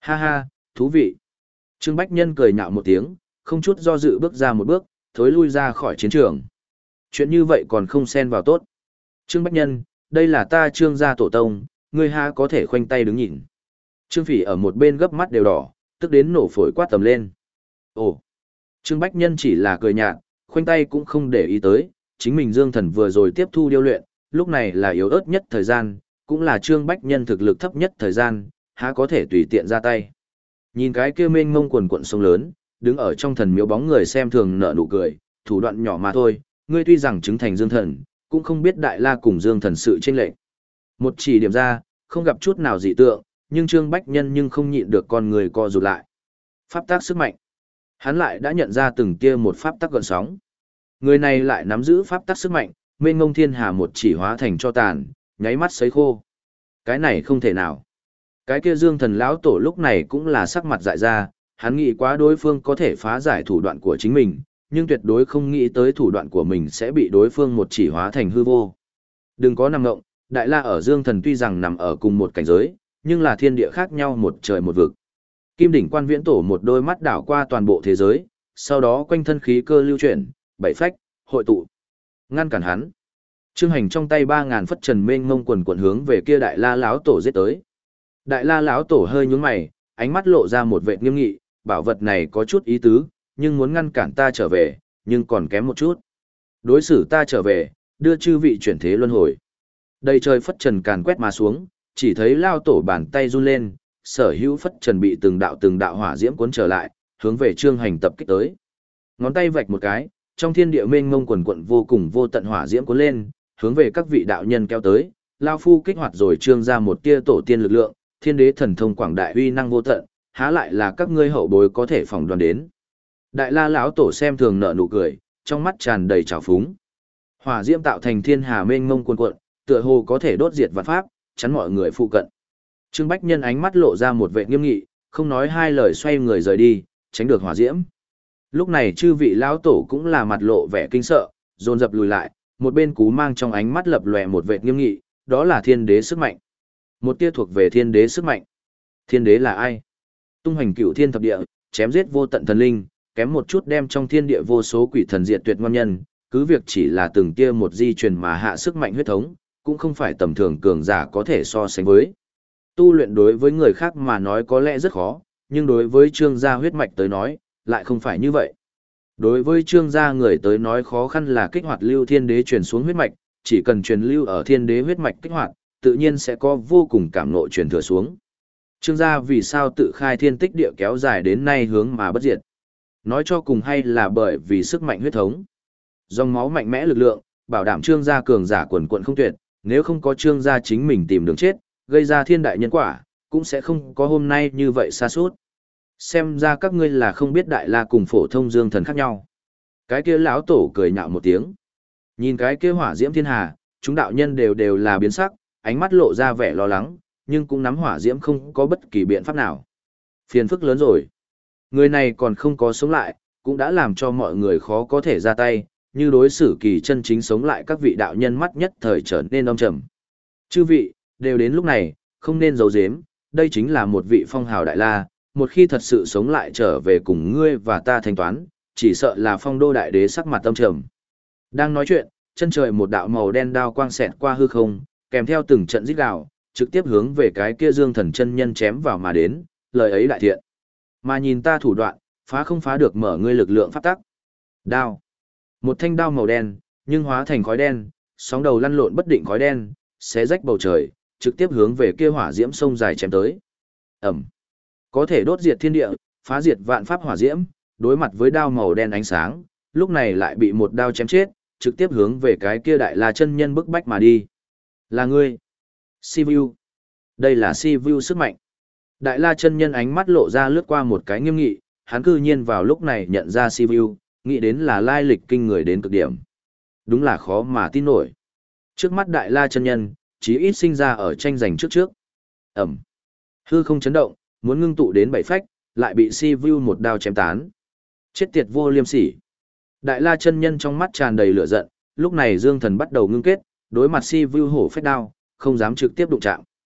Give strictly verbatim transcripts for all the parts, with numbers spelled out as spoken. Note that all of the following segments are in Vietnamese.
Ha ha, thú vị. Trương Bách Nhân cười nhạo một tiếng, không chút do dự bước ra một bước, thối lui ra khỏi chiến trường. Chuyện như vậy còn không xen vào tốt. Trương Bách Nhân, đây là ta Trương gia tổ tông, ngươi ha có thể khoanh tay đứng nhìn. Trương Phỉ ở một bên gấp mắt đều đỏ, tức đến nổ phổi quát tầm lên. Ồ, Trương Bách Nhân chỉ là cười nhạt, khoanh tay cũng không để ý tới, chính mình Dương Thần vừa rồi tiếp thu điêu luyện, lúc này là yếu ớt nhất thời gian, cũng là Trương Bách Nhân thực lực thấp nhất thời gian, há có thể tùy tiện ra tay. Nhìn cái kia mênh mông quần quận sông lớn, đứng ở trong thần miếu bóng người xem thường nở nụ cười, thủ đoạn nhỏ mà thôi, ngươi tuy rằng chứng thành Dương Thần, cũng không biết Đại La cùng Dương Thần sự chênh lệch. Một chỉ điểm ra, không gặp chút nào dị tượng, nhưng Trương Bách Nhân nhưng không nhịn được con người co rụt lại. Pháp tác sức mạnh. Hắn lại đã nhận ra từng kia một pháp tắc gợn sóng. Người này lại nắm giữ pháp tắc sức mạnh, mênh ngông thiên hà một chỉ hóa thành cho tàn, nháy mắt sấy khô. Cái này không thể nào. Cái kia Dương Thần lão tổ lúc này cũng là sắc mặt dại ra, hắn nghĩ quá đối phương có thể phá giải thủ đoạn của chính mình, nhưng tuyệt đối không nghĩ tới thủ đoạn của mình sẽ bị đối phương một chỉ hóa thành hư vô. Đừng có nằm ngộng, Đại La ở Dương Thần tuy rằng nằm ở cùng một cảnh giới, nhưng là thiên địa khác nhau một trời một vực. Kim đỉnh quan viễn tổ một đôi mắt đảo qua toàn bộ thế giới, sau đó quanh thân khí cơ lưu chuyển, bảy phách, hội tụ. Ngăn cản hắn. Trương Hành trong tay ba ngàn phất trần mênh mông quần quần hướng về kia Đại La lão tổ giết tới. Đại La lão tổ hơi nhướng mày, ánh mắt lộ ra một vẻ nghiêm nghị, bảo vật này có chút ý tứ, nhưng muốn ngăn cản ta trở về, nhưng còn kém một chút. Đối xử ta trở về, đưa chư vị chuyển thế luân hồi. Đầy trời phất trần càn quét mà xuống, chỉ thấy lao tổ bàn tay run lên, sở hữu phất trần bị từng đạo từng đạo hỏa diễm cuốn trở lại, hướng về Trương Hành tập kích tới. Ngón tay vạch một cái, trong thiên địa mênh mông quần quận vô cùng vô tận hỏa diễm cuốn lên, hướng về các vị đạo nhân kéo tới. Lao phu kích hoạt rồi trương ra một tia tổ tiên lực lượng, thiên đế thần thông quảng đại uy năng vô tận, há lại là các ngươi hậu bối có thể phỏng đoán đến. Đại La lão tổ xem thường nở nụ cười, trong mắt tràn đầy trào phúng. Hỏa diễm tạo thành thiên hà mênh mông cuồn cuộn, tựa hồ có thể đốt diệt vạn pháp, chắn mọi người phụ cận. Trương Bách Nhân ánh mắt lộ ra một vẻ nghiêm nghị, không nói hai lời xoay người rời đi, tránh được hỏa diễm. Lúc này chư vị lão tổ cũng là mặt lộ vẻ kinh sợ, dồn dập lùi lại, một bên Cú Mang trong ánh mắt lập lòe một vẻ nghiêm nghị, đó là thiên đế sức mạnh. Một tia thuộc về thiên đế sức mạnh. Thiên đế là ai? Tung hoành cửu thiên thập địa, chém giết vô tận thần linh, kém một chút đem trong thiên địa vô số quỷ thần diệt tuyệt ngon nhân, cứ việc chỉ là từng tia một di truyền mà hạ sức mạnh huyết thống, cũng không phải tầm thường cường giả có thể so sánh với. Tu luyện đối với người khác mà nói có lẽ rất khó, nhưng đối với trương gia huyết mạch tới nói, lại không phải như vậy. Đối với trương gia người tới nói khó khăn là kích hoạt lưu thiên đế truyền xuống huyết mạch, chỉ cần truyền lưu ở thiên đế huyết mạch kích hoạt, tự nhiên sẽ có vô cùng cảm ngộ truyền thừa xuống. Trương gia vì sao tự khai thiên tích địa kéo dài đến nay hướng mà bất diệt? Nói cho cùng hay là bởi vì sức mạnh huyết thống. Dòng máu mạnh mẽ lực lượng, bảo đảm trương gia cường giả quần quận không tuyệt, nếu không có trương gia chính mình tìm đường chết, gây ra thiên đại nhân quả, cũng sẽ không có hôm nay như vậy xa suốt. Xem ra các ngươi là không biết Đại La cùng phổ thông Dương Thần khác nhau. Cái kia lão tổ cười nhạo một tiếng. Nhìn cái kia hỏa diễm thiên hà, chúng đạo nhân đều đều là biến sắc, ánh mắt lộ ra vẻ lo lắng, nhưng cũng nắm hỏa diễm không có bất kỳ biện pháp nào. Phiền phức lớn rồi. Người này còn không có sống lại, cũng đã làm cho mọi người khó có thể ra tay, như đối xử kỳ chân chính sống lại các vị đạo nhân mắt nhất thời trở nên âm trầm. Chư vị, đều đến lúc này, không nên giấu giếm, đây chính là một vị phong hào Đại La, một khi thật sự sống lại trở về cùng ngươi và ta thanh toán, chỉ sợ là phong đô đại đế sắc mặt âm trầm. Đang nói chuyện, chân trời một đạo màu đen đao quang xẹt qua hư không, kèm theo từng trận rít gào, trực tiếp hướng về cái kia Dương Thần chân nhân chém vào mà đến, lời ấy đại thiện. Mà nhìn ta thủ đoạn, phá không phá được mở ngươi lực lượng pháp tắc. Đao. Một thanh đao màu đen, nhưng hóa thành khói đen, sóng đầu lăn lộn bất định khói đen, xé rách bầu trời, trực tiếp hướng về kia hỏa diễm sông dài chém tới. Ẩm. Có thể đốt diệt thiên địa, phá diệt vạn pháp hỏa diễm, đối mặt với đao màu đen ánh sáng, lúc này lại bị một đao chém chết, trực tiếp hướng về cái kia Đại La chân nhân bức bách mà đi. Là ngươi. Sivu. Đây là Sivu sức mạnh. Đại La chân nhân ánh mắt lộ ra lướt qua một cái nghiêm nghị, hắn cư nhiên vào lúc này nhận ra Sivu, nghĩ đến là lai lịch kinh người đến cực điểm. Đúng là khó mà tin nổi. Trước mắt Đại La chân nhân, chí ít sinh ra ở tranh giành trước trước. Ẩm. Hư không chấn động, muốn ngưng tụ đến bảy phách, lại bị Sivu một đao chém tán. Chết tiệt vô liêm sỉ. Đại La chân nhân trong mắt tràn đầy lửa giận, lúc này Dương Thần bắt đầu ngưng kết, đối mặt Sivu hổ phách đao, không dám trực tiếp đụng chạm.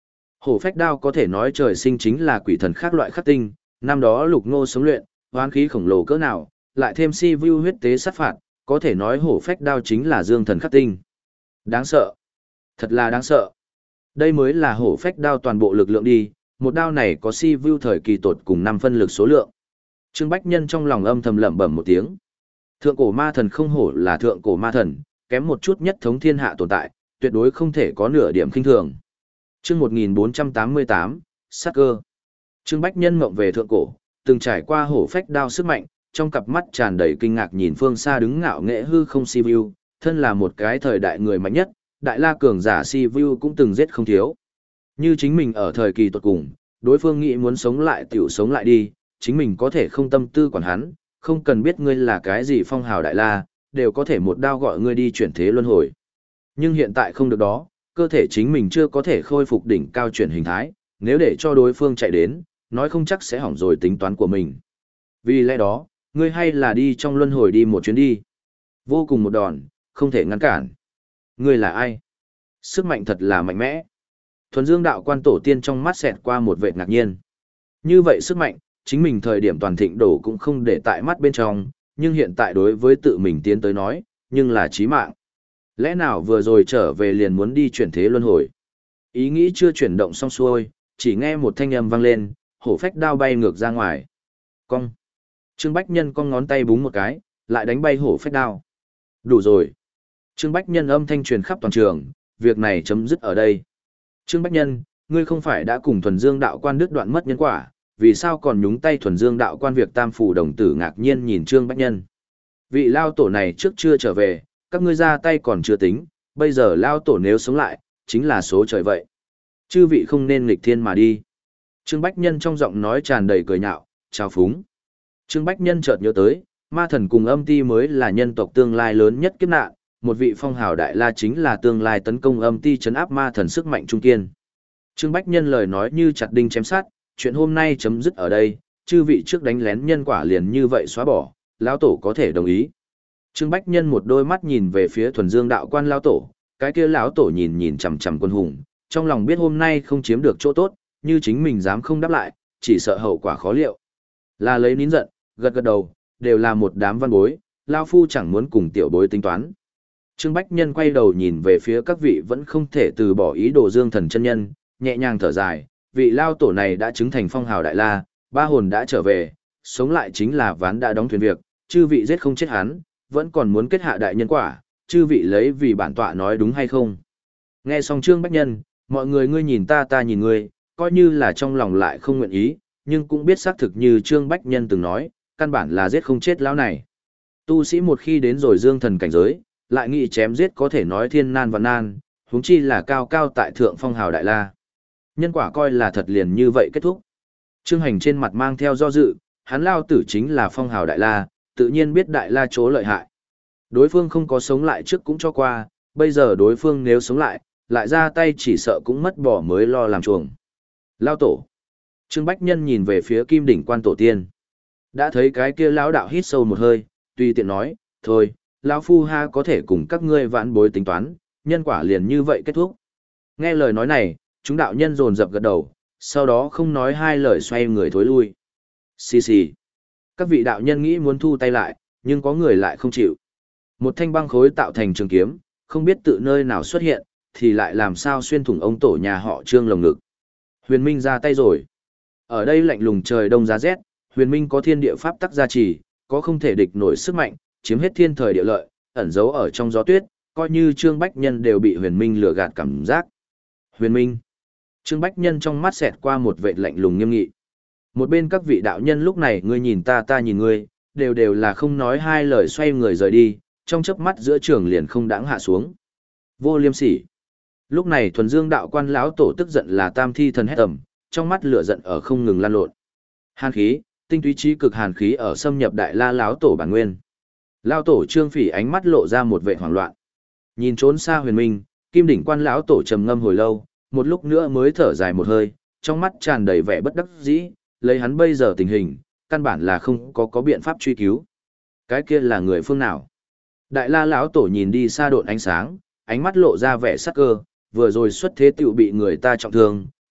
Hổ phách đao có thể nói trời sinh chính là quỷ thần khác loại khắc tinh, năm đó Lục Ngô sống luyện, hoán khí khổng lồ cỡ nào, lại thêm si vu huyết tế sát phạt, có thể nói hổ phách đao chính là dương thần khắc tinh. Đáng sợ. Thật là đáng sợ. Đây mới là hổ phách đao toàn bộ lực lượng đi, một đao này có si vu thời kỳ tột cùng năm phân lực số lượng. Trương Bách Nhân trong lòng âm thầm lẩm bẩm một tiếng. Thượng cổ ma thần không hổ là thượng cổ ma thần, kém một chút nhất thống thiên hạ tồn tại, tuyệt đối không thể có nửa điểm khinh thường. Chương một nghìn bốn trăm tám mươi tám, sát cơ. Trương Bách Nhân ngộng về thượng cổ, từng trải qua hổ phách đao sức mạnh, trong cặp mắt tràn đầy kinh ngạc nhìn phương xa đứng ngạo nghệ hư không si vu, thân là một cái thời đại người mạnh nhất, đại la cường giả si vu cũng từng giết không thiếu. Như chính mình ở thời kỳ tuột cùng, đối phương nghĩ muốn sống lại tiểu sống lại đi, chính mình có thể không tâm tư quản hắn, không cần biết ngươi là cái gì phong hào đại la, đều có thể một đao gọi ngươi đi chuyển thế luân hồi. Nhưng hiện tại không được đó, cơ thể chính mình chưa có thể khôi phục đỉnh cao chuyển hình thái, nếu để cho đối phương chạy đến, nói không chắc sẽ hỏng rồi tính toán của mình. Vì lẽ đó, ngươi hay là đi trong luân hồi đi một chuyến đi. Vô cùng một đòn, không thể ngăn cản. Ngươi là ai? Sức mạnh thật là mạnh mẽ. Thuần Dương đạo quan tổ tiên trong mắt xẹt qua một vẻ ngạc nhiên. Như vậy sức mạnh, chính mình thời điểm toàn thịnh đổ cũng không để tại mắt bên trong, nhưng hiện tại đối với tự mình tiến tới nói, nhưng là chí mạng. Lẽ nào vừa rồi trở về liền muốn đi chuyển thế luân hồi? Ý nghĩ chưa chuyển động xong xuôi, chỉ nghe một thanh âm vang lên, hổ phách đao bay ngược ra ngoài. Cong. Trương Bách Nhân cong ngón tay búng một cái, lại đánh bay hổ phách đao. Đủ rồi. Trương Bách Nhân âm thanh truyền khắp toàn trường, việc này chấm dứt ở đây. Trương Bách Nhân, ngươi không phải đã cùng Thuần Dương đạo quan đứt đoạn mất nhân quả, vì sao còn nhúng tay Thuần Dương đạo quan việc tam phủ đồng tử ngạc nhiên nhìn Trương Bách Nhân. Vị lao tổ này trước chưa trở về, các ngươi ra tay còn chưa tính, bây giờ lao tổ nếu sống lại, chính là số trời vậy. Chư vị không nên nghịch thiên mà đi. Trương Bách Nhân trong giọng nói tràn đầy cười nhạo, trào phúng. Trương Bách Nhân chợt nhớ tới, ma thần cùng âm ti mới là nhân tộc tương lai lớn nhất kiếp nạn, một vị phong hào đại la chính là tương lai tấn công âm ti trấn áp ma thần sức mạnh trung kiên. Trương Bách Nhân lời nói như chặt đinh chém sát, chuyện hôm nay chấm dứt ở đây, chư vị trước đánh lén nhân quả liền như vậy xóa bỏ, lão tổ có thể đồng ý. Trương Bách Nhân một đôi mắt nhìn về phía Thuần Dương đạo quan lão tổ, cái kia lão tổ nhìn nhìn chằm chằm Quân Hùng, trong lòng biết hôm nay không chiếm được chỗ tốt, như chính mình dám không đáp lại, chỉ sợ hậu quả khó liệu. Là lấy nín giận, gật gật đầu, đều là một đám văn bối, lão phu chẳng muốn cùng tiểu bối tính toán. Trương Bách Nhân quay đầu nhìn về phía các vị vẫn không thể từ bỏ ý đồ Dương Thần chân nhân, nhẹ nhàng thở dài, vị lao tổ này đã chứng thành phong hào đại la, ba hồn đã trở về, sống lại chính là ván đã đóng thuyền việc, chư vị giết không chết hắn, vẫn còn muốn kết hạ đại nhân quả, chư vị lấy vì bản tọa nói đúng hay không. Nghe xong Trương Bách Nhân, mọi người ngươi nhìn ta ta nhìn ngươi, coi như là trong lòng lại không nguyện ý, nhưng cũng biết xác thực như Trương Bách Nhân từng nói, căn bản là giết không chết lão này. Tu sĩ một khi đến rồi Dương Thần cảnh giới, lại nghĩ chém giết có thể nói thiên nan và nan, huống chi là cao cao tại thượng phong hào đại la. Nhân quả coi là thật liền như vậy kết thúc. Trương Hành trên mặt mang theo do dự, hắn lao tử chính là phong hào đại la, tự nhiên biết đại la chỗ lợi hại. Đối phương không có sống lại trước cũng cho qua, bây giờ đối phương nếu sống lại, lại ra tay chỉ sợ cũng mất bỏ mới lo làm chuồng. Lao tổ. Trương Bách Nhân nhìn về phía Kim Đỉnh quan tổ tiên. Đã thấy cái kia lão đạo hít sâu một hơi, tùy tiện nói, thôi, lão phu ha có thể cùng các ngươi vãn bối tính toán, nhân quả liền như vậy kết thúc. Nghe lời nói này, chúng đạo nhân dồn dập gật đầu, sau đó không nói hai lời xoay người thối lui. Xì xì. Các vị đạo nhân nghĩ muốn thu tay lại, nhưng có người lại không chịu. Một thanh băng khối tạo thành trường kiếm, không biết tự nơi nào xuất hiện, thì lại làm sao xuyên thủng ông tổ nhà họ Trương lồng ngực. Huyền Minh ra tay rồi. Ở đây lạnh lùng trời đông giá rét, Huyền Minh có thiên địa pháp tắc gia trì, có không thể địch nổi sức mạnh, chiếm hết thiên thời địa lợi, ẩn giấu ở trong gió tuyết, coi như Trương Bách Nhân đều bị Huyền Minh lừa gạt cảm giác. Huyền Minh. Trương Bách Nhân trong mắt xẹt qua một vệt lạnh lùng nghiêm nghị. Một bên các vị đạo nhân lúc này ngươi nhìn ta ta nhìn ngươi, đều đều là không nói hai lời xoay người rời đi, trong chớp mắt giữa trường liền không đãng hạ xuống. Vô liêm sỉ. Lúc này Thuần Dương đạo quan lão tổ tức giận là tam thi thần hét tầm, trong mắt lửa giận ở không ngừng lan lộn. Hàn khí, tinh túy trí cực hàn khí ở xâm nhập đại la lão tổ bản nguyên. Lão tổ Trương Phỉ ánh mắt lộ ra một vẻ hoảng loạn. Nhìn trốn xa Huyền Minh, Kim Đỉnh quan lão tổ trầm ngâm hồi lâu, một lúc nữa mới thở dài một hơi, trong mắt tràn đầy vẻ bất đắc dĩ, lấy hắn bây giờ tình hình, căn bản là không có có biện pháp truy cứu. Cái kia là người phương nào? Đại la lão tổ nhìn đi xa độn ánh sáng, ánh mắt lộ ra vẻ sắc cơ, vừa rồi xuất thế tiểu bị người ta trọng thương,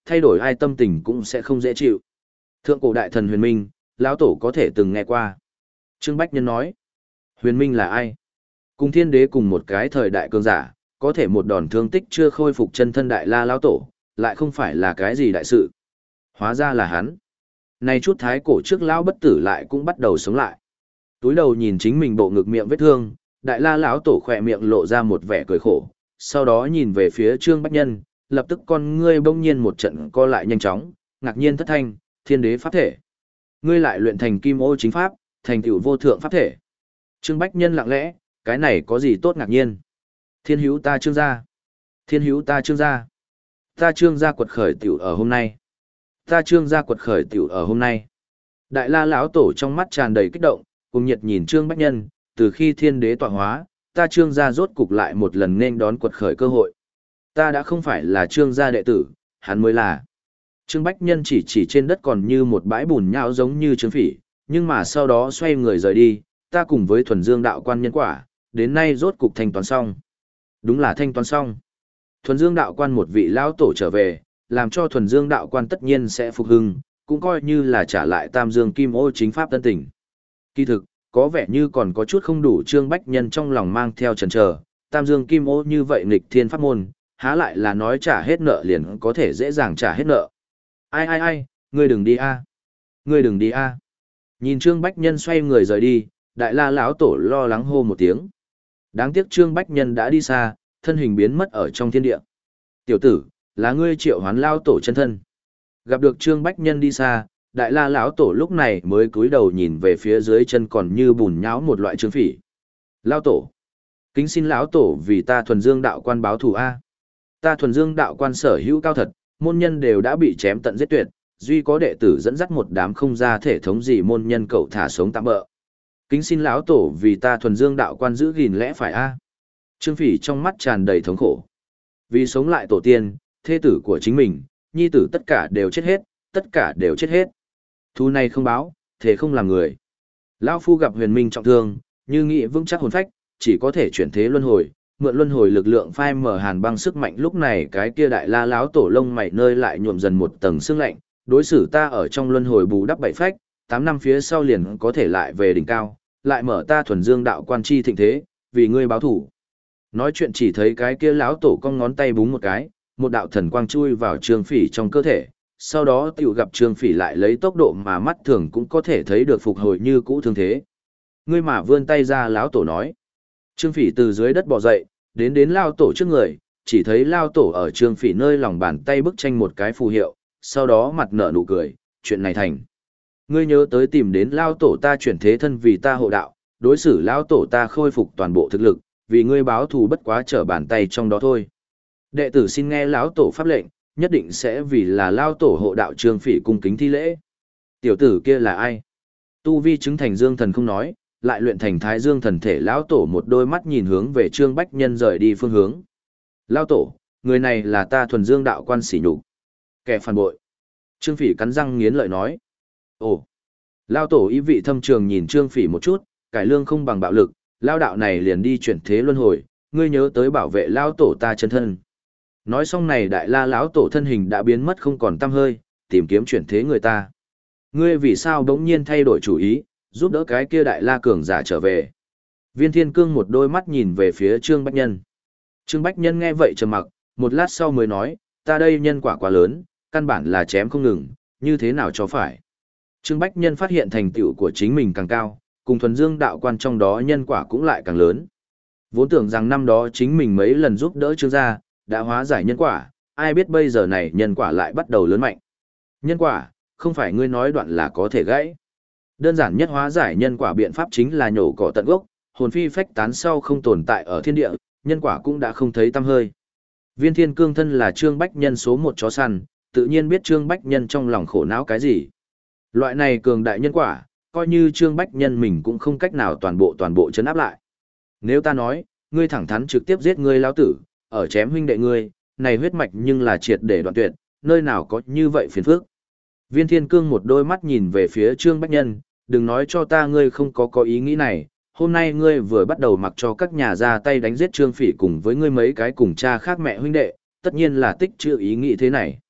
thay đổi ai tâm tình cũng sẽ không dễ chịu. Thượng cổ đại thần Huyền Minh, lão tổ có thể từng nghe qua. Trương Bách Nhân nói, Huyền Minh là ai? Cùng thiên đế cùng một cái thời đại cường giả, có thể một đòn thương tích chưa khôi phục chân thân đại la lão tổ, lại không phải là cái gì đại sự. Hóa ra là hắn. Này chút thái cổ trước lão bất tử lại cũng bắt đầu sống lại. Túi đầu nhìn chính mình bộ ngực miệng vết thương, đại la lão tổ khỏe miệng lộ ra một vẻ cười khổ, sau đó nhìn về phía Trương Bách Nhân, lập tức con ngươi bỗng nhiên một trận co lại nhanh chóng, ngạc nhiên thất thanh, thiên đế pháp thể. Ngươi lại luyện thành kim ô chính pháp, thành tựu vô thượng pháp thể. Trương Bách Nhân lặng lẽ, cái này có gì tốt ngạc nhiên? Thiên hữu ta Trương gia. Thiên hữu ta Trương gia. Ta Trương gia quật khởi tiểu ở hôm nay. Ta Trương gia quật khởi tiểu ở hôm nay. Đại la lão tổ trong mắt tràn đầy kích động, cùng nhiệt nhìn Trương Bách Nhân, từ khi thiên đế tọa hóa, ta Trương gia rốt cục lại một lần nên đón quật khởi cơ hội. Ta đã không phải là Trương gia đệ tử, hắn mới là. Trương Bách Nhân chỉ chỉ trên đất còn như một bãi bùn nhão giống như Trương Phỉ, nhưng mà sau đó xoay người rời đi, ta cùng với thuần dương đạo quan nhân quả, đến nay rốt cục thanh toán xong. Đúng là thanh toán xong. Thuần dương đạo quan một vị lão tổ trở về, làm cho thuần dương đạo quan tất nhiên sẽ phục hưng, cũng coi như là trả lại tam dương kim ô chính pháp tân tình. Kỳ thực, có vẻ như còn có chút không đủ. Trương Bách Nhân trong lòng mang theo chần chờ, tam dương kim ô như vậy nghịch thiên pháp môn, há lại là nói trả hết nợ liền có thể dễ dàng trả hết nợ. Ai ai ai, ngươi đừng đi a, ngươi đừng đi a. Nhìn Trương Bách Nhân xoay người rời đi, đại la lão tổ lo lắng hô một tiếng. Đáng tiếc Trương Bách Nhân đã đi xa, thân hình biến mất ở trong thiên địa. Tiểu tử, là ngươi triệu hoán lao tổ chân thân. Gặp được Trương Bách Nhân đi xa, đại la lão tổ lúc này mới cúi đầu nhìn về phía dưới chân còn như bùn nhão một loại Trương Phỉ. Lao tổ, kính xin lão tổ vì ta thuần dương đạo quan báo thù a. Ta thuần dương đạo quan sở hữu cao thật, môn nhân đều đã bị chém tận giết tuyệt, duy có đệ tử dẫn dắt một đám không ra thể thống gì môn nhân cậu thả sống tạm bỡ. Kính xin lão tổ vì ta thuần dương đạo quan giữ gìn lẽ phải a. Trương Phỉ trong mắt tràn đầy thống khổ. Vì sống lại tổ tiên, thê tử của chính mình, nhi tử tất cả đều chết hết, tất cả đều chết hết. Thu này không báo, thế không làm người. Lão phu gặp Huyền Minh trọng thương, như nghị vững chắc hồn phách, chỉ có thể chuyển thế luân hồi, mượn luân hồi lực lượng phai mở hàn băng sức mạnh. Lúc này cái kia đại la lão tổ lông mày nơi lại nhuộm dần một tầng sương lạnh, đối xử ta ở trong luân hồi bù đắp bảy phách, tám năm phía sau liền có thể lại về đỉnh cao, lại mở ta thuần dương đạo quan chi thịnh thế, vì ngươi báo thủ. Nói chuyện chỉ thấy cái kia lão tổ cong ngón tay búng một cái, một đạo thần quang chui vào Trương Phỉ trong cơ thể, sau đó tiểu gặp Trương Phỉ lại lấy tốc độ mà mắt thường cũng có thể thấy được phục hồi như cũ thương thế. Ngươi mà vươn tay ra, lão tổ nói. Trương Phỉ từ dưới đất bò dậy, đến đến lao tổ trước người, chỉ thấy lao tổ ở Trương Phỉ nơi lòng bàn tay bức tranh một cái phù hiệu, sau đó mặt nở nụ cười, chuyện này thành. Ngươi nhớ tới tìm đến lao tổ ta chuyển thế thân vì ta hộ đạo, đối xử lao tổ ta khôi phục toàn bộ thực lực, vì ngươi báo thù bất quá trở bàn tay trong đó thôi. Đệ tử xin nghe lão tổ pháp lệnh, nhất định sẽ vì là lao tổ hộ đạo. Trương Phỉ cung kính thi lễ. Tiểu tử kia là ai? Tu vi chứng thành dương thần không nói, lại luyện thành thái dương thần thể. Lão tổ một đôi mắt nhìn hướng về Trương Bách Nhân rời đi phương hướng. Lao tổ, người này là ta thuần dương đạo quan sỉ nhục, kẻ phản bội. Trương Phỉ cắn răng nghiến lợi nói. Ồ! Lao tổ ý vị thâm trường nhìn Trương Phỉ một chút, cải lương không bằng bạo lực, lao đạo này liền đi chuyển thế luân hồi, ngươi nhớ tới bảo vệ lao tổ ta chân thân. Nói xong này đại la lão tổ thân hình đã biến mất không còn tăm hơi, tìm kiếm chuyển thế người ta. Ngươi vì sao bỗng nhiên thay đổi chủ ý, giúp đỡ cái kia đại la cường giả trở về? Viên Thiên Cương một đôi mắt nhìn về phía Trương Bách Nhân. Trương Bách Nhân nghe vậy trầm mặc, một lát sau mới nói, ta đây nhân quả quá lớn, căn bản là chém không ngừng, như thế nào cho phải. Trương Bách Nhân phát hiện thành tựu của chính mình càng cao, cùng thuần dương đạo quan trong đó nhân quả cũng lại càng lớn. Vốn tưởng rằng năm đó chính mình mấy lần giúp đỡ Trương gia, đã hóa giải nhân quả, ai biết bây giờ này nhân quả lại bắt đầu lớn mạnh. Nhân quả, không phải ngươi nói đoạn là có thể gãy. Đơn giản nhất hóa giải nhân quả biện pháp chính là nhổ cỏ tận gốc, hồn phi phách tán sau không tồn tại ở thiên địa, nhân quả cũng đã không thấy tăm hơi. Viên Thiên Cương thân là Trương Bách Nhân số một chó săn, tự nhiên biết Trương Bách Nhân trong lòng khổ não cái gì. Loại này cường đại nhân quả, coi như Trương Bách Nhân mình cũng không cách nào toàn bộ toàn bộ chấn áp lại. Nếu ta nói, ngươi thẳng thắn trực tiếp giết ngươi lão tử, ở chém huynh đệ ngươi, này huyết mạch nhưng là triệt để đoạn tuyệt, nơi nào có như vậy phiền phức. Viên Thiên Cương một đôi mắt nhìn về phía Trương Bách Nhân, đừng nói cho ta ngươi không có có ý nghĩ này, hôm nay ngươi vừa bắt đầu mặc cho các nhà ra tay đánh giết Trương Phỉ cùng với ngươi mấy cái cùng cha khác mẹ huynh đệ, tất nhiên là tích trữ ý nghĩ thế này.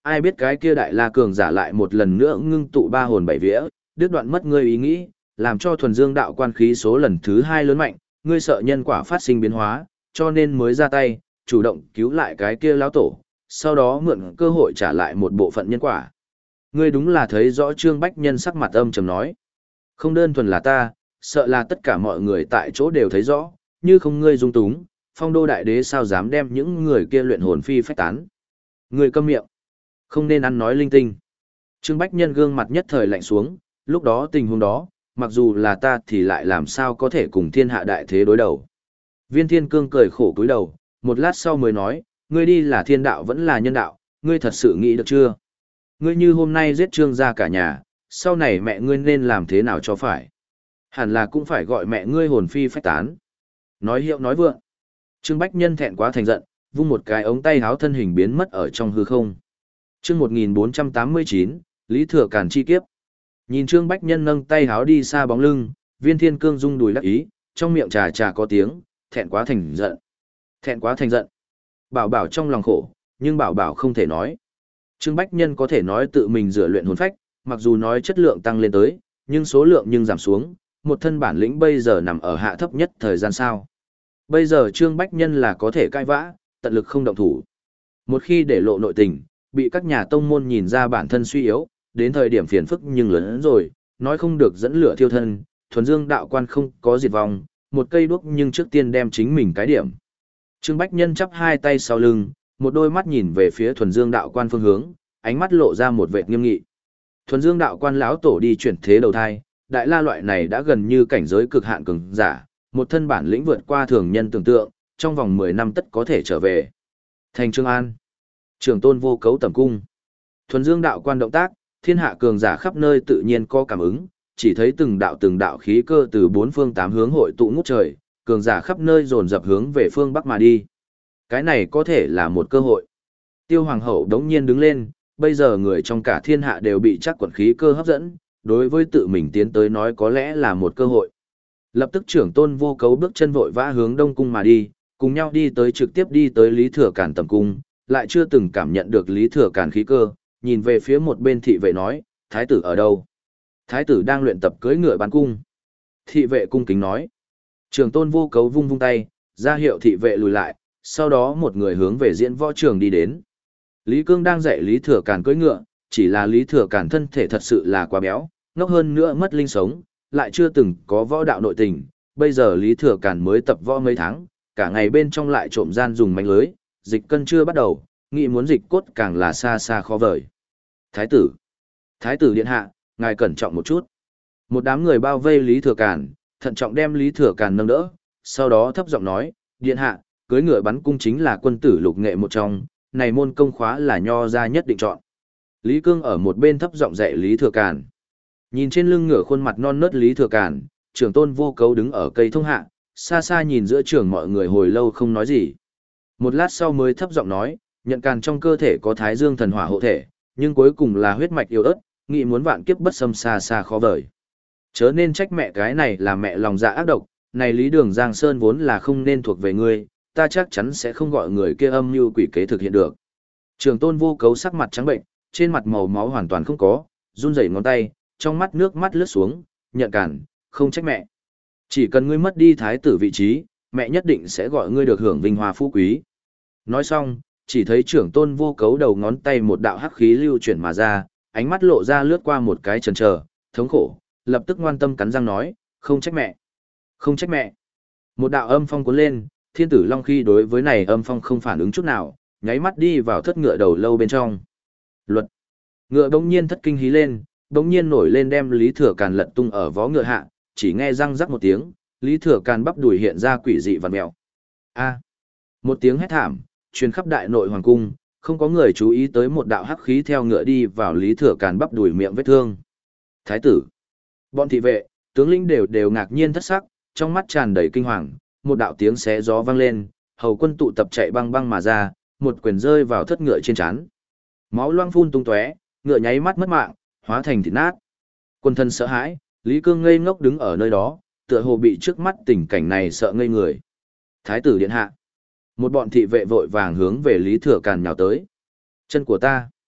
ai biết cái kia đại la cường giả lại một lần nữa ngưng tụ ba hồn bảy vía, đứt đoạn mất ngươi ý nghĩ, làm cho thuần dương đạo quan khí số lần thứ hai lớn mạnh, ngươi sợ nhân quả phát sinh biến hóa, cho nên mới ra tay, chủ động cứu lại cái kia lão tổ, sau đó mượn cơ hội trả lại một bộ phận nhân quả. Ngươi đúng là thấy rõ Trương Bách Nhân sắc mặt âm trầm nói. Không đơn thuần là ta, sợ là tất cả mọi người tại chỗ đều thấy rõ, như không ngươi dung túng, phong đô đại đế sao dám đem những người kia luyện hồn phi phách tán. Ngươi câm miệng, không nên ăn nói linh tinh. Trương Bách Nhân gương mặt nhất thời lạnh xuống, lúc đó tình huống đó, mặc dù là ta thì lại làm sao có thể cùng thiên hạ đại thế đối đầu. Viên Thiên Cương cười khổ cúi đầu, một lát sau mới nói, ngươi đi là thiên đạo vẫn là nhân đạo, ngươi thật sự nghĩ được chưa? Ngươi như hôm nay giết Trương gia cả nhà, sau này mẹ ngươi nên làm thế nào cho phải? Hẳn là cũng phải gọi mẹ ngươi hồn phi phách tán. Nói hiệu nói vượng. Trương Bách Nhân thẹn quá thành giận, vung một cái ống tay háo thân hình biến mất ở trong hư không. Chương một nghìn bốn trăm tám mươi chín, Lý Thừa Càn chi kiếp. Nhìn Trương Bách Nhân nâng tay háo đi xa bóng lưng, Viên Thiên Cương rung đùi đắc ý, trong miệng trà trà có tiếng, thẹn quá thành giận. Thẹn quá thành giận. Bảo bảo trong lòng khổ, nhưng bảo bảo không thể nói. Trương Bách Nhân có thể nói tự mình rửa luyện hồn phách, mặc dù nói chất lượng tăng lên tới, nhưng số lượng nhưng giảm xuống, một thân bản lĩnh bây giờ nằm ở hạ thấp nhất thời gian sao. Bây giờ Trương Bách Nhân là có thể cai vã, tận lực không động thủ. Một khi để lộ nội tình, bị các nhà tông môn nhìn ra bản thân suy yếu, đến thời điểm phiền phức nhưng lớn hơn rồi, nói không được dẫn lửa thiêu thân, thuần dương đạo quan không có diệt vong, một cây đuốc nhưng trước tiên đem chính mình cái điểm. Trương Bách Nhân chắp hai tay sau lưng, một đôi mắt nhìn về phía thuần dương đạo quan phương hướng, ánh mắt lộ ra một vệt nghiêm nghị. Thuần dương đạo quan lão tổ đi chuyển thế đầu thai, đại la loại này đã gần như cảnh giới cực hạn cường giả, một thân bản lĩnh vượt qua thường nhân tưởng tượng, trong vòng mười năm tất có thể trở về. Thành Trương An, Trường Tôn Vô Cấu tẩm cung. Thuần dương đạo quan động tác, thiên hạ cường giả khắp nơi tự nhiên có cảm ứng, chỉ thấy từng đạo từng đạo khí cơ từ bốn phương tám hướng hội tụ ngút trời, cường giả khắp nơi dồn dập hướng về phương bắc mà đi. Cái này có thể là một cơ hội. Tiêu Hoàng hậu đống nhiên đứng lên, bây giờ người trong cả thiên hạ đều bị chắc quận khí cơ hấp dẫn, đối với tự mình tiến tới nói có lẽ là một cơ hội. Lập tức Trưởng Tôn Vô Cấu bước chân vội vã hướng Đông cung mà đi, cùng nhau đi tới trực tiếp đi tới Lý Thừa Càn tầm cung, lại chưa từng cảm nhận được Lý Thừa Càn khí cơ, nhìn về phía một bên thị vệ nói, thái tử ở đâu? Thái tử đang luyện tập cưỡi ngựa bắn cung. Thị vệ cung kính nói. Trường Tôn Vô Cấu vung vung tay, ra hiệu thị vệ lùi lại, sau đó một người hướng về diễn võ trường đi đến. Lý Cương đang dạy Lý Thừa Càn cưỡi ngựa, chỉ là Lý Thừa Càn thân thể thật sự là quá béo, ngốc hơn nữa mất linh sống, lại chưa từng có võ đạo nội tình. Bây giờ Lý Thừa Càn mới tập võ mấy tháng, cả ngày bên trong lại trộm gian dùng mánh lưới, dịch cân chưa bắt đầu, nghĩ muốn dịch cốt càng là xa xa khó vời. Thái tử! Thái tử điện hạ, ngài cẩn trọng một chút. Một đám người bao vây Lý Thừa Càn, thận trọng đem Lý Thừa Càn nâng đỡ, sau đó thấp giọng nói, điện hạ, cưới ngựa bắn cung chính là quân tử lục nghệ một trong, này môn công khóa là nho gia nhất định chọn. Lý Cương ở một bên thấp giọng dạy Lý Thừa Càn. Nhìn trên lưng ngựa khuôn mặt non nớt Lý Thừa Càn, Trưởng Tôn Vô Cấu đứng ở cây thông hạ, xa xa nhìn giữa trường mọi người hồi lâu không nói gì. Một lát sau mới thấp giọng nói, nhận Càn trong cơ thể có Thái Dương thần hỏa hộ thể, nhưng cuối cùng là huyết mạch yếu ớt, nghĩ muốn vạn kiếp bất xâm xa xa khó vời. Chớ nên trách mẹ cái này là mẹ lòng dạ ác độc, này Lý Đường Giang Sơn vốn là không nên thuộc về ngươi, ta chắc chắn sẽ không gọi người kia âm mưu quỷ kế thực hiện được. Trường Tôn Vô Cấu sắc mặt trắng bệnh, trên mặt màu máu hoàn toàn không có, run rẩy ngón tay, trong mắt nước mắt lướt xuống, nhận Càn, không trách mẹ. Chỉ cần ngươi mất đi thái tử vị trí, mẹ nhất định sẽ gọi ngươi được hưởng vinh hoa phú quý. Nói xong, chỉ thấy Trưởng Tôn Vô Cấu đầu ngón tay một đạo hắc khí lưu chuyển mà ra, ánh mắt lộ ra lướt qua một cái chần chờ, thống khổ, lập tức ngoan tâm cắn răng nói, không trách mẹ. Không trách mẹ. Một đạo âm phong cuốn lên, Thiên Tử Long khi đối với này âm phong không phản ứng chút nào, nháy mắt đi vào thất ngựa đầu lâu bên trong. Luật. Ngựa bỗng nhiên thất kinh hí lên, bỗng nhiên nổi lên đem Lý Thừa Càn lật tung ở vó ngựa hạ, chỉ nghe răng rắc một tiếng, Lý Thừa Càn bắp đùi hiện ra quỷ dị vằn mèo. A. Một tiếng hét thảm, truyền khắp đại nội hoàng cung, không có người chú ý tới một đạo hắc khí theo ngựa đi vào Lý Thừa Càn bắp đùi miệng vết thương. Thái tử. Bọn thị vệ, tướng lĩnh đều đều ngạc nhiên thất sắc, trong mắt tràn đầy kinh hoàng, một đạo tiếng xé gió vang lên, hầu quân tụ tập chạy băng băng mà ra, một quyền rơi vào thất ngựa trên trán. Máu loang phun tung tóe, ngựa nháy mắt mất mạng, hóa thành thịt nát. Quân thân sợ hãi, Lý Cương ngây ngốc đứng ở nơi đó, tựa hồ bị trước mắt tình cảnh này sợ ngây người. Thái tử điện hạ. Một bọn thị vệ vội vàng hướng về Lý Thừa Càn nhào tới. Chân của ta.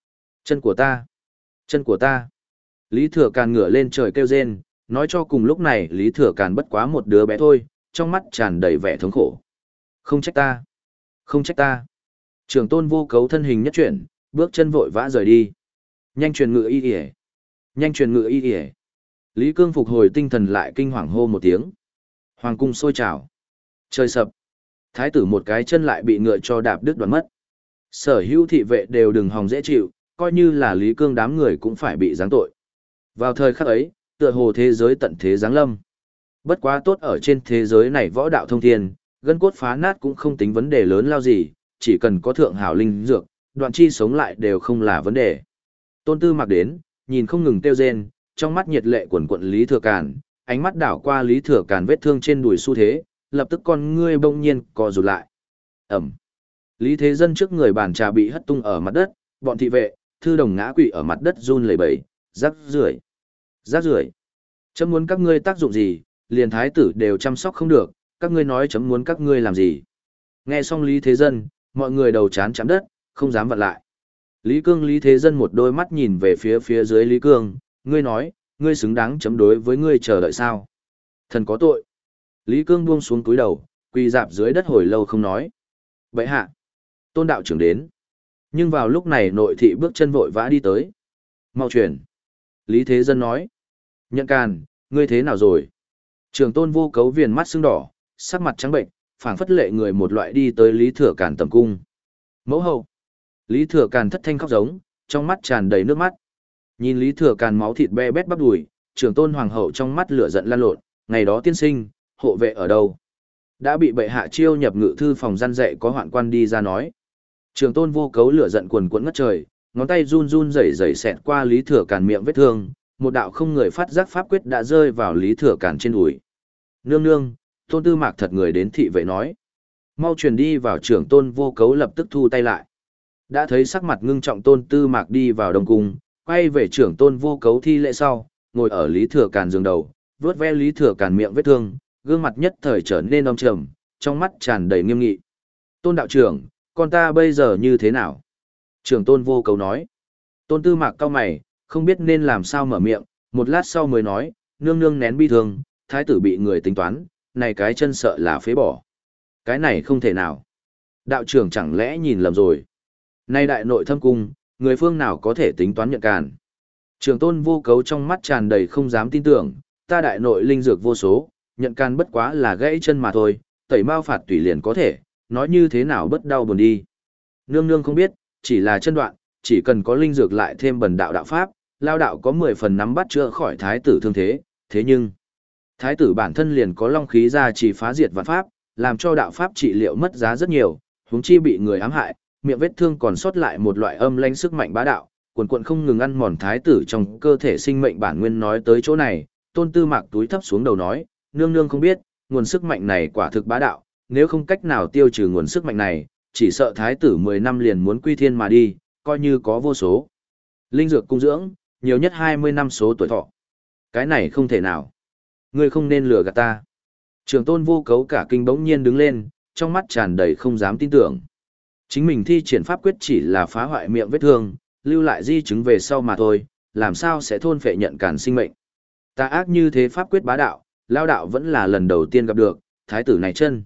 Chân của ta, chân của ta. Lý Thừa Càn ngửa lên trời kêu rên, nói cho cùng lúc này Lý Thừa Càn bất quá một đứa bé thôi, trong mắt tràn đầy vẻ thống khổ. Không trách ta, không trách ta. Trường Tôn Vô Cấu thân hình nhất chuyển, bước chân vội vã rời đi. Nhanh truyền ngự y y, nhanh truyền ngự y y. Lý Cương phục hồi tinh thần lại kinh hoàng hô một tiếng. Hoàng cung sôi trào. Trời sập. Thái tử một cái chân lại bị ngựa cho đạp đứt đoạn mất. Sở hữu thị vệ đều đừng hòng dễ chịu, coi như là Lý Cương đám người cũng phải bị giáng tội. Vào thời khắc ấy, tựa hồ thế giới tận thế giáng lâm. Bất quá tốt ở trên thế giới này võ đạo thông thiên, gân cốt phá nát cũng không tính vấn đề lớn lao gì, chỉ cần có thượng hảo linh dược, đoạn chi sống lại đều không là vấn đề. Tôn Tư Mạc đến, nhìn không ngừng kêu rên, trong mắt nhiệt lệ quần quận Lý Thừa Càn, ánh mắt đảo qua Lý Thừa Càn vết thương trên đùi xu thế, lập tức con ngươi bỗng nhiên co rụt lại. Ẩm. Lý Thế Dân trước người bàn trà bị hất tung ở mặt đất, bọn thị vệ, thư đồng ngã quỵ ở mặt đất run lẩy bẩy, rác rưởi, rác rưởi. Chấm muốn các ngươi tác dụng gì, liền thái tử đều chăm sóc không được, các ngươi nói chấm muốn các ngươi làm gì. Nghe xong Lý Thế Dân, mọi người đầu chán chạm đất, không dám vặn lại. Lý Cương Lý Thế Dân một đôi mắt nhìn về phía phía dưới Lý Cương, ngươi nói, ngươi xứng đáng chấm đối với ngươi chờ đợi sao. Thần có tội. Lý Cương buông xuống túi đầu, quỳ dạp dưới đất hồi lâu không nói. Bệ hạ. Tôn đạo trưởng đến. Nhưng vào lúc này nội thị bước chân vội vã đi tới. Mau chuyển. Lý Thế Dân nói. Nhận Càn, ngươi thế nào rồi? Trường Tôn Vô Cấu viền mắt sưng đỏ, sắc mặt trắng bệnh, phảng phất lệ người một loại đi tới Lý Thừa Càn tầm cung. Mẫu hậu. Lý Thừa Càn thất thanh khóc giống, trong mắt tràn đầy nước mắt. Nhìn Lý Thừa Càn máu thịt be bét bắp đùi, Trường Tôn Hoàng hậu trong mắt lửa giận lan lộn, ngày đó tiên sinh, hộ vệ ở đâu? Đã bị bệ hạ chiêu nhập ngự thư phòng gian dạy có hoạn quan đi ra nói. Trường Tôn Vô Cấu lửa giận quần quẫn ngất trời, ngón tay run run rẩy rẩy xẹt qua Lý Thừa Càn miệng vết thương, một đạo không người phát giác pháp quyết đã rơi vào Lý Thừa Càn trên đùi. Nương nương, Tôn Tư Mạc thật người đến thị vệ nói. Mau truyền đi vào. Trường Tôn Vô Cấu lập tức thu tay lại. Đã thấy sắc mặt ngưng trọng Tôn Tư Mạc đi vào đông cung, quay về Trưởng Tôn Vô Cấu thi lễ sau, ngồi ở Lý Thừa Càn giường đầu, vuốt ve Lý Thừa Càn miệng vết thương, gương mặt nhất thời trở nên âm trầm, trong mắt tràn đầy nghiêm nghị. Tôn đạo trưởng, con ta bây giờ như thế nào? Trưởng Tôn Vô Cấu nói. Tôn Tư Mạc cau mày, không biết nên làm sao mở miệng, một lát sau mới nói, nương nương nén bi thương, thái tử bị người tính toán, này cái chân sợ là phế bỏ. Cái này không thể nào. Đạo trưởng chẳng lẽ nhìn lầm rồi. Nay đại nội thâm cung, người phương nào có thể tính toán Nhận Càn. Trường Tôn Vô Cấu trong mắt tràn đầy không dám tin tưởng, ta đại nội linh dược vô số, Nhận Càn bất quá là gãy chân mà thôi, tẩy mao phạt tùy liền có thể, nói như thế nào bất đau buồn đi. Nương nương không biết, chỉ là chân đoạn, chỉ cần có linh dược lại thêm bần đạo đạo pháp, lao đạo có mười phần nắm bắt chữa khỏi thái tử thương thế, thế nhưng thái tử bản thân liền có long khí ra chỉ phá diệt vạn pháp, làm cho đạo pháp trị liệu mất giá rất nhiều, huống chi bị người ám hại, miệng vết thương còn sót lại một loại âm lãnh sức mạnh bá đạo, quần quần không ngừng ăn mòn thái tử trong cơ thể sinh mệnh bản nguyên. Nói tới chỗ này, Tôn Tư Mạc túi thấp xuống đầu nói, nương nương không biết, nguồn sức mạnh này quả thực bá đạo, nếu không cách nào tiêu trừ nguồn sức mạnh này, chỉ sợ thái tử mười năm liền muốn quy thiên mà đi, coi như có vô số linh dược cung dưỡng, nhiều nhất hai mươi năm số tuổi thọ. Cái này không thể nào. Ngươi không nên lừa gạt ta. Trường Tôn Vô Cấu cả kinh bỗng nhiên đứng lên, trong mắt tràn đầy không dám tin tưởng. Chính mình thi triển pháp quyết chỉ là phá hoại miệng vết thương, lưu lại di chứng về sau mà thôi, làm sao sẽ thôn phệ Nhận Càn sinh mệnh. Ta ác như thế pháp quyết bá đạo, lao đạo vẫn là lần đầu tiên gặp được, thái tử này chân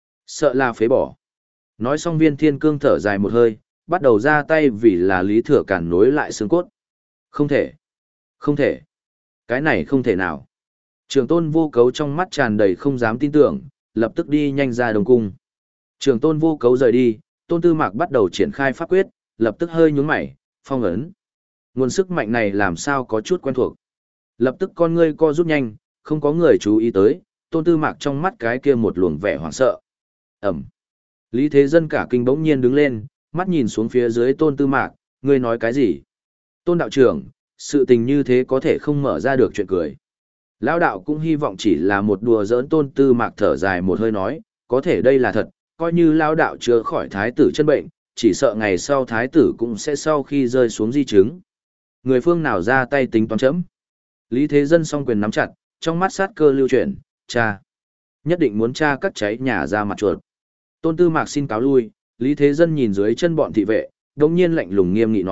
sợ là phế bỏ. Nói xong Viên Thiên Cương thở dài một hơi, bắt đầu ra tay vì là Lý Thừa Càn nối lại xương cốt. Không thể, không thể, cái này không thể nào. Trường Tôn Vô Cấu trong mắt tràn đầy không dám tin tưởng, lập tức đi nhanh ra Đông cung. Trường Tôn Vô Cấu rời đi, Tôn Tư Mạc bắt đầu triển khai pháp quyết, lập tức hơi nhướng mày, phong ấn. Nguồn sức mạnh này làm sao có chút quen thuộc. Lập tức con ngươi co rút nhanh, không có người chú ý tới, Tôn Tư Mạc trong mắt cái kia một luồng vẻ hoảng sợ. Ẩm. Lý Thế Dân cả kinh bỗng nhiên đứng lên, mắt nhìn xuống phía dưới Tôn Tư Mạc, ngươi nói cái gì? Tôn đạo trưởng, sự tình như thế có thể không mở ra được chuyện cười. Lão đạo cũng hy vọng chỉ là một đùa giỡn. Tôn Tư Mạc thở dài một hơi nói, có thể đây là thật, coi như lão đạo chữa khỏi thái tử chân bệnh, chỉ sợ ngày sau thái tử cũng sẽ sau khi rơi xuống di chứng. Người phương nào ra tay tính toán chấm? Lý Thế Dân song quyền nắm chặt, trong mắt sát cơ lưu chuyển, cha. Nhất định muốn cha cắt cháy nhà ra mặt chuột. Tôn Tư Mạc xin cáo lui, Lý Thế Dân nhìn dưới chân bọn thị vệ, đồng nhiên lạnh lùng nghiêm nghị nói,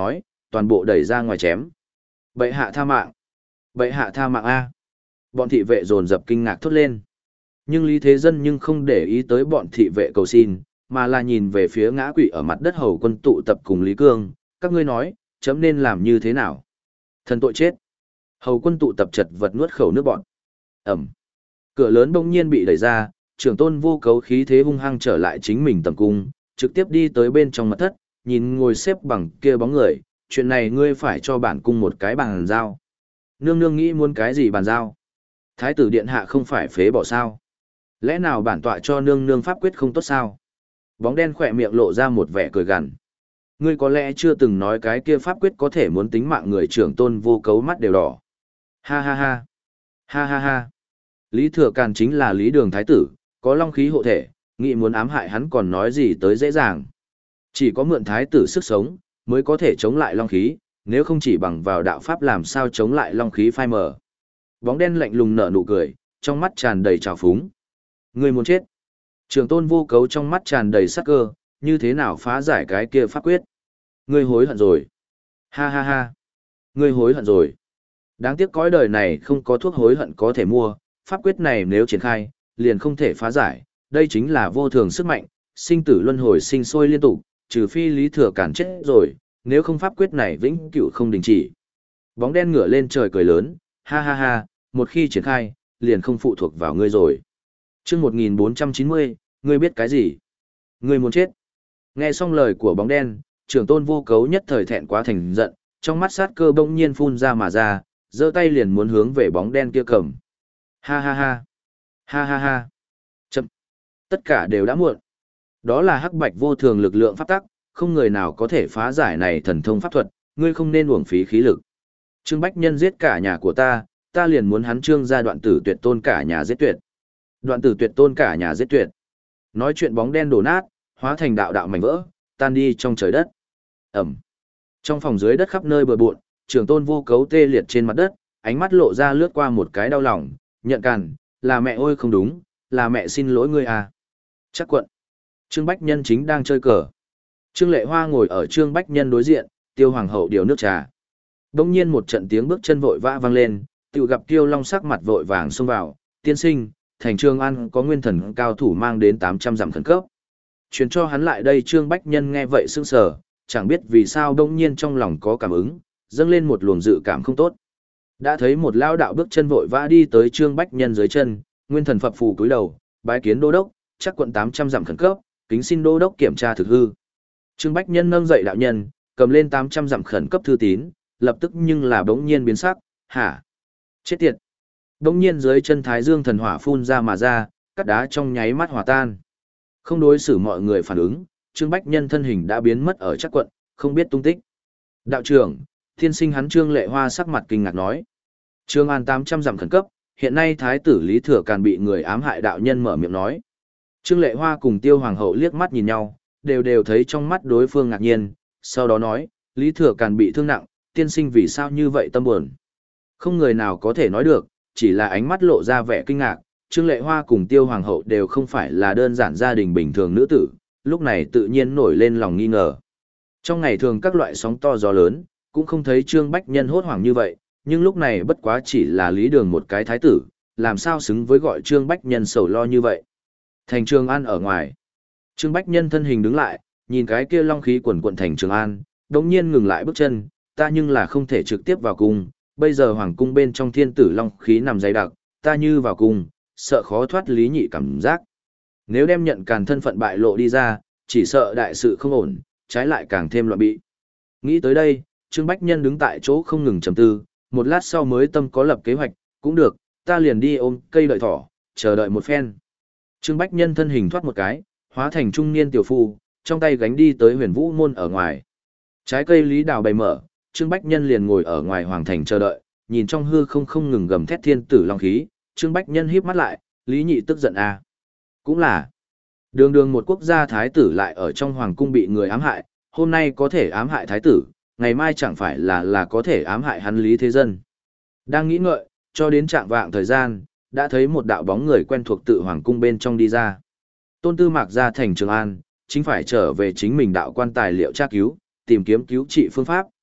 toàn bộ đẩy ra ngoài chém. Bệ hạ tha mạng! Bệ hạ tha mạng A! Bọn thị vệ dồn dập kinh ngạc thốt lên. Nhưng Lý Thế Dân nhưng không để ý tới bọn thị vệ cầu xin, mà là nhìn về phía ngã quỵ ở mặt đất hầu quân tụ tập cùng Lý Cương, các ngươi nói, chấm nên làm như thế nào? Thần tội chết. Hầu quân tụ tập chật vật nuốt khẩu nước bọn. Ẩm. Cửa lớn bỗng nhiên bị đẩy ra, trưởng tôn vô cấu khí thế hung hăng trở lại chính mình tầm cung, trực tiếp đi tới bên trong mật thất, nhìn ngồi xếp bằng kia bóng người, chuyện này ngươi phải cho bản cung một cái bàn giao. Nương nương nghĩ muốn cái gì bàn giao? Thái tử điện hạ không phải phế bỏ sao? Lẽ nào bản tọa cho nương nương pháp quyết không tốt sao? Bóng đen khỏe miệng lộ ra một vẻ cười gằn. Ngươi có lẽ chưa từng nói cái kia pháp quyết có thể muốn tính mạng người trưởng tôn vô cấu mắt đều đỏ. Ha ha ha. Ha ha ha. Lý Thừa Càn chính là Lý Đường Thái tử, có long khí hộ thể, nghĩ muốn ám hại hắn còn nói gì tới dễ dàng. Chỉ có mượn Thái tử sức sống, mới có thể chống lại long khí, nếu không chỉ bằng vào đạo pháp làm sao chống lại long khí phai mờ. Bóng đen lạnh lùng nở nụ cười, trong mắt tràn đầy trào phúng. Ngươi muốn chết. Trường tôn vô cấu trong mắt tràn đầy sắc cơ, như thế nào phá giải cái kia pháp quyết. Ngươi hối hận rồi. Ha ha ha. Ngươi hối hận rồi. Đáng tiếc cõi đời này không có thuốc hối hận có thể mua, pháp quyết này nếu triển khai, liền không thể phá giải, đây chính là vô thường sức mạnh, sinh tử luân hồi sinh sôi liên tục, trừ phi Lý Thừa Càn chết rồi, nếu không pháp quyết này vĩnh cửu không đình chỉ. Bóng đen ngửa lên trời cười lớn, ha ha ha, một khi triển khai, liền không phụ thuộc vào ngươi rồi. Chương một nghìn bốn trăm chín mươi, ngươi biết cái gì? Ngươi muốn chết. Nghe xong lời của bóng đen, trưởng tôn vô cấu nhất thời thẹn quá thành giận, trong mắt sát cơ bỗng nhiên phun ra mà ra, giơ tay liền muốn hướng về bóng đen kia cầm. Ha ha ha. Ha ha ha. Chậm. Tất cả đều đã muộn. Đó là hắc bạch vô thường lực lượng pháp tắc, không người nào có thể phá giải này thần thông pháp thuật, ngươi không nên uổng phí khí lực. Trương Bách Nhân giết cả nhà của ta, ta liền muốn hắn Trương ra đoạn tử tuyệt tôn cả nhà giết tuyệt. Đoạn tử tuyệt tôn cả nhà giết tuyệt. Nói chuyện bóng đen đổ nát, hóa thành đạo đạo mảnh vỡ, tan đi trong trời đất. Ẩm. Trong phòng dưới đất khắp nơi bừa bộn, trưởng tôn vô cấu tê liệt trên mặt đất, ánh mắt lộ ra lướt qua một cái đau lòng, nhận càn, là mẹ ôi không đúng, là mẹ xin lỗi ngươi à. Chắc quận. Trương Bách Nhân chính đang chơi cờ. Trương Lệ Hoa ngồi ở Trương Bách Nhân đối diện, Tiêu Hoàng hậu điều nước trà. Đông nhiên một trận tiếng bước chân vội vã vang lên, tự gặp Tiêu Long sắc mặt vội vàng xông vào, tiên sinh, thành Trương An có nguyên thần cao thủ mang đến tám trăm dặm khẩn cấp. Chuyển cho hắn lại đây Trương Bách Nhân nghe vậy sững sờ, chẳng biết vì sao đông nhiên trong lòng có cảm ứng, dâng lên một luồng dự cảm không tốt. Đã thấy một lao đạo bước chân vội vã đi tới Trương Bách Nhân dưới chân, nguyên thần phập phù cúi đầu, bái kiến đô đốc, chắc quận tám trăm dặm khẩn cấp, kính xin đô đốc kiểm tra thực hư. Trương Bách Nhân nâng dậy đạo nhân, cầm lên tám trăm dặm khẩn cấp thư tín, lập tức nhưng là bỗng nhiên biến sắc, hả? Chết tiệt! Bỗng nhiên dưới chân Thái Dương thần hỏa phun ra mà ra, cắt đá trong nháy mắt hòa tan. Không đối xử mọi người phản ứng, Trương Bách Nhân thân hình đã biến mất ở chắc quận, không biết tung tích. Đạo trưởng, thiên sinh hắn Trương Lệ Hoa sắc mặt kinh ngạc nói. Trương An tám trăm dặm khẩn cấp, hiện nay Thái tử Lý Thừa Càn bị người ám hại đạo nhân mở miệng nói. Trương Lệ Hoa cùng Tiêu Hoàng hậu liếc mắt nhìn nhau, đều đều thấy trong mắt đối phương ngạc nhiên, sau đó nói, Lý Thừa Càn bị thương nặng, tiên sinh vì sao như vậy tâm buồn. Không người nào có thể nói được, chỉ là ánh mắt lộ ra vẻ kinh ngạc, Trương Lệ Hoa cùng Tiêu Hoàng hậu đều không phải là đơn giản gia đình bình thường nữ tử, lúc này tự nhiên nổi lên lòng nghi ngờ. Trong ngày thường các loại sóng to gió lớn, cũng không thấy Trương Bách Nhân hốt hoảng như vậy, nhưng lúc này bất quá chỉ là Lý Đường một cái thái tử, làm sao xứng với gọi Trương Bách Nhân sầu lo như vậy. Thành Trường An ở ngoài. Trương Bách Nhân thân hình đứng lại, nhìn cái kia long khí quần quận thành Trường An, đống nhiên ngừng lại bước chân, ta nhưng là không thể trực tiếp vào cung, bây giờ hoàng cung bên trong thiên tử long khí nằm dày đặc, ta như vào cung, sợ khó thoát lý nhị cảm giác. Nếu đem nhận càn thân phận bại lộ đi ra, chỉ sợ đại sự không ổn, trái lại càng thêm loạn bị. Nghĩ tới đây, Trương Bách Nhân đứng tại chỗ không ngừng trầm tư, một lát sau mới tâm có lập kế hoạch, cũng được, ta liền đi ôm cây đợi thỏ, chờ đợi một phen. Trương Bách Nhân thân hình thoát một cái, hóa thành trung niên tiểu phu, trong tay gánh đi tới huyền vũ môn ở ngoài. Trái cây lý đào bày mở, Trương Bách Nhân liền ngồi ở ngoài hoàng thành chờ đợi, nhìn trong hư không không ngừng gầm thét thiên tử long khí, Trương Bách Nhân híp mắt lại, Lý Nhị tức giận à. Cũng là, đường đường một quốc gia thái tử lại ở trong hoàng cung bị người ám hại, hôm nay có thể ám hại thái tử, ngày mai chẳng phải là là có thể ám hại hắn Lý Thế Dân. Đang nghĩ ngợi, cho đến trạng vạng thời gian, đã thấy một đạo bóng người quen thuộc tự hoàng cung bên trong đi ra. Tôn Tư Mạc ra thành Trường An, chính phải trở về chính mình đạo quan tài liệu tra cứu, tìm kiếm cứu trị phương pháp,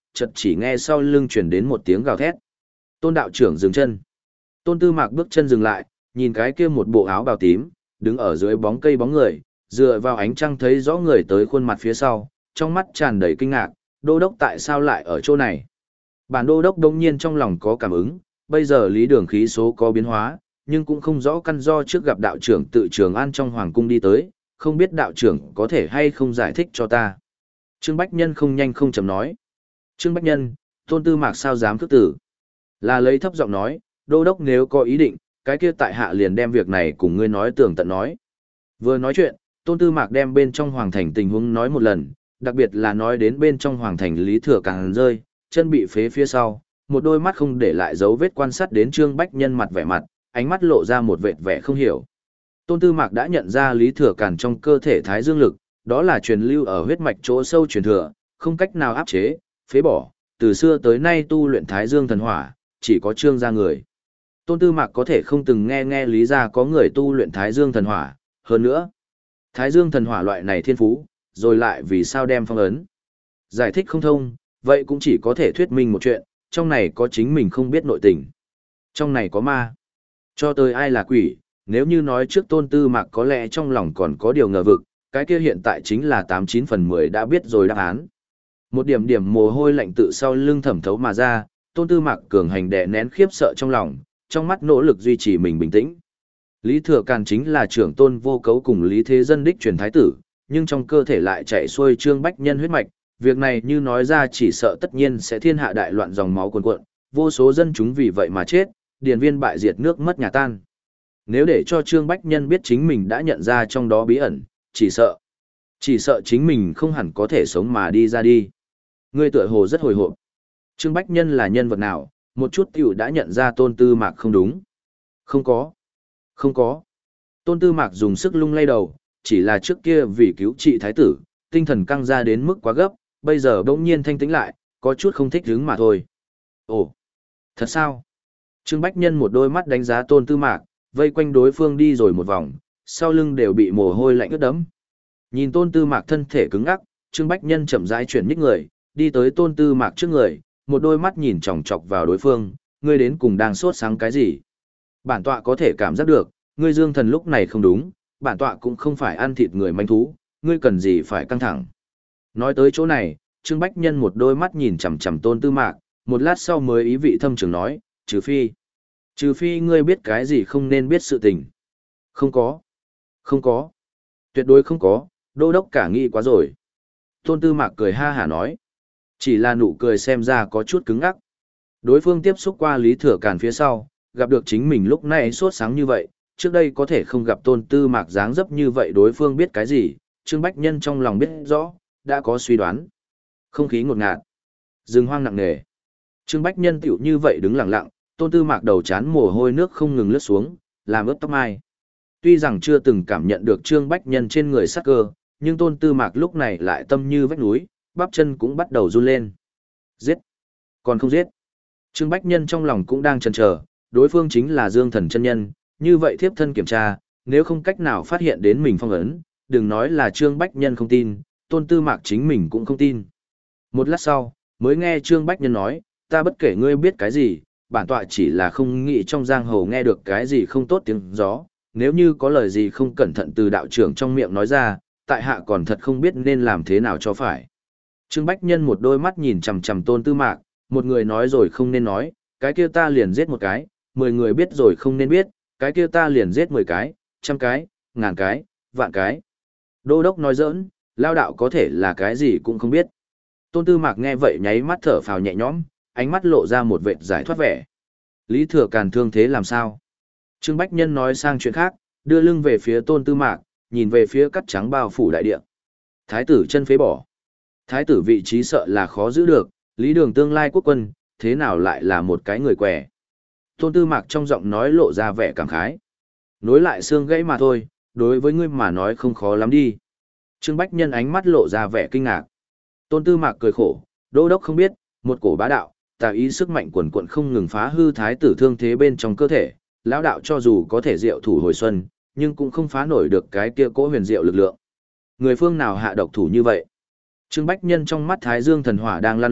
chợt chỉ nghe sau lưng truyền đến một tiếng gào thét. Tôn đạo trưởng dừng chân. Tôn Tư Mạc bước chân dừng lại, nhìn cái kia một bộ áo bào tím, đứng ở dưới bóng cây bóng người, dựa vào ánh trăng thấy rõ người tới khuôn mặt phía sau, trong mắt tràn đầy kinh ngạc, đô đốc tại sao lại ở chỗ này? Bản đô đốc đống nhiên trong lòng có cảm ứng, bây giờ lý đường khí số có biến hóa, nhưng cũng không rõ căn do trước gặp đạo trưởng tự Trường An trong hoàng cung đi tới, không biết đạo trưởng có thể hay không giải thích cho ta. Trương Bách Nhân không nhanh không chậm nói. Trương Bách Nhân, Tôn Tư Mạc sao dám thức tử? Là lấy thấp giọng nói, đô đốc nếu có ý định, cái kia tại hạ liền đem việc này cùng ngươi nói tường tận nói. Vừa nói chuyện, Tôn Tư Mạc đem bên trong hoàng thành tình huống nói một lần, đặc biệt là nói đến bên trong hoàng thành Lý Thừa càng rơi, chân bị phế phía sau, một đôi mắt không để lại dấu vết quan sát đến Trương Bách Nhân mặt vẻ mặt, ánh mắt lộ ra một vệt vẻ không hiểu. Tôn Tư Mạc đã nhận ra Lý Thừa Càn trong cơ thể thái dương lực, đó là truyền lưu ở huyết mạch chỗ sâu truyền thừa, không cách nào áp chế, phế bỏ, từ xưa tới nay tu luyện thái dương thần hỏa, chỉ có Trương gia người. Tôn Tư Mạc có thể không từng nghe nghe Lý gia có người tu luyện thái dương thần hỏa, hơn nữa, thái dương thần hỏa loại này thiên phú, rồi lại vì sao đem phong ấn. Giải thích không thông, vậy cũng chỉ có thể thuyết minh một chuyện, trong này có chính mình không biết nội tình. Trong này có ma. Cho tới ai là quỷ, nếu như nói trước Tôn Tư Mạc có lẽ trong lòng còn có điều ngờ vực, cái kia hiện tại chính là tám chín phần mười đã biết rồi đáp án. Một điểm điểm mồ hôi lạnh tự sau lưng thẩm thấu mà ra, Tôn Tư Mạc cường hành đè nén khiếp sợ trong lòng, trong mắt nỗ lực duy trì mình bình tĩnh. Lý Thừa Càn chính là trưởng Tôn Vô Cấu cùng Lý Thế Dân đích truyền thái tử, nhưng trong cơ thể lại chạy xuôi Trương Bách Nhân huyết mạch, việc này như nói ra chỉ sợ tất nhiên sẽ thiên hạ đại loạn dòng máu cuồn cuộn, vô số dân chúng vì vậy mà chết, điền viên bại diệt nước mất nhà tan. Nếu để cho Trương Bách Nhân biết chính mình đã nhận ra trong đó bí ẩn, chỉ sợ, chỉ sợ chính mình không hẳn có thể sống mà đi ra đi. Ngươi tựa hồ rất hồi hộp. Trương Bách Nhân là nhân vật nào, một chút tiểu đã nhận ra Tôn Tư Mạc không đúng. Không có. Không có. Tôn Tư Mạc dùng sức lung lay đầu, chỉ là trước kia vì cứu trị thái tử, tinh thần căng ra đến mức quá gấp, bây giờ bỗng nhiên thanh tĩnh lại, có chút không thích hứng mà thôi. Ồ, thật sao? Trương Bách Nhân một đôi mắt đánh giá Tôn Tư Mạc, vây quanh đối phương đi rồi một vòng, sau lưng đều bị mồ hôi lạnh ướt đẫm. Nhìn Tôn Tư Mạc thân thể cứng ngắc, Trương Bách Nhân chậm rãi chuyển nhích người, đi tới Tôn Tư Mạc trước người, một đôi mắt nhìn chòng chọc vào đối phương, ngươi đến cùng đang sốt sáng cái gì? Bản tọa có thể cảm giác được, ngươi dương thần lúc này không đúng, bản tọa cũng không phải ăn thịt người manh thú, ngươi cần gì phải căng thẳng. Nói tới chỗ này, Trương Bách Nhân một đôi mắt nhìn chằm chằm Tôn Tư Mạc, một lát sau mới ý vị thâm trường nói, trừ phi, trừ phi ngươi biết cái gì không nên biết sự tình. Không có, không có, tuyệt đối không có, đô đốc cả nghĩ quá rồi. Tôn Tư Mạc cười ha hả nói, chỉ là nụ cười xem ra có chút cứng ngắc. Đối phương tiếp xúc qua Lý Thừa Càn phía sau, gặp được chính mình lúc này sốt sáng như vậy, trước đây có thể không gặp Tôn Tư Mạc dáng dấp như vậy đối phương biết cái gì, Trương Bách Nhân trong lòng biết rõ, đã có suy đoán. Không khí ngột ngạt, rừng hoang nặng nề. Trương Bách Nhân tiểu như vậy đứng lặng lặng, Tôn Tư Mạc đầu chán mồ hôi nước không ngừng lướt xuống, làm ướt tóc mai. Tuy rằng chưa từng cảm nhận được Trương Bách Nhân trên người sắc cơ, nhưng Tôn Tư Mạc lúc này lại tâm như vách núi, bắp chân cũng bắt đầu run lên. Giết! Còn không giết! Trương Bách Nhân trong lòng cũng đang chần chờ, đối phương chính là Dương Thần chân nhân, như vậy thiếp thân kiểm tra, nếu không cách nào phát hiện đến mình phong ấn, đừng nói là Trương Bách Nhân không tin, Tôn Tư Mạc chính mình cũng không tin. Một lát sau, mới nghe Trương Bách Nhân nói, ta bất kể ngươi biết cái gì, bản tọa chỉ là không nghĩ trong giang hồ nghe được cái gì không tốt tiếng gió, nếu như có lời gì không cẩn thận từ đạo trưởng trong miệng nói ra, tại hạ còn thật không biết nên làm thế nào cho phải. Trương Bách Nhân một đôi mắt nhìn chằm chằm Tôn Tư Mạc, một người nói rồi không nên nói, cái kia ta liền giết một cái, mười người biết rồi không nên biết, cái kia ta liền giết mười cái, trăm cái, ngàn cái, vạn cái. Đô đốc nói giỡn, lao đạo có thể là cái gì cũng không biết. Tôn Tư Mạc nghe vậy nháy mắt thở phào nhẹ nhõm, ánh mắt lộ ra một vệt giải thoát vẻ. Lý Thừa Càn thương thế làm sao? Trương Bách Nhân nói sang chuyện khác, đưa lưng về phía Tôn Tư Mạc, nhìn về phía cắt trắng bao phủ đại địa. Thái tử chân phế bỏ. Thái tử vị trí sợ là khó giữ được, Lý Đường tương lai quốc quân, thế nào lại là một cái người què. Tôn Tư Mạc trong giọng nói lộ ra vẻ cảm khái. Nối lại xương gãy mà thôi, đối với ngươi mà nói không khó lắm đi. Trương Bách Nhân ánh mắt lộ ra vẻ kinh ngạc. Tôn Tư Mạc cười khổ, đô đốc không biết, một cổ bá đạo, tà ý sức mạnh quần quận không ngừng phá hư thái tử thương thế bên trong cơ thể, lão đạo cho dù có thể diệu thủ hồi xuân, nhưng cũng không phá nổi được cái kia cỗ huyền diệu lực lượng. Người phương nào hạ độc thủ như vậy? Trương Bách Nhân trong mắt Thái Dương thần hỏa đang lan lộn,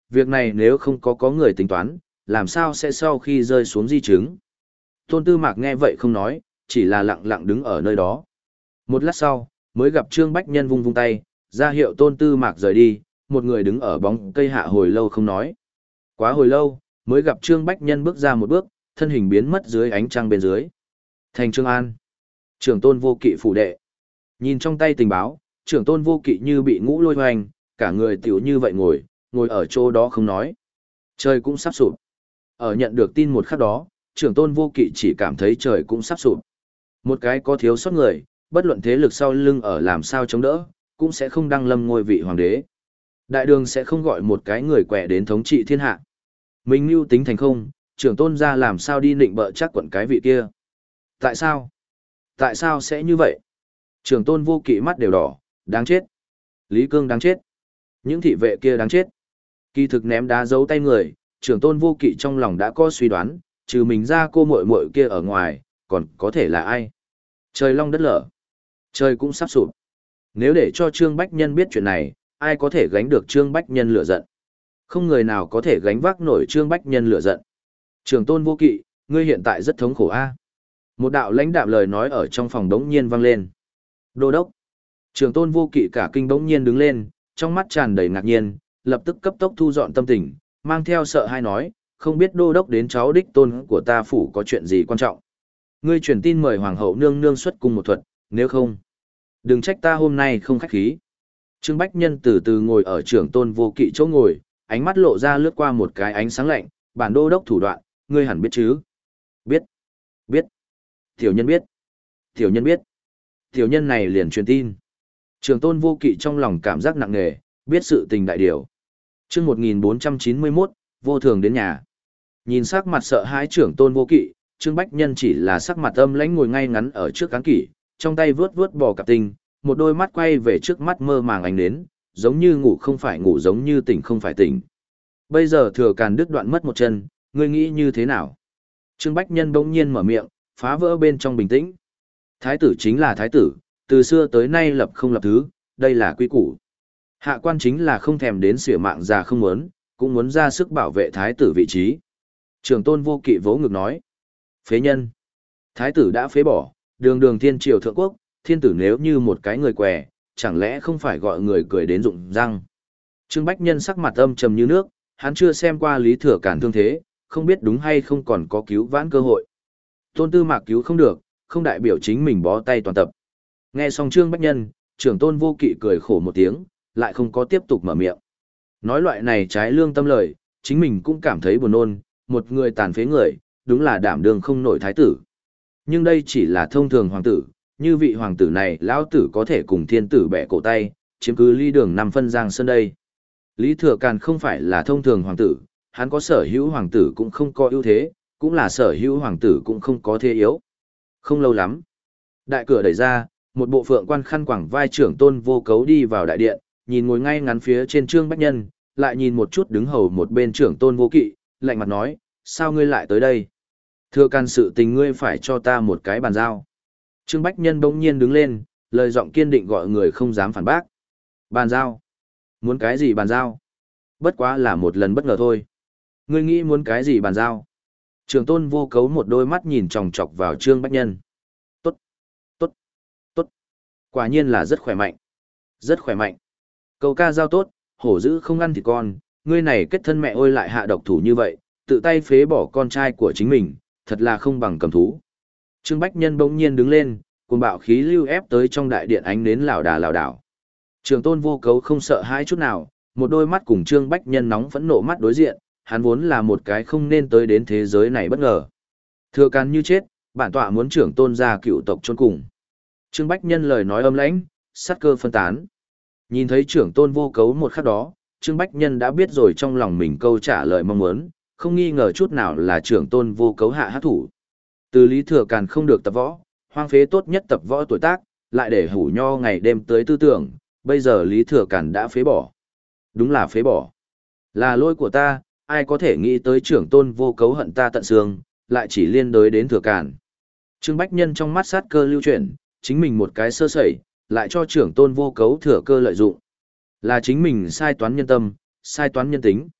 việc này nếu không có có người tính toán, làm sao sẽ sau khi rơi xuống di chứng. Tôn Tư Mạc nghe vậy không nói, chỉ là lặng lặng đứng ở nơi đó. Một lát sau, mới gặp Trương Bách Nhân vung vung tay, ra hiệu Tôn Tư Mạc rời đi, một người đứng ở bóng cây hạ hồi lâu không nói. Quá hồi lâu, mới gặp Trương Bách Nhân bước ra một bước, thân hình biến mất dưới ánh trăng bên dưới. Thành Trương An, trưởng tôn vô kỵ phủ đệ. Nhìn trong tay tình báo, trưởng tôn vô kỵ như bị ngũ lôi hoành, cả người tiểu như vậy ngồi, ngồi ở chỗ đó không nói. Trời cũng sắp sụp. Ở nhận được tin một khắc đó, trưởng tôn vô kỵ chỉ cảm thấy trời cũng sắp sụp. Một cái có thiếu sót người, bất luận thế lực sau lưng ở làm sao chống đỡ, cũng sẽ không đăng lâm ngôi vị hoàng đế. Đại đường sẽ không gọi một cái người quẻ đến thống trị thiên hạ. Mình mưu tính thành không, trưởng tôn ra làm sao đi nịnh bợ chắc quận cái vị kia. Tại sao? Tại sao sẽ như vậy? Trưởng tôn vô kỵ mắt đều đỏ, đáng chết. Lý Cương đáng chết. Những thị vệ kia đáng chết. Kỳ thực ném đá giấu tay người, trưởng tôn vô kỵ trong lòng đã có suy đoán, trừ mình ra cô muội muội kia ở ngoài, còn có thể là ai? Trời long đất lở. Trời cũng sắp sụp. Nếu để cho Trương Bách Nhân biết chuyện này, ai có thể gánh được Trương Bách Nhân lửa giận? Không người nào có thể gánh vác nổi Trương Bách Nhân lửa giận. Trưởng tôn vô kỵ, ngươi hiện tại rất thống khổ a. Một đạo lãnh đạm lời nói ở trong phòng đống nhiên vang lên. Đô đốc. Trưởng tôn vô kỵ cả kinh đống nhiên đứng lên, trong mắt tràn đầy ngạc nhiên, lập tức cấp tốc thu dọn tâm tình, mang theo sợ hai nói, không biết đô đốc đến cháu đích tôn của ta phủ có chuyện gì quan trọng. Ngươi truyền tin mời hoàng hậu nương nương xuất cung một thuật, nếu không, đừng trách ta hôm nay không khách khí. Trương Bách Nhân từ từ ngồi ở trưởng tôn vô kỵ chỗ ngồi, ánh mắt lộ ra lướt qua một cái ánh sáng lạnh, bản đô đốc thủ đoạn, ngươi hẳn biết chứ? Biết. Biết. Tiểu nhân biết. Tiểu nhân biết. Tiểu nhân này liền truyền tin. Trưởng tôn vô kỵ trong lòng cảm giác nặng nề, biết sự tình đại điều. Chương một nghìn bốn trăm chín mươi mốt, vô thường đến nhà. Nhìn sắc mặt sợ hãi trưởng tôn vô kỵ, Trương Bách Nhân chỉ là sắc mặt âm lãnh ngồi ngay ngắn ở trước cán kỷ, trong tay vướt vướt bò cạp tinh, một đôi mắt quay về trước mắt mơ màng ánh đến, giống như ngủ không phải ngủ, giống như tỉnh không phải tỉnh. Bây giờ thừa càn đứt đoạn mất một chân, ngươi nghĩ như thế nào? Trương Bách Nhân bỗng nhiên mở miệng, phá vỡ bên trong bình tĩnh. Thái tử chính là thái tử, từ xưa tới nay lập không lập thứ, đây là quy củ. Hạ quan chính là không thèm đến xỉa mạng già không muốn, cũng muốn ra sức bảo vệ thái tử vị trí. Trưởng tôn vô kỵ vỗ ngực nói. Phế nhân. Thái tử đã phế bỏ, đường đường thiên triều thượng quốc, thiên tử nếu như một cái người què, chẳng lẽ không phải gọi người cười đến rụng răng. Trương Bách Nhân sắc mặt âm trầm như nước, hắn chưa xem qua Lý Thừa Càn thương thế, không biết đúng hay không còn có cứu vãn cơ hội. Tôn Tư Mạc cứu không được, không đại biểu chính mình bó tay toàn tập. Nghe xong Trương Bách Nhân, trưởng tôn vô kỵ cười khổ một tiếng, lại không có tiếp tục mở miệng. Nói loại này trái lương tâm lời, chính mình cũng cảm thấy buồn nôn, một người tàn phế người, đúng là đảm đương không nổi thái tử. Nhưng đây chỉ là thông thường hoàng tử, như vị hoàng tử này lão tử có thể cùng thiên tử bẻ cổ tay, chiếm cứ ly đường năm phân giang sơn đây. Lý Thừa Càn không phải là thông thường hoàng tử, hắn có sở hữu hoàng tử cũng không có ưu thế, cũng là sở hữu hoàng tử cũng không có thế yếu. Không lâu lắm, đại cửa đẩy ra, một bộ phượng quan khăn quàng vai trưởng tôn vô cấu đi vào đại điện, nhìn ngồi ngay ngắn phía trên Trương Bách Nhân, lại nhìn một chút đứng hầu một bên trưởng tôn vô kỵ, lạnh mặt nói, sao ngươi lại tới đây? Thừa Càn sự tình ngươi phải cho ta một cái bàn giao. Trương Bách Nhân bỗng nhiên đứng lên, lời giọng kiên định gọi người không dám phản bác. Bàn giao? Muốn cái gì bàn giao? Bất quá là một lần bất ngờ thôi. Ngươi nghĩ muốn cái gì bàn giao? Trưởng tôn vô cấu một đôi mắt nhìn chòng chọc vào Trương Bách Nhân. Tốt, tốt, tốt. Quả nhiên là rất khỏe mạnh. Rất khỏe mạnh. Cầu ca giao tốt, hổ dữ không ăn thịt con, ngươi này kết thân mẹ ôi lại hạ độc thủ như vậy, tự tay phế bỏ con trai của chính mình, thật là không bằng cầm thú. Trương Bách Nhân bỗng nhiên đứng lên, cuồng bạo khí lưu ép tới trong đại điện ánh nến lảo đà lảo đảo. Trường tôn vô cấu không sợ hãi chút nào, một đôi mắt cùng Trương Bách Nhân nóng phẫn nộ mắt đối diện, hắn vốn là một cái không nên tới đến thế giới này bất ngờ. Thừa Càn như chết, bản tọa muốn trưởng tôn gia cựu tộc chôn cùng. Trương Bách Nhân lời nói âm lãnh, sát cơ phân tán. Nhìn thấy trưởng tôn vô cấu một khắc đó, Trương Bách Nhân đã biết rồi trong lòng mình câu trả lời mong muốn, không nghi ngờ chút nào là trưởng tôn vô cấu hạ hát thủ. Từ Lý Thừa Càn không được tập võ, hoang phế tốt nhất tập võ tuổi tác, lại để hủ nho ngày đêm tới tư tưởng, bây giờ Lý Thừa Càn đã phế bỏ. Đúng là phế bỏ. Là lỗi của ta, ai có thể nghĩ tới trưởng tôn vô cấu hận ta tận xương, lại chỉ liên đới đến Thừa Càn. Trương Bách Nhân trong mắt sát cơ lưu chuyển, chính mình một cái sơ sẩy, lại cho trưởng tôn vô cấu thừa cơ lợi dụng. Là chính mình sai toán nhân tâm, sai toán nhân tính.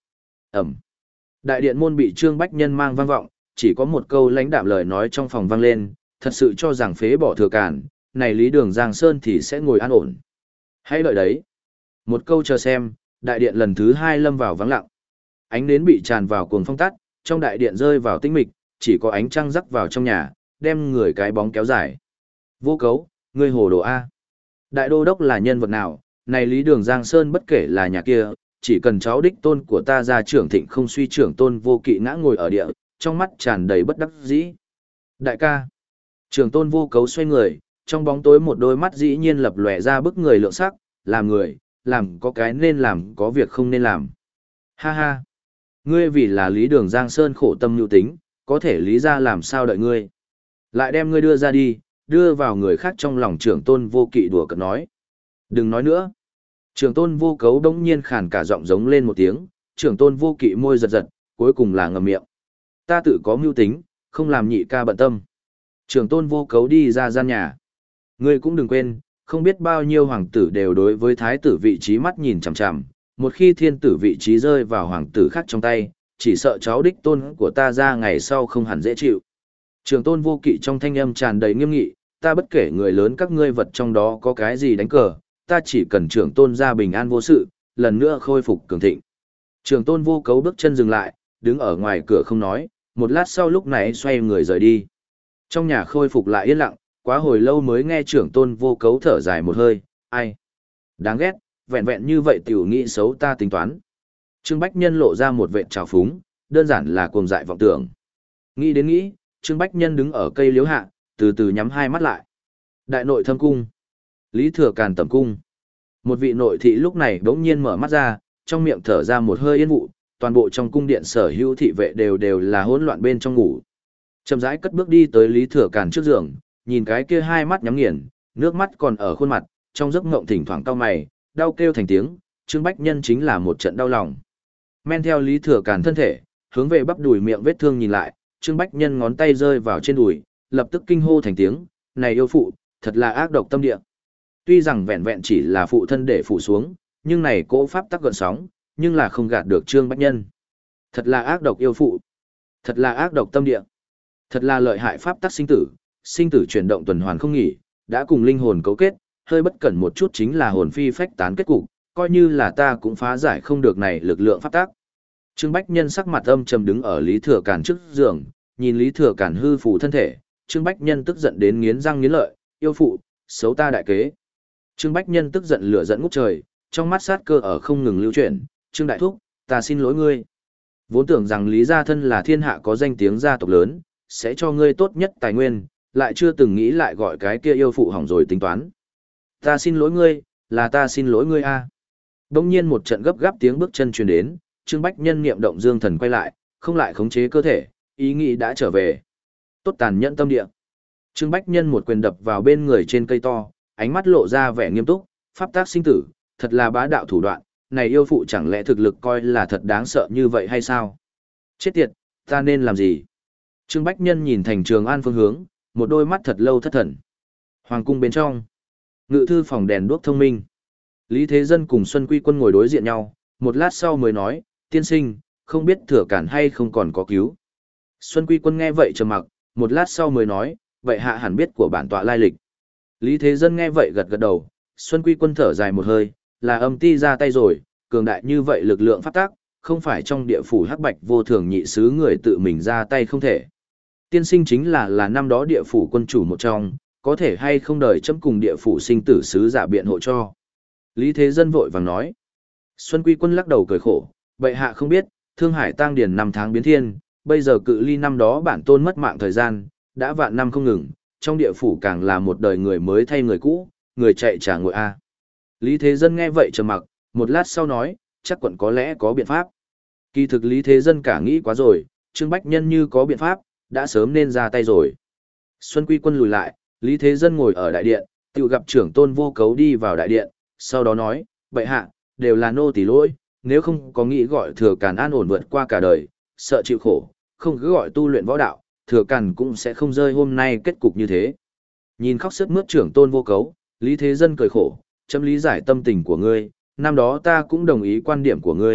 Ẩm. Đại điện môn bị Trương Bách Nhân mang vang vọng, chỉ có một câu lãnh đạm lời nói trong phòng vang lên, thật sự cho rằng phế bỏ Thừa Càn, này Lý Đường Giang Sơn thì sẽ ngồi an ổn. Hãy đợi đấy. Một câu chờ xem, đại điện lần thứ hai lâm vào vắng lặng. Ánh nến bị tràn vào cuồng phong tắt, trong đại điện rơi vào tĩnh mịch, chỉ có ánh trăng rắc vào trong nhà, đem người cái bóng kéo dài. Vô Cấu, ngươi hồ đồ A. Đại đô đốc là nhân vật nào, này Lý Đường Giang Sơn bất kể là nhà kia, chỉ cần cháu đích tôn của ta ra trưởng thịnh không suy trưởng tôn Vô Kỵ ngã ngồi ở địa, trong mắt tràn đầy bất đắc dĩ. Đại ca. Trưởng tôn Vô Cấu xoay người, trong bóng tối một đôi mắt dĩ nhiên lập lòe ra bức người lượng sắc, làm người, làm có cái nên làm, có việc không nên làm. Ha ha. Ngươi vì là Lý Đường Giang Sơn khổ tâm nhu tính, có thể lý ra làm sao đợi ngươi. Lại đem ngươi đưa ra đi, đưa vào người khác trong lòng trưởng tôn Vô Kỵ đùa cợt nói. Đừng nói nữa. Trưởng tôn Vô Cấu đống nhiên khàn cả giọng giống lên một tiếng, trưởng tôn Vô Kỵ môi giật giật, cuối cùng là ngậm miệng. Ta tự có mưu tính, không làm nhị ca bận tâm. Trưởng tôn Vô Cấu đi ra gian nhà. Ngươi cũng đừng quên, không biết bao nhiêu hoàng tử đều đối với thái tử vị trí mắt nhìn chằm chằm, một khi thiên tử vị trí rơi vào hoàng tử khác trong tay, chỉ sợ cháu đích tôn của ta ra ngày sau không hẳn dễ chịu. Trưởng tôn Vô Kỵ trong thanh âm tràn đầy nghiêm nghị, ta bất kể người lớn các ngươi vật trong đó có cái gì đánh cờ, ta chỉ cần trưởng tôn ra bình an vô sự, lần nữa khôi phục cường thịnh. Trưởng tôn Vô Cấu bước chân dừng lại, đứng ở ngoài cửa không nói, một lát sau lúc này xoay người rời đi. Trong nhà khôi phục lại yên lặng, quá hồi lâu mới nghe trưởng tôn Vô Cấu thở dài một hơi, ai? Đáng ghét, vẹn vẹn như vậy tiểu nghĩ xấu ta tính toán. Trương Bách Nhân lộ ra một vệt trào phúng, đơn giản là cuồng dại vọng tưởng. Nghĩ đến nghĩ, Trương Bách Nhân đứng ở cây liễu hạ, từ từ nhắm hai mắt lại. Đại nội thâm cung. Lý Thừa Càn tẩm cung. Một vị nội thị lúc này bỗng nhiên mở mắt ra, trong miệng thở ra một hơi yên vụ, toàn bộ trong cung điện sở hữu thị vệ đều đều là hỗn loạn bên trong ngủ. Chậm rãi cất bước đi tới Lý Thừa Càn trước giường, nhìn cái kia hai mắt nhắm nghiền, nước mắt còn ở khuôn mặt, trong giấc ngộng thỉnh thoảng cau mày, đau kêu thành tiếng, Trương Bách Nhân chính là một trận đau lòng. Men theo Lý Thừa Càn thân thể, hướng về bắp đùi miệng vết thương nhìn lại, Trương Bách Nhân ngón tay rơi vào trên đùi, lập tức kinh hô thành tiếng, này yêu phụ, thật là ác độc tâm địa. Tuy rằng vẹn vẹn chỉ là phụ thân để phụ xuống, nhưng này cỗ pháp tắc gợn sóng, nhưng là không gạt được Trương Bách Nhân. Thật là ác độc yêu phụ, thật là ác độc tâm địa, thật là lợi hại pháp tắc sinh tử, sinh tử chuyển động tuần hoàn không nghỉ, đã cùng linh hồn cấu kết, hơi bất cẩn một chút chính là hồn phi phách tán kết cục, coi như là ta cũng phá giải không được này lực lượng pháp tắc. Trương Bách Nhân sắc mặt âm trầm đứng ở Lý Thừa Càn trước giường, nhìn Lý Thừa Càn hư phù thân thể, Trương Bách Nhân tức giận đến nghiến răng nghiến lợi, yêu phụ, xấu ta đại kế. Trương Bách Nhân tức giận lửa giận ngút trời, trong mắt sát cơ ở không ngừng lưu chuyển, Trương Đại Thúc, ta xin lỗi ngươi. Vốn tưởng rằng Lý Gia Thân là thiên hạ có danh tiếng gia tộc lớn, sẽ cho ngươi tốt nhất tài nguyên, lại chưa từng nghĩ lại gọi cái kia yêu phụ hỏng rồi tính toán. Ta xin lỗi ngươi, là ta xin lỗi ngươi a. Đông nhiên một trận gấp gáp tiếng bước chân truyền đến, Trương Bách Nhân niệm động dương thần quay lại, không lại khống chế cơ thể, ý nghĩ đã trở về. Tốt tàn nhẫn tâm địa. Trương Bách Nhân một quyền đập vào bên người trên cây to, ánh mắt lộ ra vẻ nghiêm túc, pháp tác sinh tử, thật là bá đạo thủ đoạn, này yêu phụ chẳng lẽ thực lực coi là thật đáng sợ như vậy hay sao? Chết tiệt, ta nên làm gì? Trương Bách Nhân nhìn thành Trường An phương hướng, một đôi mắt thật lâu thất thần. Hoàng cung bên trong, ngự thư phòng đèn đuốc thông minh. Lý Thế Dân cùng Xuân Quy Quân ngồi đối diện nhau, một lát sau mới nói, tiên sinh, không biết Thừa Càn hay không còn có cứu. Xuân Quy Quân nghe vậy trầm mặc, một lát sau mới nói, vậy hạ hẳn biết của bản tọa lai lịch. Lý Thế Dân nghe vậy gật gật đầu, Xuân Quy Quân thở dài một hơi, là âm ti ra tay rồi, cường đại như vậy lực lượng phát tác, không phải trong địa phủ hắc bạch vô thường nhị sứ người tự mình ra tay không thể. Tiên sinh chính là là năm đó địa phủ quân chủ một trong, có thể hay không đời chấm cùng địa phủ sinh tử sứ giả biện hộ cho. Lý Thế Dân vội vàng nói. Xuân Quy Quân lắc đầu cười khổ, bệ hạ không biết, Thương Hải tang điền năm tháng biến thiên, bây giờ cự ly năm đó bản tôn mất mạng thời gian, đã vạn năm không ngừng, trong địa phủ càng là một đời người mới thay người cũ, người chạy trả ngồi A. Lý Thế Dân nghe vậy trầm mặc, một lát sau nói, chắc quận có lẽ có biện pháp. Kỳ thực Lý Thế Dân cả nghĩ quá rồi, Trương Bách Nhân như có biện pháp, đã sớm nên ra tay rồi. Xuân Quy Quân lùi lại, Lý Thế Dân ngồi ở đại điện, tự gặp trưởng tôn Vô Cấu đi vào đại điện, sau đó nói, bệ hạ, đều là nô tỳ lỗi, nếu không có nghĩ gọi Thừa Càn an ổn vượt qua cả đời, sợ chịu khổ, không cứ gọi tu luyện võ đạo, Thừa Càn cũng sẽ không rơi hôm nay kết cục như thế. Nhìn khóc sướt mướt trưởng tôn Vô Cấu, Lý Thế Dân cười khổ, chấm lý giải tâm tình của ngươi, năm đó ta cũng đồng ý quan điểm của ngươi,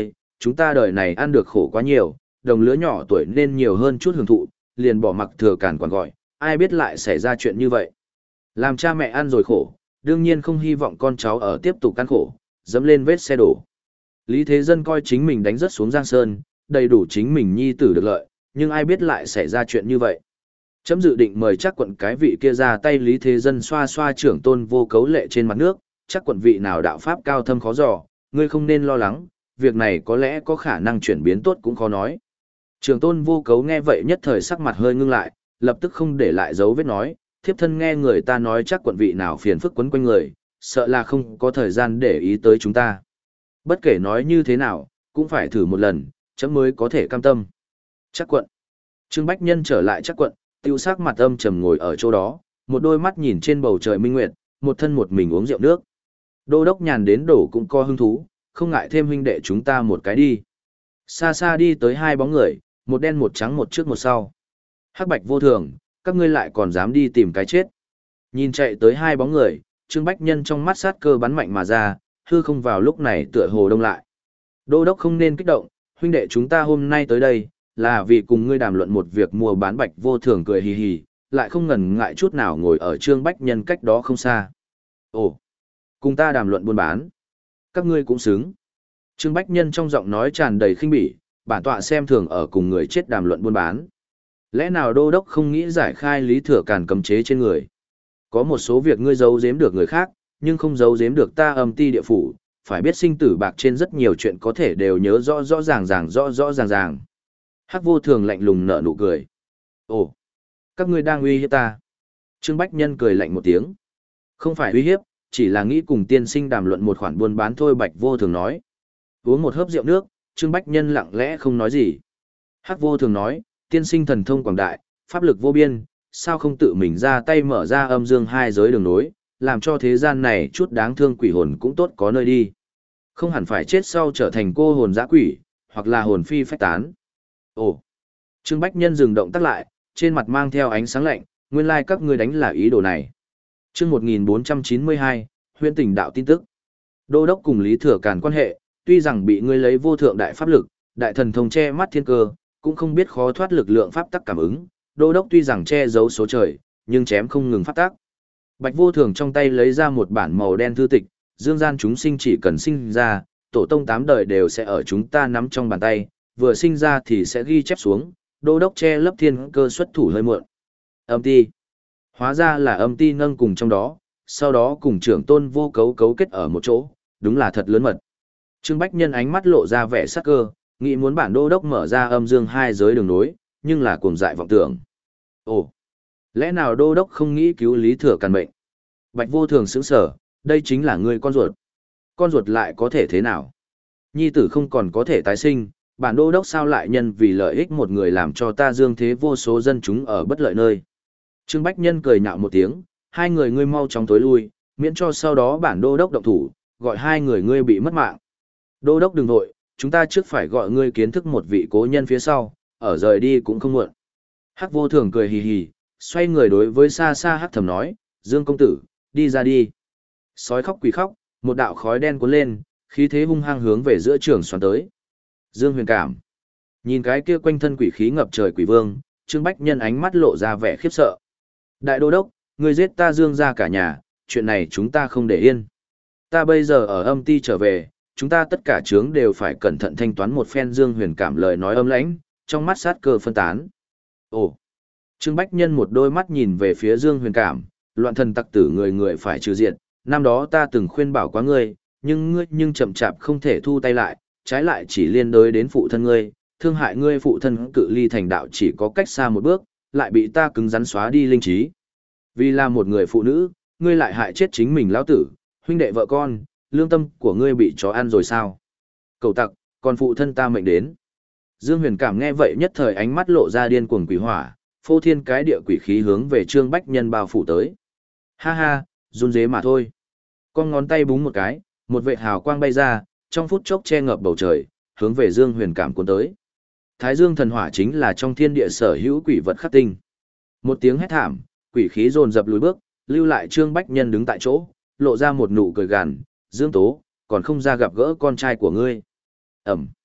chúng ta đời này ăn được khổ quá nhiều, đồng lứa nhỏ tuổi nên nhiều hơn chút hưởng thụ, liền bỏ mặc thừa càn quản gọi, ai biết lại xảy ra chuyện như vậy. Làm cha mẹ ăn rồi khổ, đương nhiên không hy vọng con cháu ở tiếp tục ăn khổ, dẫm lên vết xe đổ. Lý Thế Dân coi chính mình đánh rất xuống Giang Sơn, đầy đủ chính mình nhi tử được lợi, nhưng ai biết lại xảy ra chuyện như vậy. Chấm dự định mời chắc quận cái vị kia ra tay. Lý Thế Dân xoa xoa trưởng tôn vô cấu lệ trên mặt nước, chắc quận vị nào đạo pháp cao thâm khó dò, ngươi không nên lo lắng, việc này có lẽ có khả năng chuyển biến tốt cũng khó nói. Trưởng tôn vô cấu nghe vậy nhất thời sắc mặt hơi ngưng lại, lập tức không để lại dấu vết nói, thiếp thân nghe người ta nói chắc quận vị nào phiền phức quấn quanh người, sợ là không có thời gian để ý tới chúng ta. Bất kể nói như thế nào, cũng phải thử một lần, chấm mới có thể cam tâm. Chắc quận. Trương Bách Nhân trở lại chắc quận, tiêu sắc mặt âm trầm ngồi ở chỗ đó, một đôi mắt nhìn trên bầu trời minh nguyệt, một thân một mình uống rượu nước. Đô đốc nhàn đến đổ cũng có hứng thú, không ngại thêm huynh đệ chúng ta một cái đi. Xa xa đi tới hai bóng người, một đen một trắng một trước một sau. Hắc bạch vô thường, các ngươi lại còn dám đi tìm cái chết. Nhìn chạy tới hai bóng người, Trương Bách Nhân trong mắt sát cơ bắn mạnh mà ra, hư không vào lúc này tựa hồ đông lại. Đô đốc không nên kích động, huynh đệ chúng ta hôm nay tới đây, là vì cùng ngươi đàm luận một việc mua bán. Bạch vô thường cười hì hì, lại không ngần ngại chút nào ngồi ở Trương Bách Nhân cách đó không xa. Ồ, cùng ta đàm luận buôn bán. Các ngươi cũng xứng. Trương Bách Nhân trong giọng nói tràn đầy khinh bỉ, bản tọa xem thường ở cùng người chết đàm luận buôn bán. Lẽ nào đô đốc không nghĩ giải khai Lý Thừa Càn cấm chế trên người? Có một số việc ngươi giấu giếm được người khác, nhưng không giấu giếm được ta Âm Ti địa phủ, phải biết sinh tử bạc trên rất nhiều chuyện có thể đều nhớ rõ rõ ràng ràng rõ rõ ràng ràng. Hắc vô thường lạnh lùng nở nụ cười. Ồ, các ngươi đang uy hiếp ta. Trương Bách Nhân cười lạnh một tiếng. Không phải uy hiếp, chỉ là nghĩ cùng tiên sinh đàm luận một khoản buôn bán thôi. Bạch vô thường nói. Uống một hớp rượu nước, Trương Bách Nhân lặng lẽ không nói gì. Hắc vô thường nói, tiên sinh thần thông quảng đại, pháp lực vô biên, sao không tự mình ra tay mở ra âm dương hai giới đường nối, làm cho thế gian này chút đáng thương quỷ hồn cũng tốt có nơi đi. Không hẳn phải chết sau trở thành cô hồn dã quỷ, hoặc là hồn phi phách tán. Ồ! Trương Bách Nhân dừng động tác lại, trên mặt mang theo ánh sáng lạnh, nguyên lai các ngươi đánh là ý đồ này. Chương một nghìn bốn trăm chín mươi hai, Huyễn Tình Đạo tin tức. Đô đốc cùng Lý Thừa Càn quan hệ, tuy rằng bị ngươi lấy vô thượng đại pháp lực, đại thần thông che mắt thiên cơ, cũng không biết khó thoát lực lượng pháp tắc cảm ứng. Đô đốc tuy rằng che giấu số trời, nhưng chém không ngừng pháp tắc. Bạch vô thường trong tay lấy ra một bản màu đen thư tịch, dương gian chúng sinh chỉ cần sinh ra, tổ tông tám đời đều sẽ ở chúng ta nắm trong bàn tay, vừa sinh ra thì sẽ ghi chép xuống, đô đốc che lấp thiên cơ xuất thủ hơi muộn. Âm ti. Hóa ra là âm ti nâng cùng trong đó, sau đó cùng trưởng tôn vô cấu cấu kết ở một chỗ, đúng là thật lớn mật. Trương Bách Nhân ánh mắt lộ ra vẻ sắc cơ, nghĩ muốn bản đô đốc mở ra âm dương hai giới đường nối, nhưng là cuồng dại vọng tưởng. Ồ, lẽ nào đô đốc không nghĩ cứu Lý Thừa Càn mệnh? Bạch vô thường sững sở, đây chính là ngươi con ruột. Con ruột lại có thể thế nào? Nhi tử không còn có thể tái sinh, bản đô đốc sao lại nhân vì lợi ích một người làm cho ta dương thế vô số dân chúng ở bất lợi nơi. Trương Bách Nhân cười nhạo một tiếng, hai người ngươi mau chóng tối lui, miễn cho sau đó bản đô đốc động thủ, gọi hai người ngươi bị mất mạng. Đô đốc đừng vội, chúng ta trước phải gọi ngươi kiến thức một vị cố nhân phía sau, ở rời đi cũng không muộn. Hắc vô thường cười hì hì, xoay người đối với xa xa Hắc thầm nói, Dương công tử, đi ra đi. Sói khóc quỷ khóc, một đạo khói đen cuốn lên, khí thế hung hăng hướng về giữa trường xoắn tới. Dương Huyền Cảm. Nhìn cái kia quanh thân quỷ khí ngập trời quỷ vương, Trương Bách Nhân ánh mắt lộ ra vẻ khiếp sợ. Đại đô đốc, ngươi giết ta Dương ra cả nhà, chuyện này chúng ta không để yên. Ta bây giờ ở âm ti trở về, chúng ta tất cả chướng đều phải cẩn thận thanh toán một phen. Dương Huyền Cảm lời nói âm lãnh, trong mắt sát cơ phân tán. Ồ! Trương Bách Nhân một đôi mắt nhìn về phía Dương Huyền Cảm, loạn thần tặc tử người người phải trừ diệt, năm đó ta từng khuyên bảo quá ngươi, nhưng ngươi nhưng chậm chạp không thể thu tay lại, trái lại chỉ liên đới đến phụ thân ngươi, thương hại ngươi phụ thân cự ly thành đạo chỉ có cách xa một bước, lại bị ta cứng rắn xóa đi linh trí. Vì là một người phụ nữ, ngươi lại hại chết chính mình lão tử, huynh đệ vợ con, lương tâm của ngươi bị chó ăn rồi sao? Cầu tặc, còn phụ thân ta mệnh đến. Dương Huyền Cảm nghe vậy nhất thời ánh mắt lộ ra điên cuồng quỷ hỏa, phô thiên cái địa quỷ khí hướng về Trương Bách Nhân bao phủ tới. Ha ha, run dế mà thôi. Con ngón tay búng một cái, một vệt hào quang bay ra, trong phút chốc che ngập bầu trời, hướng về Dương Huyền Cảm cuốn tới. Thái Dương thần hỏa chính là trong thiên địa sở hữu quỷ vật khắc tinh. Một tiếng hét thảm, quỷ khí dồn dập lùi bước, lưu lại Trương Bách Nhân đứng tại chỗ, lộ ra một nụ cười gằn, Dương Tố, còn không ra gặp gỡ con trai của ngươi. Ẩm.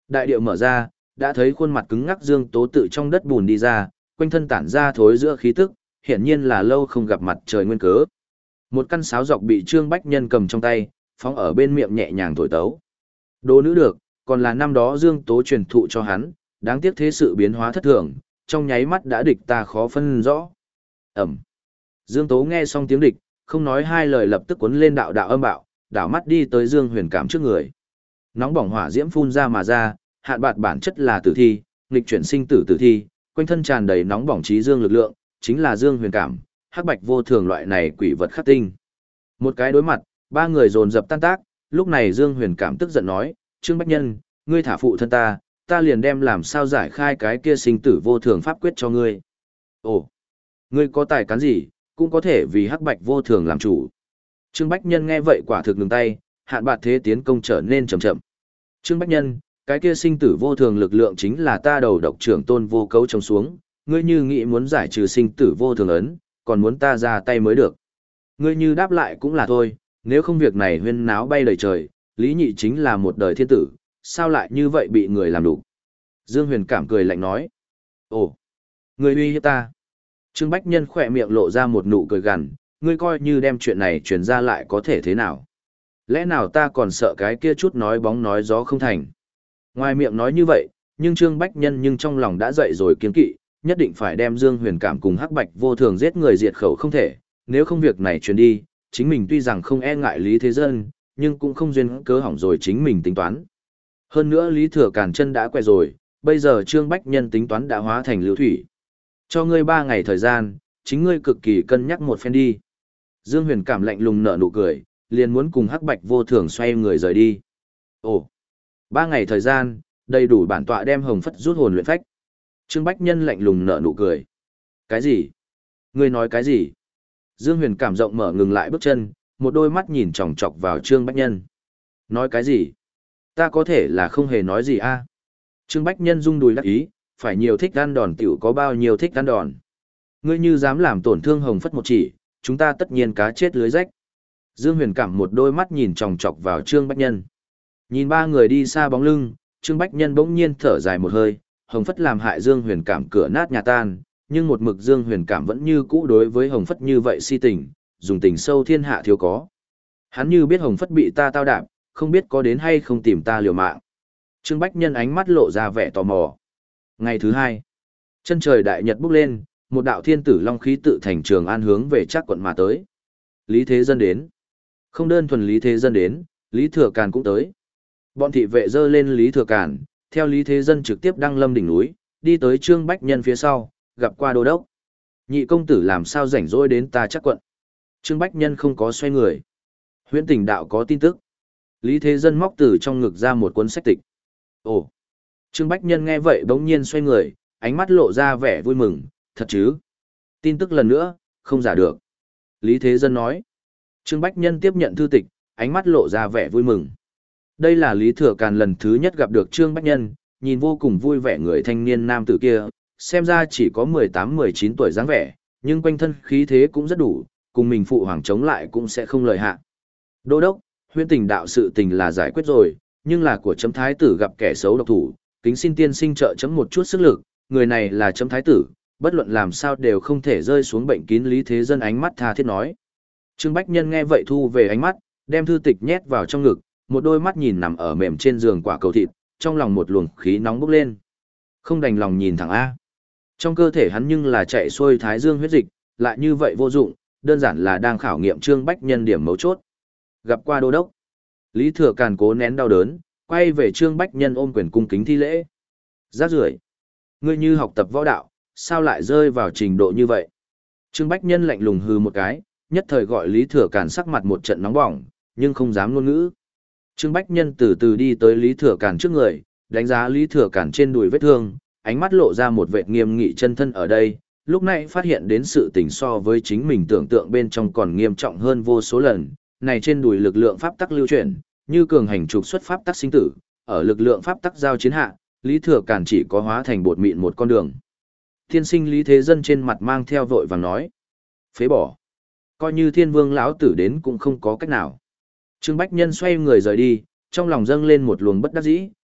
Đại điệu mở ra, đã thấy khuôn mặt cứng ngắc Dương Tố tự trong đất bùn đi ra, quanh thân tản ra thối giữa khí tức, hiển nhiên là lâu không gặp mặt trời nguyên cớ. Một căn sáo dọc bị Trương Bách Nhân cầm trong tay, phóng ở bên miệng nhẹ nhàng thổi tấu. Đồ nữ được, còn là năm đó Dương Tố truyền thụ cho hắn, đáng tiếc thế sự biến hóa thất thường, trong nháy mắt đã địch ta khó phân rõ. Ẩm. Dương Tố nghe xong tiếng địch, không nói hai lời lập tức cuốn lên đạo đạo âm bạo, đảo mắt đi tới Dương Huyền Cảm trước người. Nóng bỏng hỏa diễm phun ra mà ra, hạn bạt bản chất là tử thi, nghịch chuyển sinh tử tử thi, quanh thân tràn đầy nóng bỏng trí dương lực lượng, chính là Dương Huyền Cảm, hắc bạch vô thường loại này quỷ vật khắc tinh. Một cái đối mặt, ba người dồn dập tan tác, lúc này Dương Huyền Cảm tức giận nói, Trương Bách Nhân, ngươi thả phụ thân ta, ta liền đem làm sao giải khai cái kia sinh tử vô thường pháp quyết cho ngươi. Ồ, ngươi có tài cán gì, cũng có thể vì hắc bạch vô thường làm chủ. Trương Bách Nhân nghe vậy quả thực ngừng tay, hạn bạt thế tiến công trở nên chậm chậm. Trương Bách Nhân, cái kia sinh tử vô thường lực lượng chính là ta đầu độc trưởng tôn vô cấu trồng xuống, ngươi như nghĩ muốn giải trừ sinh tử vô thường ấn, còn muốn ta ra tay mới được. Ngươi như đáp lại cũng là thôi, nếu không việc này huyên náo bay đầy trời, Lý Nhị chính là một đời thiên tử, sao lại như vậy bị người làm đủ. Dương Huyền Cảm cười lạnh nói. Ồ, ngươi uy hiếp ta. Trương Bách Nhân khỏe miệng lộ ra một nụ cười gằn, ngươi coi như đem chuyện này truyền ra lại có thể thế nào. Lẽ nào ta còn sợ cái kia chút nói bóng nói gió không thành. Ngoài miệng nói như vậy, nhưng Trương Bách Nhân nhưng trong lòng đã dậy rồi kiên kỵ, nhất định phải đem Dương Huyền Cảm cùng hắc bạch vô thường giết người diệt khẩu không thể, nếu không việc này truyền đi, chính mình tuy rằng không e ngại Lý Thế Dân, nhưng cũng không duyên cớ hỏng rồi chính mình tính toán. Hơn nữa Lý Thừa Càn chân đã quẹ rồi, bây giờ Trương Bách Nhân tính toán đã hóa thành lưu thủy. Cho ngươi ba ngày thời gian, chính ngươi cực kỳ cân nhắc một phen đi. Dương Huyền Cảm lạnh lùng nở nụ cười, liền muốn cùng hắc bạch vô thường xoay người rời đi. Ồ, ba ngày thời gian, đầy đủ bản tọa đem hồng phất rút hồn luyện phách. Trương Bách Nhân lạnh lùng nở nụ cười. Cái gì? Ngươi nói cái gì? Dương Huyền Cảm rộng mở ngừng lại bước chân, một đôi mắt nhìn chòng chọc vào Trương Bách Nhân. Nói cái gì? Ta có thể là không hề nói gì a. Trương Bách Nhân rung đùi đắc ý, phải nhiều thích ăn đòn tiểu có bao nhiêu thích ăn đòn. Ngươi như dám làm tổn thương hồng phất một chỉ, chúng ta tất nhiên cá chết lưới rách. Dương Huyền Cảm một đôi mắt nhìn chòng chọc vào Trương Bách Nhân. Nhìn ba người đi xa bóng lưng, Trương Bách Nhân bỗng nhiên thở dài một hơi, hồng phất làm hại Dương Huyền Cảm cửa nát nhà tan, nhưng một mực Dương Huyền Cảm vẫn như cũ đối với hồng phất như vậy si tình, dùng tình sâu thiên hạ thiếu có. Hắn như biết hồng phất bị ta tao đạp, không biết có đến hay không tìm ta liều mạng. Trương Bách Nhân ánh mắt lộ ra vẻ tò mò. Ngày thứ hai, chân trời đại nhật bốc lên, một đạo thiên tử long khí tự thành Trường An hướng về Trác quận mà tới. Lý Thế Dân đến. Không đơn thuần Lý Thế Dân đến, Lý Thừa Càn cũng tới. Bọn thị vệ dơ lên Lý Thừa Càn, theo Lý Thế Dân trực tiếp đăng lâm đỉnh núi, đi tới Trương Bách Nhân phía sau, gặp qua đô đốc. Nhị công tử làm sao rảnh rỗi đến ta Trác quận. Trương Bách Nhân không có xoay người. Huyễn Tình đạo có tin tức. Lý Thế Dân móc từ trong ngực ra một cuốn sách tịch. Ồ! Trương Bách Nhân nghe vậy bỗng nhiên xoay người, ánh mắt lộ ra vẻ vui mừng, thật chứ? Tin tức lần nữa, không giả được. Lý Thế Dân nói. Trương Bách Nhân tiếp nhận thư tịch, ánh mắt lộ ra vẻ vui mừng. Đây là Lý Thừa Càn lần thứ nhất gặp được Trương Bách Nhân, nhìn vô cùng vui vẻ người thanh niên nam tử kia, xem ra chỉ có mười tám mười chín tuổi dáng vẻ, nhưng quanh thân khí thế cũng rất đủ, cùng mình phụ hoàng chống lại cũng sẽ không lợi hạ. Đô đốc, Huyễn Tình đạo sự tình là giải quyết rồi, nhưng là của chấm thái tử gặp kẻ xấu độc thủ, kính xin tiên sinh trợ chấm một chút sức lực, người này là chấm thái tử, bất luận làm sao đều không thể rơi xuống bệnh kín. Lý Thế Dân ánh mắt tha thiết nói. Trương Bách Nhân nghe vậy thu về ánh mắt, đem thư tịch nhét vào trong ngực, một đôi mắt nhìn nằm ở mềm trên giường quả cầu thịt, trong lòng một luồng khí nóng bốc lên. Không đành lòng nhìn thẳng A. Trong cơ thể hắn nhưng là chạy xuôi thái dương huyết dịch, lại như vậy vô dụng, đơn giản là đang khảo nghiệm Trương Bách Nhân điểm mấu chốt. Gặp qua đô đốc. Lý Thừa Càn cố nén đau đớn, quay về Trương Bách Nhân ôm quyền cung kính thi lễ. Rác rưởi, ngươi như học tập võ đạo, sao lại rơi vào trình độ như vậy? Trương Bách Nhân lạnh lùng hừ một cái, nhất thời gọi Lý Thừa Càn sắc mặt một trận nóng bỏng, nhưng không dám ngôn ngữ. Trương Bách Nhân từ từ đi tới Lý Thừa Càn trước người, đánh giá Lý Thừa Càn trên đùi vết thương, ánh mắt lộ ra một vẻ nghiêm nghị chân thân ở đây, lúc này phát hiện đến sự tình so với chính mình tưởng tượng bên trong còn nghiêm trọng hơn vô số lần, này trên đùi lực lượng pháp tắc lưu chuyển, như cường hành trục xuất pháp tắc sinh tử, ở lực lượng pháp tắc giao chiến hạ, Lý Thừa Càn chỉ có hóa thành bột mịn một con đường. Thiên sinh Lý Thế Dân trên mặt mang theo vội vàng nói, phế bỏ, coi như Thiên Vương lão tử đến cũng không có cách nào. Trương Bách Nhân xoay người rời đi, trong lòng dâng lên một luồng bất đắc dĩ,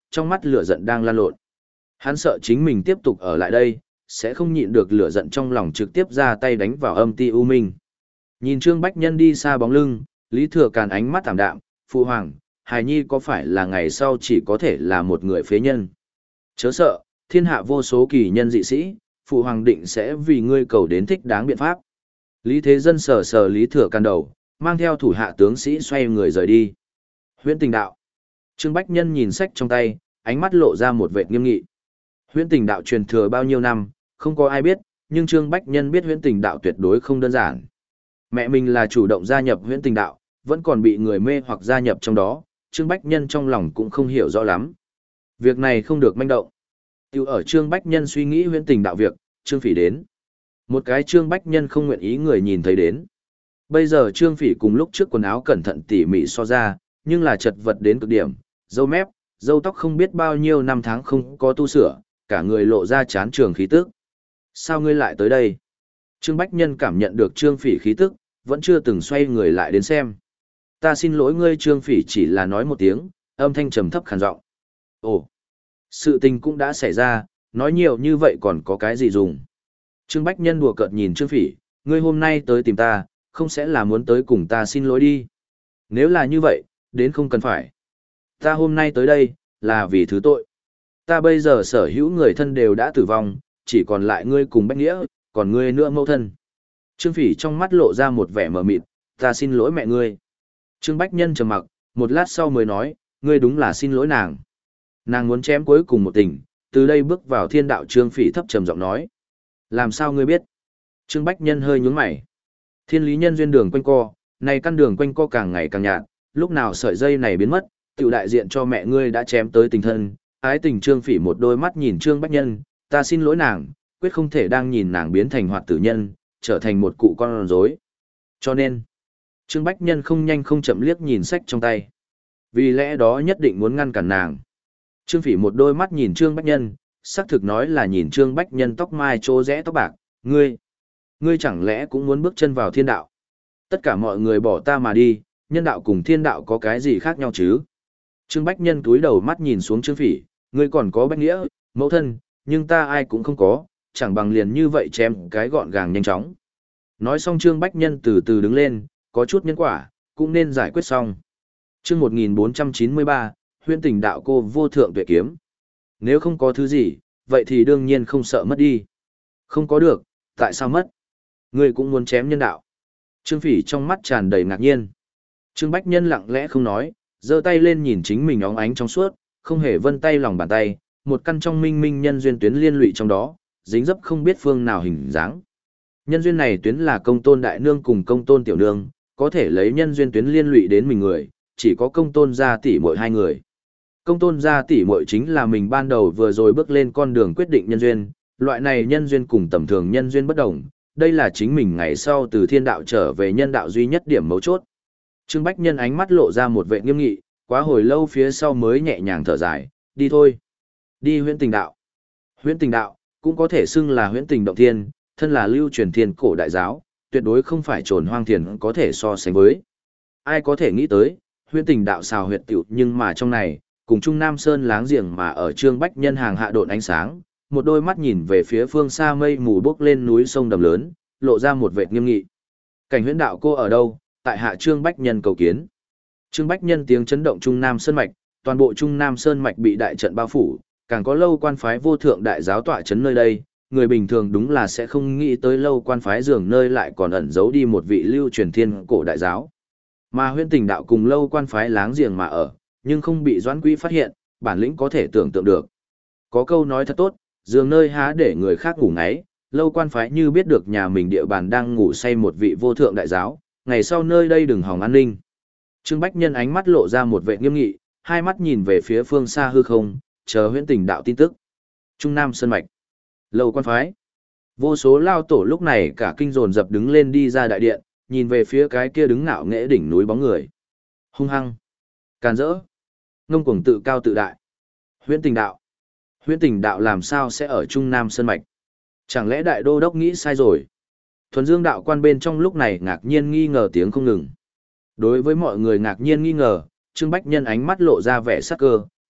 trong mắt lửa giận đang lan lộn. Hắn sợ chính mình tiếp tục ở lại đây, sẽ không nhịn được lửa giận trong lòng trực tiếp ra tay đánh vào âm ti u minh. Nhìn Trương Bách Nhân đi xa bóng lưng, Lý Thừa Càn ánh mắt thảm đạm, phụ hoàng, hài nhi có phải là ngày sau chỉ có thể là một người phế nhân? Chớ sợ, thiên hạ vô số kỳ nhân dị sĩ, phụ hoàng định sẽ vì ngươi cầu đến thích đáng biện pháp. Lý Thế Dân sờ sờ Lý Thừa Càn đầu, mang theo thủ hạ tướng sĩ xoay người rời đi. Huyễn Tình Đạo. Trương Bách Nhân nhìn sách trong tay, ánh mắt lộ ra một vẻ nghiêm nghị. Huyễn Tình Đạo truyền thừa bao nhiêu năm, không có ai biết, nhưng Trương Bách Nhân biết Huyễn Tình Đạo tuyệt đối không đơn giản. Mẹ mình là chủ động gia nhập Huyễn Tình Đạo, vẫn còn bị người mê hoặc gia nhập trong đó, Trương Bách Nhân trong lòng cũng không hiểu rõ lắm. Việc này không được manh động. Tiêu ở Trương Bách Nhân suy nghĩ Huyễn Tình Đạo việc, Trương Phỉ đến. Một cái Trương Bách Nhân không nguyện ý người nhìn thấy đến. Bây giờ Trương Phỉ cùng lúc trước quần áo cẩn thận tỉ mỉ so ra, nhưng là chật vật đến cực điểm, râu mép, râu tóc không biết bao nhiêu năm tháng không có tu sửa, cả người lộ ra chán trường khí tức. Sao ngươi lại tới đây? Trương Bách Nhân cảm nhận được Trương Phỉ khí tức, vẫn chưa từng xoay người lại đến xem. Ta xin lỗi ngươi. Trương Phỉ chỉ là nói một tiếng, âm thanh trầm thấp khàn giọng. Ồ, sự tình cũng đã xảy ra, nói nhiều như vậy còn có cái gì dùng? Trương Bách Nhân đùa cợt nhìn Trương Phỉ, ngươi hôm nay tới tìm ta, không sẽ là muốn tới cùng ta xin lỗi đi. Nếu là như vậy, đến không cần phải. Ta hôm nay tới đây, là vì thứ tội. Ta bây giờ sở hữu người thân đều đã tử vong, chỉ còn lại ngươi cùng Bách Nghĩa, còn ngươi nữa mẫu thân. Trương Phỉ trong mắt lộ ra một vẻ mờ mịt, ta xin lỗi mẹ ngươi. Trương Bách Nhân trầm mặc, một lát sau mới nói, ngươi đúng là xin lỗi nàng. Nàng muốn chém cuối cùng một tình, từ đây bước vào thiên đạo. Trương Phỉ thấp trầm giọng nói. Làm sao ngươi biết? Trương Bách Nhân hơi nhướng mày. Thiên lý nhân duyên đường quanh co, này căn đường quanh co càng ngày càng nhạt, lúc nào sợi dây này biến mất, tiểu đại diện cho mẹ ngươi đã chém tới tình thân. Ái tình. Trương Phỉ một đôi mắt nhìn Trương Bách Nhân, ta xin lỗi nàng, quyết không thể đang nhìn nàng biến thành hoạt tử nhân, trở thành một cụ con rối. Cho nên, Trương Bách Nhân không nhanh không chậm liếc nhìn sách trong tay. Vì lẽ đó nhất định muốn ngăn cản nàng. Trương Phỉ một đôi mắt nhìn Trương Bách Nhân, xác thực nói là nhìn Trương Bách Nhân tóc mai trô rẽ tóc bạc, ngươi, ngươi chẳng lẽ cũng muốn bước chân vào thiên đạo? Tất cả mọi người bỏ ta mà đi, nhân đạo cùng thiên đạo có cái gì khác nhau chứ? Trương Bách Nhân túi đầu mắt nhìn xuống Trương Phỉ, ngươi còn có Bách Nghĩa, mẫu thân, nhưng ta ai cũng không có, chẳng bằng liền như vậy chém cái gọn gàng nhanh chóng. Nói xong Trương Bách Nhân từ từ đứng lên, có chút nhân quả, cũng nên giải quyết xong. Chương một nghìn bốn trăm chín mươi ba, Huyễn Tình Đạo cô vô thượng tuệ kiếm. Nếu không có thứ gì, vậy thì đương nhiên không sợ mất đi. Không có được, tại sao mất? Ngươi cũng muốn chém nhân đạo. Trương Phỉ trong mắt tràn đầy ngạc nhiên. Trương Bách Nhân lặng lẽ không nói, giơ tay lên nhìn chính mình óng ánh trong suốt, không hề vân tay lòng bàn tay, một căn trong minh minh nhân duyên tuyến liên lụy trong đó, dính dấp không biết phương nào hình dáng. Nhân duyên này tuyến là công tôn đại nương cùng công tôn tiểu nương, có thể lấy nhân duyên tuyến liên lụy đến mình người, chỉ có công tôn gia tỷ muội hai người. Công tôn gia tỷ muội chính là mình ban đầu vừa rồi bước lên con đường quyết định nhân duyên, loại này nhân duyên cùng tầm thường nhân duyên bất đồng, đây là chính mình ngày sau từ thiên đạo trở về nhân đạo duy nhất điểm mấu chốt. Trương Bách Nhân ánh mắt lộ ra một vẻ nghiêm nghị, quá hồi lâu phía sau mới nhẹ nhàng thở dài, đi thôi. Đi Huyễn Tình Đạo. Huyễn Tình Đạo cũng có thể xưng là Huyễn Tình Động Thiên, thân là lưu truyền thiên cổ đại giáo, tuyệt đối không phải trồn hoang thiền có thể so sánh với. Ai có thể nghĩ tới, Huyễn Tình Đạo xào huyệt tiểu, nhưng mà trong này, cùng Trung Nam Sơn láng giềng mà ở Trương Bách Nhân hàng hạ độn ánh sáng, một đôi mắt nhìn về phía phương xa mây mù bốc lên núi sông đầm lớn, lộ ra một vẻ nghiêm nghị. Cảnh Huyễn Đạo cô ở đâu? Tại hạ Trương Bách Nhân cầu kiến. Trương Bách Nhân tiếng chấn động Trung Nam Sơn mạch, toàn bộ Trung Nam Sơn mạch bị đại trận bao phủ, càng có lâu quan phái vô thượng đại giáo tọa chấn nơi đây, người bình thường đúng là sẽ không nghĩ tới lâu quan phái dường nơi lại còn ẩn giấu đi một vị lưu truyền thiên cổ đại giáo. Mà Huyễn Tình Đạo cùng lâu quan phái láng giềng mà ở, nhưng không bị Doãn Quý phát hiện, bản lĩnh có thể tưởng tượng được. Có câu nói thật tốt, dường nơi há để người khác ngủ ngáy, lâu quan phái như biết được nhà mình địa bàn đang ngủ say một vị vô thượng đại giáo, ngày sau nơi đây đừng hòng an ninh. Trương Bách Nhân ánh mắt lộ ra một vẻ nghiêm nghị, hai mắt nhìn về phía phương xa hư không, chờ Huyễn Tình Đạo tin tức. Trung Nam Sơn mạch, lâu quan phái. Vô số lao tổ lúc này cả kinh dồn dập đứng lên đi ra đại điện, nhìn về phía cái kia đứng ngạo nghễ đỉnh núi bóng người. Hung hăng, càn rỡ, ngông cuồng tự cao tự đại. Huyễn Tình Đạo. Huyễn Tình Đạo làm sao sẽ ở Trung Nam Sơn mạch? Chẳng lẽ đại đô đốc nghĩ sai rồi? Thuần Dương đạo quan bên trong lúc này ngạc nhiên nghi ngờ tiếng không ngừng. Đối với mọi người ngạc nhiên nghi ngờ, Trương Bách Nhân ánh mắt lộ ra vẻ sắc cơ,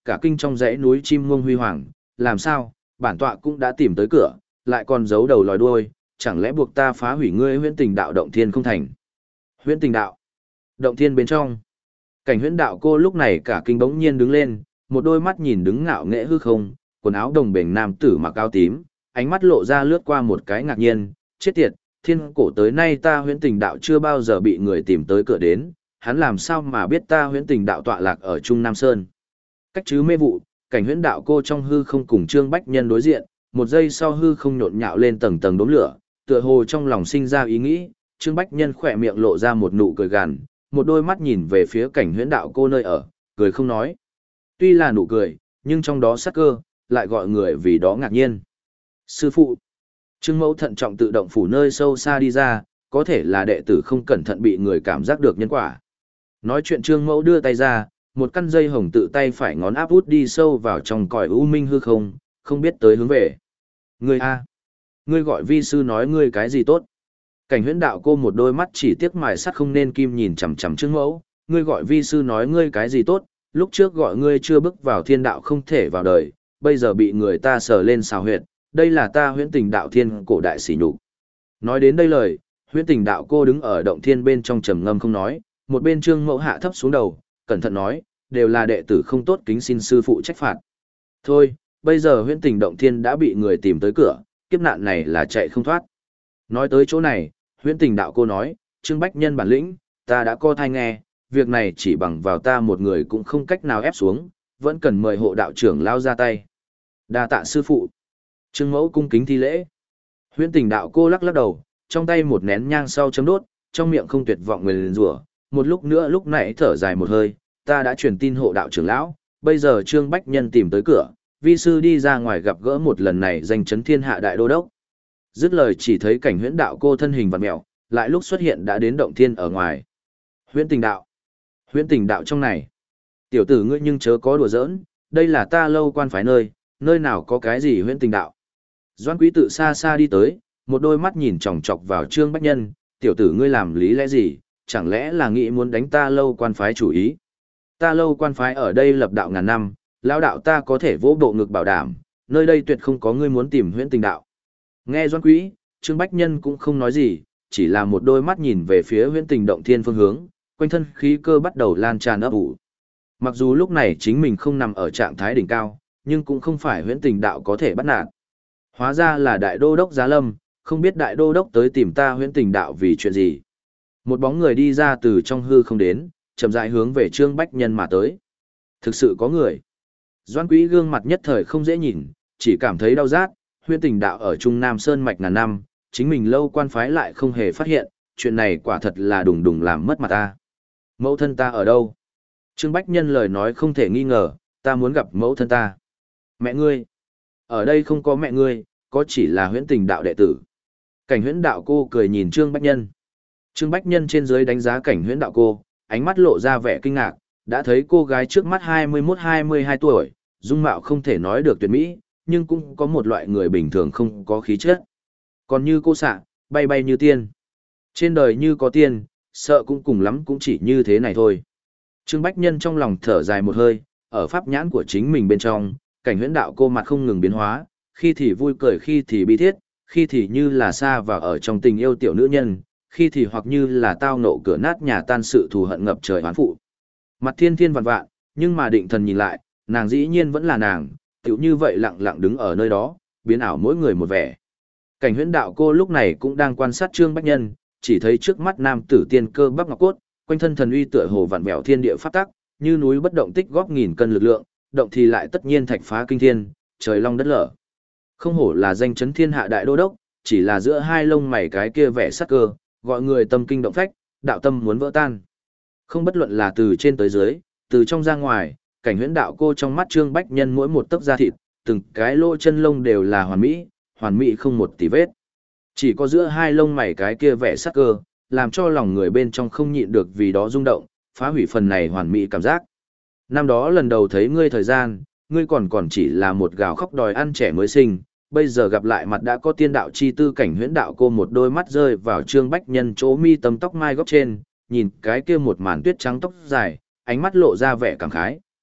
cả kinh trong dãy núi chim muông huy hoàng, làm sao, bản tọa cũng đã tìm tới cửa, lại còn giấu đầu lòi đuôi, chẳng lẽ buộc ta phá hủy ngươi huyễn tình đạo động thiên không thành. Huyễn tình đạo, động thiên bên trong. Cảnh huyễn đạo cô lúc này cả kinh bỗng nhiên đứng lên, một đôi mắt nhìn đứng ngạo nghễ hư không, quần áo đồng bền nam tử mặc áo tím, ánh mắt lộ ra lướt qua một cái ngạc nhiên, chết tiệt, thiên cổ tới nay ta huyễn tình đạo chưa bao giờ bị người tìm tới cửa đến, hắn làm sao mà biết ta huyễn tình đạo tọa lạc ở Trung Nam Sơn. Cách chứ mê vụ, cảnh huyễn đạo cô trong hư không cùng Trương Bách Nhân đối diện, một giây sau hư không nhộn nhạo lên tầng tầng đốm lửa, tựa hồ trong lòng sinh ra ý nghĩ, Trương Bách Nhân khỏe miệng lộ ra một nụ cười gằn, một đôi mắt nhìn về phía cảnh huyễn đạo cô nơi ở, cười không nói. Tuy là nụ cười, nhưng trong đó sắc cơ, lại gọi người vì đó ngạc nhiên. Sư phụ, Trương Mẫu thận trọng tự động phủ nơi sâu xa đi ra, có thể là đệ tử không cẩn thận bị người cảm giác được nhân quả. Nói chuyện Trương Mẫu đưa tay ra, một căn dây hồng tự tay phải ngón áp út đi sâu vào trong cõi u minh hư không, không biết tới hướng về. Ngươi a, ngươi gọi vi sư nói ngươi cái gì tốt? Cảnh huyễn đạo cô một đôi mắt chỉ tiếc mài sắt không nên kim nhìn chằm chằm Trương Mẫu, ngươi gọi vi sư nói ngươi cái gì tốt, lúc trước gọi ngươi chưa bước vào thiên đạo không thể vào đời, bây giờ bị người ta sờ lên xào huyệt, đây là ta huyễn tình đạo thiên cổ đại sỉ nhục. Nói đến đây lời, huyễn tình đạo cô đứng ở động thiên bên trong trầm ngâm không nói, một bên Trương Mẫu hạ thấp xuống đầu, cẩn thận nói, đều là đệ tử không tốt kính xin sư phụ trách phạt. Thôi, bây giờ huyễn tình động thiên đã bị người tìm tới cửa, kiếp nạn này là chạy không thoát. Nói tới chỗ này, huyễn tình đạo cô nói, Trương Bách Nhân bản lĩnh, ta đã co thai nghe, việc này chỉ bằng vào ta một người cũng không cách nào ép xuống, vẫn cần mời hộ đạo trưởng lao ra tay. Đa tạ sư phụ. Trương Mẫu cung kính thi lễ. Huyễn tình đạo cô lắc lắc đầu, trong tay một nén nhang sau chấm đốt, trong miệng không tuyệt vọng nguyền rủa, một lúc nữa lúc nãy thở dài một hơi, ta đã truyền tin hộ đạo trưởng lão, bây giờ Trương Bách Nhân tìm tới cửa, vi sư đi ra ngoài gặp gỡ một lần này danh chấn thiên hạ đại đô đốc. Dứt lời chỉ thấy cảnh huyễn đạo cô thân hình vặn mèo, lại lúc xuất hiện đã đến động thiên ở ngoài. Huyễn tình đạo. Huyễn tình đạo trong này. Tiểu tử ngươi nhưng chớ có đùa giỡn, đây là ta lâu quan phái nơi, nơi nào có cái gì huyễn tình đạo. Doan Quý tự xa xa đi tới, một đôi mắt nhìn chòng chọc vào Trương Bách Nhân, tiểu tử ngươi làm lý lẽ gì, chẳng lẽ là nghĩ muốn đánh ta lâu quan phái chủ ý. Ta lâu quan phái ở đây lập đạo ngàn năm, lão đạo ta có thể vỗ bộ ngực bảo đảm, nơi đây tuyệt không có ngươi muốn tìm huyễn tình đạo. Nghe Doan Quý, Trương Bách Nhân cũng không nói gì, chỉ là một đôi mắt nhìn về phía huyễn tình động thiên phương hướng, quanh thân khí cơ bắt đầu lan tràn ấp ủ. Mặc dù lúc này chính mình không nằm ở trạng thái đỉnh cao, nhưng cũng không phải huyễn tình đạo có thể bắt nạt. Hóa ra là đại đô đốc Giá Lâm, không biết đại đô đốc tới tìm ta huyễn tình đạo vì chuyện gì. Một bóng người đi ra từ trong hư không đến, chậm rãi hướng về Trương Bách Nhân mà tới. Thực sự có người. Doan Quý gương mặt nhất thời không dễ nhìn, chỉ cảm thấy đau rát, huyễn tình đạo ở Trung Nam Sơn mạch ngàn năm, chính mình lâu quan phái lại không hề phát hiện, chuyện này quả thật là đùng đùng làm mất mặt ta. Mẫu thân ta ở đâu? Trương Bách Nhân lời nói không thể nghi ngờ, ta muốn gặp mẫu thân ta. Mẹ ngươi? Ở đây không có mẹ ngươi, có chỉ là huyễn tình đạo đệ tử. Cảnh huyễn đạo cô cười nhìn Trương Bách Nhân. Trương Bách Nhân trên dưới đánh giá cảnh huyễn đạo cô, ánh mắt lộ ra vẻ kinh ngạc, đã thấy cô gái trước mắt hai mươi mốt hai mươi hai tuổi, dung mạo không thể nói được tuyệt mỹ, nhưng cũng có một loại người bình thường không có khí chất. Còn như cô xạ, bay bay như tiên. Trên đời như có tiên, sợ cũng cùng lắm cũng chỉ như thế này thôi. Trương Bách Nhân trong lòng thở dài một hơi, ở pháp nhãn của chính mình bên trong, cảnh huyễn đạo cô mặt không ngừng biến hóa, khi thì vui cười khi thì bi thiết, khi thì như là xa vào ở trong tình yêu tiểu nữ nhân, khi thì hoặc như là tao nộ cửa nát nhà tan sự thù hận ngập trời oán phụ. Mặt thiên thiên vạn vạn, nhưng mà định thần nhìn lại, nàng dĩ nhiên vẫn là nàng, tiểu như vậy lặng lặng đứng ở nơi đó, biến ảo mỗi người một vẻ. Cảnh huyễn đạo cô lúc này cũng đang quan sát Trương Bách Nhân, chỉ thấy trước mắt nam tử tiên cơ bắp ngọc cốt, quanh thân thần uy tựa hồ vạn vẹo thiên địa pháp tắc, như núi bất động tích góp nghìn cân lực lượng, động thì lại tất nhiên thạch phá kinh thiên, trời long đất lở. Không hổ là danh chấn thiên hạ đại đô đốc, chỉ là giữa hai lông mày cái kia vẻ sắc cơ, gọi người tâm kinh động phách, đạo tâm muốn vỡ tan. Không bất luận là từ trên tới dưới, từ trong ra ngoài, cảnh huyễn đạo cô trong mắt Trương Bách Nhân mỗi một tấc da thịt, từng cái lỗ chân lông đều là hoàn mỹ, hoàn mỹ không một tì vết. Chỉ có giữa hai lông mày cái kia vẻ sắc cơ, làm cho lòng người bên trong không nhịn được vì đó rung động, phá hủy phần này hoàn mỹ cảm giác. Năm đó lần đầu thấy ngươi thời gian, ngươi còn còn chỉ là một gào khóc đòi ăn trẻ mới sinh, bây giờ gặp lại mặt đã có tiên đạo chi tư. Cảnh huyễn đạo cô một đôi mắt rơi vào Trương Bách Nhân chỗ mi tâm tóc mai góc trên, nhìn cái kia một màn tuyết trắng tóc dài, ánh mắt lộ ra vẻ cảm khái,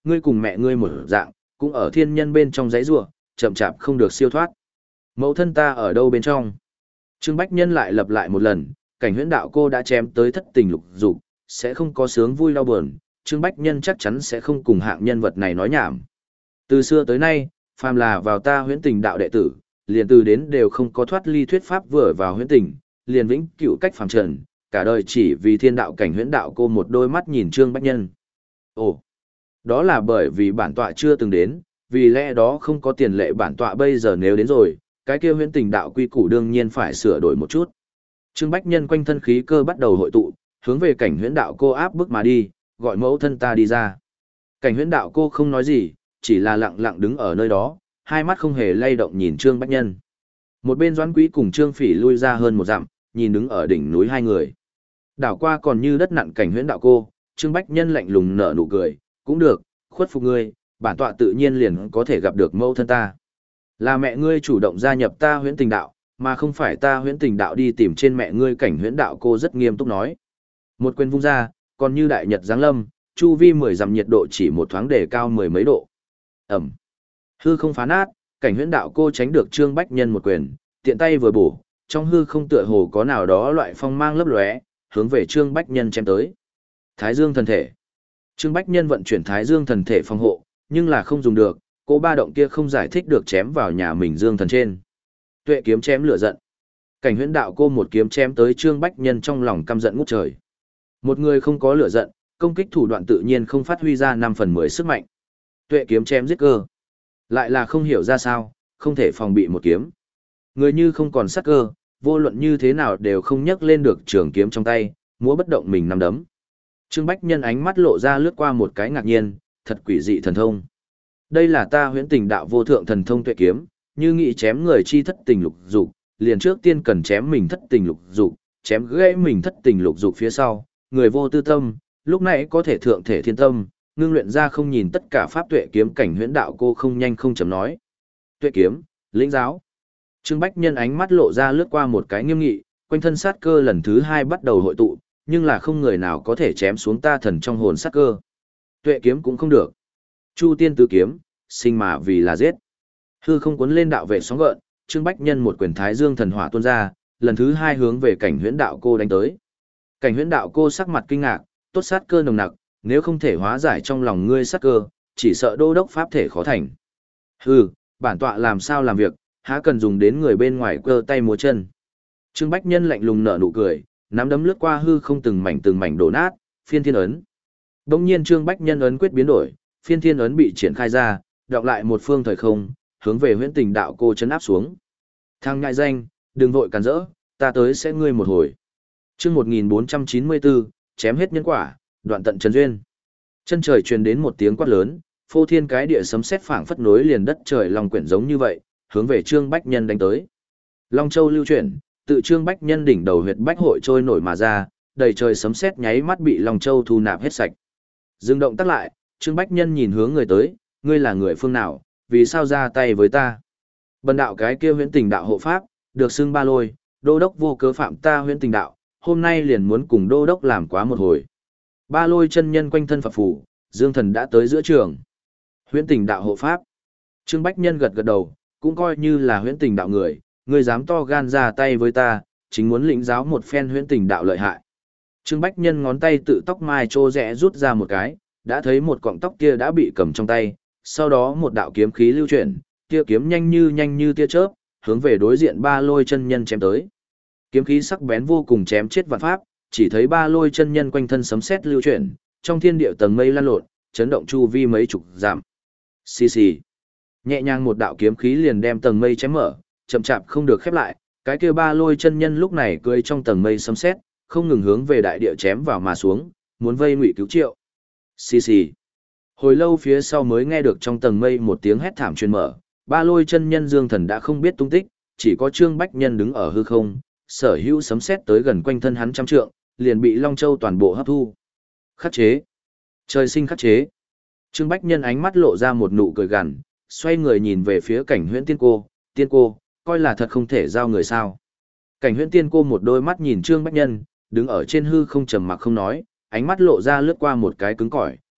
ngươi cùng mẹ ngươi một dạng, cũng ở thiên nhân bên trong giấy rủa, chậm chạp không được siêu thoát. Mẫu thân ta ở đâu bên trong? Trương Bách Nhân lại lặp lại một lần, cảnh huyễn đạo cô đã chém tới thất tình lục dục, sẽ không có sướng vui đau buồn, Trương Bách Nhân chắc chắn sẽ không cùng hạng nhân vật này nói nhảm. Từ xưa tới nay, phàm là vào ta huyễn tình đạo đệ tử, liền từ đến đều không có thoát ly thuyết pháp vừa vào huyễn tình, liền vĩnh cửu cách phàm trần, cả đời chỉ vì thiên đạo cảnh huyễn đạo cô một đôi mắt nhìn Trương Bách Nhân. Ồ, đó là bởi vì bản tọa chưa từng đến, vì lẽ đó không có tiền lệ bản tọa bây giờ nếu đến rồi, cái kia huyễn tình đạo quy củ đương nhiên phải sửa đổi một chút. Trương Bách Nhân quanh thân khí cơ bắt đầu hội tụ, hướng về cảnh huyễn đạo cô áp bức mà đi, gọi mẫu thân ta đi ra. Cảnh huyễn đạo cô không nói gì, chỉ là lặng lặng đứng ở nơi đó, hai mắt không hề lay động nhìn Trương Bách Nhân. Một bên Doãn Quý cùng Trương Phỉ lui ra hơn một dặm, nhìn đứng ở đỉnh núi hai người. Đảo qua còn như đất nặn cảnh huyễn đạo cô, Trương Bách Nhân lạnh lùng nở nụ cười, cũng được, khuất phục ngươi, bản tọa tự nhiên liền có thể gặp được mẫu thân ta. Là mẹ ngươi chủ động gia nhập ta huyễn tình đạo, mà không phải ta huyễn tình đạo đi tìm trên mẹ ngươi cảnh huyễn đạo cô rất nghiêm túc nói. Một quyền vung ra, còn như đại nhật giáng lâm, chu vi mười dặm nhiệt độ chỉ một thoáng đề cao mười mấy độ. Ẩm. Hư không phá nát, cảnh huyễn đạo cô tránh được Trương Bách Nhân một quyền, tiện tay vừa bổ, trong hư không tựa hồ có nào đó loại phong mang lấp lóe, hướng về Trương Bách Nhân chém tới. Thái Dương thần thể. Trương Bách Nhân vận chuyển Thái Dương thần thể phòng hộ, nhưng là không dùng được, cô ba động kia không giải thích được chém vào nhà mình Dương thần trên. Tuệ kiếm chém lửa giận. Cảnh huyễn đạo cô một kiếm chém tới Trương Bách Nhân trong lòng căm giận ngút trời. Một người không có lửa giận, công kích thủ đoạn tự nhiên không phát huy ra năm phần mười sức mạnh. Tuệ kiếm chém giết cơ. Lại là không hiểu ra sao, không thể phòng bị một kiếm. Người như không còn sát cơ, vô luận như thế nào đều không nhấc lên được trường kiếm trong tay, múa bất động mình nắm đấm. Trương Bách Nhân ánh mắt lộ ra lướt qua một cái ngạc nhiên, thật quỷ dị thần thông. Đây là ta huyễn tình đạo vô thượng thần thông tuệ kiếm, như nghĩ chém người chi thất tình lục dục, liền trước tiên cần chém mình thất tình lục dục, chém gãy mình thất tình lục dục phía sau, người vô tư tâm, lúc này có thể thượng thể thiên tâm, ngưng luyện ra không nhìn tất cả pháp tuệ kiếm cảnh huyễn đạo cô không nhanh không chậm nói. Tuệ kiếm, lĩnh giáo. Trương Bách Nhân ánh mắt lộ ra lướt qua một cái nghiêm nghị, quanh thân sát cơ lần thứ hai bắt đầu hội tụ, nhưng là không người nào có thể chém xuống ta thần trong hồn sát cơ. Tuệ kiếm cũng không được. Chu tiên tứ kiếm, sinh mà vì là giết. Hư không cuốn lên đạo vệ sóng gợn, Trương Bách Nhân một quyền Thái Dương thần hỏa tuôn ra, lần thứ hai hướng về cảnh huyễn đạo cô đánh tới. Cảnh huyễn đạo cô sắc mặt kinh ngạc, tốt sát cơ nồng nặc, nếu không thể hóa giải trong lòng ngươi sát cơ, chỉ sợ đô đốc pháp thể khó thành. Hừ, bản tọa làm sao làm việc, há cần dùng đến người bên ngoài cơ tay múa chân. Trương Bách Nhân lạnh lùng nở nụ cười, nắm đấm lướt qua hư không từng mảnh từng mảnh đổ nát, phiên thiên ấn. Đông nhiên Trương Bách Nhân ấn quyết biến đổi, phiên thiên ấn bị triển khai ra, đọc lại một phương thời không, hướng về huyễn tình đạo cô chấn áp xuống. Thằng ngại danh, đừng vội cản rỡ, ta tới sẽ ngươi một hồi. Chương một nghìn bốn trăm chín mươi bốn, chém hết nhân quả, đoạn tận trần duyên. Chân trời truyền đến một tiếng quát lớn, phô thiên cái địa sấm sét phảng phất nối liền đất trời long quyển giống như vậy, hướng về Trương Bách Nhân đánh tới. Long Châu lưu chuyển, tự Trương Bách Nhân đỉnh đầu huyệt bách hội trôi nổi mà ra, đầy trời sấm sét nháy mắt bị Long Châu thu nạp hết sạch. Dừng động tác lại, Trương Bách Nhân nhìn hướng người tới, ngươi là người phương nào, vì sao ra tay với ta? Bần đạo cái kia huyễn tình đạo hộ pháp, được xưng ba lôi, đô đốc vô cớ phạm ta huyễn tình đạo, hôm nay liền muốn cùng đô đốc làm quá một hồi. Ba lôi chân nhân quanh thân phập phù, Dương Thần đã tới giữa trường. Huyễn tình đạo hộ pháp. Trương Bách Nhân gật gật đầu, cũng coi như là huyễn tình đạo người, ngươi dám to gan ra tay với ta, chính muốn lĩnh giáo một phen huyễn tình đạo lợi hại. Trương Bách Nhân ngón tay tự tóc mai trô rẽ rút ra một cái, đã thấy một cọng tóc kia đã bị cầm trong tay, sau đó một đạo kiếm khí lưu chuyển, kia kiếm nhanh như nhanh như tia chớp, hướng về đối diện ba lôi chân nhân chém tới. Kiếm khí sắc bén vô cùng chém chết vạn pháp, chỉ thấy ba lôi chân nhân quanh thân sấm sét lưu chuyển, trong thiên địa tầng mây lan lộn, chấn động chu vi mấy chục dặm. Xì xì. Nhẹ nhàng một đạo kiếm khí liền đem tầng mây chém mở, chậm chạp không được khép lại, cái kia ba lôi chân nhân lúc này cưỡi trong tầng mây sấm sét, không ngừng hướng về đại địa chém vào mà xuống, muốn vây Ngụy Cứu Triệu. Xì xì. Hồi lâu phía sau mới nghe được trong tầng mây một tiếng hét thảm truyền mở, ba lôi chân nhân Dương Thần đã không biết tung tích, chỉ có Trương Bách Nhân đứng ở hư không, sở hữu sấm sét tới gần quanh thân hắn trăm trượng, liền bị Long Châu toàn bộ hấp thu. Khắc chế. Trời sinh khắc chế. Trương Bách Nhân ánh mắt lộ ra một nụ cười gằn, xoay người nhìn về phía cảnh huyễn tiên cô, tiên cô, coi là thật không thể giao người sao. Cảnh huyễn tiên cô một đôi mắt nhìn Trương Bách Nhân, đứng ở trên hư không trầm mặc không nói, ánh mắt lộ ra lướt qua một cái cứng cỏi,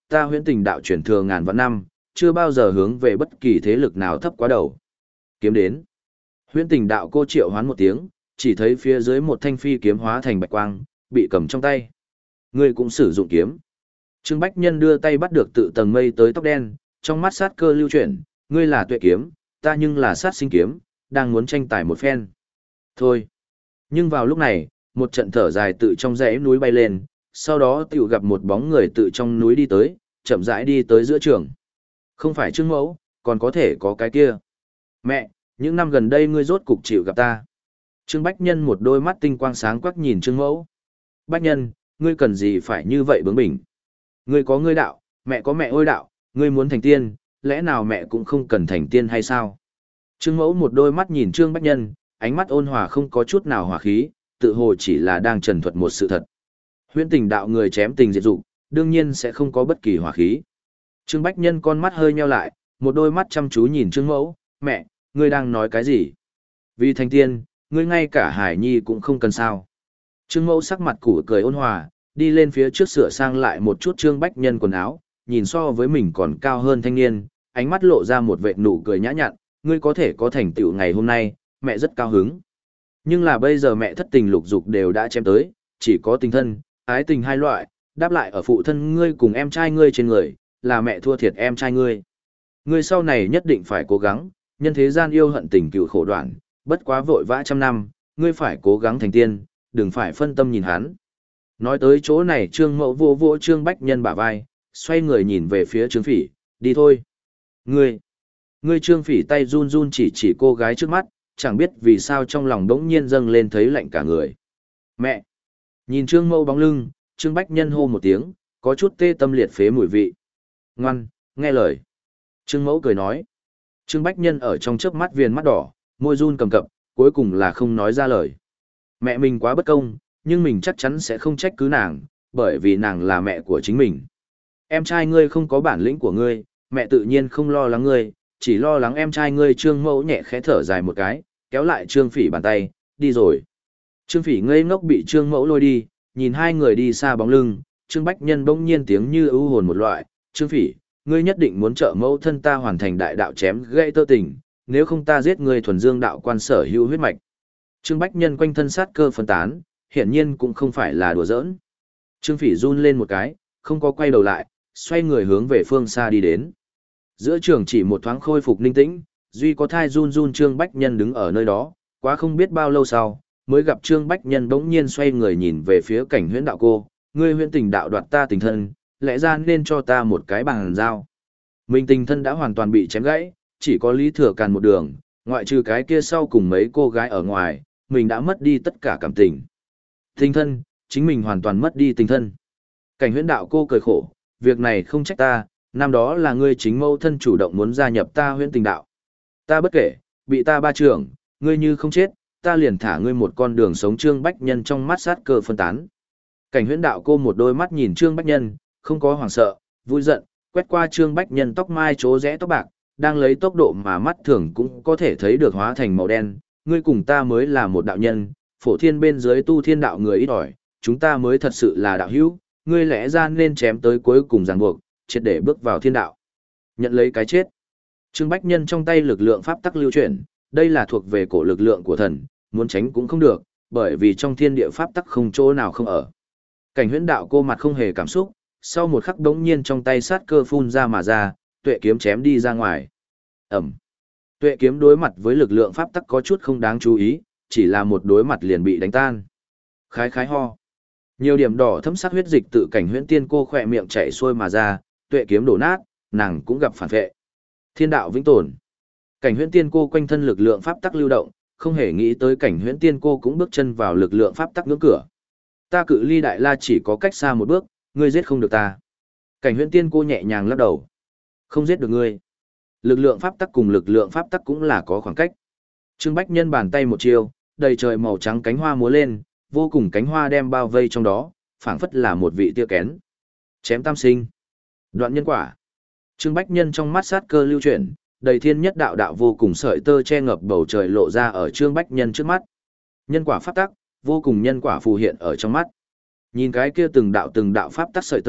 ta huyễn tình đạo truyền thừa ngàn vạn năm, chưa bao giờ hướng về bất kỳ thế lực nào thấp quá đầu. Kiếm đến. Huyễn tình đạo cô triệu hoán một tiếng, chỉ thấy phía dưới một thanh phi kiếm hóa thành bạch quang, bị cầm trong tay. Ngươi cũng sử dụng kiếm. Trương Bách Nhân đưa tay bắt được tự tầng mây tới tóc đen, trong mắt sát cơ lưu chuyển, ngươi là tuệ kiếm, ta nhưng là sát sinh kiếm, đang muốn tranh tài một phen. Thôi. Nhưng vào lúc này, một trận thở dài tự trong dãy núi bay lên, sau đó tiểu gặp một bóng người tự trong núi đi tới, chậm rãi đi tới giữa trường. Không phải Trương Mẫu, còn có thể có cái kia. Mẹ, những năm gần đây ngươi rốt cục chịu gặp ta. Trương Bách Nhân một đôi mắt tinh quang sáng quắc nhìn Trương Mẫu. Bách Nhân, ngươi cần gì phải như vậy bướng bỉnh? Ngươi có ngươi đạo, mẹ có mẹ ôi đạo, ngươi muốn thành tiên, lẽ nào mẹ cũng không cần thành tiên hay sao? Trương Mẫu một đôi mắt nhìn Trương Bách Nhân, ánh mắt ôn hòa không có chút nào hòa khí, tự hồ chỉ là đang trần thuật một sự thật. Huyễn tình đạo người chém tình diệt dục, đương nhiên sẽ không có bất kỳ hòa khí. Trương Bách Nhân con mắt hơi nheo lại, một đôi mắt chăm chú nhìn Trương Mẫu, mẹ, ngươi đang nói cái gì? Vì thành tiên, ngươi ngay cả Hải Nhi cũng không cần sao. Trương Mẫu sắc mặt củ cười ôn hòa, đi lên phía trước sửa sang lại một chút Trương Bách Nhân quần áo, nhìn so với mình còn cao hơn thanh niên, ánh mắt lộ ra một vệt nụ cười nhã nhặn, ngươi có thể có thành tựu ngày hôm nay, mẹ rất cao hứng. Nhưng là bây giờ mẹ thất tình lục dục đều đã chém tới, chỉ có tình thân, ái tình hai loại, đáp lại ở phụ thân ngươi cùng em trai ngươi trên người, là mẹ thua thiệt em trai ngươi. Ngươi sau này nhất định phải cố gắng, nhân thế gian yêu hận tình cựu khổ đoạn, bất quá vội vã trăm năm, ngươi phải cố gắng thành tiên, đừng phải phân tâm nhìn hắn. Nói tới chỗ này Trương Mẫu vô vô Trương Bách Nhân bả vai, xoay người nhìn về phía Trương Phỉ, đi thôi. Ngươi, ngươi Trương Phỉ tay run run chỉ chỉ cô gái trước mắt, chẳng biết vì sao trong lòng đống nhiên dâng lên thấy lạnh cả người. Mẹ! Nhìn Trương Mẫu bóng lưng, Trương Bách Nhân hô một tiếng, có chút tê tâm liệt phế mùi vị. Ngoan, nghe lời. Trương Mẫu cười nói. Trương Bách Nhân ở trong chớp mắt viền mắt đỏ, môi run cầm cập, cuối cùng là không nói ra lời. Mẹ mình quá bất công, nhưng mình chắc chắn sẽ không trách cứ nàng, bởi vì nàng là mẹ của chính mình. Em trai ngươi không có bản lĩnh của ngươi, mẹ tự nhiên không lo lắng ngươi, chỉ lo lắng em trai ngươi. Trương Mẫu nhẹ khẽ thở dài một cái, kéo lại Trương Phỉ bàn tay, đi rồi. Trương Phỉ ngây ngốc bị Trương Mẫu lôi đi, nhìn hai người đi xa bóng lưng, Trương Bách Nhân bỗng nhiên tiếng như ưu hồn một loại, Trương Phỉ, ngươi nhất định muốn trợ mẫu thân ta hoàn thành đại đạo chém gãy tơ tình, nếu không ta giết ngươi thuần dương đạo quan sở hữu huyết mạch. Trương Bách Nhân quanh thân sát cơ phân tán, hiển nhiên cũng không phải là đùa giỡn. Trương Phỉ run lên một cái, không có quay đầu lại, xoay người hướng về phương xa đi đến. Giữa trường chỉ một thoáng khôi phục ninh tĩnh, duy có thai run run Trương Bách Nhân đứng ở nơi đó, quá không biết bao lâu sau, mới gặp Trương Bách Nhân bỗng nhiên xoay người nhìn về phía Cảnh Huyễn đạo cô, ngươi huyễn tình đạo đoạt ta tình thân, lẽ ra nên cho ta một cái bằng dao. Mình tình thân đã hoàn toàn bị chém gãy, chỉ có Lý Thừa Càn một đường, ngoại trừ cái kia sau cùng mấy cô gái ở ngoài, mình đã mất đi tất cả cảm tình. Tình thân, chính mình hoàn toàn mất đi tình thân. Cảnh Huyễn đạo cô cười khổ, việc này không trách ta, năm đó là ngươi chính mẫu thân chủ động muốn gia nhập ta huyễn tình đạo. Ta bất kể, bị ta ba trưởng, ngươi như không chết, ta liền thả ngươi một con đường sống. Trương Bách Nhân trong mắt sát cơ phân tán. Cảnh Huyễn đạo cô một đôi mắt nhìn Trương Bách Nhân, không có hoảng sợ, vui giận, quét qua Trương Bách Nhân tóc mai chỗ rẽ tóc bạc, đang lấy tốc độ mà mắt thường cũng có thể thấy được hóa thành màu đen. Ngươi cùng ta mới là một đạo nhân, phổ thiên bên dưới tu thiên đạo người ít ỏi, chúng ta mới thật sự là đạo hữu, ngươi lẽ ra nên chém tới cuối cùng ràng buộc, triệt để bước vào thiên đạo. Nhận lấy cái chết. Trương Bách Nhân trong tay lực lượng pháp tắc lưu chuyển, đây là thuộc về cổ lực lượng của thần, muốn tránh cũng không được, bởi vì trong thiên địa pháp tắc không chỗ nào không ở. Cảnh Huyễn đạo cô mặt không hề cảm xúc, sau một khắc đống nhiên trong tay sát cơ phun ra mà ra, tuệ kiếm chém đi ra ngoài. Ẩm. Tuệ kiếm đối mặt với lực lượng pháp tắc có chút không đáng chú ý, chỉ là một đối mặt liền bị đánh tan. Khái khái ho. Nhiều điểm đỏ thấm sắc huyết dịch tự Cảnh Huyễn tiên cô khỏe miệng chảy xuôi mà ra, tuệ kiếm đổ nát, nàng cũng gặp phản vệ. Thiên đạo vĩnh tồn. Cảnh Huyễn tiên cô quanh thân lực lượng pháp tắc lưu động, không hề nghĩ tới Cảnh Huyễn tiên cô cũng bước chân vào lực lượng pháp tắc ngưỡng cửa. Ta cự ly đại la chỉ có cách xa một bước, ngươi giết không được ta. Cảnh Huyễn tiên cô nhẹ nhàng lắc đầu. Không giết được ngươi. Lực lượng pháp tắc cùng lực lượng pháp tắc cũng là có khoảng cách. Trương Bách Nhân bàn tay một chiêu, đầy trời màu trắng cánh hoa múa lên, vô cùng cánh hoa đem bao vây trong đó, phảng phất là một vị tia kén. Chém tam sinh. Đoạn nhân quả. Trương Bách Nhân trong mắt sát cơ lưu chuyển, đầy thiên nhất đạo đạo vô cùng sợi tơ che ngập bầu trời lộ ra ở Trương Bách Nhân trước mắt. Nhân quả pháp tắc, vô cùng nhân quả phù hiện ở trong mắt. Nhìn cái kia từng đạo từng đạo pháp tắc sợi tơ,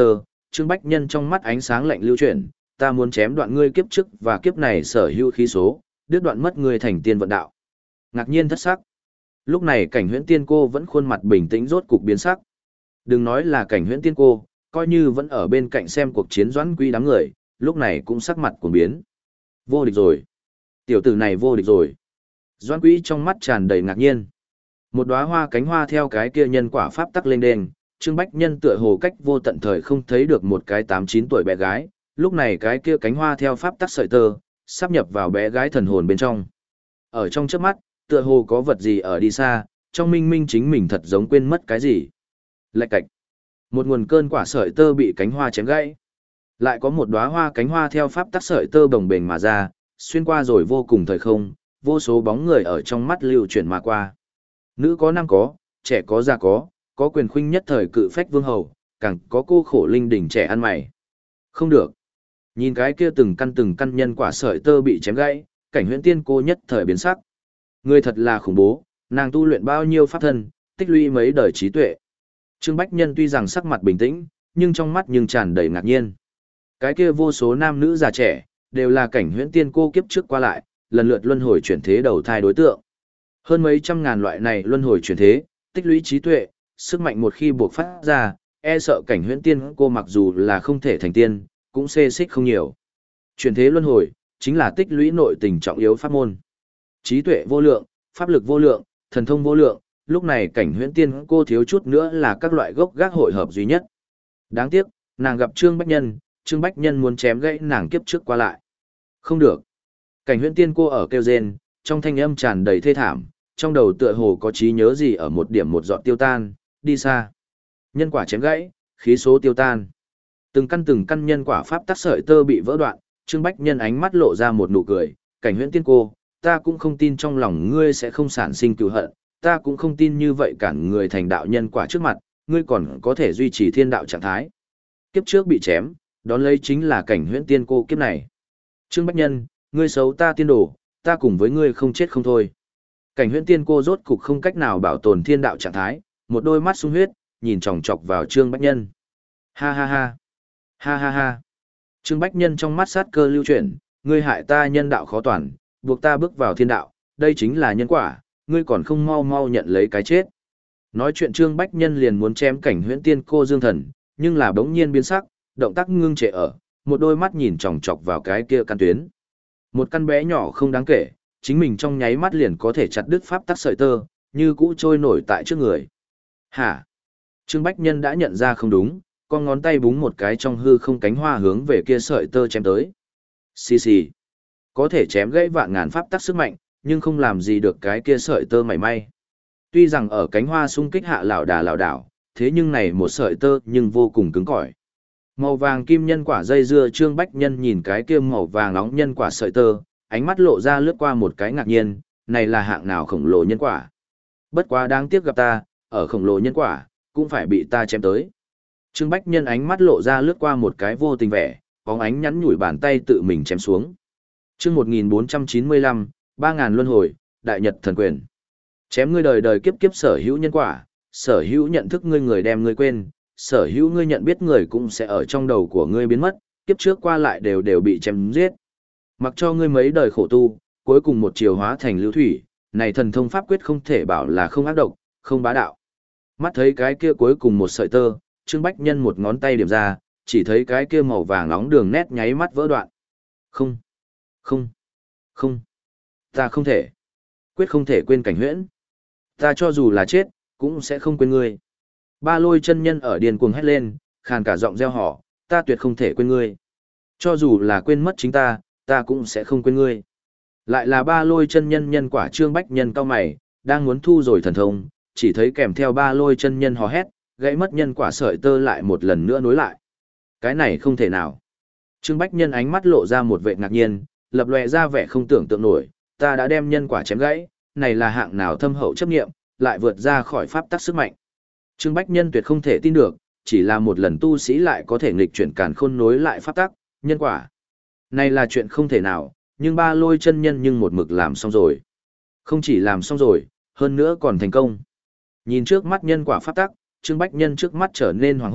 Trương Bách Nhân trong mắt ánh sáng lạnh lưu chuyển, ta muốn chém đoạn ngươi kiếp trước và kiếp này sở hữu khí số, đứt đoạn mất ngươi thành tiên vận đạo. Ngạc nhiên thất sắc. Lúc này Cảnh Huyễn Tiên Cô vẫn khuôn mặt bình tĩnh rốt cục biến sắc. Đừng nói là Cảnh Huyễn Tiên Cô, coi như vẫn ở bên cạnh xem cuộc chiến Doãn Quý đám người, lúc này cũng sắc mặt cuồng biến. Vô địch rồi. Tiểu tử này vô địch rồi. Doãn Quý trong mắt tràn đầy ngạc nhiên. Một đóa hoa cánh hoa theo cái kia nhân quả pháp tắc lên đền, Trương Bách Nhân tựa hồ cách vô tận thời không thấy được một cái tám chín tuổi bé gái, lúc này cái kia cánh hoa theo pháp tắc sợi tơ, sắp nhập vào bé gái thần hồn bên trong. Ở trong chớp mắt, tựa hồ có vật gì ở đi xa, trong minh minh chính mình thật giống quên mất cái gì. Lạch cạch. Một nguồn cơn quả sợi tơ bị cánh hoa chém gãy. Lại có một đóa hoa cánh hoa theo pháp tắc sợi tơ bồng bềnh mà ra, xuyên qua rồi vô cùng thời không, vô số bóng người ở trong mắt lưu chuyển mà qua. Nữ có nam có, trẻ có già có, có quyền khuynh nhất thời cự phách vương hầu, càng có cô khổ linh đỉnh trẻ ăn mày. Không được. Nhìn cái kia từng căn từng căn nhân quả sợi tơ bị chém gãy, Cảnh Huyễn Tiên Cô nhất thời biến sắc. Người thật là khủng bố, nàng tu luyện bao nhiêu pháp thân, tích lũy mấy đời trí tuệ. Trương Bách Nhân tuy rằng sắc mặt bình tĩnh, nhưng trong mắt nhưng tràn đầy ngạc nhiên. Cái kia vô số nam nữ già trẻ, đều là Cảnh Huyễn Tiên Cô kiếp trước qua lại, lần lượt luân hồi chuyển thế đầu thai đối tượng. Hơn mấy trăm ngàn loại này luân hồi chuyển thế, tích lũy trí tuệ, sức mạnh một khi buộc phát ra, e sợ Cảnh Huyễn Tiên Cô mặc dù là không thể thành tiên, cũng xê xích không nhiều. Chuyển thế luân hồi, chính là tích lũy nội tình trọng yếu pháp môn. Trí tuệ vô lượng, pháp lực vô lượng, thần thông vô lượng, lúc này Cảnh Huyễn Tiên Cô thiếu chút nữa là các loại gốc gác hội hợp duy nhất. Đáng tiếc, nàng gặp Trương Bách Nhân, Trương Bách Nhân muốn chém gãy nàng kiếp trước qua lại. Không được. Cảnh Huyễn Tiên Cô ở kêu rên, trong thanh âm tràn đầy thê thảm, trong đầu tựa hồ có trí nhớ gì ở một điểm một giọt tiêu tan, đi xa. Nhân quả chém gãy, khí số tiêu tan. Từng căn từng căn nhân quả pháp tắc sợi tơ bị vỡ đoạn, Trương Bách Nhân ánh mắt lộ ra một nụ cười, Cảnh Huyễn Tiên Cô, ta cũng không tin trong lòng ngươi sẽ không sản sinh cừu hận, ta cũng không tin như vậy cản người thành đạo nhân quả trước mặt, ngươi còn có thể duy trì thiên đạo trạng thái. Kiếp trước bị chém, đón lấy chính là Cảnh Huyễn Tiên Cô kiếp này. Trương Bách Nhân, ngươi xấu ta tiên đồ, ta cùng với ngươi không chết không thôi. Cảnh Huyễn Tiên Cô rốt cục không cách nào bảo tồn thiên đạo trạng thái, một đôi mắt sung huyết, nhìn chòng chọc vào Trương Bách Nhân. Ha ha ha. Ha ha ha. Trương Bách Nhân trong mắt sát cơ lưu chuyển, ngươi hại ta nhân đạo khó toàn, buộc ta bước vào thiên đạo, đây chính là nhân quả, ngươi còn không mau mau nhận lấy cái chết. Nói chuyện Trương Bách Nhân liền muốn chém Cảnh Huyễn Tiên Cô dương thần, nhưng là bỗng nhiên biến sắc, động tác ngưng trệ ở, một đôi mắt nhìn chòng chọc vào cái kia căn tuyến. Một căn bé nhỏ không đáng kể, chính mình trong nháy mắt liền có thể chặt đứt pháp tắc sợi tơ, như cũ trôi nổi tại trước người. Hả? Trương Bách Nhân đã nhận ra không đúng, con ngón tay búng một cái trong hư không cánh hoa hướng về kia sợi tơ chém tới. Xì xì. Có thể chém gãy vạn ngàn pháp tắc sức mạnh, nhưng không làm gì được cái kia sợi tơ mảy may. Tuy rằng ở cánh hoa xung kích hạ lảo đà lảo đảo, thế nhưng này một sợi tơ nhưng vô cùng cứng cỏi. Màu vàng kim nhân quả dây dưa Trương Bách Nhân nhìn cái kia màu vàng nóng nhân quả sợi tơ, ánh mắt lộ ra lướt qua một cái ngạc nhiên, này là hạng nào khổng lồ nhân quả. Bất quá đáng tiếc gặp ta, ở khổng lồ nhân quả, cũng phải bị ta chém tới. Trương Bách Nhân ánh mắt lộ ra lướt qua một cái vô tình vẻ, bóng ánh nhắn nhủi bàn tay tự mình chém xuống. Chương một nghìn bốn trăm chín mươi lăm, ba ngàn luân hồi, đại nhật thần quyền. Chém ngươi đời đời kiếp kiếp sở hữu nhân quả, sở hữu nhận thức ngươi người đem ngươi quên, sở hữu ngươi nhận biết người cũng sẽ ở trong đầu của ngươi biến mất, kiếp trước qua lại đều đều bị chém giết. Mặc cho ngươi mấy đời khổ tu, cuối cùng một chiều hóa thành lưu thủy, này thần thông pháp quyết không thể bảo là không ác độc, không bá đạo. Mắt thấy cái kia cuối cùng một sợi tơ, Trương Bách Nhân một ngón tay điểm ra, chỉ thấy cái kia màu vàng nóng đường nét nháy mắt vỡ đoạn. Không, không, không, ta không thể, quyết không thể quên Cảnh Huyễn. Ta cho dù là chết, cũng sẽ không quên ngươi. Ba Lôi chân nhân ở điên cuồng hét lên, khàn cả giọng reo hò, ta tuyệt không thể quên ngươi. Cho dù là quên mất chính ta, ta cũng sẽ không quên ngươi. Lại là Ba Lôi chân nhân nhân quả Trương Bách Nhân cao mày, đang muốn thu rồi thần thông, chỉ thấy kèm theo Ba Lôi chân nhân hò hét, gãy mất nhân quả sợi tơ lại một lần nữa nối lại. Cái này không thể nào. Trương Bách Nhân ánh mắt lộ ra một vẻ ngạc nhiên, lập lòe ra vẻ không tưởng tượng nổi, ta đã đem nhân quả chém gãy, này là hạng nào thâm hậu chấp nghiệm, lại vượt ra khỏi pháp tắc sức mạnh. Trương Bách Nhân tuyệt không thể tin được, chỉ là một lần tu sĩ lại có thể nghịch chuyển càn khôn nối lại pháp tắc, nhân quả. Này là chuyện không thể nào, nhưng Ba Lôi chân nhân nhưng một mực làm xong rồi. Không chỉ làm xong rồi, hơn nữa còn thành công. Nhìn trước mắt nhân quả pháp tắc, Trương Bách Nhân trước mắt trở nên hoàng hốt,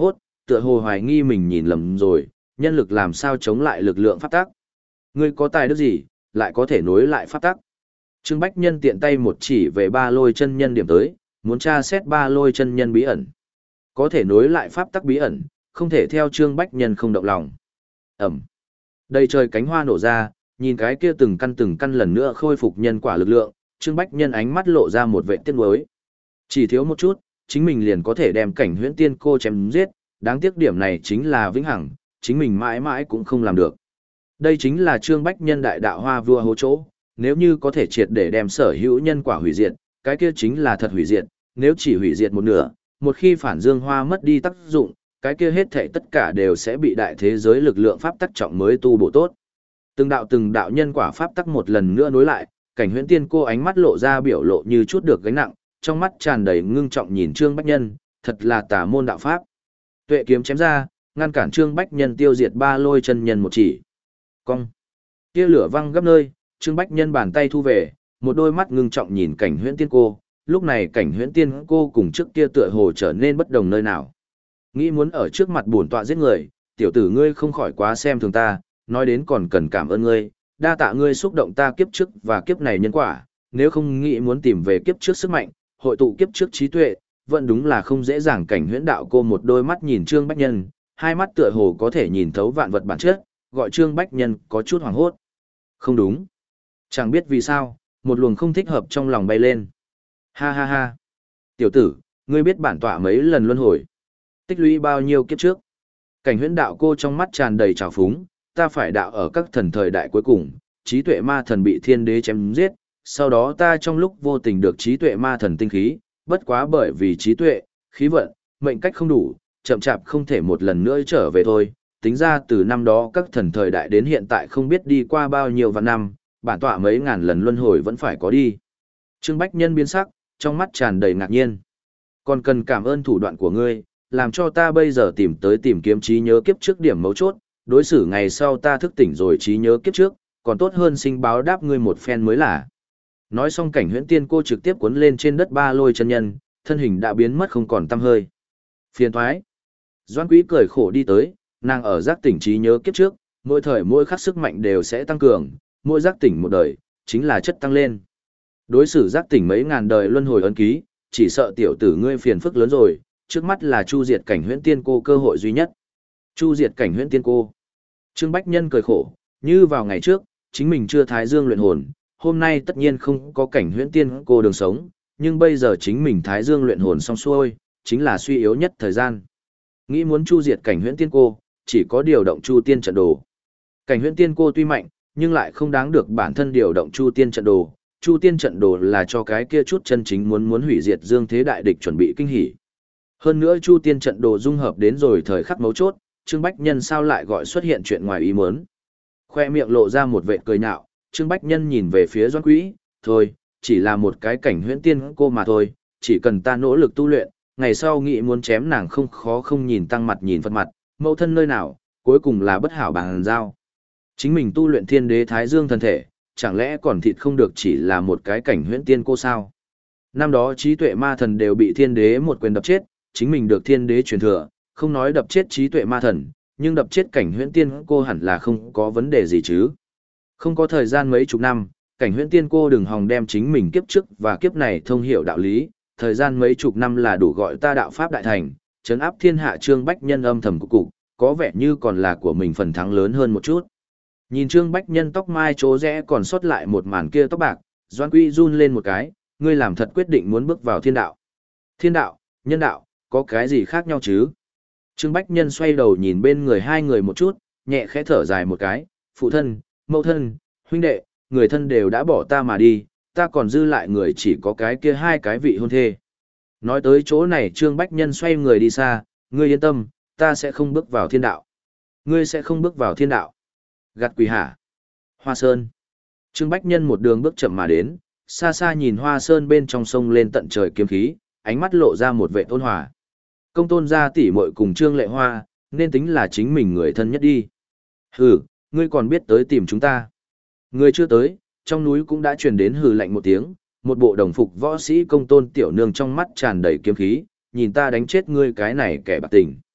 tựa hồ hoài nghi mình nhìn lầm rồi, nhân lực làm sao chống lại lực lượng pháp tắc. Ngươi có tài đức gì, lại có thể nối lại pháp tắc. Trương Bách Nhân tiện tay một chỉ về ba lôi chân nhân điểm tới, muốn tra xét ba lôi chân nhân bí ẩn. Có thể nối lại pháp tắc bí ẩn, không thể theo Trương Bách Nhân không động lòng. Ẩm. Đầy trời cánh hoa nổ ra, nhìn cái kia từng căn từng căn lần nữa khôi phục nhân quả lực lượng, Trương Bách Nhân ánh mắt lộ ra một vẻ tiếc nuối. Chỉ thiếu một chút, chính mình liền có thể đem Cảnh Huyễn Tiên cô chém giết, đáng tiếc điểm này chính là vĩnh hằng, chính mình mãi mãi cũng không làm được. Đây chính là Trương Bách Nhân đại đạo hoa vua hố chỗ, nếu như có thể triệt để đem sở hữu nhân quả hủy diệt, cái kia chính là thật hủy diệt, nếu chỉ hủy diệt một nửa, một khi phản dương hoa mất đi tác dụng, cái kia hết thảy tất cả đều sẽ bị đại thế giới lực lượng pháp tắc trọng mới tu bổ tốt. Từng đạo từng đạo nhân quả pháp tắc một lần nữa nối lại, Cảnh Huyễn Tiên cô ánh mắt lộ ra biểu lộ như chút được gánh nặng, trong mắt tràn đầy ngưng trọng nhìn Trương Bách Nhân, thật là tà môn đạo pháp. Tuệ kiếm chém ra, ngăn cản Trương Bách Nhân tiêu diệt ba lôi chân nhân một chỉ. Cong. Tia lửa văng gấp nơi, Trương Bách Nhân bàn tay thu về, một đôi mắt ngưng trọng nhìn Cảnh Huyễn Tiên cô, lúc này Cảnh Huyễn Tiên cô cùng trước kia tựa hồ trở nên bất đồng nơi nào. Nghĩ muốn ở trước mặt bổn tọa giết người, tiểu tử ngươi không khỏi quá xem thường ta, nói đến còn cần cảm ơn ngươi, đa tạ ngươi xúc động ta kiếp trước và kiếp này nhân quả, nếu không nghĩ muốn tìm về kiếp trước sức mạnh, hội tụ kiếp trước trí tuệ, vẫn đúng là không dễ dàng. Cảnh Huyễn đạo cô một đôi mắt nhìn Trương Bách Nhân, hai mắt tựa hồ có thể nhìn thấu vạn vật bản chất, gọi Trương Bách Nhân có chút hoảng hốt. Không đúng. Chẳng biết vì sao, một luồng không thích hợp trong lòng bay lên. Ha ha ha. Tiểu tử, ngươi biết bản tọa mấy lần luân hồi, tích lũy bao nhiêu kiếp trước. Cảnh Huyễn đạo cô trong mắt tràn đầy trào phúng, ta phải đạo ở các thần thời đại cuối cùng, trí tuệ ma thần bị thiên đế chém giết, sau đó ta trong lúc vô tình được trí tuệ ma thần tinh khí, bất quá bởi vì trí tuệ, khí vận, mệnh cách không đủ, chậm chạp không thể một lần nữa trở về thôi. Tính ra từ năm đó các thần thời đại đến hiện tại không biết đi qua bao nhiêu vạn năm, bản tọa mấy ngàn lần luân hồi vẫn phải có đi. Trương Bách Nhân biến sắc, trong mắt tràn đầy ngạc nhiên. Còn cần cảm ơn thủ đoạn của ngươi, làm cho ta bây giờ tìm tới tìm kiếm trí nhớ kiếp trước điểm mấu chốt, đối xử ngày sau ta thức tỉnh rồi trí nhớ kiếp trước, còn tốt hơn sinh báo đáp ngươi một phen mới là. Nói xong Cảnh Huyễn Tiên cô trực tiếp cuốn lên trên đất ba lôi chân nhân, thân hình đã biến mất không còn tăm hơi. Phiền thoái. Doãn Quý cười khổ đi tới, nàng ở giác tỉnh trí nhớ kiếp trước, mỗi thời mỗi khắc sức mạnh đều sẽ tăng cường, mỗi giác tỉnh một đời, chính là chất tăng lên. Đối xử giác tỉnh mấy ngàn đời luân hồi ấn ký, chỉ sợ tiểu tử ngươi phiền phức lớn rồi, trước mắt là chu diệt Cảnh Huyễn Tiên cô cơ hội duy nhất. Chu diệt Cảnh Huyễn Tiên cô. Trương Bách Nhân cười khổ, như vào ngày trước, chính mình chưa thái dương luyện hồn, hôm nay tất nhiên không có Cảnh Huyễn Tiên cô đường sống, nhưng bây giờ chính mình thái dương luyện hồn xong xuôi, chính là suy yếu nhất thời gian. Nghĩ muốn chu diệt Cảnh Huyễn Tiên cô, chỉ có điều động Chu Tiên trận đồ. Cảnh Huyễn Tiên cô tuy mạnh, nhưng lại không đáng được bản thân điều động Chu Tiên trận đồ. Chu Tiên trận đồ là cho cái kia chút chân chính muốn muốn hủy diệt dương thế đại địch chuẩn bị kinh hỉ. Hơn nữa Chu Tiên trận đồ dung hợp đến rồi thời khắc mấu chốt, Trương Bách Nhân sao lại gọi xuất hiện chuyện ngoài ý muốn. Khoe miệng lộ ra một vệt cười nhạo, Trương Bách Nhân nhìn về phía Doãn Quý, thôi, chỉ là một cái Cảnh Huyễn Tiên cô mà thôi, chỉ cần ta nỗ lực tu luyện, ngày sau nghĩ muốn chém nàng không khó không nhìn tăng mặt nhìn Phật mặt, mẫu thân nơi nào, cuối cùng là bất hảo bằng giao. Chính mình tu luyện thiên đế thái dương thân thể, chẳng lẽ còn thịt không được chỉ là một cái Cảnh Huyễn Tiên cô sao? Năm đó trí tuệ ma thần đều bị thiên đế một quyền đập chết, chính mình được thiên đế truyền thừa, không nói đập chết trí tuệ ma thần, nhưng đập chết Cảnh Huyễn Tiên cô hẳn là không có vấn đề gì chứ. Không có thời gian mấy chục năm, Cảnh Huyễn Tiên cô đừng hòng đem chính mình kiếp trước và kiếp này thông hiểu đạo lý, thời gian mấy chục năm là đủ gọi ta đạo pháp đại thành, trấn áp thiên hạ. Trương Bách Nhân âm thầm cục cục, có vẻ như còn là của mình phần thắng lớn hơn một chút. Nhìn Trương Bách Nhân tóc mai chỗ rẽ còn sót lại một màn kia tóc bạc, Doãn Quý run lên một cái, ngươi làm thật quyết định muốn bước vào thiên đạo. Thiên đạo, nhân đạo, có cái gì khác nhau chứ? Trương Bách Nhân xoay đầu nhìn bên người hai người một chút, nhẹ khẽ thở dài một cái, phụ thân, mẫu thân, huynh đệ, người thân đều đã bỏ ta mà đi, ta còn dư lại người chỉ có cái kia hai cái vị hôn thê. Nói tới chỗ này Trương Bách Nhân xoay người đi xa, ngươi yên tâm, ta sẽ không bước vào thiên đạo. Ngươi sẽ không bước vào thiên đạo. Gạt quỷ hả? Hoa Sơn. Trương Bách Nhân một đường bước chậm mà đến, xa xa nhìn Hoa Sơn bên trong sông lên tận trời kiếm khí, ánh mắt lộ ra một vẻ ôn hòa. Công tôn gia tỷ muội cùng Trương Lệ Hoa, nên tính là chính mình người thân nhất đi. Hừ, ngươi còn biết tới tìm chúng ta. Ngươi chưa tới, trong núi cũng đã truyền đến hừ lạnh một tiếng, một bộ đồng phục võ sĩ công tôn tiểu nương trong mắt tràn đầy kiếm khí, nhìn ta đánh chết ngươi cái này kẻ bạc tình.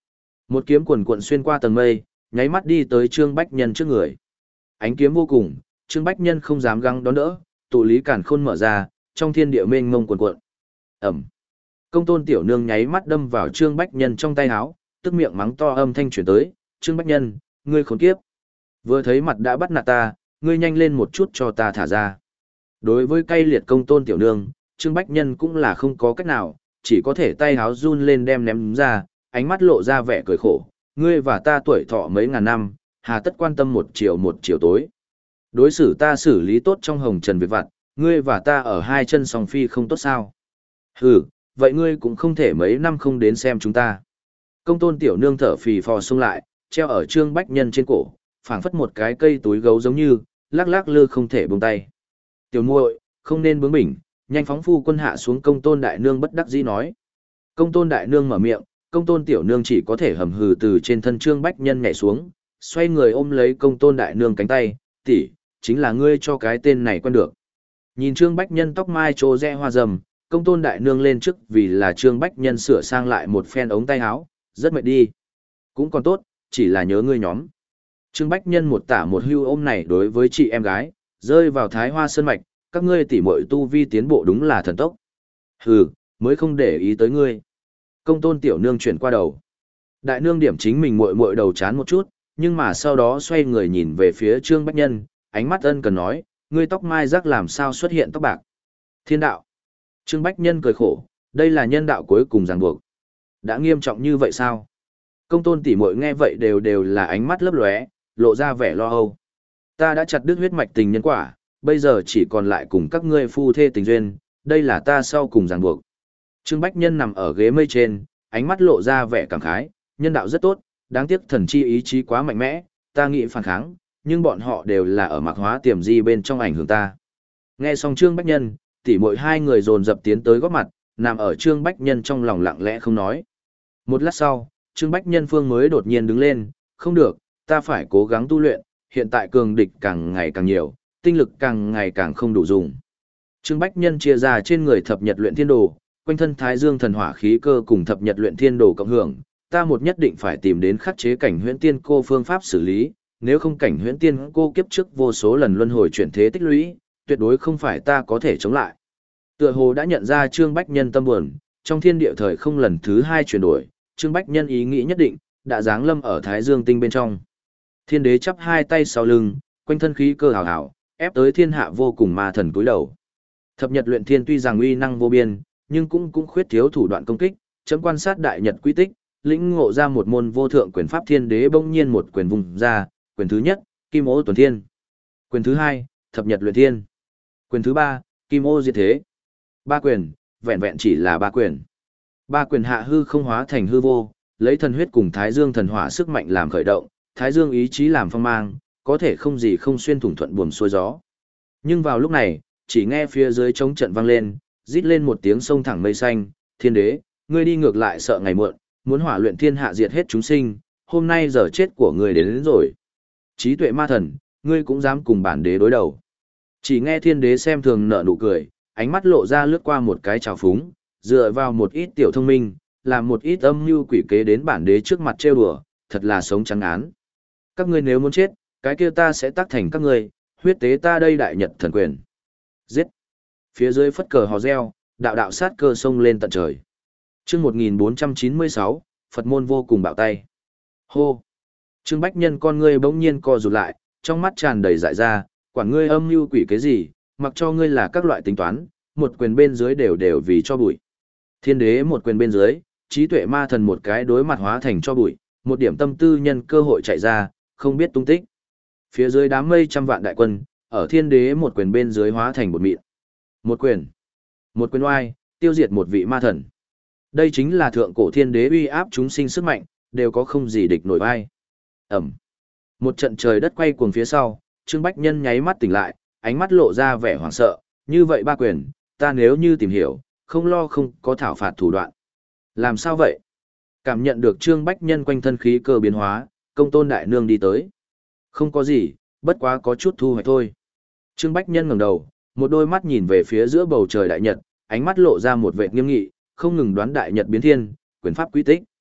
Một kiếm quần cuộn xuyên qua tầng mây, nháy mắt đi tới Trương Bách Nhân trước người. Ánh kiếm vô cùng, Trương Bách Nhân không dám găng đón đỡ, tụ lý càn khôn mở ra, trong thiên địa mênh mông cuồn cuộn. Ẩm. Công tôn tiểu nương nháy mắt đâm vào Trương Bách Nhân trong tay áo, tức miệng mắng to âm thanh truyền tới, "Trương Bách Nhân, ngươi khốn kiếp. Vừa thấy mặt đã bắt nạt ta, ngươi nhanh lên một chút cho ta thả ra." Đối với cay liệt công tôn tiểu nương, Trương Bách Nhân cũng là không có cách nào, chỉ có thể tay háo run lên đem ném ra, ánh mắt lộ ra vẻ cười khổ, "Ngươi và ta tuổi thọ mấy ngàn năm, hà tất quan tâm một chiều một chiều tối. Đối xử ta xử lý tốt trong hồng trần việc vặt, ngươi và ta ở hai chân song phi không tốt sao? Hừ, vậy ngươi cũng không thể mấy năm không đến xem chúng ta." Công tôn tiểu nương thở phì phò xông lại, treo ở Trương Bách Nhân trên cổ, phảng phất một cái cây túi gấu giống như, lắc lắc lư không thể buông tay. "Tiểu muội, không nên bướng bỉnh, nhanh phóng phu quân hạ xuống." Công tôn đại nương bất đắc dĩ nói. Công tôn đại nương mở miệng, công tôn tiểu nương chỉ có thể hầm hừ từ trên thân Trương Bách Nhân nhảy xuống, xoay người ôm lấy công tôn đại nương cánh tay, "Tỷ, chính là ngươi cho cái tên này quen được." Nhìn Trương Bách Nhân tóc mai trô rẽ hoa rầm, công tôn đại nương lên trước vì là Trương Bách Nhân sửa sang lại một phen ống tay áo, rất mệt đi. "Cũng còn tốt, chỉ là nhớ ngươi nhóm." Trương Bách Nhân một tả một hưu ôm này đối với chị em gái, rơi vào Thái Hoa Sơn Mạch, "Các ngươi tỷ muội tu vi tiến bộ đúng là thần tốc." "Hừ, mới không để ý tới ngươi." Công tôn tiểu nương chuyển qua đầu. Đại nương điểm chính mình muội muội đầu chán một chút, nhưng mà sau đó xoay người nhìn về phía Trương Bách Nhân, ánh mắt ân cần nói, "Ngươi tóc mai rắc làm sao xuất hiện tóc bạc?" "Thiên đạo." Trương Bách Nhân cười khổ, đây là nhân đạo cuối cùng ràng buộc. Đã nghiêm trọng như vậy sao? Công tôn tỷ muội nghe vậy đều đều là ánh mắt lấp lóe, lộ ra vẻ lo âu. "Ta đã chặt đứt huyết mạch tình nhân quả, bây giờ chỉ còn lại cùng các ngươi phu thê tình duyên, đây là ta sau cùng ràng buộc." Trương Bách Nhân nằm ở ghế mây trên, ánh mắt lộ ra vẻ cảm khái, "Nhân đạo rất tốt, đáng tiếc thần chi ý chí quá mạnh mẽ, ta nghĩ phản kháng, nhưng bọn họ đều là ở mạc hóa tiềm di bên trong ảnh hưởng ta." Nghe xong Trương Bách Nhân, tỷ muội hai người dồn dập tiến tới góp mặt, nằm ở Trương Bách Nhân trong lòng lặng lẽ không nói. Một lát sau, Trương Bách Nhân phương mới đột nhiên đứng lên, "Không được, ta phải cố gắng tu luyện, hiện tại cường địch càng ngày càng nhiều, tinh lực càng ngày càng không đủ dùng." Trương Bách Nhân chia ra trên người thập nhật luyện thiên đồ, quanh thân Thái Dương thần hỏa khí cơ cùng thập nhật luyện thiên đồ cộng hưởng, ta một nhất định phải tìm đến khắc chế cảnh huyễn tiên cô phương pháp xử lý, nếu không cảnh huyễn tiên cô kiếp trước vô số lần luân hồi chuyển thế tích lũy, tuyệt đối không phải ta có thể chống lại. Tựa hồ đã nhận ra Trương Bách Nhân tâm buồn, trong thiên địa thời không lần thứ hai chuyển đổi, Trương Bách Nhân ý nghĩ nhất định, đã giáng lâm ở Thái Dương tinh bên trong. Thiên đế chắp hai tay sau lưng, quanh thân khí cơ hào hào, ép tới thiên hạ vô cùng ma thần cúi đầu. Thập nhật luyện thiên tuy rằng uy năng vô biên, nhưng cũng cũng khuyết thiếu thủ đoạn công kích, chấm quan sát đại nhật quy tích, lĩnh ngộ ra một môn vô thượng quyền pháp. Thiên đế bỗng nhiên một quyền vùng ra, quyền thứ nhất, Kim Ô Tuần Thiên. Quyền thứ hai, Thập Nhật Luyện Thiên. Quyền thứ ba, Kim Ô Diệt Thế. Ba quyền, vẹn vẹn chỉ là ba quyền. Ba quyền hạ hư không hóa thành hư vô, lấy thần huyết cùng Thái Dương thần hỏa sức mạnh làm khởi động, Thái Dương ý chí làm phong mang, có thể không gì không xuyên thủng thuận buồm xuôi gió. Nhưng vào lúc này, chỉ nghe phía dưới trống trận vang lên, rít lên một tiếng sông thẳng mây xanh, "Thiên đế, ngươi đi ngược lại sợ ngày muộn, muốn hỏa luyện thiên hạ diệt hết chúng sinh, hôm nay giờ chết của ngươi đến, đến rồi. Trí tuệ ma thần, ngươi cũng dám cùng bản đế đối đầu." Chỉ nghe thiên đế xem thường nở nụ cười, ánh mắt lộ ra lướt qua một cái trào phúng, dựa vào một ít tiểu thông minh, làm một ít âm mưu quỷ kế đến bản đế trước mặt trêu đùa, thật là sống trắng án. Các ngươi nếu muốn chết, cái kia ta sẽ tác thành các ngươi, huyết tế ta đây đại nhật thần quyền. Giết! Phía dưới phất cờ hò reo, đạo đạo sát cơ sông lên tận trời. Chương một nghìn bốn trăm chín mươi sáu, Phật môn vô cùng bạo tay. Hô! Trương Bách Nhân con ngươi bỗng nhiên co rụt lại, trong mắt tràn đầy dại ra, quản ngươi âm mưu quỷ cái gì, mặc cho ngươi là các loại tính toán, một quyền bên dưới đều đều vì cho bụi. Thiên đế một quyền bên dưới, trí tuệ ma thần một cái đối mặt hóa thành cho bụi, một điểm tâm tư nhân cơ hội chạy ra, không biết tung tích. Phía dưới đám mây trăm vạn đại quân, ở thiên đế một quyền bên dưới hóa thành bột mịn. Một quyền, một quyền oai, tiêu diệt một vị ma thần. Đây chính là thượng cổ thiên đế uy áp chúng sinh sức mạnh, đều có không gì địch nổi vai. Ẩm. Một trận trời đất quay cuồng phía sau, Trương Bách Nhân nháy mắt tỉnh lại, ánh mắt lộ ra vẻ hoảng sợ, như vậy ba quyền, ta nếu như tìm hiểu, không lo không có thảo phạt thủ đoạn. Làm sao vậy? Cảm nhận được Trương Bách Nhân quanh thân khí cơ biến hóa, công tôn đại nương đi tới. Không có gì, bất quá có chút thu hoạch thôi. Trương Bách Nhân ngẩng đầu, một đôi mắt nhìn về phía giữa bầu trời đại nhật, ánh mắt lộ ra một vẻ nghiêm nghị, không ngừng đoán đại nhật biến thiên, quyền pháp quy tích.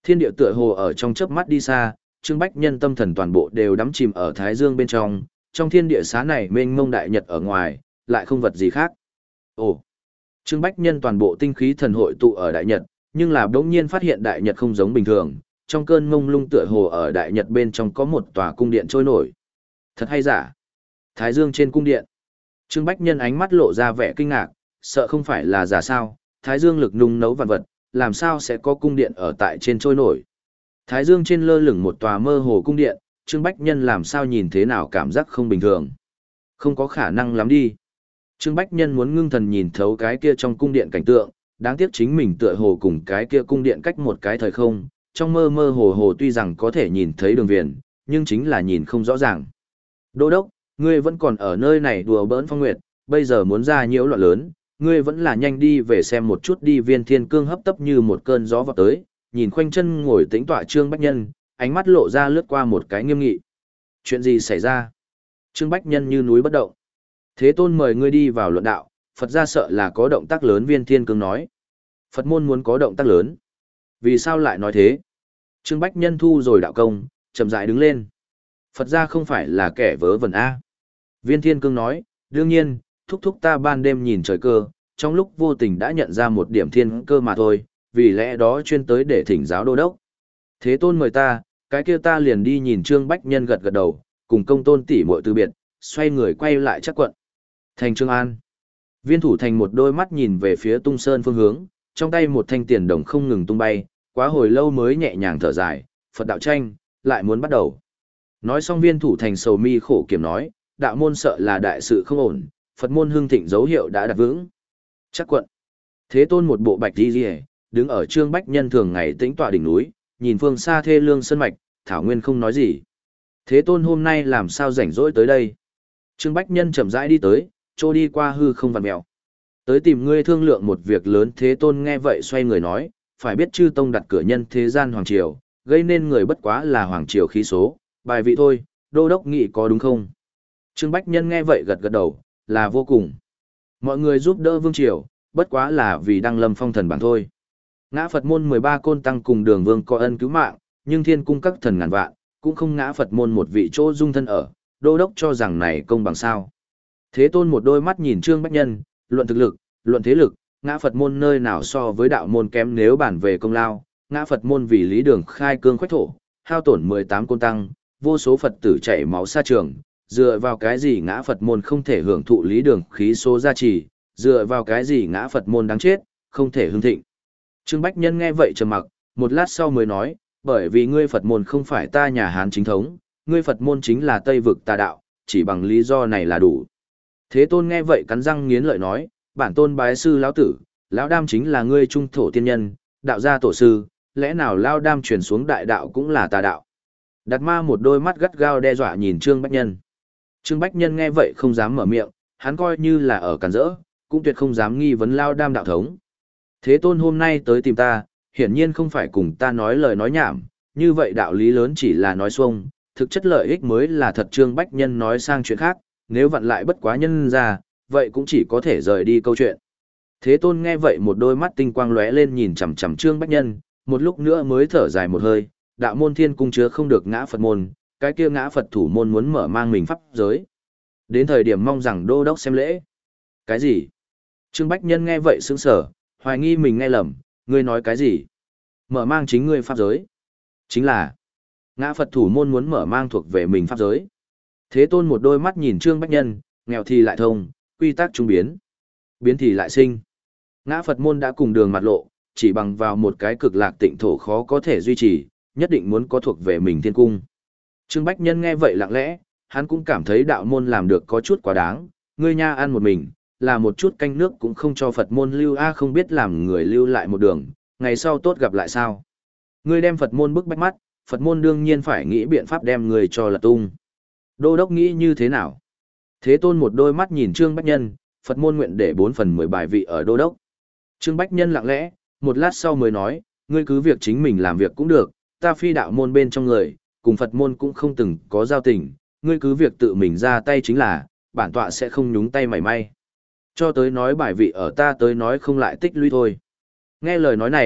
Thiên địa tựa hồ ở trong chớp mắt đi xa, Trương Bách Nhân tâm thần toàn bộ đều đắm chìm ở Thái Dương bên trong, trong thiên địa xá này mênh mông đại nhật ở ngoài, lại không vật gì khác. Ồ! Trương Bách Nhân toàn bộ tinh khí thần hội tụ ở đại nhật, nhưng là đống nhiên phát hiện đại nhật không giống bình thường, trong cơn mông lung tựa hồ ở đại nhật bên trong có một tòa cung điện trôi nổi. Thật hay giả? Thái Dương trên cung điện. Trương Bách Nhân ánh mắt lộ ra vẻ kinh ngạc, sợ không phải là giả sao, Thái Dương lực nung nấu vạn vật, làm sao sẽ có cung điện ở tại trên trôi nổi. Thái Dương trên lơ lửng một tòa mơ hồ cung điện, Trương Bách Nhân làm sao nhìn thế nào cảm giác không bình thường. Không có khả năng lắm đi. Trương Bách Nhân muốn ngưng thần nhìn thấu cái kia trong cung điện cảnh tượng, đáng tiếc chính mình tựa hồ cùng cái kia cung điện cách một cái thời không, trong mơ mơ hồ hồ tuy rằng có thể nhìn thấy đường viền, nhưng chính là nhìn không rõ ràng. Đô đốc, ngươi vẫn còn ở nơi này đùa bỡn phong nguyệt, bây giờ muốn ra nhiễu loạn lớn, ngươi vẫn là nhanh đi về xem một chút đi. Viên Thiên Cương hấp tấp như một cơn gió vọt tới, nhìn khoanh chân ngồi tĩnh tọa Trương Bách Nhân, ánh mắt lộ ra lướt qua một cái nghiêm nghị. Chuyện gì xảy ra? Trương Bách Nhân như núi bất động. Thế Tôn mời ngươi đi vào luận đạo, Phật gia sợ là có động tác lớn. Viên Thiên Cương nói. Phật môn muốn có động tác lớn. Vì sao lại nói thế? Trương Bách Nhân thu rồi đạo công, chậm rãi đứng lên. Phật gia không phải là kẻ vớ vẩn A. Viên Thiên Cương nói, đương nhiên, thúc thúc ta ban đêm nhìn trời cơ, trong lúc vô tình đã nhận ra một điểm thiên cơ mà thôi, vì lẽ đó chuyên tới để thỉnh giáo đô đốc. Thế Tôn mời ta, cái kia ta liền đi. Nhìn Trương Bách Nhân gật gật đầu, cùng Công Tôn tỷ muội từ biệt, xoay người quay lại chắc quận. Thành Trương An. Viên Thủ Thành một đôi mắt nhìn về phía Tung Sơn phương hướng, trong tay một thanh tiền đồng không ngừng tung bay, quá hồi lâu mới nhẹ nhàng thở dài, Phật đạo tranh, lại muốn bắt đầu. Nói xong Viên Thủ Thành sầu mi khổ kiểm nói, đạo môn sợ là đại sự không ổn, Phật môn hưng thịnh dấu hiệu đã đặt vững. Chắc quận. Thế Tôn một bộ bạch đi rìa, đứng ở Trương Bách Nhân thường ngày tĩnh tọa đỉnh núi, nhìn phương xa thê lương sơn mạch, thảo nguyên không nói gì. Thế Tôn hôm nay làm sao rảnh rỗi tới đây? Trương Bách Nhân chậm rãi đi tới, trô đi qua hư không vặn mèo. Tới tìm ngươi thương lượng một việc lớn. Thế Tôn nghe vậy xoay người nói, phải biết chư tông đặt cửa nhân thế gian hoàng triều, gây nên người bất quá là hoàng triều khí số, bài vị thôi, đô đốc nghị có đúng không? Trương Bách Nhân nghe vậy gật gật đầu, là vô cùng. Mọi người giúp đỡ vương triều, bất quá là vì đăng lâm phong thần bảng thôi. Ngã Phật môn mười ba côn tăng cùng Đường Vương có ân cứu mạng, nhưng thiên cung các thần ngàn vạn, cũng không ngã Phật môn một vị chỗ dung thân ở, đô đốc cho rằng này công bằng sao. Thế Tôn một đôi mắt nhìn Trương Bách Nhân, luận thực lực, luận thế lực, ngã Phật môn nơi nào so với đạo môn kém. Nếu bản về công lao, ngã Phật môn vì lý đường khai cương khoách thổ, hao tổn mười tám côn tăng, vô số Phật tử chảy máu xa trường, dựa vào cái gì ngã Phật môn không thể hưởng thụ lý đường khí số gia trì, dựa vào cái gì ngã Phật môn đáng chết, không thể hưng thịnh. Trương Bách Nhân nghe vậy trầm mặc, một lát sau mới nói, bởi vì ngươi Phật môn không phải ta nhà Hán chính thống, ngươi Phật môn chính là Tây vực tà đạo, chỉ bằng lý do này là đủ. Thế Tôn nghe vậy cắn răng nghiến lợi nói, bản tôn bái sư lão tử, lão đam chính là ngươi trung thổ tiên nhân, đạo gia tổ sư, lẽ nào lão đam truyền xuống đại đạo cũng là tà đạo? Đạt Ma một đôi mắt gắt gao đe dọa nhìn Trương Bách Nhân. Trương Bách Nhân nghe vậy không dám mở miệng, hắn coi như là ở cản rỡ, cũng tuyệt không dám nghi vấn lão đam đạo thống. Thế Tôn hôm nay tới tìm ta, hiển nhiên không phải cùng ta nói lời nói nhảm, như vậy đạo lý lớn chỉ là nói xuông, thực chất lợi ích mới là thật. Trương Bách Nhân nói sang chuyện khác, nếu vặn lại bất quá nhân ra, vậy cũng chỉ có thể rời đi câu chuyện. Thế Tôn nghe vậy một đôi mắt tinh quang lóe lên nhìn chằm chằm Trương Bách Nhân, một lúc nữa mới thở dài một hơi, đạo môn thiên cung chứa không được ngã Phật môn, cái kia ngã Phật thủ môn muốn mở mang mình pháp giới. Đến thời điểm mong rằng đô đốc xem lễ. Cái gì? Trương Bách Nhân nghe vậy sững sờ, hoài nghi mình nghe lầm, ngươi nói cái gì? Mở mang chính ngươi pháp giới. Chính là ngã Phật thủ môn muốn mở mang thuộc về mình pháp giới. Thế Tôn một đôi mắt nhìn Trương Bách Nhân, nghèo thì lại thông, quy tắc trung biến, biến thì lại sinh. Ngã Phật môn đã cùng đường mặt lộ, chỉ bằng vào một cái cực lạc tịnh thổ khó có thể duy trì, nhất định muốn có thuộc về mình thiên cung. Trương Bách Nhân nghe vậy lặng lẽ, hắn cũng cảm thấy đạo môn làm được có chút quá đáng, ngươi nha ăn một mình, là một chút canh nước cũng không cho Phật môn lưu a, không biết làm người lưu lại một đường, ngày sau tốt gặp lại sao. Ngươi đem Phật môn bức bách mắt, Phật môn đương nhiên phải nghĩ biện pháp đem người cho lật tung. Đô đốc nghĩ như thế nào? Thế Tôn một đôi mắt nhìn Trương Bách Nhân, Phật môn nguyện để bốn phần mười bài vị ở đô đốc. Trương Bách Nhân lặng lẽ, một lát sau mới nói, ngươi cứ việc chính mình làm việc cũng được, ta phi đạo môn bên trong người, cùng Phật môn cũng không từng có giao tình, ngươi cứ việc tự mình ra tay chính là, bản tọa sẽ không nhúng tay mảy may. Cho tới nói bài vị ở ta tới nói không lại tích lũy thôi. Nghe lời nói này,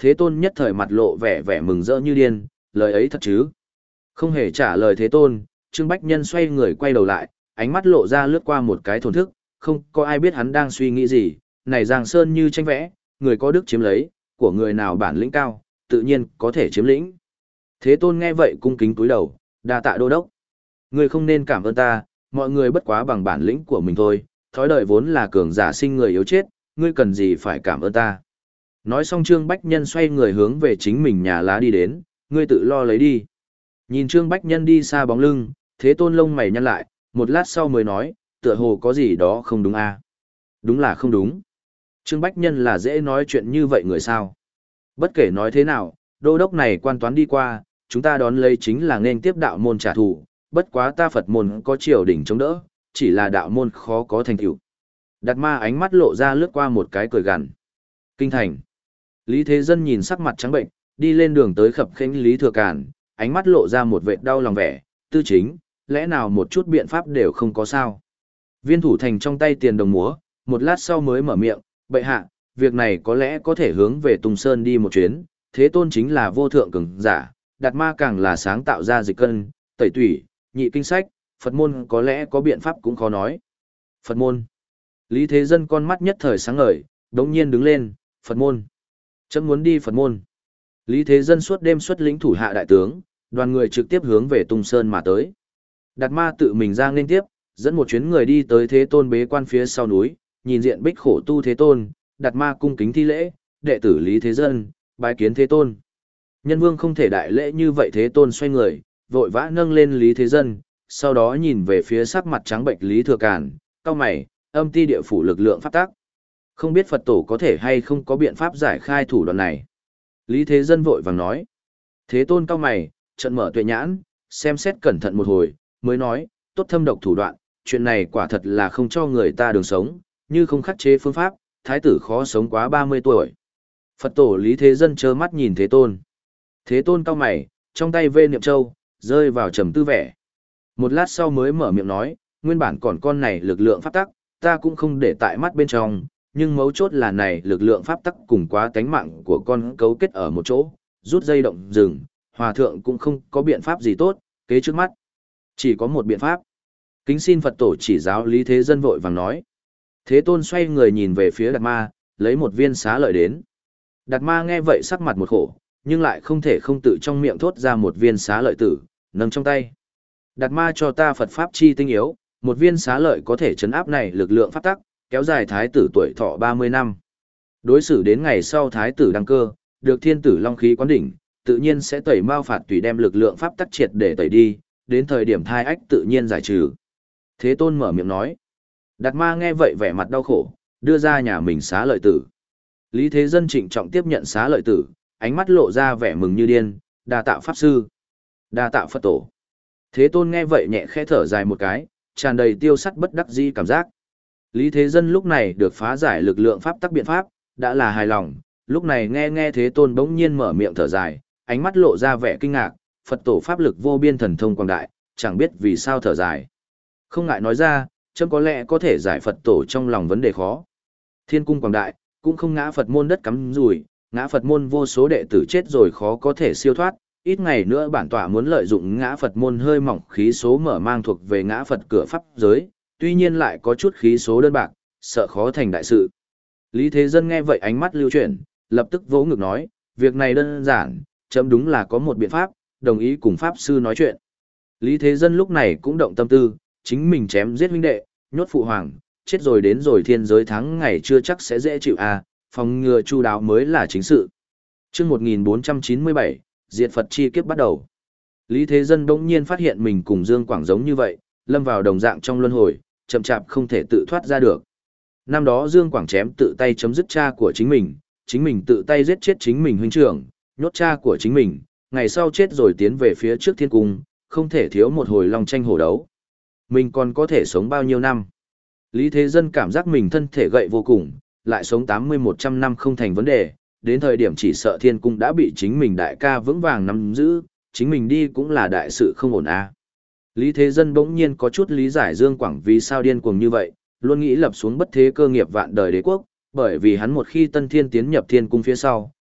Thế Tôn nhất thời mặt lộ vẻ vẻ mừng rỡ như điên, lời ấy thật chứ? Không hề trả lời Thế Tôn, Trương Bách Nhân xoay người quay đầu lại, ánh mắt lộ ra lướt qua một cái thổn thức, không có ai biết hắn đang suy nghĩ gì, này Giang Sơn như tranh vẽ, người có đức chiếm lấy, của người nào bản lĩnh cao, tự nhiên có thể chiếm lĩnh. Thế Tôn nghe vậy cung kính cúi đầu, đa tạ đô đốc. Người không nên cảm ơn ta, mọi người bất quá bằng bản lĩnh của mình thôi, thói đời vốn là cường giả sinh người yếu chết, ngươi cần gì phải cảm ơn ta. Nói xong Trương Bách Nhân xoay người hướng về chính mình nhà lá đi đến, ngươi tự lo lấy đi. Nhìn Trương Bách Nhân đi xa bóng lưng, Thế Tôn lông mày nhăn lại, một lát sau mới nói, tựa hồ có gì đó không đúng à? Đúng là không đúng. Trương Bách Nhân là dễ nói chuyện như vậy người sao? Bất kể nói thế nào, đô đốc này quan toán đi qua, chúng ta đón lấy chính là nên tiếp đạo môn trả thù, bất quá ta Phật môn có triều đỉnh chống đỡ, chỉ là đạo môn khó có thành tựu. Đạt Ma ánh mắt lộ ra lướt qua một cái cười gằn. Kinh thành. Lý Thế Dân nhìn sắc mặt trắng bệnh, đi lên đường tới khập khênh Lý Thừa Càn, ánh mắt lộ ra một vệt đau lòng vẻ, tư chính, lẽ nào một chút biện pháp đều không có sao. Viên thủ thành trong tay tiền đồng múa, một lát sau mới mở miệng, bệ hạ, việc này có lẽ có thể hướng về Tùng Sơn đi một chuyến, Thế Tôn chính là vô thượng cường giả, Đạt Ma càng là sáng tạo ra dịch cân, tẩy tủy, nhị kinh sách, Phật môn có lẽ có biện pháp cũng khó nói. Phật môn. Lý Thế Dân con mắt nhất thời sáng ngời, đống nhiên đứng lên, Phật môn. Chấm muốn đi Phật môn. Lý Thế Dân suốt đêm xuất lĩnh thủ hạ đại tướng, đoàn người trực tiếp hướng về Tung Sơn mà tới. Đạt Ma tự mình ra nên tiếp, dẫn một chuyến người đi tới Thế Tôn bế quan phía sau núi, nhìn diện bích khổ tu Thế Tôn, Đạt Ma cung kính thi lễ, đệ tử Lý Thế Dân, bái kiến Thế Tôn. Nhân vương không thể đại lễ như vậy, Thế Tôn xoay người, vội vã nâng lên Lý Thế Dân, sau đó nhìn về phía sắc mặt trắng bệnh Lý Thừa Càn, cau mày, âm ti địa phủ lực lượng pháp tác. Không biết Phật tổ có thể hay không có biện pháp giải khai thủ đoạn này. Lý Thế Dân vội vàng nói. Thế Tôn cau mày, trận mở tuệ nhãn, xem xét cẩn thận một hồi, mới nói, tốt thâm độc thủ đoạn, chuyện này quả thật là không cho người ta đường sống, như không khắc chế phương pháp, thái tử khó sống quá ba mươi tuổi. Phật tổ Lý Thế Dân trơ mắt nhìn Thế Tôn. Thế Tôn cau mày, trong tay vê niệm châu, rơi vào trầm tư vẻ. Một lát sau mới mở miệng nói, nguyên bản còn con này lực lượng pháp tắc, ta cũng không để tại mắt bên trong, nhưng mấu chốt là này lực lượng pháp tắc cùng quá tánh mạng của con cấu kết ở một chỗ, rút dây động rừng, hòa thượng cũng không có biện pháp gì tốt, kế trước mắt. Chỉ có một biện pháp. Kính xin Phật tổ chỉ giáo Lý Thế Dân vội vàng nói. Thế Tôn xoay người nhìn về phía Đạt Ma, lấy một viên xá lợi đến. Đạt Ma nghe vậy sắc mặt một khổ, nhưng lại không thể không tự trong miệng thốt ra một viên xá lợi tử, nâng trong tay. Đạt Ma cho ta Phật Pháp chi tinh yếu, một viên xá lợi có thể chấn áp này lực lượng pháp tắc, kéo dài thái tử tuổi thọ ba mươi năm. Đối xử đến ngày sau thái tử đăng cơ, được thiên tử long khí quán đỉnh, tự nhiên sẽ tẩy mao phạt tùy đem lực lượng pháp tắc triệt để tẩy đi, đến thời điểm thai ách tự nhiên giải trừ. Thế Tôn mở miệng nói. Đạt Ma nghe vậy vẻ mặt đau khổ, đưa ra nhà mình xá lợi tử. Lý Thế Dân trịnh trọng tiếp nhận xá lợi tử, ánh mắt lộ ra vẻ mừng như điên, đa tạ pháp sư, đa tạ Phật tổ. Thế Tôn nghe vậy nhẹ khẽ thở dài một cái, tràn đầy tiêu sắt bất đắc dĩ cảm giác. Lý Thế Dân lúc này được phá giải lực lượng pháp tắc biện pháp, đã là hài lòng, lúc này nghe nghe Thế Tôn bỗng nhiên mở miệng thở dài, ánh mắt lộ ra vẻ kinh ngạc, Phật tổ pháp lực vô biên thần thông quảng đại, chẳng biết vì sao thở dài. Không ngại nói ra, chấm có lẽ có thể giải Phật tổ trong lòng vấn đề khó. Thiên cung quảng đại, cũng không ngã Phật môn đất cắm rủi, ngã Phật môn vô số đệ tử chết rồi khó có thể siêu thoát, ít ngày nữa bản tọa muốn lợi dụng ngã Phật môn hơi mỏng khí số mở mang thuộc về ngã Phật cửa pháp giới, tuy nhiên lại có chút khí số đơn bạc, sợ khó thành đại sự. Lý Thế Dân nghe vậy ánh mắt lưu chuyển, lập tức vỗ ngực nói, việc này đơn giản, chấm đúng là có một biện pháp, đồng ý cùng pháp sư nói chuyện. Lý Thế Dân lúc này cũng động tâm tư, chính mình chém giết huynh đệ, nhốt phụ hoàng, chết rồi đến rồi thiên giới tháng ngày chưa chắc sẽ dễ chịu à, phòng ngừa chu đáo mới là chính sự. Chương một nghìn bốn trăm chín mươi bảy, diệt Phật chi kiếp bắt đầu. Lý Thế Dân bỗng nhiên phát hiện mình cùng Dương Quảng giống như vậy, lâm vào đồng dạng trong luân hồi, chậm chạp không thể tự thoát ra được. Năm đó Dương Quảng chém tự tay chấm dứt cha của chính mình, chính mình tự tay giết chết chính mình huynh trưởng, nhốt cha của chính mình, ngày sau chết rồi tiến về phía trước thiên cung, không thể thiếu một hồi long tranh hổ đấu. Mình còn có thể sống bao nhiêu năm? Lý Thế Dân cảm giác mình thân thể gậy vô cùng, lại sống tám mươi một trăm năm không thành vấn đề, đến thời điểm chỉ sợ thiên cung đã bị chính mình đại ca vững vàng nắm giữ, chính mình đi cũng là đại sự không ổn à. Lý Thế Dân bỗng nhiên có chút lý giải Dương Quảng vì sao điên cuồng như vậy, luôn nghĩ lập xuống bất thế cơ nghiệp vạn đời đế quốc, bởi vì hắn một khi tân thiên tiến nhập thiên cung phía sau,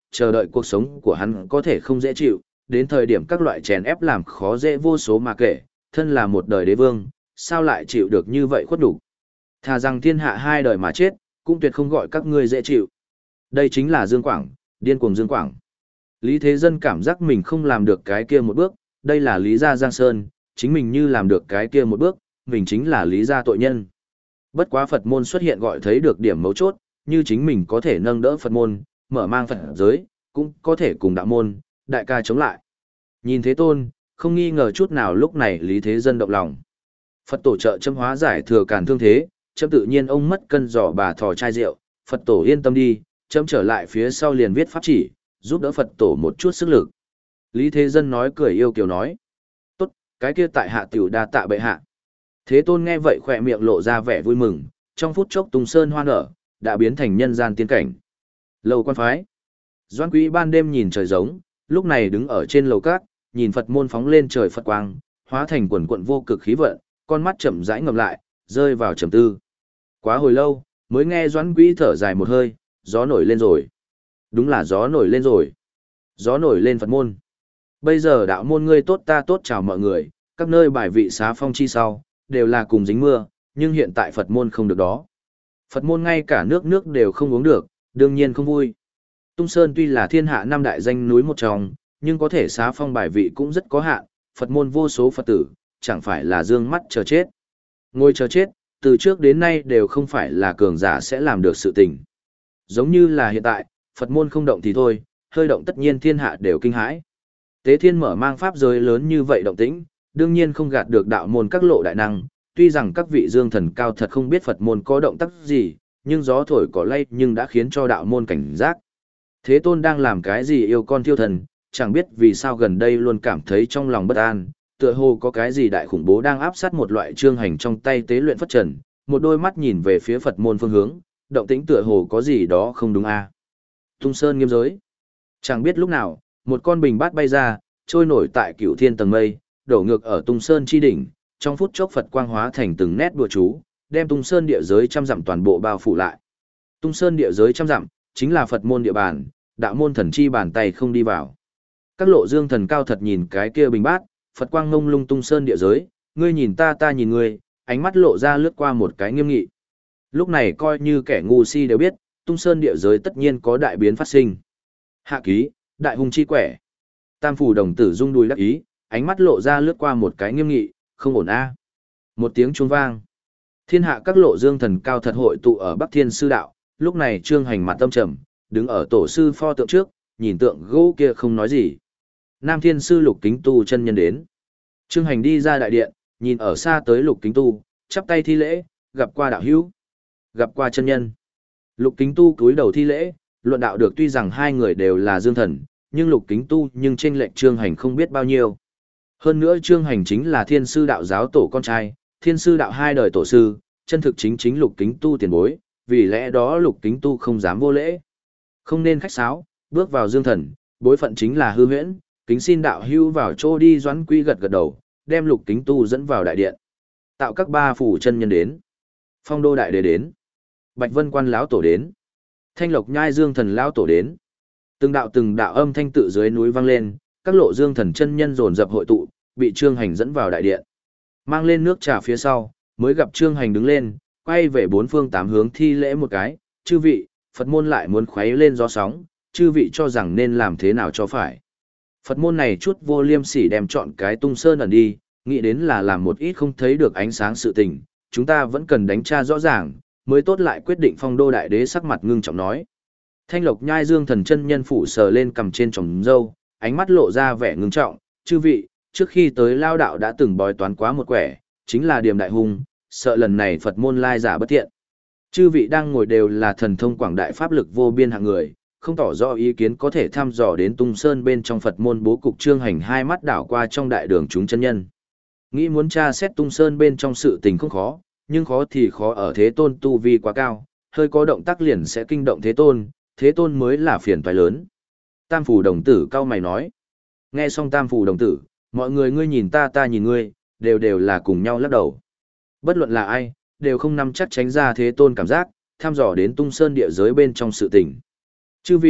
chờ đợi cuộc sống của hắn có thể không dễ chịu, đến thời điểm các loại chèn ép làm khó dễ vô số mà kể, thân là một đời đế vương, sao lại chịu được như vậy khuất đủ. Thà rằng thiên hạ hai đời mà chết, cũng tuyệt không gọi các ngươi dễ chịu. Đây chính là Dương Quảng, điên cuồng Dương Quảng. Lý Thế Dân cảm giác mình không làm được cái kia một bước, đây là Lý gia Giang Sơn, chính mình như làm được cái kia một bước, mình chính là Lý gia tội nhân. Bất quá Phật môn xuất hiện gọi thấy được điểm mấu chốt, như chính mình có thể nâng đỡ Phật môn, mở mang Phật giới, cũng có thể cùng đạo môn, đại ca chống lại. Nhìn Thế Tôn, không nghi ngờ chút nào lúc này Lý Thế Dân động lòng. Phật tổ trợ châm hóa giải thừa càn thương thế, châm tự nhiên ông mất cân giỏ bà thò chai rượu, Phật tổ yên tâm đi, châm trở lại phía sau liền viết pháp chỉ, giúp đỡ Phật tổ một chút sức lực. Lý Thế Dân nói cười yêu kiều nói. Tốt, cái kia tại hạ tiểu đa tạ bệ hạ. Thế Tôn nghe vậy khỏe miệng lộ ra vẻ vui mừng, trong phút chốc Tùng Sơn hoa nở, đã biến thành nhân gian tiên cảnh. Lầu quan phái. Doãn Quý ban đêm nhìn trời giống, lúc này đứng ở trên lầu cát, nhìn Phật môn phóng lên trời Phật quang, hóa thành quần quận vô cực khí vận, con mắt chậm rãi ngầm lại, rơi vào trầm tư. Quá hồi lâu, mới nghe Doãn Quý thở dài một hơi, gió nổi lên rồi. Đúng là gió nổi lên rồi. Gió nổi lên Phật môn. Bây giờ đạo môn ngươi tốt ta tốt chào mọi người, các nơi bài vị xá phong chi sau, đều là cùng dính mưa, nhưng hiện tại Phật môn không được đó. Phật môn ngay cả nước nước đều không uống được, đương nhiên không vui. Tung Sơn tuy là thiên hạ năm đại danh núi một trong, nhưng có thể xá phong bài vị cũng rất có hạn, Phật môn vô số Phật tử, chẳng phải là dương mắt chờ chết. Ngồi chờ chết, từ trước đến nay đều không phải là cường giả sẽ làm được sự tình. Giống như là hiện tại, Phật môn không động thì thôi, hơi động tất nhiên thiên hạ đều kinh hãi. Tế Thiên mở mang pháp giới lớn như vậy động tĩnh, đương nhiên không gạt được đạo môn các lộ đại năng, tuy rằng các vị dương thần cao thật không biết Phật môn có động tác gì, nhưng gió thổi cỏ lay nhưng đã khiến cho đạo môn cảnh giác. Thế Tôn đang làm cái gì yêu con thiêu thần, chẳng biết vì sao gần đây luôn cảm thấy trong lòng bất an, tựa hồ có cái gì đại khủng bố đang áp sát một loại trương hành trong tay tế luyện phất trần, một đôi mắt nhìn về phía Phật môn phương hướng, động tĩnh tựa hồ có gì đó không đúng a. À. Tung Sơn nghiêm giới. Chẳng biết lúc nào, một con bình bát bay ra, trôi nổi tại cửu thiên tầng mây, đổ ngược ở Tung Sơn chi đỉnh, trong phút chốc Phật quang hóa thành từng nét đùa chú, đem Tung Sơn địa giới trăm dặm toàn bộ bao phủ lại. Tung Sơn địa giới trăm dặm, chính là Phật môn địa bàn, đạo môn thần chi bàn tay không đi vào. Các lộ dương thần cao thật nhìn cái kia bình bát, Phật quang ngông lung Tung Sơn địa giới, ngươi nhìn ta ta nhìn ngươi, ánh mắt lộ ra lướt qua một cái nghiêm nghị. Lúc này coi như kẻ ngu si đều biết, Tung Sơn địa giới tất nhiên có đại biến phát sinh. Hạ ký, đại hung chi quẻ. Tam phủ đồng tử rung đùi đắc ý, ánh mắt lộ ra lướt qua một cái nghiêm nghị, không ổn a. Một tiếng chuông vang. Thiên hạ các lộ dương thần cao thật hội tụ ở Bắc Thiên sư đạo, lúc này Trương Hành mặt tâm trầm, đứng ở tổ sư pho tượng trước, nhìn tượng gỗ kia không nói gì. Nam Thiên sư Lục Kính Tu chân nhân đến. Trương Hành đi ra đại điện, nhìn ở xa tới Lục Kính Tu, chắp tay thi lễ, gặp qua đạo hữu, gặp qua chân nhân. Lục Kính Tu cúi đầu thi lễ, luận đạo được tuy rằng hai người đều là dương thần, nhưng Lục Kính Tu nhưng trên lệnh Trương Hành không biết bao nhiêu. Hơn nữa Trương Hành chính là Thiên sư đạo giáo tổ con trai, Thiên sư đạo hai đời tổ sư, chân thực chính chính Lục Kính Tu tiền bối, vì lẽ đó Lục Kính Tu không dám vô lễ. Không nên khách sáo, bước vào dương thần, bối phận chính là hư huyễn, kính xin đạo hưu vào chỗ đi. Doãn Quý gật gật đầu, đem Lục Kính Tu dẫn vào đại điện. Tạo các ba phủ chân nhân đến, Phong Đô đại đế đến, Bạch Vân Quan lão tổ đến, Thanh Lộc Nhai Dương thần lão tổ đến. Từng đạo từng đạo âm thanh tự dưới núi vang lên, các lộ dương thần chân nhân dồn dập hội tụ, bị Trương Hành dẫn vào đại điện. Mang lên nước trà phía sau, mới gặp Trương Hành đứng lên, quay về bốn phương tám hướng thi lễ một cái, chư vị, Phật môn lại muốn khuấy lên gió sóng, chư vị cho rằng nên làm thế nào cho phải. Phật môn này chút vô liêm sỉ đem chọn cái Tung Sơn ẩn đi, nghĩ đến là làm một ít không thấy được ánh sáng sự tình, chúng ta vẫn cần đánh tra rõ ràng, mới tốt lại quyết định. Phong Đô đại đế sắc mặt ngưng trọng nói. Thanh Lộc Nhai Dương thần chân nhân phủ sờ lên cầm trên tròng râu, ánh mắt lộ ra vẻ ngưng trọng, chư vị, trước khi tới lao đạo đã từng bói toán quá một quẻ, chính là Điềm đại hung, sợ lần này Phật môn lai giả bất thiện. Chư vị đang ngồi đều là thần thông quảng đại pháp lực vô biên hạng người, không tỏ rõ ý kiến có thể thăm dò đến Tung Sơn bên trong Phật môn bố cục. Trương Hành hai mắt đảo qua trong đại đường chúng chân nhân. Nghĩ muốn tra xét Tung Sơn bên trong sự tình không khó, nhưng khó thì khó ở Thế Tôn tu vi quá cao, hơi có động tác liền sẽ kinh động Thế Tôn, Thế Tôn mới là phiền toái lớn. Tam phủ đồng tử cao mày nói. Nghe xong tam phủ đồng tử, mọi người ngươi nhìn ta ta nhìn ngươi, đều đều là cùng nhau lắc đầu. Bất luận là ai, đều không nắm chắc tránh ra Thế Tôn cảm giác, thăm dò đến Tung Sơn địa giới bên trong sự tình. Chư vị,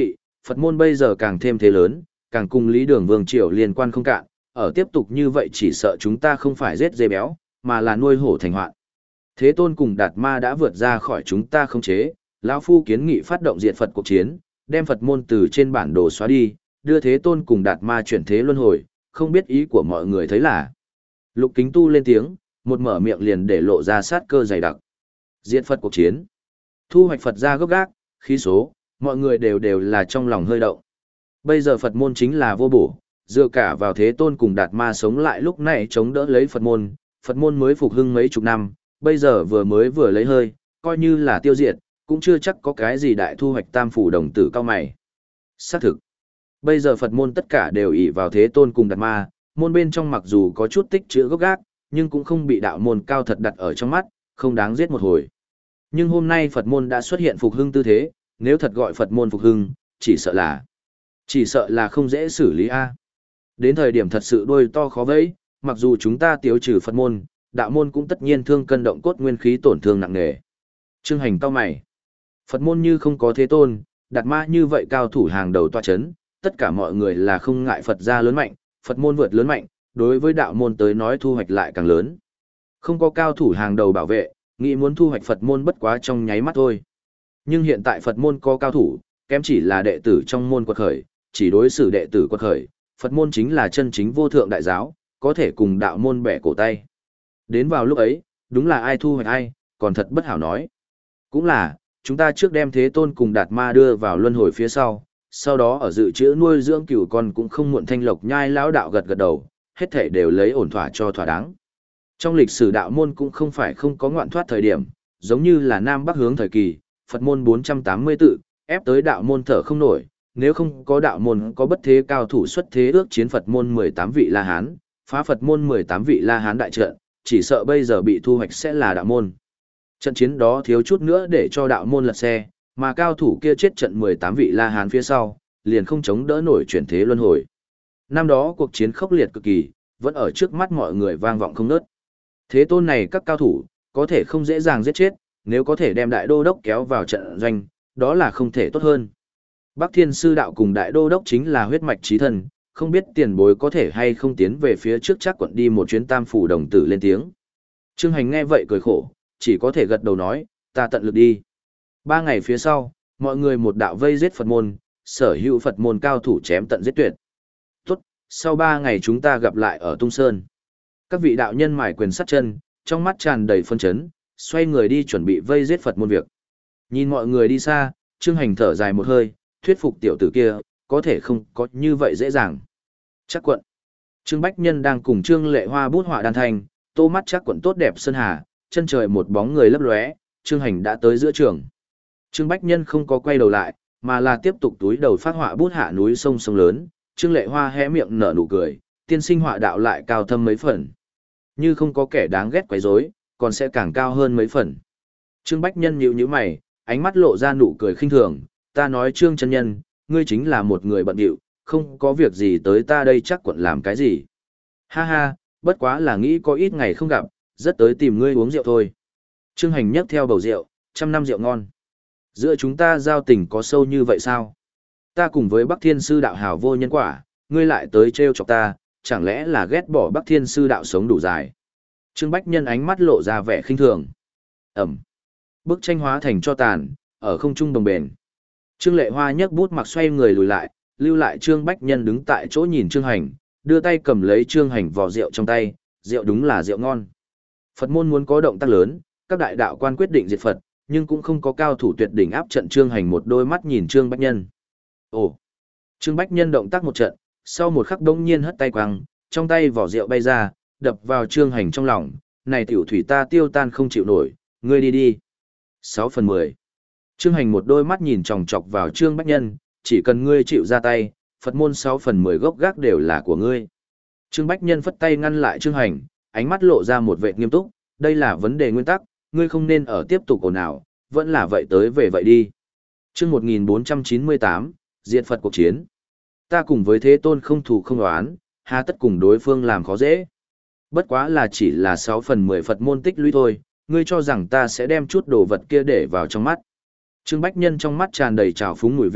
Phật môn bây giờ càng thêm thế lớn, càng cùng Lý Đường Vương Triều liên quan không cạn, ở tiếp tục như vậy chỉ sợ chúng ta không phải giết dê béo, mà là nuôi hổ thành hoạn. Thế Tôn cùng Đạt Ma đã vượt ra khỏi chúng ta khống chế, lão phu kiến nghị phát động diệt Phật cuộc chiến, đem Phật môn từ trên bản đồ xóa đi, đưa Thế Tôn cùng Đạt Ma chuyển thế luân hồi, không biết ý của mọi người thấy là. Lục Kính Tu lên tiếng, một mở miệng liền để lộ ra sát cơ dày đặc. Diệt Phật cuộc chiến, thu hoạch Phật ra gốc gác, khí số, mọi người đều đều là trong lòng hơi động. Bây giờ Phật môn chính là vô bổ, dựa cả vào Thế Tôn cùng Đạt Ma sống lại lúc này chống đỡ lấy Phật môn, Phật môn mới phục hưng mấy chục năm, bây giờ vừa mới vừa lấy hơi, coi như là tiêu diệt, cũng chưa chắc có cái gì đại thu hoạch tam phủ đồng tử cao mày. Xác thực, bây giờ Phật môn tất cả đều ỷ vào Thế Tôn cùng Đạt Ma, môn bên trong mặc dù có chút tích chữ gốc gác, nhưng cũng không bị đạo môn cao thật đặt ở trong mắt, không đáng giết một hồi. Nhưng hôm nay Phật môn đã xuất hiện phục hưng tư thế, nếu thật gọi Phật môn phục hưng, chỉ sợ là, chỉ sợ là không dễ xử lý a. Đến thời điểm thật sự đôi to khó vẫy, mặc dù chúng ta tiêu trừ Phật môn, đạo môn cũng tất nhiên thương cân động cốt nguyên khí tổn thương nặng nề. Trương Hành cao mày. Phật môn như không có Thế Tôn, Đạt Ma như vậy cao thủ hàng đầu tọa chấn, tất cả mọi người là không ngại Phật gia lớn mạnh, Phật môn vượt lớn mạnh, đối với đạo môn tới nói thu hoạch lại càng lớn. Không có cao thủ hàng đầu bảo vệ, nghĩ muốn thu hoạch Phật môn bất quá trong nháy mắt thôi. Nhưng hiện tại Phật môn có cao thủ, kém chỉ là đệ tử trong môn quật khởi, chỉ đối xử đệ tử quật khởi, Phật môn chính là chân chính vô thượng đại giáo, có thể cùng đạo môn bẻ cổ tay. Đến vào lúc ấy, đúng là ai thu hoạch ai, còn thật bất hảo nói. Cũng là, chúng ta trước đem Thế Tôn cùng Đạt Ma đưa vào luân hồi phía sau, sau đó ở dự trữ nuôi dưỡng cửu con cũng không muộn. Thanh Lộc Nhai lão đạo gật gật đầu, hết thể đều lấy ổn thỏa cho thỏa đáng. Trong lịch sử đạo môn cũng không phải không có ngoạn thoát thời điểm, giống như là Nam Bắc hướng thời kỳ, Phật môn bốn trăm tám mươi tự, ép tới đạo môn thở không nổi, nếu không có đạo môn có bất thế cao thủ xuất thế ước chiến Phật môn mười tám vị La Hán, phá Phật môn mười tám vị La Hán đại trận, chỉ sợ bây giờ bị thu hoạch sẽ là đạo môn. Trận chiến đó thiếu chút nữa để cho đạo môn lật xe, mà cao thủ kia chết trận mười tám vị La Hán phía sau, liền không chống đỡ nổi chuyển thế luân hồi. Năm đó cuộc chiến khốc liệt cực kỳ, vẫn ở trước mắt mọi người vang vọng không ngớt. Thế Tôn này các cao thủ, có thể không dễ dàng giết chết, nếu có thể đem đại đô đốc kéo vào trận doanh, đó là không thể tốt hơn. Bắc Thiên Sư Đạo cùng đại đô đốc chính là huyết mạch chí thân, không biết tiền bối có thể hay không tiến về phía trước chắc quận đi một chuyến tam phủ đồng tử lên tiếng. Trương Hành nghe vậy cười khổ, chỉ có thể gật đầu nói, ta tận lực đi. Ba ngày phía sau, mọi người một đạo vây giết Phật môn, sở hữu Phật môn cao thủ chém tận giết tuyệt. Tốt, sau ba ngày chúng ta gặp lại ở Tung Sơn. Các vị đạo nhân mài quyền sắt chân, trong mắt tràn đầy phân chấn, xoay người đi chuẩn bị vây giết Phật môn việc. Nhìn mọi người đi xa, Trương Hành thở dài một hơi, thuyết phục tiểu tử kia, có thể không có như vậy dễ dàng. Chắc quận. Trương Bách Nhân đang cùng Trương Lệ Hoa bút họa đan thành, tô mắt chắc quận tốt đẹp sơn hà, chân trời một bóng người lấp lóe, Trương Hành đã tới giữa trường. Trương Bách Nhân không có quay đầu lại, mà là tiếp tục túi đầu phát họa bút hạ núi sông sông lớn, Trương Lệ Hoa hé miệng nở nụ cười, tiên sinh họa đạo lại cao thâm mấy phần. Như không có kẻ đáng ghét quấy rối, còn sẽ càng cao hơn mấy phần. Trương Bách Nhân nhíu nhíu mày, ánh mắt lộ ra nụ cười khinh thường, ta nói Trương chân nhân, ngươi chính là một người bận rộn, không có việc gì tới ta đây chắc quận làm cái gì. Ha ha, bất quá là nghĩ có ít ngày không gặp, rất tới tìm ngươi uống rượu thôi. Trương Hành nhấc theo bầu rượu, trăm năm rượu ngon. Giữa chúng ta giao tình có sâu như vậy sao? Ta cùng với Bắc Thiên Sư Đạo hảo vô nhân quả, ngươi lại tới trêu chọc ta, chẳng lẽ là ghét bỏ Bắc Thiên Sư Đạo sống đủ dài? Trương Bách Nhân ánh mắt lộ ra vẻ khinh thường. Ẩm. Bức tranh hóa thành cho tàn, ở không trung đồng bền. Trương Lệ Hoa nhấc bút mặc xoay người lùi lại, lưu lại Trương Bách Nhân đứng tại chỗ nhìn Trương Hành, đưa tay cầm lấy Trương Hành vò rượu trong tay, rượu đúng là rượu ngon. Phật môn muốn có động tác lớn, các đại đạo quan quyết định diệt Phật, nhưng cũng không có cao thủ tuyệt đỉnh áp trận. Trương Hành một đôi mắt nhìn Trương Bách Nhân. Ồ! Trương Bách Nhân động tác một trận, sau một khắc đông nhiên hất tay quăng, trong tay vỏ rượu bay ra, đập vào Trương Hành trong lòng, này tiểu thủy ta tiêu tan không chịu nổi, ngươi đi đi. sáu phần mười. Trương Hành một đôi mắt nhìn chòng chọc vào Trương Bách Nhân, chỉ cần ngươi chịu ra tay, Phật môn sáu phần mười gốc gác đều là của ngươi. Trương Bách Nhân phất tay ngăn lại Trương Hành, ánh mắt lộ ra một vẻ nghiêm túc, đây là vấn đề nguyên tắc, ngươi không nên ở tiếp tục ồn ào, vẫn là vậy tới về vậy đi. Chương một nghìn bốn trăm chín mươi tám, Diệt Phật cuộc chiến. Ta cùng với Thế Tôn không thù không oán, hà tất cùng đối phương làm khó dễ. Bất quá là chỉ là sáu phần mười Phật môn tích lũy thôi, ngươi cho rằng ta sẽ đem chút đồ vật kia để vào trong mắt. Trương Bách Nhân trong mắt tràn đầy trào phúng mùi vị,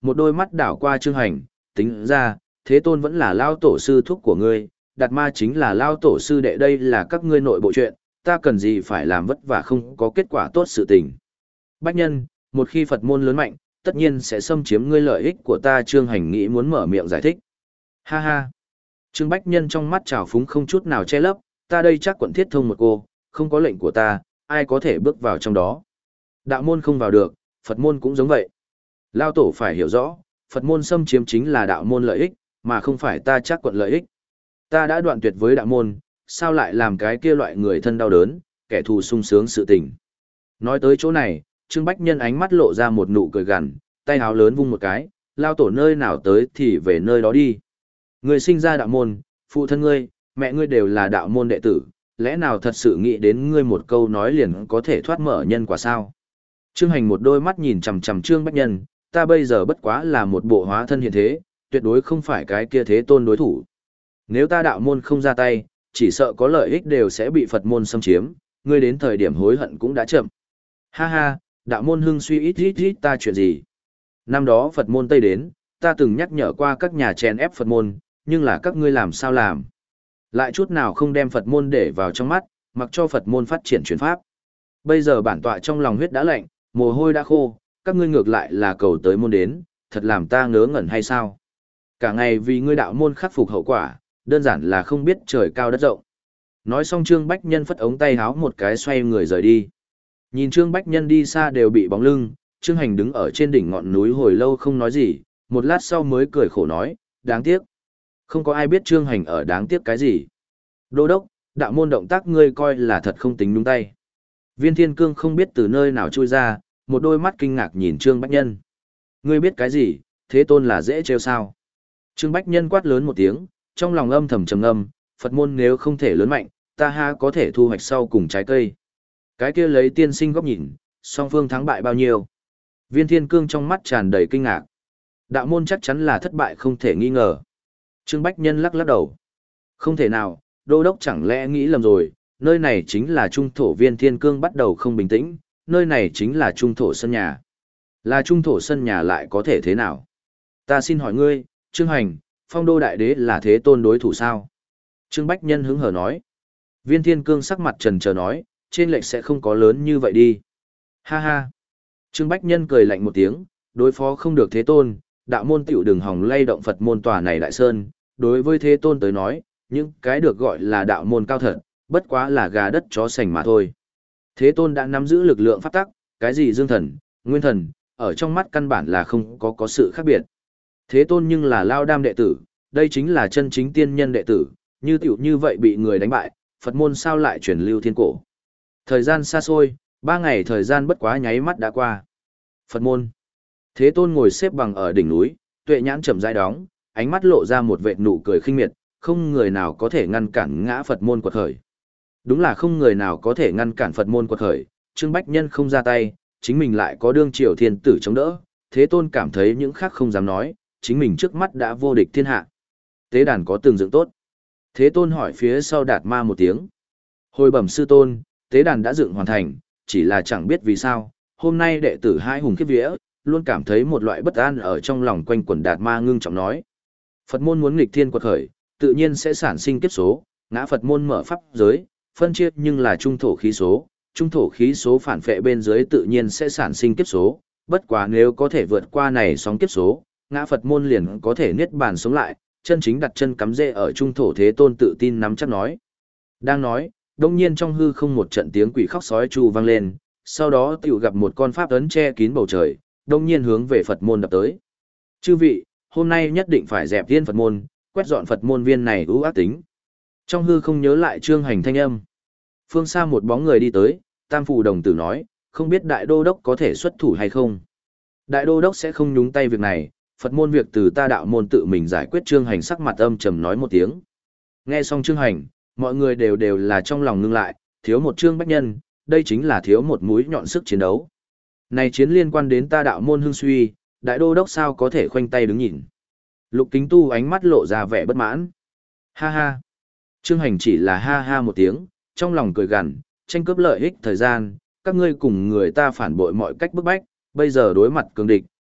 Một đôi mắt đảo qua Trương Hành, tính ra, Thế Tôn vẫn là lao tổ sư thúc của ngươi, Đạt Ma chính là lao tổ sư đệ, đây là các ngươi nội bộ chuyện, ta cần gì phải làm vất vả không có kết quả tốt sự tình. Bách nhân, một khi Phật môn lớn mạnh, tất nhiên sẽ xâm chiếm ngươi lợi ích của ta. Trương Hành nghĩ muốn mở miệng giải thích. Ha ha. Trương Bách nhân trong mắt trào phúng không chút nào che lấp, ta đây chắc quận thiết thông một cô, không có lệnh của ta, ai có thể bước vào trong đó. Đạo môn không vào được, Phật môn cũng giống vậy. Lao tổ phải hiểu rõ, Phật môn xâm chiếm chính là đạo môn lợi ích, mà không phải ta chắc quận lợi ích. Ta đã đoạn tuyệt với đạo môn, sao lại làm cái kia loại người thân đau đớn, kẻ thù sung sướng sự tình. Nói tới chỗ này, Trương Bách Nhân ánh mắt lộ ra một nụ cười gằn, tay háo lớn vung một cái, lao tổ nơi nào tới thì về nơi đó đi. Người sinh ra đạo môn, phụ thân ngươi, mẹ ngươi đều là đạo môn đệ tử, lẽ nào thật sự nghĩ đến ngươi một câu nói liền có thể thoát mở nhân quả sao? Trương Hành một đôi mắt nhìn chằm chằm Trương Bách Nhân, ta bây giờ bất quá là một bộ hóa thân hiện thế, tuyệt đối không phải cái kia Thế Tôn đối thủ. Nếu ta đạo môn không ra tay, chỉ sợ có lợi ích đều sẽ bị Phật môn xâm chiếm, ngươi đến thời điểm hối hận cũng đã chậm. Ha ha, đạo môn hưng suy ít ít ít ta chuyện gì? Năm đó Phật môn Tây đến, ta từng nhắc nhở qua các nhà chèn ép Phật môn, nhưng là các ngươi làm sao làm? Lại chút nào không đem Phật môn để vào trong mắt, mặc cho Phật môn phát triển chuyển pháp. Bây giờ bản tọa trong lòng huyết đã lạnh, mồ hôi đã khô, các ngươi ngược lại là cầu tới môn đến, thật làm ta ngớ ngẩn hay sao? Cả ngày vì ngươi đạo môn khắc phục hậu quả, đơn giản là không biết trời cao đất rộng. Nói xong Trương Bách Nhân phất ống tay háo một cái xoay người rời đi. Nhìn Trương Bách Nhân đi xa đều bị bóng lưng, Trương Hành đứng ở trên đỉnh ngọn núi hồi lâu không nói gì, một lát sau mới cười khổ nói, đáng tiếc. Không có ai biết Trương Hành ở đáng tiếc cái gì. Đô đốc, đạo môn động tác ngươi coi là thật không tính đúng tay. Viên Thiên Cương không biết từ nơi nào chui ra, một đôi mắt kinh ngạc nhìn Trương Bách Nhân. Ngươi biết cái gì, Thế Tôn là dễ trêu sao? Trương Bách Nhân quát lớn một tiếng, trong lòng âm thầm trầm ngâm, Phật môn nếu không thể lớn mạnh, ta ha có thể thu hoạch sau cùng trái cây. Cái kia lấy tiên sinh góc nhìn, song phương thắng bại bao nhiêu? Viên Thiên Cương trong mắt tràn đầy kinh ngạc. Đạo môn chắc chắn là thất bại không thể nghi ngờ. Trương Bách Nhân lắc lắc đầu. Không thể nào, đô đốc chẳng lẽ nghĩ lầm rồi, nơi này chính là trung thổ. Viên Thiên Cương bắt đầu không bình tĩnh, nơi này chính là trung thổ sân nhà. Là trung thổ sân nhà lại có thể thế nào? Ta xin hỏi ngươi, Trương Hành, Phong Đô Đại Đế là Thế Tôn đối thủ sao? Trương Bách Nhân hứng hờ nói. Viên Thiên Cương sắc mặt trần chờ nói, trên lệch sẽ không có lớn như vậy đi. Ha ha. Trương Bách Nhân cười lạnh một tiếng, đối phó không được Thế Tôn, đạo môn tiểu đừng hòng lay động Phật môn tòa này đại sơn. Đối với Thế Tôn tới nói, những cái được gọi là đạo môn cao thật, bất quá là gà đất chó sành mà thôi. Thế Tôn đã nắm giữ lực lượng pháp tắc, cái gì dương thần, nguyên thần, ở trong mắt căn bản là không có có sự khác biệt. Thế Tôn nhưng là lao đam đệ tử, đây chính là chân chính tiên nhân đệ tử, như tiểu như vậy bị người đánh bại, Phật môn sao lại truyền lưu thiên cổ. Thời gian xa xôi, ba ngày thời gian bất quá nháy mắt đã qua. Phật môn. Thế Tôn ngồi xếp bằng ở đỉnh núi, tuệ nhãn chậm rãi đóng, ánh mắt lộ ra một vệt nụ cười khinh miệt, không người nào có thể ngăn cản ngã Phật môn quật khởi. Đúng là không người nào có thể ngăn cản Phật môn quật khởi, Trương Bách Nhân không ra tay, chính mình lại có đương triều thiên tử chống đỡ, Thế Tôn cảm thấy những khác không dám nói, chính mình trước mắt đã vô địch thiên hạ. Tế đàn có từng dựng tốt. Thế Tôn hỏi phía sau Đạt Ma một tiếng. Hồi bẩm sư tôn, tế đàn đã dựng hoàn thành, chỉ là chẳng biết vì sao, hôm nay đệ tử hai hùng kiếp vía, luôn cảm thấy một loại bất an ở trong lòng quanh quẩn. Đạt Ma ngưng trọng nói. Phật môn muốn nghịch thiên quật khởi, tự nhiên sẽ sản sinh kiếp số, ngã Phật môn mở pháp giới, phân chia nhưng là trung thổ khí số, trung thổ khí số phản phệ bên dưới tự nhiên sẽ sản sinh kiếp số, bất quá nếu có thể vượt qua này sóng kiếp số, ngã Phật môn liền có thể niết bàn sống lại, chân chính đặt chân cắm rễ ở trung thổ. Thế Tôn tự tin nắm chắc nói. Đang nói, đông nhiên trong hư không một trận tiếng quỷ khóc sói chu vang lên, sau đó tiểu gặp một con pháp ấn che kín bầu trời, đông nhiên hướng về Phật môn đập tới. Chư vị, hôm nay nhất định phải dẹp viên Phật môn, quét dọn Phật môn viên này ưu ác tính. Trong hư không nhớ lại Trương Hành thanh âm. Phương xa một bóng người đi tới, Tam Phù Đồng Tử nói, không biết Đại Đô Đốc có thể xuất thủ hay không. Đại Đô Đốc sẽ không nhúng tay việc này, Phật môn việc từ ta đạo môn tự mình giải quyết. Trương Hành sắc mặt âm trầm nói một tiếng. Nghe xong Trương Hành, mọi người đều đều là trong lòng ngưng lại, thiếu một Trương Bách Nhân, đây chính là thiếu một mũi nhọn sức chiến đấu. Này chiến liên quan đến ta đạo môn hưng suy, Đại Đô Đốc sao có thể khoanh tay đứng nhìn. Lục Kính Tu ánh mắt lộ ra vẻ bất mãn. Ha ha. Trương Hành chỉ là ha ha một tiếng, trong lòng cười gằn, tranh cướp lợi ích thời gian, các ngươi cùng người ta phản bội mọi cách bức bách, bây giờ đối mặt cường địch,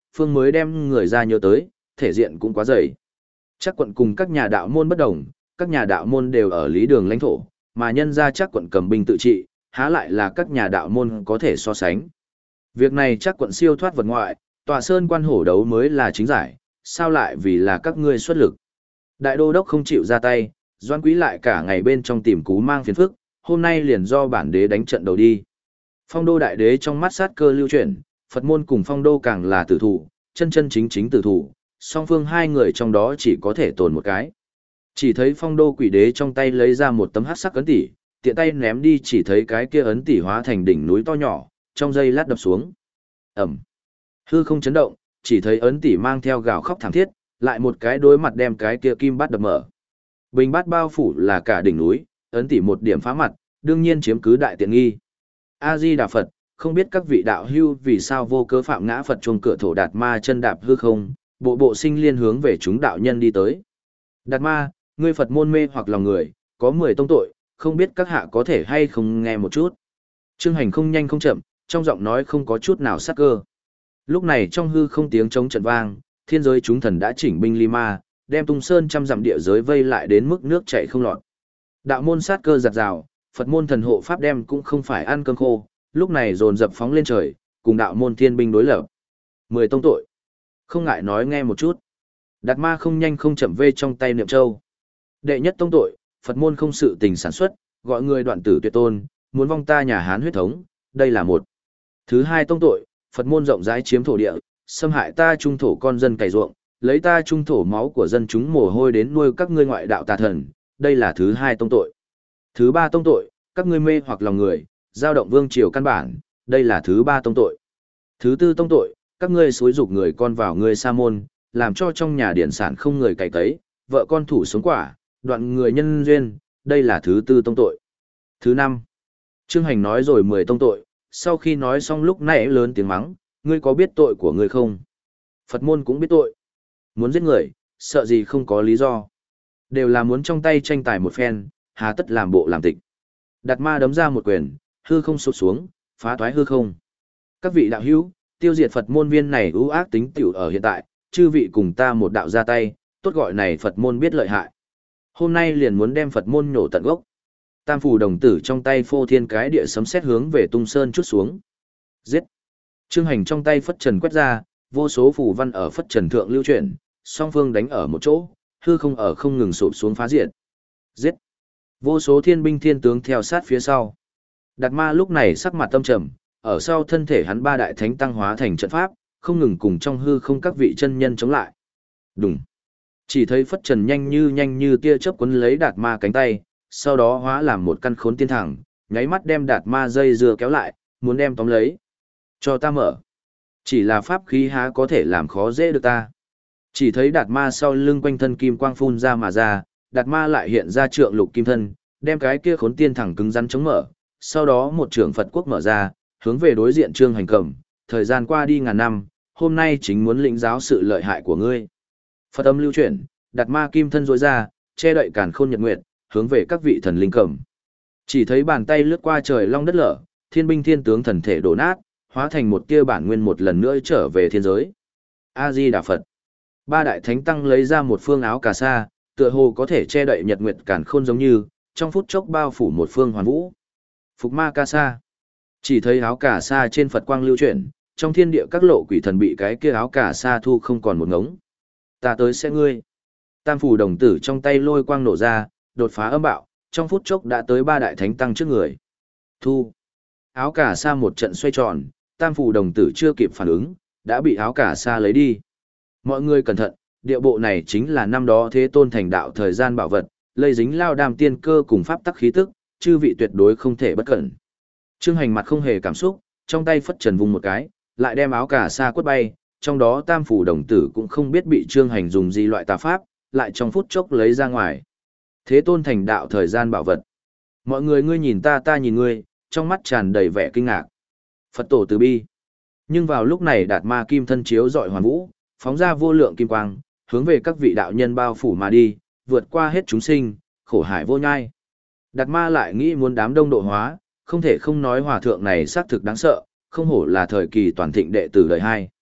phương mới đem người ra nhớ tới, thể diện cũng quá dày. Chắc quận cùng các nhà đạo môn bất đồng, các nhà đạo môn đều ở lý đường lãnh thổ, mà nhân ra chắc quận cầm binh tự trị, há lại là các nhà đạo môn có thể so sánh. Việc này chắc quận siêu thoát vật ngoại, tòa sơn quan hổ đấu mới là chính giải, sao lại vì là các ngươi xuất lực. Đại đô đốc không chịu ra tay, Doan Quý lại cả ngày bên trong tìm cú mang phiền phức, hôm nay liền do bản đế đánh trận đầu đi. Phong đô đại đế trong mắt sát cơ lưu chuyển, Phật môn cùng phong đô càng là tử thủ, chân chân chính chính tử thủ, song phương hai người trong đó chỉ có thể tồn một cái. Chỉ thấy phong đô quỷ đế trong tay lấy ra một tấm hắc sắc ấn tỷ, tiện tay ném đi, chỉ thấy cái kia ấn tỷ hóa thành đỉnh núi to nhỏ, trong giây lát đập xuống. Ẩm. Hư không chấn động, chỉ thấy ấn tỷ mang theo gào khóc thảm thiết, lại một cái đối mặt đem cái kia kim bát đập mở. Bình bát bao phủ là cả đỉnh núi, ấn tỷ một điểm phá mặt, đương nhiên chiếm cứ đại tiện nghi. A Di Đà Phật, không biết các vị đạo hưu vì sao vô cớ phạm ngã Phật chuông cửa thổ Đạt Ma chân đạp hư không, bộ bộ sinh liên hướng về chúng đạo nhân đi tới. Đạt Ma, ngươi Phật môn mê hoặc lòng người, có mười tông tội, không biết các hạ có thể hay không nghe một chút. Trương Hành không nhanh không chậm, trong giọng nói không có chút nào sát cơ. Lúc này trong hư không tiếng trống trận vang, thiên giới chúng thần đã chỉnh binh Lima, đem Tung Sơn trăm dặm địa giới vây lại đến mức nước chảy không lọt. Đạo môn sát cơ giặt rào, Phật môn thần hộ pháp đem cũng không phải ăn cơm khô, lúc này dồn dập phóng lên trời, cùng đạo môn thiên binh đối lập. Mười tông tội. Không ngại nói nghe một chút. Đạt Ma không nhanh không chậm vê trong tay niệm châu. Đệ nhất tông tội, Phật môn không sự tình sản xuất, gọi người đoạn tử tuyệt tôn, muốn vong ta nhà Hán huyết thống, đây là một. Thứ hai tông tội, Phật môn rộng rãi chiếm thổ địa, xâm hại ta trung thổ con dân cày ruộng, lấy ta trung thổ máu của dân chúng mồ hôi đến nuôi các ngươi ngoại đạo tà thần, đây là thứ hai tông tội. Thứ ba tông tội, các ngươi mê hoặc lòng người, giao động vương triều căn bản, đây là thứ ba tông tội. Thứ tư tông tội, các ngươi xúi dục người con vào ngươi sa môn, làm cho trong nhà điển sản không người cày cấy, vợ con thủ sống quả, đoạn người nhân duyên, đây là thứ tư tông tội. Thứ năm, Trương Hành nói rồi mười tông tội, sau khi nói xong lúc nãy lớn tiếng mắng, ngươi có biết tội của ngươi không? Phật môn cũng biết tội. Muốn giết người, sợ gì không có lý do. Đều là muốn trong tay tranh tài một phen, hà tất làm bộ làm tịch. Đạt Ma đấm ra một quyền, hư không sụp xuống, phá toái hư không. Các vị đạo hữu, tiêu diệt Phật môn viên này ưu ác tính tiểu ở hiện tại, chư vị cùng ta một đạo ra tay, tốt gọi này Phật môn biết lợi hại. Hôm nay liền muốn đem Phật môn nhổ tận gốc. Tam phủ đồng tử trong tay phô thiên cái địa sấm sét hướng về Tung Sơn chút xuống. Giết! Trương Hành trong tay phất trần quét ra, vô số phù văn ở phất trần thượng lưu chuyển, song phương đánh ở một chỗ, hư không ở không ngừng sụp xuống phá diệt. Giết! Vô số thiên binh thiên tướng theo sát phía sau. Đạt Ma lúc này sắc mặt tâm trầm, ở sau thân thể hắn ba đại thánh tăng hóa thành trận pháp, không ngừng cùng trong hư không các vị chân nhân chống lại. Đùng! Chỉ thấy phất trần nhanh như nhanh như tia chớp quấn lấy Đạt Ma cánh tay, sau đó hóa làm một căn khốn tiên thẳng, nháy mắt đem Đạt Ma dây dưa kéo lại, muốn đem tóm lấy. Cho ta mở. Chỉ là pháp khí há có thể làm khó dễ được ta. Chỉ thấy Đạt Ma sau lưng quanh thân kim quang phun ra mà ra, Đạt Ma lại hiện ra trượng lục kim thân, đem cái kia khốn tiên thẳng cứng rắn chống mở, sau đó một trưởng Phật quốc mở ra, hướng về đối diện Trương Hành cầm, thời gian qua đi ngàn năm, hôm nay chính muốn lĩnh giáo sự lợi hại của ngươi. Phật âm lưu chuyển, Đạt Ma kim thân rối ra, che đậy càn khôn nhật nguyệt, hướng về các vị thần linh cầm. Chỉ thấy bàn tay lướt qua trời long đất lở, thiên binh thiên tướng thần thể đổ nát, hóa thành một tia bản nguyên một lần nữa trở về thiên giới. A Di Đà Phật. Ba đại thánh tăng lấy ra một phương áo cà sa, tựa hồ có thể che đậy nhật nguyệt càn khôn giống như, trong phút chốc bao phủ một phương hoàn vũ. Phục ma ca sa. Chỉ thấy áo cà sa trên Phật quang lưu chuyển, trong thiên địa các lộ quỷ thần bị cái kia áo cà sa thu không còn một ngống. Ta tới sẽ ngươi. Tam phủ đồng tử trong tay lôi quang nổ ra, đột phá âm bạo, trong phút chốc đã tới ba đại thánh tăng trước người. Thu. Áo cà sa một trận xoay tròn, tam phủ đồng tử chưa kịp phản ứng, đã bị áo cà sa lấy đi. Mọi người cẩn thận, địa bộ này chính là năm đó Thế Tôn thành đạo thời gian bảo vật, lây dính lao đàm tiên cơ cùng pháp tắc khí tức, chư vị tuyệt đối không thể bất cẩn. Trương Hành mặt không hề cảm xúc, trong tay phất trần vùng một cái, lại đem áo cà sa quất bay, trong đó tam phủ đồng tử cũng không biết bị Trương Hành dùng gì loại tà pháp, lại trong phút chốc lấy ra ngoài. Thế Tôn thành đạo thời gian bảo vật. Mọi người ngươi nhìn ta ta nhìn ngươi, trong mắt tràn đầy vẻ kinh ngạc. Phật tổ từ bi. Nhưng vào lúc này Đạt Ma kim thân chiếu dọi hoàn vũ, phóng ra vô lượng kim quang, hướng về các vị đạo nhân bao phủ mà đi, vượt qua hết chúng sinh, khổ hải vô nhai. Đạt Ma lại nghĩ muốn đám đông độ hóa, không thể không nói hòa thượng này xác thực đáng sợ, không hổ là thời kỳ toàn thịnh đệ tử đời hai.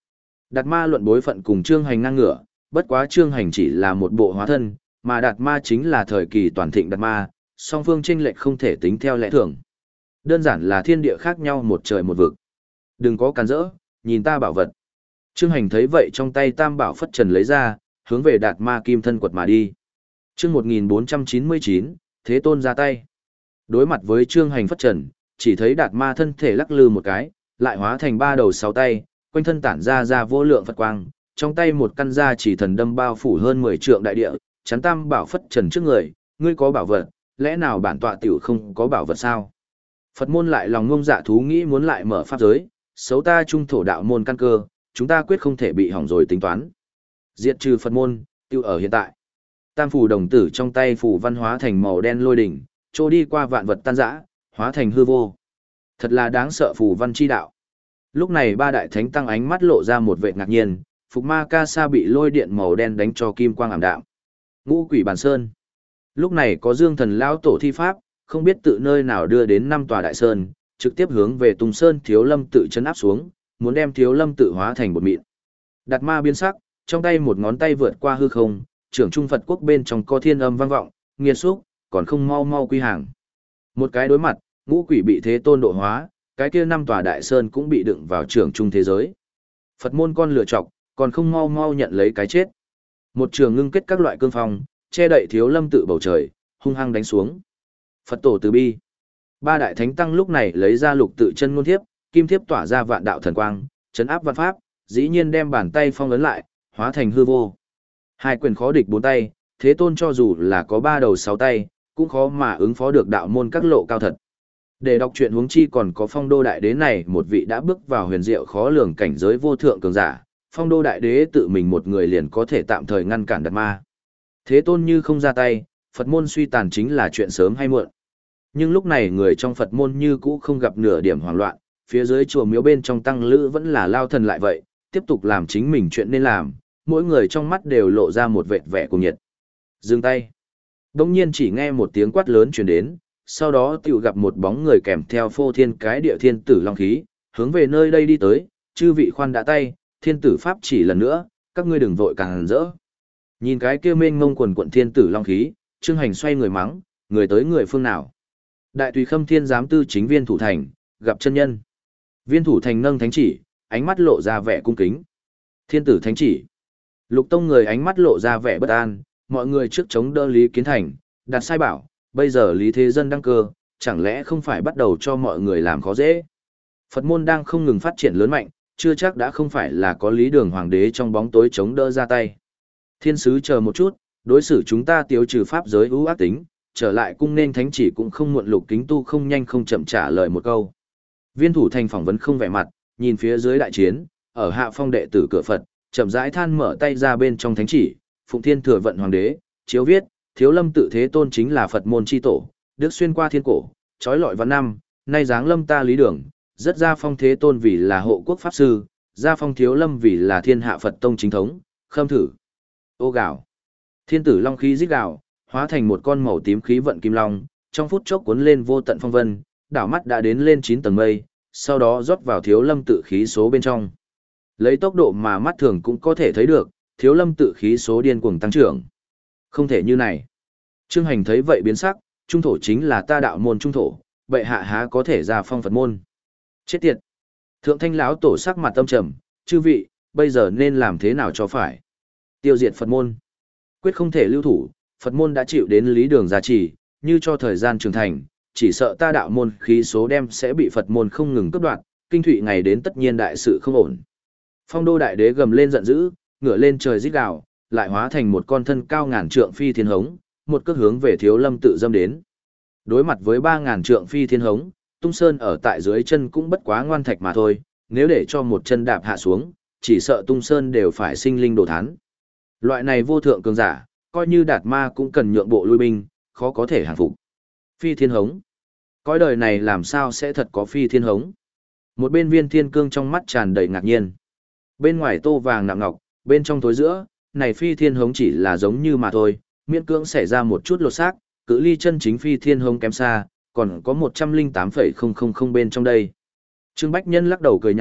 Đạt ma luận bối phận cùng Trương Hành ngang ngửa, bất quá Trương Hành chỉ là một bộ hóa thân, mà Đạt ma chính là thời kỳ toàn thịnh Đạt ma, song phương chênh lệch không thể tính theo lẽ thường. Đơn giản là thiên địa khác nhau một trời một vực. Đừng có cản rỡ, nhìn ta bảo vật. Trương Hành thấy vậy trong tay tam bảo phất trần lấy ra, hướng về Đạt ma kim thân quật mà đi. Chương một nghìn bốn trăm chín mươi chín, Thế Tôn ra tay. Đối mặt với Trương Hành phất trần, chỉ thấy Đạt ma thân thể lắc lư một cái, lại hóa thành ba đầu sáu tay, quanh thân tản ra ra vô lượng Phật quang, trong tay một căn gia chỉ thần đâm bao phủ hơn mười trượng đại địa, chắn tam bảo phất trần trước người, ngươi có bảo vật, lẽ nào bản tọa tiểu không có bảo vật sao? Phật môn lại lòng ngông dạ thú nghĩ muốn lại mở pháp giới, xấu ta trung thổ đạo môn căn cơ, chúng ta quyết không thể bị hỏng rồi tính toán. Diệt trừ Phật môn, tiêu ở hiện tại. Tam phù đồng tử trong tay phù văn hóa thành màu đen lôi đỉnh, trôi đi qua vạn vật tan rã, hóa thành hư vô. Thật là đáng sợ phù văn chi đạo. Lúc này ba đại thánh tăng ánh mắt lộ ra một vẻ ngạc nhiên, Phục Ma Ca Sa bị lôi điện màu đen đánh cho kim quang ảm đạm. Ngũ Quỷ Bàn Sơn. Lúc này có Dương Thần lão tổ thi pháp, không biết tự nơi nào đưa đến năm tòa đại sơn, trực tiếp hướng về Tùng Sơn Thiếu Lâm tự chấn áp xuống, muốn đem Thiếu Lâm tự hóa thành bột mịn. Đạt ma biến sắc, trong tay một ngón tay vượt qua hư không, trưởng trung Phật quốc bên trong có thiên âm vang vọng, nghiệt xúc, còn không mau mau quy hàng. Một cái đối mặt, Ngũ Quỷ bị Thế Tôn độ hóa, cái kia năm tòa đại sơn cũng bị đựng vào trưởng trung thế giới. Phật môn con lựa chọc, còn không mau mau nhận lấy cái chết. Một trường ngưng kết các loại cương phong, che đậy Thiếu Lâm tự bầu trời, hung hăng đánh xuống. Phật tổ từ bi. Ba đại thánh tăng lúc này lấy ra lục tự chân ngôn thiếp, kim thiếp tỏa ra vạn đạo thần quang, chấn áp vạn pháp, dĩ nhiên đem bàn tay phong ấn lại, hóa thành hư vô. Hai quyền khó địch bốn tay, Thế Tôn cho dù là có ba đầu sáu tay, cũng khó mà ứng phó được đạo môn các lộ cao thật. Để đọc truyện huống chi còn có Phong Đô Đại Đế này một vị đã bước vào huyền diệu khó lường cảnh giới vô thượng cường giả, Phong Đô Đại Đế tự mình một người liền có thể tạm thời ngăn cản Đạt ma. Thế Tôn như không ra tay, Phật môn suy tàn chính là chuyện sớm hay muộn. Nhưng lúc này người trong Phật môn như cũ không gặp nửa điểm hoảng loạn, phía dưới chùa miếu bên trong tăng lữ vẫn là lao thần lại vậy, tiếp tục làm chính mình chuyện nên làm, mỗi người trong mắt đều lộ ra một vệt vẻ cuồng nhiệt. Dừng tay. Đông nhiên chỉ nghe một tiếng quát lớn truyền đến, sau đó tiểu gặp một bóng người kèm theo phô thiên cái địa thiên tử long khí, hướng về nơi đây đi tới, chư vị khoan đã tay, thiên tử pháp chỉ lần nữa, các ngươi đừng vội càng rỡ. Nhìn cái kia mênh mông quần quận thiên tử long khí, Trương Hành xoay người mắng, người tới người phương nào. Đại tùy khâm thiên giám tư chính viên thủ thành, gặp chân nhân. Viên thủ thành nâng thánh chỉ, ánh mắt lộ ra vẻ cung kính. Thiên tử thánh chỉ. Lục tông người ánh mắt lộ ra vẻ bất an, mọi người trước chống đỡ Lý Kiến Thành, đặt sai bảo, bây giờ Lý Thế Dân đăng cơ, chẳng lẽ không phải bắt đầu cho mọi người làm khó dễ. Phật môn đang không ngừng phát triển lớn mạnh, chưa chắc đã không phải là có Lý Đường Hoàng đế trong bóng tối chống đỡ ra tay. Thiên sứ chờ một chút, đối xử chúng ta tiêu trừ pháp giới ưu ác tính, trở lại cung nên thánh chỉ cũng không muộn. Lục Kính Tu không nhanh không chậm trả lời một câu. Viên thủ thành phỏng vấn không vẻ mặt, nhìn phía dưới đại chiến, ở hạ phong đệ tử cửa Phật, chậm rãi than mở tay ra bên trong thánh chỉ, Phụng Thiên Thừa Vận Hoàng đế, chiếu viết, Thiếu Lâm tự Thế Tôn chính là Phật môn chi tổ, được xuyên qua thiên cổ, trói lọi văn năm, nay giáng lâm ta Lý Đường, rất ra phong Thế Tôn vì là hộ quốc pháp sư, ra phong Thiếu Lâm vì là thiên hạ Phật tông chính thống, khâm thử. Ô gạo. Thiên tử long khí rít gạo, hóa thành một con màu tím khí vận kim long, trong phút chốc cuốn lên vô tận phong vân, đảo mắt đã đến lên chín tầng mây, sau đó rót vào Thiếu Lâm tự khí số bên trong. Lấy tốc độ mà mắt thường cũng có thể thấy được, Thiếu Lâm tự khí số điên cuồng tăng trưởng. Không thể như này. Trương Hành thấy vậy biến sắc, trung thổ chính là ta đạo môn trung thổ, vậy hạ há có thể ra phong Phật môn. Chết tiệt. Thượng Thanh lão tổ sắc mặt tâm trầm, chư vị, bây giờ nên làm thế nào cho phải? Tiêu diệt Phật môn. Quyết không thể lưu thủ, Phật môn đã chịu đến Lý Đường gia trì, như cho thời gian trưởng thành, chỉ sợ ta đạo môn khí số đem sẽ bị Phật môn không ngừng cướp đoạt, kinh thụy ngày đến tất nhiên đại sự không ổn. Phong Đô Đại Đế gầm lên giận dữ, ngửa lên trời rít gào, lại hóa thành một con thân cao ngàn trượng phi thiên hống, một cước hướng về Thiếu Lâm tự dâm đến. Đối mặt với ba ngàn trượng phi thiên hống, Tung Sơn ở tại dưới chân cũng bất quá ngoan thạch mà thôi, nếu để cho một chân đạp hạ xuống, chỉ sợ Tung Sơn đều phải sinh linh đồ thán. Loại này vô thượng cường giả, coi như Đạt ma cũng cần nhượng bộ lui binh, khó có thể hàng phục. Phi thiên hống. Cõi đời này làm sao sẽ thật có phi thiên hống? Một bên Viên Thiên Cương trong mắt tràn đầy ngạc nhiên. Bên ngoài tô vàng nặng ngọc, bên trong tối giữa, này phi thiên hống chỉ là giống như mà thôi, miễn cưỡng xảy ra một chút lột xác, cự ly chân chính phi thiên hống kém xa, còn có một trăm lẻ tám phẩy không không không bên trong đây. Trương Bách Nhân lắc đầu cười nhạo,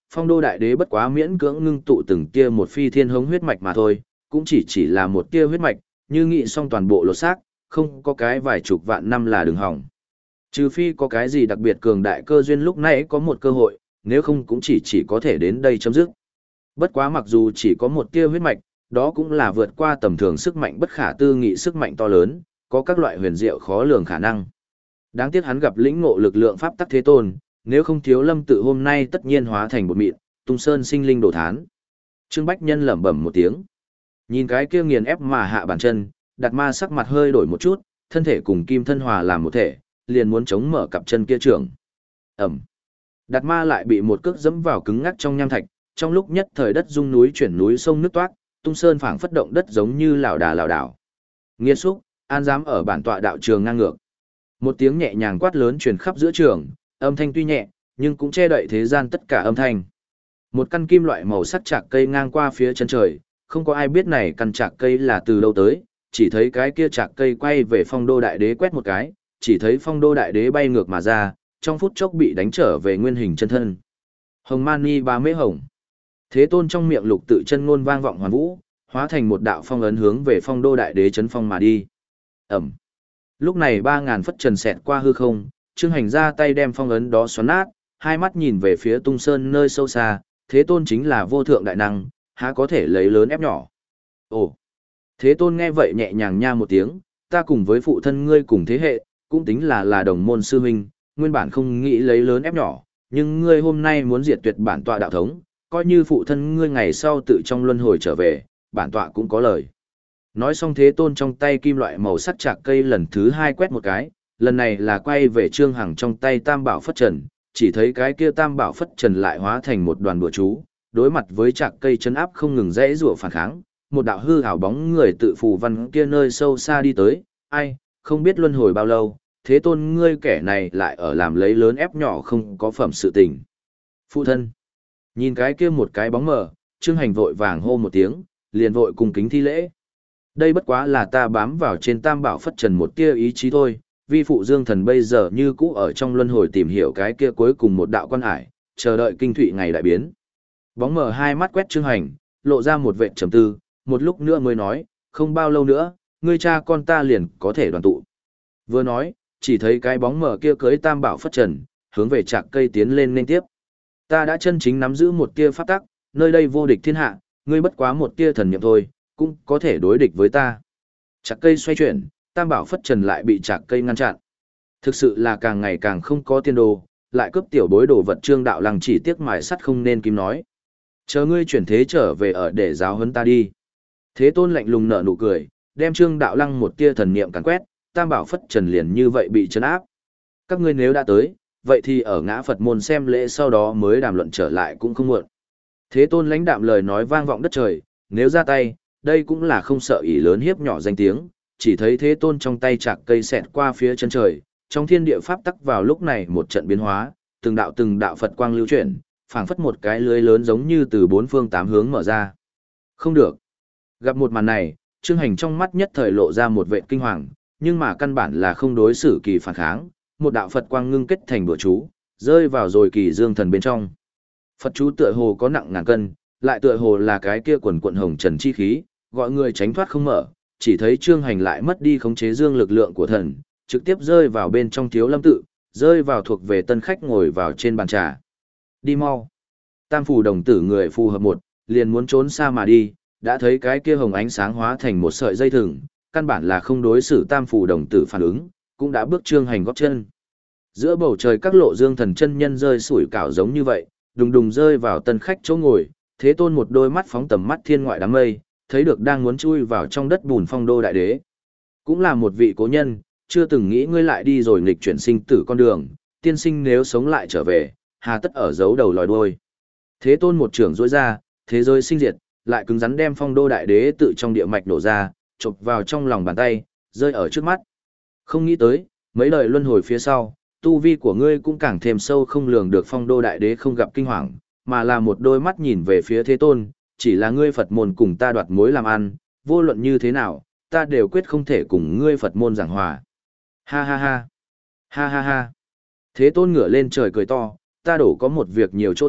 Phong Đô Đại Đế bất quá miễn cưỡng ngưng tụ từng tia một phi thiên hống huyết mạch mà thôi, cũng chỉ chỉ là một tia huyết mạch, như nghị xong toàn bộ lột xác, không có cái vài chục vạn năm là đừng hỏng. Trừ phi có cái gì đặc biệt cường đại cơ duyên lúc nãy có một cơ hội, nếu không cũng chỉ chỉ có thể đến đây chấm dứt. Bất quá mặc dù chỉ có một tia huyết mạch, đó cũng là vượt qua tầm thường sức mạnh bất khả tư nghị sức mạnh to lớn, có các loại huyền diệu khó lường khả năng. Đáng tiếc hắn gặp lĩnh ngộ lực lượng pháp tắc thế tôn, nếu không thiếu lâm tự hôm nay tất nhiên hóa thành bột mịn, tung sơn sinh linh đổ thán. Trương Bách Nhân lẩm bẩm một tiếng. Nhìn cái kia nghiền ép mà hạ bàn chân, Đạt Ma sắc mặt hơi đổi một chút, thân thể cùng kim thân hòa làm một thể, liền muốn chống mở cặp chân kia trưởng. Ẩm. Đạt Ma lại bị một cước dẫm vào cứng ngắc trong nham thạch, trong lúc nhất thời đất rung núi chuyển núi sông nước toát, tung sơn phảng phất động đất giống như lảo đà lảo đảo. Nghiệt xúc, an dám ở bản tọa đạo trường ngang ngược. Một tiếng nhẹ nhàng quát lớn truyền khắp giữa trường, âm thanh tuy nhẹ, nhưng cũng che đậy thế gian tất cả âm thanh. Một căn kim loại màu sắc chạc cây ngang qua phía chân trời, không có ai biết này căn chạc cây là từ đâu tới, chỉ thấy cái kia chạc cây quay về Phong Đô Đại Đế quét một cái, chỉ thấy Phong Đô Đại Đế bay ngược mà ra, trong phút chốc bị đánh trở về nguyên hình chân thân. Hồng Mani Ba Mễ Hồng. Thế Tôn trong miệng lục tự chân ngôn vang vọng hoàn vũ, hóa thành một đạo phong ấn hướng về Phong Đô Đại Đế chấn phong mà đi. Ẩm. Lúc này ba ngàn phất trần xẹt qua hư không, Trương Hành ra tay đem phong ấn đó xoắn nát, hai mắt nhìn về phía Tung Sơn nơi sâu xa, Thế Tôn chính là vô thượng đại năng, há có thể lấy lớn ép nhỏ. Ồ. Thế Tôn nghe vậy nhẹ nhàng nha một tiếng, ta cùng với phụ thân ngươi cùng thế hệ, cũng tính là là đồng môn sư huynh, nguyên bản không nghĩ lấy lớn ép nhỏ, nhưng ngươi hôm nay muốn diệt tuyệt bản tọa đạo thống, coi như phụ thân ngươi ngày sau tự trong luân hồi trở về, bản tọa cũng có lời. Nói xong Thế Tôn trong tay kim loại màu sắc chạc cây lần thứ hai quét một cái, lần này là quay về Trương Hằng trong tay Tam Bảo Phất Trần, chỉ thấy cái kia Tam Bảo Phất Trần lại hóa thành một đoàn bùa chú, đối mặt với chạc cây chấn áp không ngừng rẽ rủa phản kháng, một đạo hư ảo bóng người tự phù văn kia nơi sâu xa đi tới, ai, không biết luân hồi bao lâu, Thế Tôn ngươi kẻ này lại ở làm lấy lớn ép nhỏ không có phẩm sự tình. Phụ thân, nhìn cái kia một cái bóng mờ, Trương Hành vội vàng hô một tiếng, liền vội cùng kính thi lễ. Đây bất quá là ta bám vào trên Tam Bảo Phất Trần một tia ý chí thôi, vi phụ Dương Thần bây giờ như cũ ở trong luân hồi tìm hiểu cái kia cuối cùng một đạo quan hải, chờ đợi kinh thụy ngày đại biến. Bóng mờ hai mắt quét Trương Hành, lộ ra một vệt trầm tư, một lúc nữa mới nói, không bao lâu nữa, ngươi cha con ta liền có thể đoàn tụ. Vừa nói, chỉ thấy cái bóng mờ kia cưới Tam Bảo Phất Trần, hướng về trạc cây tiến lên nên tiếp. Ta đã chân chính nắm giữ một tia pháp tắc, nơi đây vô địch thiên hạ, ngươi bất quá một tia thần niệm thôi, cũng có thể đối địch với ta. Trạc cây xoay chuyển, Tam Bảo Phất Trần lại bị trạc cây ngăn chặn. Thực sự là càng ngày càng không có tiên đồ, lại cướp tiểu bối đồ vật Trương Đạo Lăng chỉ tiếc mài sắt không nên kim nói. Chờ ngươi chuyển thế trở về ở để giáo huấn ta đi. Thế Tôn lạnh lùng nở nụ cười, đem Trương Đạo Lăng một tia thần niệm càn quét, Tam Bảo Phất Trần liền như vậy bị trấn áp. Các ngươi nếu đã tới, vậy thì ở ngã Phật môn xem lễ sau đó mới đàm luận trở lại cũng không muộn. Thế Tôn lãnh đạm lời nói vang vọng đất trời, nếu ra tay, đây cũng là không sợ ỷ lớn hiếp nhỏ danh tiếng, chỉ thấy Thế Tôn trong tay chạc cây xẹt qua phía chân trời, trong thiên địa pháp tắc vào lúc này một trận biến hóa, từng đạo từng đạo Phật quang lưu chuyển, phảng phất một cái lưới lớn giống như từ bốn phương tám hướng mở ra. Không được. Gặp một màn này, Trương Hành trong mắt nhất thời lộ ra một vệt kinh hoàng, nhưng mà căn bản là không đối xử kỳ phản kháng, một đạo Phật quang ngưng kết thành bùa chú, rơi vào rồi kỳ dương thần bên trong. Phật chú tựa hồ có nặng ngàn cân, lại tựa hồ là cái kia quần quận hồng trần chi khí, gọi người tránh thoát không mở, chỉ thấy Trương Hành lại mất đi khống chế dương lực lượng của thần, trực tiếp rơi vào bên trong Thiếu Lâm tự, rơi vào thuộc về tân khách ngồi vào trên bàn trà. Đi mau. Tam phù đồng tử người phù hợp một, liền muốn trốn xa mà đi, đã thấy cái kia hồng ánh sáng hóa thành một sợi dây thừng, căn bản là không đối xử tam phù đồng tử phản ứng, cũng đã bước Trương Hành góp chân. Giữa bầu trời các lộ dương thần chân nhân rơi sủi cảo giống như vậy, đùng đùng rơi vào tân khách chỗ ngồi, Thế Tôn một đôi mắt phóng tầm mắt thiên ngoại đám mây, thấy được đang muốn chui vào trong đất bùn Phong Đô Đại Đế. Cũng là một vị cố nhân, chưa từng nghĩ ngươi lại đi rồi nghịch chuyển sinh tử con đường, tiên sinh nếu sống lại trở về, hà tất ở giấu đầu lòi đuôi. Thế Tôn một trưởng rỗi ra, thế giới sinh diệt, lại cứng rắn đem Phong Đô Đại Đế tự trong địa mạch nổ ra, chụp vào trong lòng bàn tay, rơi ở trước mắt. Không nghĩ tới, mấy đời luân hồi phía sau, tu vi của ngươi cũng càng thêm sâu không lường được. Phong Đô Đại Đế không gặp kinh hoàng, mà là một đôi mắt nhìn về phía Thế Tôn, chỉ là ngươi Phật môn cùng ta đoạt mối làm ăn, vô luận như thế nào, ta đều quyết không thể cùng ngươi Phật môn giảng hòa. Ha ha ha, ha ha ha. Thế Tôn ngửa lên trời cười to, ta đổ có một việc nhiều chỗ tốt,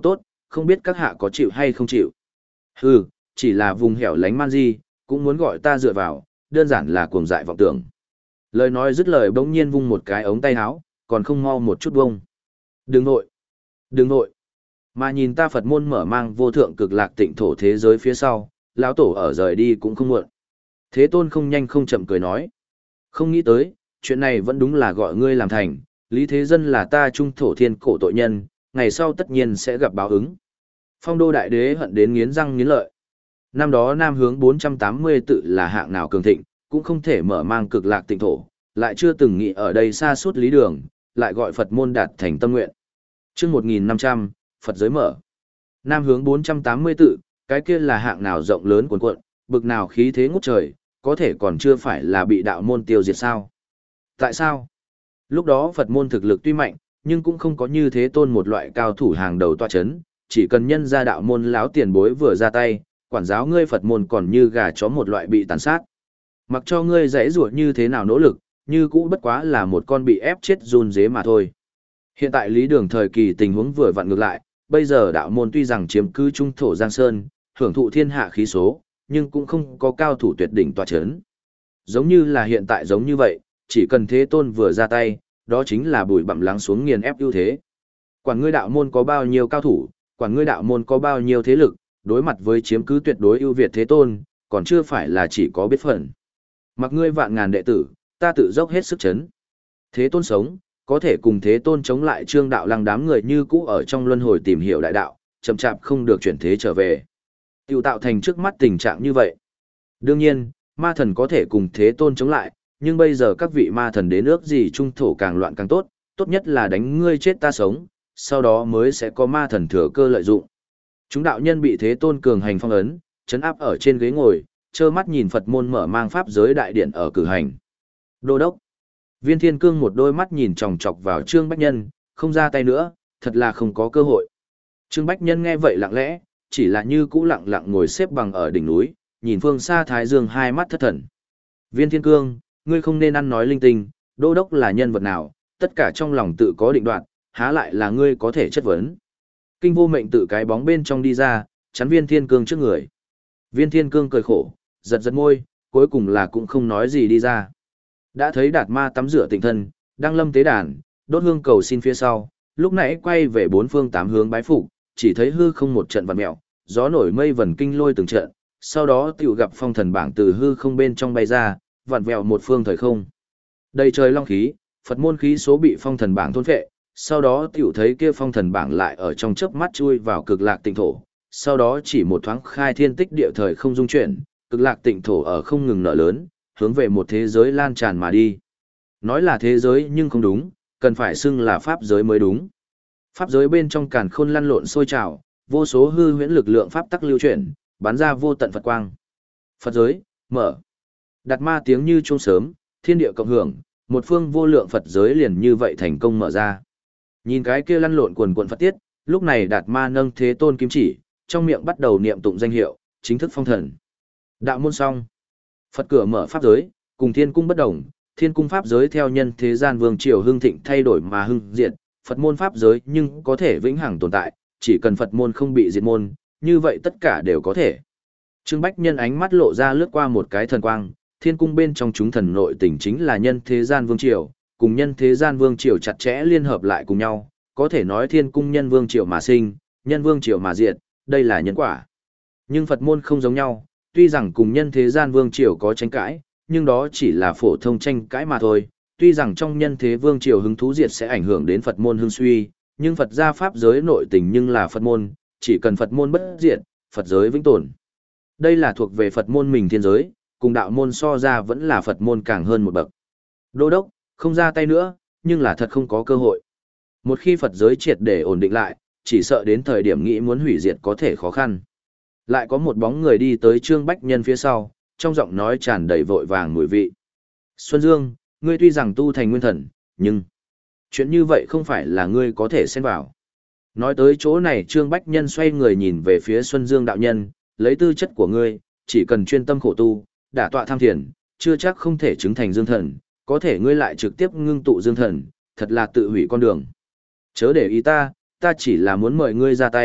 không biết các hạ có chịu hay không chịu. Hừ, chỉ là vùng hẻo lánh man di, cũng muốn gọi ta dựa vào, đơn giản là cuồng dại vọng tưởng. Lời nói dứt lời bỗng nhiên vung một cái ống tay áo, còn không mau một chút bông. Đừng nội, đừng nội. Mà nhìn ta Phật môn mở mang vô thượng cực lạc tịnh thổ thế giới phía sau, lão tổ ở rời đi cũng không muộn. Thế Tôn không nhanh không chậm cười nói. Không nghĩ tới, chuyện này vẫn đúng là gọi ngươi làm thành, Lý Thế Dân là ta trung thổ thiên cổ tội nhân, ngày sau tất nhiên sẽ gặp báo ứng. Phong đô đại đế hận đến nghiến răng nghiến lợi. Năm đó Nam hướng bốn trăm tám mươi tự là hạng nào cường thịnh, cũng không thể mở mang cực lạc tịnh thổ, lại chưa từng nghĩ ở đây xa suốt lý đường, lại gọi Phật môn đạt thành tâm nguyện. Chương một nghìn năm trăm, Phật giới mở. Nam hướng bốn trăm tám mươi tự, cái kia là hạng nào rộng lớn cuồn cuộn, bực nào khí thế ngút trời, có thể còn chưa phải là bị đạo môn tiêu diệt sao? Tại sao? Lúc đó Phật môn thực lực tuy mạnh, nhưng cũng không có như Thế Tôn một loại cao thủ hàng đầu tọa chấn, chỉ cần nhân ra đạo môn láo tiền bối vừa ra tay, quản giáo ngươi Phật môn còn như gà chó một loại bị tàn sát. Mặc cho ngươi dãy rủa như thế nào nỗ lực, như cũ bất quá là một con bị ép chết run dế mà thôi. Hiện tại lý đường thời kỳ tình huống vừa vặn ngược lại, bây giờ đạo môn tuy rằng chiếm cư trung thổ Giang Sơn, hưởng thụ thiên hạ khí số, nhưng cũng không có cao thủ tuyệt đỉnh tọa chấn. Giống như là hiện tại giống như vậy, chỉ cần Thế Tôn vừa ra tay, đó chính là bụi bặm lắng xuống nghiền ép ưu thế. Quản ngươi đạo môn có bao nhiêu cao thủ, quản ngươi đạo môn có bao nhiêu thế lực, đối mặt với chiếm cứ tuyệt đối ưu việt Thế Tôn, còn chưa phải là chỉ có biết phần. Mặc ngươi vạn ngàn đệ tử, ta tự dốc hết sức chấn. Thế Tôn sống, có thể cùng Thế Tôn chống lại Trương Đạo Lăng đám người như cũ ở trong luân hồi tìm hiểu đại đạo, chậm chạp không được chuyển thế trở về. Tiêu tạo thành trước mắt tình trạng như vậy. Đương nhiên, ma thần có thể cùng Thế Tôn chống lại, nhưng bây giờ các vị ma thần đến ước gì trung thổ càng loạn càng tốt, tốt nhất là đánh ngươi chết ta sống, sau đó mới sẽ có ma thần thừa cơ lợi dụng. Chúng đạo nhân bị Thế Tôn cường hành phong ấn, chấn áp ở trên ghế ngồi, trơ mắt nhìn Phật môn mở mang pháp giới đại điện ở cử hành. Đô đốc. Viên Thiên Cương một đôi mắt nhìn chòng chọc vào Trương Bách Nhân, không ra tay nữa, thật là không có cơ hội. Trương Bách Nhân nghe vậy lặng lẽ, chỉ là như cũ lặng lặng ngồi xếp bằng ở đỉnh núi, nhìn phương xa Thái Dương hai mắt thất thần. Viên Thiên Cương, ngươi không nên ăn nói linh tinh, đô đốc là nhân vật nào, tất cả trong lòng tự có định đoạt, há lại là ngươi có thể chất vấn. Kinh Vô Mệnh tự cái bóng bên trong đi ra, chắn Viên Thiên Cương trước người. Viên Thiên Cương cười khổ, giật giật môi, cuối cùng là cũng không nói gì đi ra. Đã thấy Đạt Ma tắm rửa tịnh thân, đang lâm tế đàn, đốt hương cầu xin phía sau, lúc nãy quay về bốn phương tám hướng bái phục, chỉ thấy hư không một trận vặn mèo, gió nổi mây vần kinh lôi từng trận, sau đó tiểu gặp phong thần bảng từ hư không bên trong bay ra, vặn vẹo một phương thời không. Đầy trời long khí, Phật môn khí số bị phong thần bảng thôn phệ, sau đó tiểu thấy kia phong thần bảng lại ở trong chớp mắt chui vào cực lạc tịnh thổ, sau đó chỉ một thoáng khai thiên tích địa thời không dung chuyển, cực lạc tịnh thổ ở không ngừng nở lớn, hướng về một thế giới lan tràn mà đi. Nói là thế giới nhưng không đúng, cần phải xưng là pháp giới mới đúng. Pháp giới bên trong càn khôn lăn lộn sôi trào, vô số hư huyễn lực lượng pháp tắc lưu chuyển, bắn ra vô tận Phật quang. Phật giới, mở. Đạt Ma tiếng như chuông sớm, thiên địa cộng hưởng, một phương vô lượng Phật giới liền như vậy thành công mở ra. Nhìn cái kia lăn lộn quần quần Phật tiết, lúc này Đạt Ma nâng Thế Tôn kim chỉ, trong miệng bắt đầu niệm tụng danh hiệu, chính thức phong thần. Đạo môn xong. Phật cửa mở pháp giới, cùng thiên cung bất đồng, thiên cung pháp giới theo nhân thế gian vương triều hưng thịnh thay đổi mà hưng diệt, Phật môn pháp giới nhưng có thể vĩnh hằng tồn tại, chỉ cần Phật môn không bị diệt môn, như vậy tất cả đều có thể. Trương Bách Nhân ánh mắt lộ ra lướt qua một cái thần quang, thiên cung bên trong chúng thần nội tình chính là nhân thế gian vương triều, cùng nhân thế gian vương triều chặt chẽ liên hợp lại cùng nhau, có thể nói thiên cung nhân vương triều mà sinh, nhân vương triều mà diệt, đây là nhân quả. Nhưng Phật môn không giống nhau, tuy rằng cùng nhân thế gian vương triều có tranh cãi, nhưng đó chỉ là phổ thông tranh cãi mà thôi. Tuy rằng trong nhân thế vương triều hứng thú diệt sẽ ảnh hưởng đến Phật môn hưng suy, nhưng Phật gia pháp giới nội tình nhưng là Phật môn, chỉ cần Phật môn bất diệt, Phật giới vĩnh tồn. Đây là thuộc về Phật môn mình thiên giới, cùng đạo môn so ra vẫn là Phật môn càng hơn một bậc. Đô đốc, không ra tay nữa, nhưng là thật không có cơ hội. Một khi Phật giới triệt để ổn định lại, chỉ sợ đến thời điểm nghĩ muốn hủy diệt có thể khó khăn. Lại có một bóng người đi tới Trương Bách Nhân phía sau, trong giọng nói tràn đầy vội vàng mùi vị. Xuân Dương, ngươi tuy rằng tu thành nguyên thần, nhưng chuyện như vậy không phải là ngươi có thể xen vào. Nói tới chỗ này Trương Bách Nhân xoay người nhìn về phía Xuân Dương đạo nhân, lấy tư chất của ngươi, chỉ cần chuyên tâm khổ tu, đả tọa tham thiền, chưa chắc không thể chứng thành dương thần, có thể ngươi lại trực tiếp ngưng tụ dương thần, thật là tự hủy con đường. Chớ để ý ta, ta chỉ là muốn mời ngươi ra tay,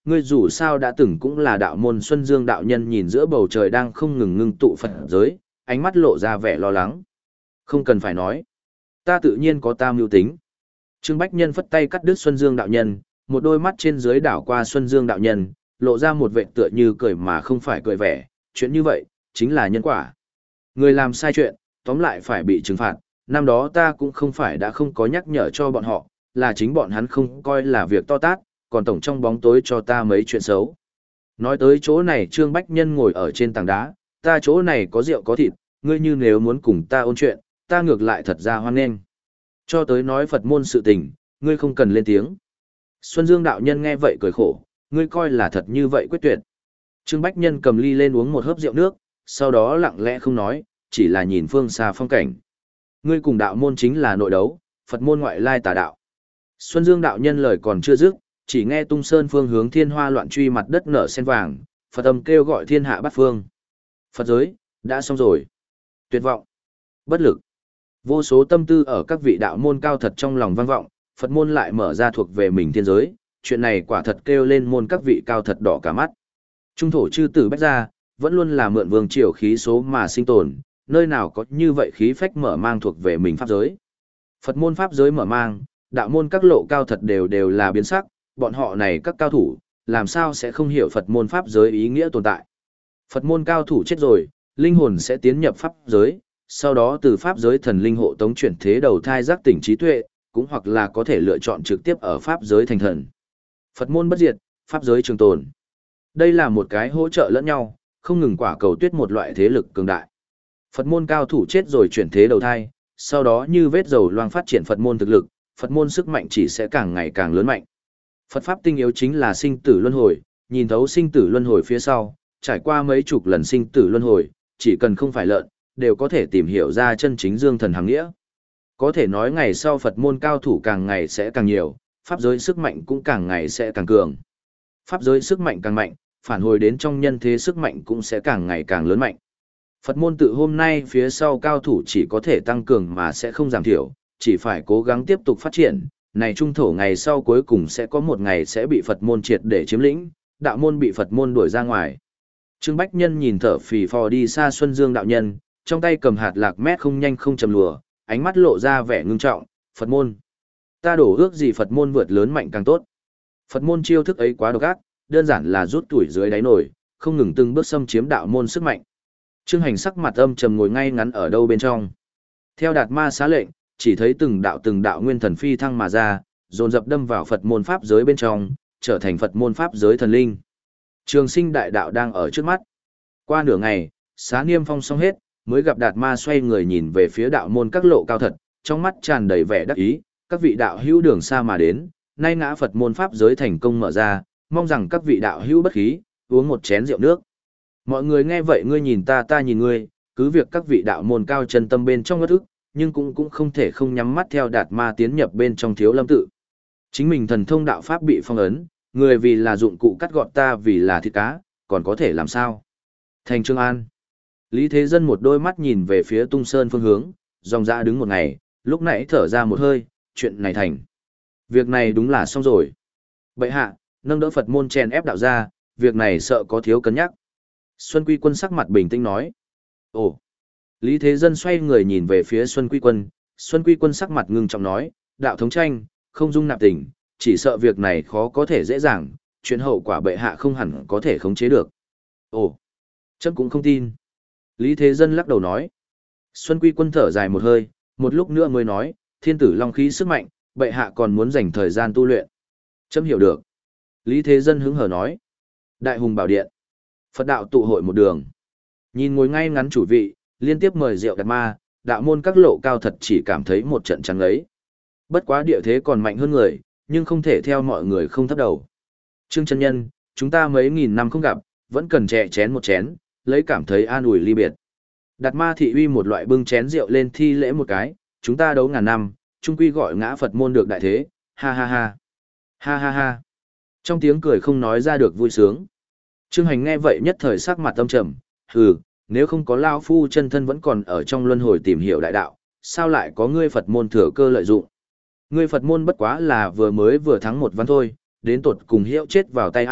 ngươi dù sao đã từng cũng là đạo môn Xuân Dương đạo nhân nhìn giữa bầu trời đang không ngừng ngưng tụ Phật giới, ánh mắt lộ ra vẻ lo lắng. Không cần phải nói. Ta tự nhiên có ta mưu tính. Trương Bách Nhân phất tay cắt đứt Xuân Dương đạo nhân, một đôi mắt trên dưới đảo qua Xuân Dương đạo nhân, lộ ra một vẻ tựa như cười mà không phải cười vẻ, chuyện như vậy, chính là nhân quả. Người làm sai chuyện, tóm lại phải bị trừng phạt, năm đó ta cũng không phải đã không có nhắc nhở cho bọn họ, là chính bọn hắn không coi là việc to tát, còn tổng trong bóng tối cho ta mấy chuyện xấu. Nói tới chỗ này Trương Bách Nhân ngồi ở trên tảng đá, ta chỗ này có rượu có thịt, ngươi như nếu muốn cùng ta ôn chuyện, ta ngược lại thật ra hoan nghênh. Cho tới nói Phật môn sự tình, ngươi không cần lên tiếng. Xuân Dương đạo nhân nghe vậy cười khổ, ngươi coi là thật như vậy quyết tuyệt. Trương Bách Nhân cầm ly lên uống một hớp rượu nước, sau đó lặng lẽ không nói, chỉ là nhìn phương xa phong cảnh. Ngươi cùng đạo môn chính là nội đấu, Phật môn ngoại lai tà đạo. Xuân Dương đạo nhân lời còn chưa dứt, chỉ nghe tung sơn phương hướng thiên hoa loạn truy mặt đất nở sen vàng, Phật âm kêu gọi thiên hạ bát phương. Phật giới, đã xong rồi. Tuyệt vọng, bất lực. Vô số tâm tư ở các vị đạo môn cao thật trong lòng vang vọng, Phật môn lại mở ra thuộc về mình thiên giới, chuyện này quả thật kêu lên môn các vị cao thật đỏ cả mắt. Trung thổ chư tử bách gia, vẫn luôn là mượn vương triều khí số mà sinh tồn, nơi nào có như vậy khí phách mở mang thuộc về mình pháp giới. Phật môn pháp giới mở mang, đạo môn các lộ cao thật đều đều là biến sắc, bọn họ này các cao thủ, làm sao sẽ không hiểu Phật môn pháp giới ý nghĩa tồn tại. Phật môn cao thủ chết rồi, linh hồn sẽ tiến nhập pháp giới, sau đó từ pháp giới thần linh hộ tống chuyển thế đầu thai giác tỉnh trí tuệ, cũng hoặc là có thể lựa chọn trực tiếp ở pháp giới thành thần. Phật môn bất diệt, pháp giới trường tồn. Đây là một cái hỗ trợ lẫn nhau, không ngừng quả cầu tuyết một loại thế lực cường đại. Phật môn cao thủ chết rồi chuyển thế đầu thai, sau đó như vết dầu loang phát triển Phật môn thực lực, Phật môn sức mạnh chỉ sẽ càng ngày càng lớn mạnh. Phật pháp tinh yếu chính là sinh tử luân hồi, nhìn thấu sinh tử luân hồi phía sau, trải qua mấy chục lần sinh tử luân hồi, chỉ cần không phải lợn, đều có thể tìm hiểu ra chân chính dương thần hàng nghĩa. Có thể nói ngày sau Phật môn cao thủ càng ngày sẽ càng nhiều, pháp giới sức mạnh cũng càng ngày sẽ càng cường. Pháp giới sức mạnh càng mạnh, phản hồi đến trong nhân thế sức mạnh cũng sẽ càng ngày càng lớn mạnh. Phật môn tự hôm nay phía sau cao thủ chỉ có thể tăng cường mà sẽ không giảm thiểu, chỉ phải cố gắng tiếp tục phát triển. Này trung thổ ngày sau cuối cùng sẽ có một ngày sẽ bị Phật môn triệt để chiếm lĩnh, đạo môn bị Phật môn đuổi ra ngoài. Trương Bách Nhân nhìn thở phì phò đi xa Xuân Dương đạo nhân, trong tay cầm hạt lạc mét không nhanh không chầm lùa, ánh mắt lộ ra vẻ ngưng trọng, Phật môn. Ta đổ ước gì Phật môn vượt lớn mạnh càng tốt. Phật môn chiêu thức ấy quá độc ác, đơn giản là rút tuổi dưới đáy nổi, không ngừng từng bước xâm chiếm đạo môn sức mạnh. Trương Hành sắc mặt âm trầm ngồi ngay ngắn ở đâu bên trong. Theo Đạt Ma xá lệnh, chỉ thấy từng đạo từng đạo nguyên thần phi thăng mà ra, dồn dập đâm vào Phật môn pháp giới bên trong, trở thành Phật môn pháp giới thần linh. Trường Sinh đại đạo đang ở trước mắt. Qua nửa ngày, xá niêm phong xong hết, mới gặp Đạt Ma xoay người nhìn về phía đạo môn các lộ cao thật, trong mắt tràn đầy vẻ đắc ý, các vị đạo hữu đường xa mà đến, nay ngã Phật môn pháp giới thành công mở ra, mong rằng các vị đạo hữu bất khí, uống một chén rượu nước. Mọi người nghe vậy ngươi nhìn ta ta nhìn ngươi, cứ việc các vị đạo môn cao chân tâm bên trong ngất ức, nhưng cũng cũng không thể không nhắm mắt theo Đạt Ma tiến nhập bên trong Thiếu Lâm tự. Chính mình thần thông đạo pháp bị phong ấn, người vì là dụng cụ cắt gọt ta vì là thịt cá, còn có thể làm sao? Thành Trương An. Lý Thế Dân một đôi mắt nhìn về phía Tung Sơn phương hướng, dòng dã đứng một ngày, lúc nãy thở ra một hơi, chuyện này thành. Việc này đúng là xong rồi. Bệ hạ, nâng đỡ Phật môn chèn ép đạo ra, việc này sợ có thiếu cân nhắc. Xuân Quy Quân sắc mặt bình tĩnh nói. Ồ. Lý Thế Dân xoay người nhìn về phía Xuân Quy Quân, Xuân Quy Quân sắc mặt ngưng trọng nói, đạo thống tranh, không dung nạp tình, chỉ sợ việc này khó có thể dễ dàng, chuyện hậu quả bệ hạ không hẳn có thể khống chế được. Ồ. Chấm cũng không tin. Lý Thế Dân lắc đầu nói. Xuân Quy Quân thở dài một hơi, một lúc nữa mới nói, thiên tử long khí sức mạnh, bệ hạ còn muốn dành thời gian tu luyện. Chấm hiểu được. Lý Thế Dân hứng hở nói. Đại hùng bảo điện. Phật đạo tụ hội một đường. Nhìn ngồi ngay ngắn chủ vị, liên tiếp mời rượu Đạt Ma, đạo môn các lộ cao thật chỉ cảm thấy một trận trắng ấy. Bất quá địa thế còn mạnh hơn người, nhưng không thể theo mọi người không thấp đầu. Trương chân nhân, chúng ta mấy nghìn năm không gặp, vẫn cần chè chén một chén, lấy cảm thấy an ủi ly biệt. Đạt Ma thị uy một loại bưng chén rượu lên thi lễ một cái, chúng ta đấu ngàn năm, chung quy gọi ngã Phật môn được đại thế, ha ha ha. Ha ha ha. Trong tiếng cười không nói ra được vui sướng. Trương Hành nghe vậy nhất thời sắc mặt âm trầm, hừ, nếu không có Lao Phu chân thân vẫn còn ở trong luân hồi tìm hiểu đại đạo, sao lại có ngươi Phật môn thừa cơ lợi dụng? Ngươi Phật môn bất quá là vừa mới vừa thắng một ván thôi, đến tột cùng hiệu chết vào tay ai,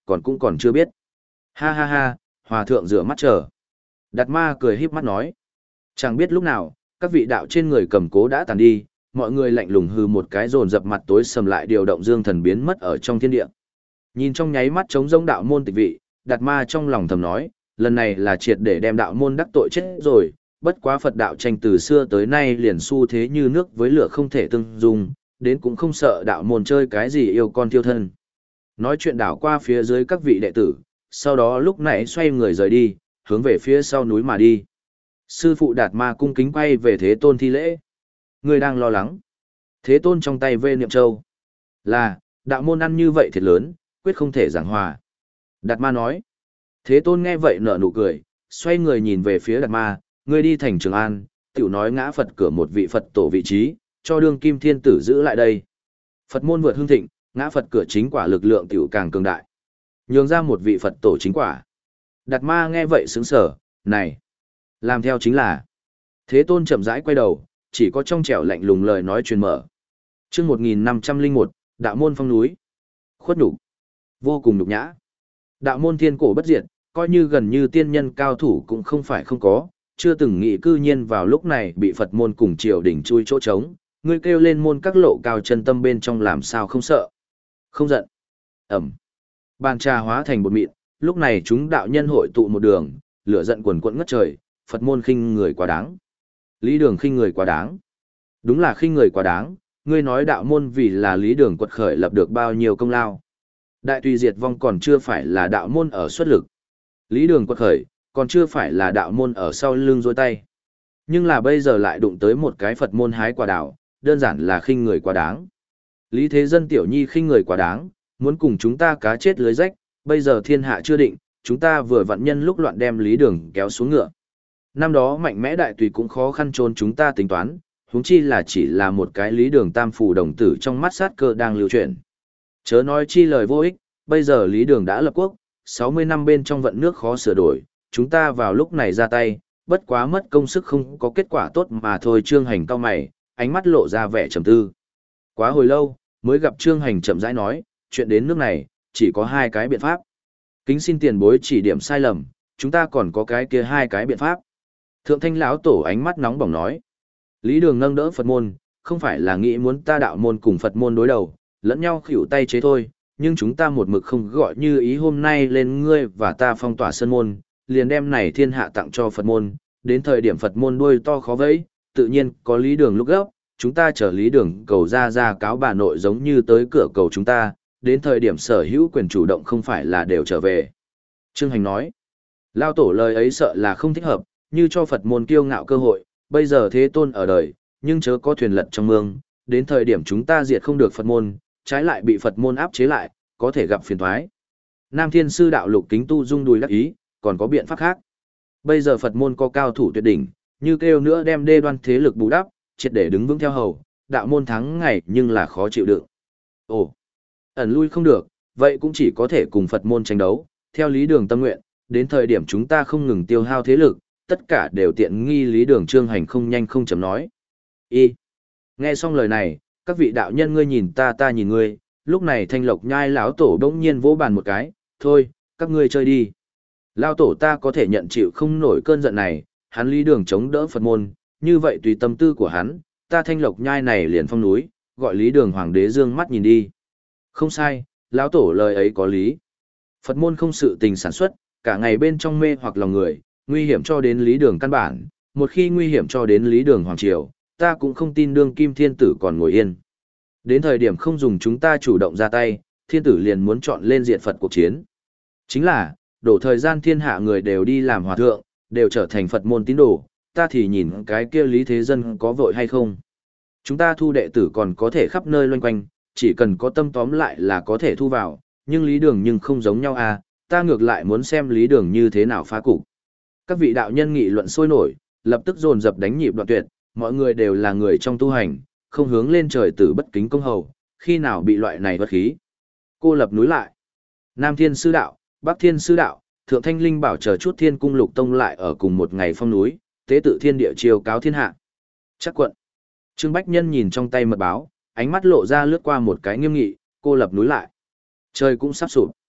còn cũng còn chưa biết. Ha ha ha, hòa thượng rửa mắt chờ. Đạt ma cười híp mắt nói. Chẳng biết lúc nào, các vị đạo trên người cầm cố đã tàn đi, mọi người lạnh lùng hừ một cái dồn dập mặt tối sầm lại điều động dương thần biến mất ở trong thiên địa. Nhìn trong nháy mắt trống rỗng đạo môn tịch vị, Đạt ma trong lòng thầm nói, lần này là triệt để đem đạo môn đắc tội chết rồi, bất quá Phật đạo tranh từ xưa tới nay liền xu thế như nước với lửa không thể tương dung, đến cũng không sợ đạo môn chơi cái gì yêu con thiêu thân. Nói chuyện đảo qua phía dưới các vị đệ tử, sau đó lúc nãy xoay người rời đi, hướng về phía sau núi mà đi. Sư phụ Đạt ma cung kính quay về Thế Tôn thi lễ. Người đang lo lắng. Thế Tôn trong tay vê niệm châu. Là, đạo môn ăn như vậy thiệt lớn, quyết không thể giảng hòa. Đạt ma nói. Thế Tôn nghe vậy nở nụ cười, xoay người nhìn về phía Đạt ma, ngươi đi thành Trường An, tiểu nói ngã Phật cửa một vị Phật tổ vị trí, cho đương kim thiên tử giữ lại đây. Phật môn vượt hưng thịnh, ngã Phật cửa chính quả lực lượng tiểu càng cường đại. Nhường ra một vị Phật tổ chính quả. Đạt ma nghe vậy sững sờ, này, làm theo chính là. Thế Tôn chậm rãi quay đầu, chỉ có trong trẻo lạnh lùng lời nói truyền mở. Chương một nghìn năm trăm lẻ một, đạo môn phong núi. Khuất nhục, vô cùng nhục nhã. Đạo môn thiên cổ bất diệt, coi như gần như tiên nhân cao thủ cũng không phải không có, chưa từng nghĩ cư nhiên vào lúc này bị Phật môn cùng triều đình chui chỗ trống, ngươi kêu lên môn các lộ cao chân tâm bên trong làm sao không sợ. Không giận. Ẩm. Bàn trà hóa thành bột mịn, lúc này chúng đạo nhân hội tụ một đường, lửa giận quần quẫn ngất trời, Phật môn khinh người quá đáng. Lý Đường khinh người quá đáng. Đúng là khinh người quá đáng, ngươi nói đạo môn vì là Lý Đường quật khởi lập được bao nhiêu công lao. Đại tùy diệt vong còn chưa phải là đạo môn ở xuất lực. Lý Đường quật khởi, còn chưa phải là đạo môn ở sau lưng dôi tay. Nhưng là bây giờ lại đụng tới một cái Phật môn hái quả đảo, đơn giản là khinh người quá đáng. Lý Thế Dân tiểu nhi khinh người quá đáng, muốn cùng chúng ta cá chết lưới rách, bây giờ thiên hạ chưa định, chúng ta vừa vặn nhân lúc loạn đem Lý Đường kéo xuống ngựa. Năm đó mạnh mẽ đại tùy cũng khó khăn trốn chúng ta tính toán, huống chi là chỉ là một cái Lý Đường tam phủ đồng tử trong mắt sát cơ đang lưu chuyển. Chớ nói chi lời vô ích, bây giờ Lý Đường đã lập quốc, sáu mươi năm bên trong vận nước khó sửa đổi, chúng ta vào lúc này ra tay, bất quá mất công sức không có kết quả tốt mà thôi. Trương Hành cau mày, ánh mắt lộ ra vẻ trầm tư. Quá hồi lâu, mới gặp Trương Hành chậm rãi nói, chuyện đến nước này, chỉ có hai cái biện pháp. Kính xin tiền bối chỉ điểm sai lầm, chúng ta còn có cái kia hai cái biện pháp. Thượng Thanh lão tổ ánh mắt nóng bỏng nói. Lý Đường nâng đỡ Phật môn, không phải là nghĩ muốn ta đạo môn cùng Phật môn đối đầu, lẫn nhau khỉu tay chế thôi, nhưng chúng ta một mực không gọi như ý hôm nay lên ngươi và ta phong tỏa sơn môn, liền đem này thiên hạ tặng cho Phật môn, đến thời điểm Phật môn đuôi to khó vẫy, tự nhiên có Lý Đường lúc gấp, chúng ta chờ Lý Đường cầu ra ra cáo bà nội giống như tới cửa cầu chúng ta, đến thời điểm sở hữu quyền chủ động không phải là đều trở về. Trương Hành nói, Lao tổ lời ấy sợ là không thích hợp, như cho Phật môn kiêu ngạo cơ hội, bây giờ Thế Tôn ở đời, nhưng chớ có thuyền lật trong mương, đến thời điểm chúng ta diệt không được Phật môn, trái lại bị Phật môn áp chế lại, có thể gặp phiền toái. Nam Thiên Sư đạo Lục Kính Tu rung đùi đắc ý, còn có biện pháp khác. Bây giờ Phật môn có cao thủ tuyệt đỉnh, như kêu nữa đem đê đoan thế lực bù đắp, triệt để đứng vững theo hầu, đạo môn thắng ngày nhưng là khó chịu đựng. Ồ, ẩn lui không được, vậy cũng chỉ có thể cùng Phật môn tranh đấu, theo Lý Đường tâm nguyện, đến thời điểm chúng ta không ngừng tiêu hao thế lực, tất cả đều tiện nghi Lý Đường. Trương Hành không nhanh không chậm nói. Y. Nghe xong lời này, các vị đạo nhân ngươi nhìn ta ta nhìn ngươi, lúc này Thanh Lộc Nhai lão tổ bỗng nhiên vỗ bàn một cái, thôi, các ngươi chơi đi. Lão tổ ta có thể nhận chịu không nổi cơn giận này, hắn Lý Đường chống đỡ Phật môn, như vậy tùy tâm tư của hắn, ta Thanh Lộc Nhai này liền phong núi, gọi Lý Đường hoàng đế dương mắt nhìn đi. Không sai, lão tổ lời ấy có lý. Phật môn không sự tình sản xuất, cả ngày bên trong mê hoặc lòng người, nguy hiểm cho đến Lý Đường căn bản, một khi nguy hiểm cho đến Lý Đường hoàng triều, ta cũng không tin đương kim thiên tử còn ngồi yên. Đến thời điểm không dùng chúng ta chủ động ra tay, thiên tử liền muốn chọn lên diện Phật cuộc chiến. Chính là, đổ thời gian thiên hạ người đều đi làm hòa thượng, đều trở thành Phật môn tín đồ, ta thì nhìn cái kia Lý Thế Dân có vội hay không. Chúng ta thu đệ tử còn có thể khắp nơi loanh quanh, chỉ cần có tâm tóm lại là có thể thu vào, nhưng Lý Đường nhưng không giống nhau à, ta ngược lại muốn xem Lý Đường như thế nào phá cục. Các vị đạo nhân nghị luận sôi nổi, lập tức dồn dập đánh nhịp đoạn tuyệt, mọi người đều là người trong tu hành, không hướng lên trời tử bất kính công hầu, khi nào bị loại này bất khí. Cô lập núi lại. Nam Thiên Sư Đạo, Bắc Thiên Sư Đạo, Thượng Thanh Linh bảo chờ chút Thiên Cung Lục Tông lại ở cùng một ngày phong núi, tế tự thiên địa chiêu cáo thiên hạ. Chắc quận. Trương Bách Nhân nhìn trong tay mật báo, ánh mắt lộ ra lướt qua một cái nghiêm nghị, cô lập núi lại. Trời cũng sắp sụp.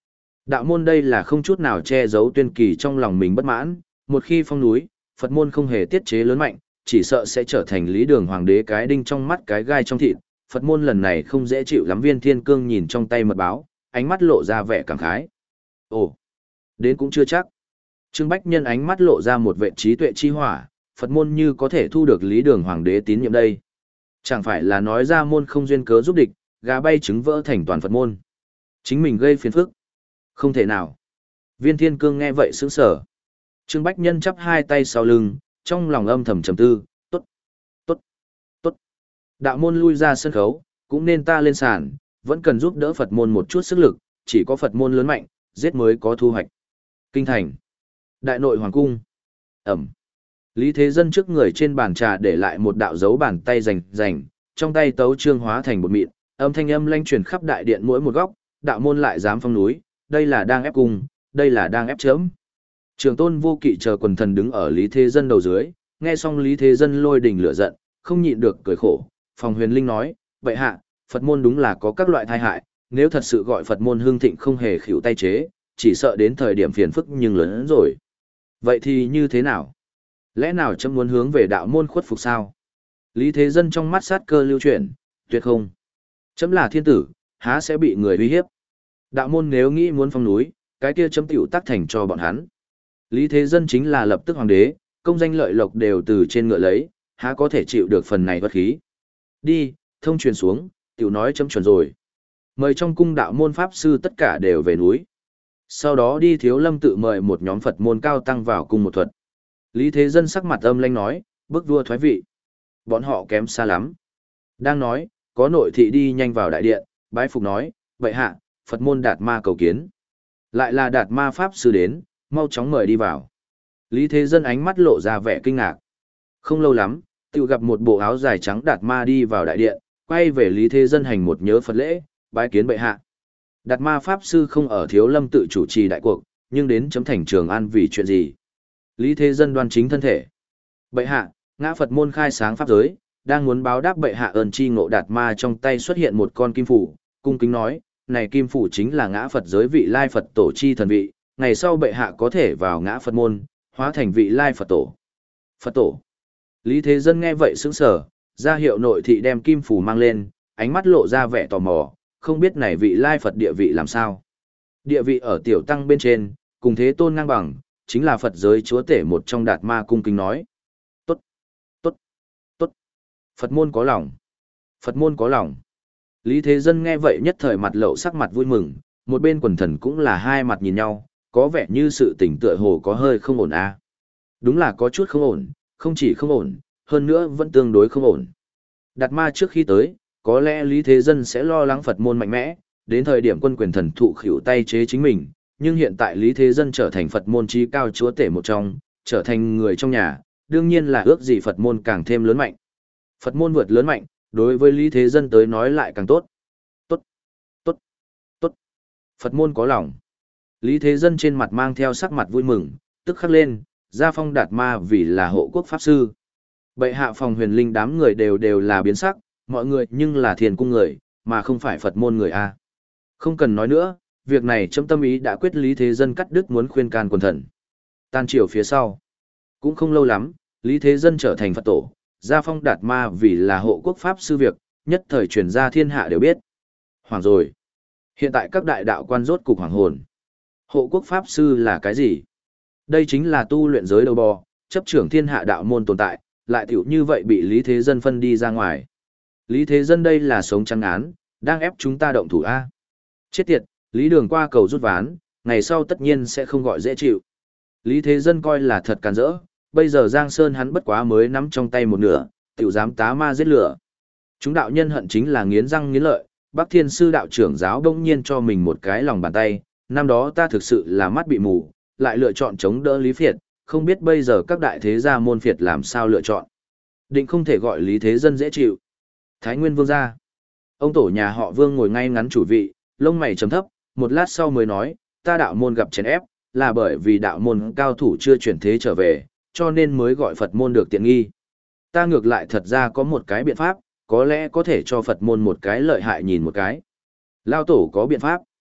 Đạo môn đây là không chút nào che giấu tuyên kỳ trong lòng mình bất mãn, một khi phong núi, Phật môn không hề tiết chế lớn mạnh, chỉ sợ sẽ trở thành lý đường hoàng đế cái đinh trong mắt cái gai trong thịt. Phật môn lần này không dễ chịu lắm. Viên Thiên Cương nhìn trong tay mật báo, ánh mắt lộ ra vẻ cảm khái. Ồ, đến cũng chưa chắc. Trương Bách Nhân ánh mắt lộ ra một vệ trí tuệ chi hỏa, Phật môn như có thể thu được lý đường hoàng đế tín nhiệm đây. Chẳng phải là nói ra môn không duyên cớ giúp địch, gà bay trứng vỡ thành toàn Phật môn. Chính mình gây phiền phức. Không thể nào. Viên Thiên Cương nghe vậy sững sờ. Trương Bách Nhân chắp hai tay sau lưng, trong lòng âm thầm trầm tư, tốt, tốt, tốt. Đạo môn lui ra sân khấu, cũng nên ta lên sàn, vẫn cần giúp đỡ Phật môn một chút sức lực, chỉ có Phật môn lớn mạnh, giết mới có thu hoạch. Kinh thành. Đại nội hoàng cung. Ẩm. Lý Thế Dân trước người trên bàn trà để lại một đạo dấu bàn tay rành rành, trong tay tấu trương hóa thành bột mịn, âm thanh âm lanh truyền khắp đại điện mỗi một góc, đạo môn lại dám phong núi, đây là đang ép cung, đây là đang ép chớm. Trường Tôn Vô Kỵ chờ quần thần đứng ở Lý Thế Dân đầu dưới, nghe xong Lý Thế Dân lôi đình lửa giận, không nhịn được cười khổ. Phòng Huyền Linh nói, vậy hạ, Phật môn đúng là có các loại tai hại, nếu thật sự gọi Phật môn hương thịnh không hề khỉu tay chế, chỉ sợ đến thời điểm phiền phức nhưng lớn hơn rồi. Vậy thì như thế nào? Lẽ nào chấm muốn hướng về đạo môn khuất phục sao? Lý Thế Dân trong mắt sát cơ lưu chuyển, tuyệt không. Chấm là thiên tử, há sẽ bị người uy hiếp. Đạo môn nếu nghĩ muốn phong núi, cái kia chấm tiểu tác thành cho bọn hắn. Lý Thế Dân chính là lập tức hoàng đế, công danh lợi lộc đều từ trên ngựa lấy, há có thể chịu được phần này bất khí. Đi, thông truyền xuống, tiểu nói chấm chuẩn rồi. Mời trong cung đạo môn pháp sư tất cả đều về núi. Sau đó đi Thiếu Lâm tự mời một nhóm Phật môn cao tăng vào cung một thuật. Lý Thế Dân sắc mặt âm lãnh nói, bức vua thoái vị. Bọn họ kém xa lắm. Đang nói, có nội thị đi nhanh vào đại điện, bái phục nói, vậy hạ, Phật môn Đạt Ma cầu kiến. Lại là Đạt Ma pháp sư đến, mau chóng mời đi vào. Lý Thế Dân ánh mắt lộ ra vẻ kinh ngạc. Không lâu lắm, tự gặp một bộ áo dài trắng Đạt Ma đi vào đại điện, quay về Lý Thế Dân hành một nhớ Phật lễ, bái kiến bệ hạ. Đạt Ma pháp sư không ở Thiếu Lâm tự chủ trì đại cuộc, nhưng đến chấm thành Trường An vì chuyện gì? Lý Thế Dân đoan chính thân thể. Bệ hạ, ngã Phật môn khai sáng pháp giới, đang muốn báo đáp bệ hạ ơn chi ngộ. Đạt Ma trong tay xuất hiện một con kim phủ, cung kính nói, này kim phủ chính là ngã Phật giới vị lai Phật tổ chi thần vị, ngày sau bệ hạ có thể vào ngã Phật môn, hóa thành vị lai Phật tổ. Phật tổ. Lý Thế Dân nghe vậy sững sờ, ra hiệu nội thị đem kim phủ mang lên, ánh mắt lộ ra vẻ tò mò, không biết này vị lai Phật địa vị làm sao. Địa vị ở tiểu tăng bên trên, cùng Thế Tôn ngang bằng, chính là Phật giới chúa tể một trong. Đạt Ma cung kính nói. Tốt, tốt, tốt. Phật môn có lòng. Phật môn có lòng. Lý Thế Dân nghe vậy nhất thời mặt lậu sắc mặt vui mừng, một bên quần thần cũng là hai mặt nhìn nhau, có vẻ như sự tỉnh tựa hồ có hơi không ổn à. Đúng là có chút không ổn, không chỉ không ổn, hơn nữa vẫn tương đối không ổn. Đạt Ma trước khi tới, có lẽ Lý Thế Dân sẽ lo lắng Phật môn mạnh mẽ, đến thời điểm quân quyền thần thụ khỉu tay chế chính mình, nhưng hiện tại Lý Thế Dân trở thành Phật môn trí cao chúa tể một trong, trở thành người trong nhà, đương nhiên là ước gì Phật môn càng thêm lớn mạnh. Phật môn vượt lớn mạnh, đối với Lý Thế Dân tới nói lại càng tốt. Tốt, tốt, tốt. Phật môn có lòng. Lý Thế Dân trên mặt mang theo sắc mặt vui mừng, tức khắc lên, gia phong Đạt Ma vì là hộ quốc pháp sư. Bệ hạ Phòng Huyền Linh đám người đều đều là biến sắc, mọi người nhưng là thiền cung người, mà không phải Phật môn người a. Không cần nói nữa, việc này trong tâm ý đã quyết. Lý Thế Dân cắt đứt muốn khuyên can quần thần. Tan chiều phía sau. Cũng không lâu lắm, Lý Thế Dân trở thành Phật tổ, gia phong Đạt Ma vì là hộ quốc pháp sư việc, nhất thời truyền ra thiên hạ đều biết. Hoàng rồi. Hiện tại các đại đạo quan rốt cục hoàng hồn. Hộ quốc pháp sư là cái gì? Đây chính là tu luyện giới đầu bò, chấp trưởng thiên hạ đạo môn tồn tại, lại tiểu như vậy bị Lý Thế Dân phân đi ra ngoài. Lý Thế Dân đây là sống trắng án, đang ép chúng ta động thủ A. Chết tiệt, Lý Đường qua cầu rút ván, ngày sau tất nhiên sẽ không gọi dễ chịu. Lý Thế Dân coi là thật càn rỡ, bây giờ Giang Sơn hắn bất quá mới nắm trong tay một nửa, tiểu dám tá ma giết lửa. Chúng đạo nhân hận chính là nghiến răng nghiến lợi, Bắc Thiên Sư đạo trưởng giáo đông nhiên cho mình một cái lòng bàn tay, năm đó ta thực sự là mắt bị mù, lại lựa chọn chống đỡ Lý Phiệt, không biết bây giờ các đại thế gia môn phiệt làm sao lựa chọn. Định không thể gọi Lý Thế Dân dễ chịu. Thái Nguyên Vương gia. Ông tổ nhà họ Vương ngồi ngay ngắn chủ vị, lông mày trầm thấp, một lát sau mới nói, ta đạo môn gặp chèn ép, là bởi vì đạo môn cao thủ chưa chuyển thế trở về, cho nên mới gọi Phật môn được tiện nghi. Ta ngược lại thật ra có một cái biện pháp, có lẽ có thể cho Phật môn một cái lợi hại nhìn một cái. Lao tổ có biện pháp.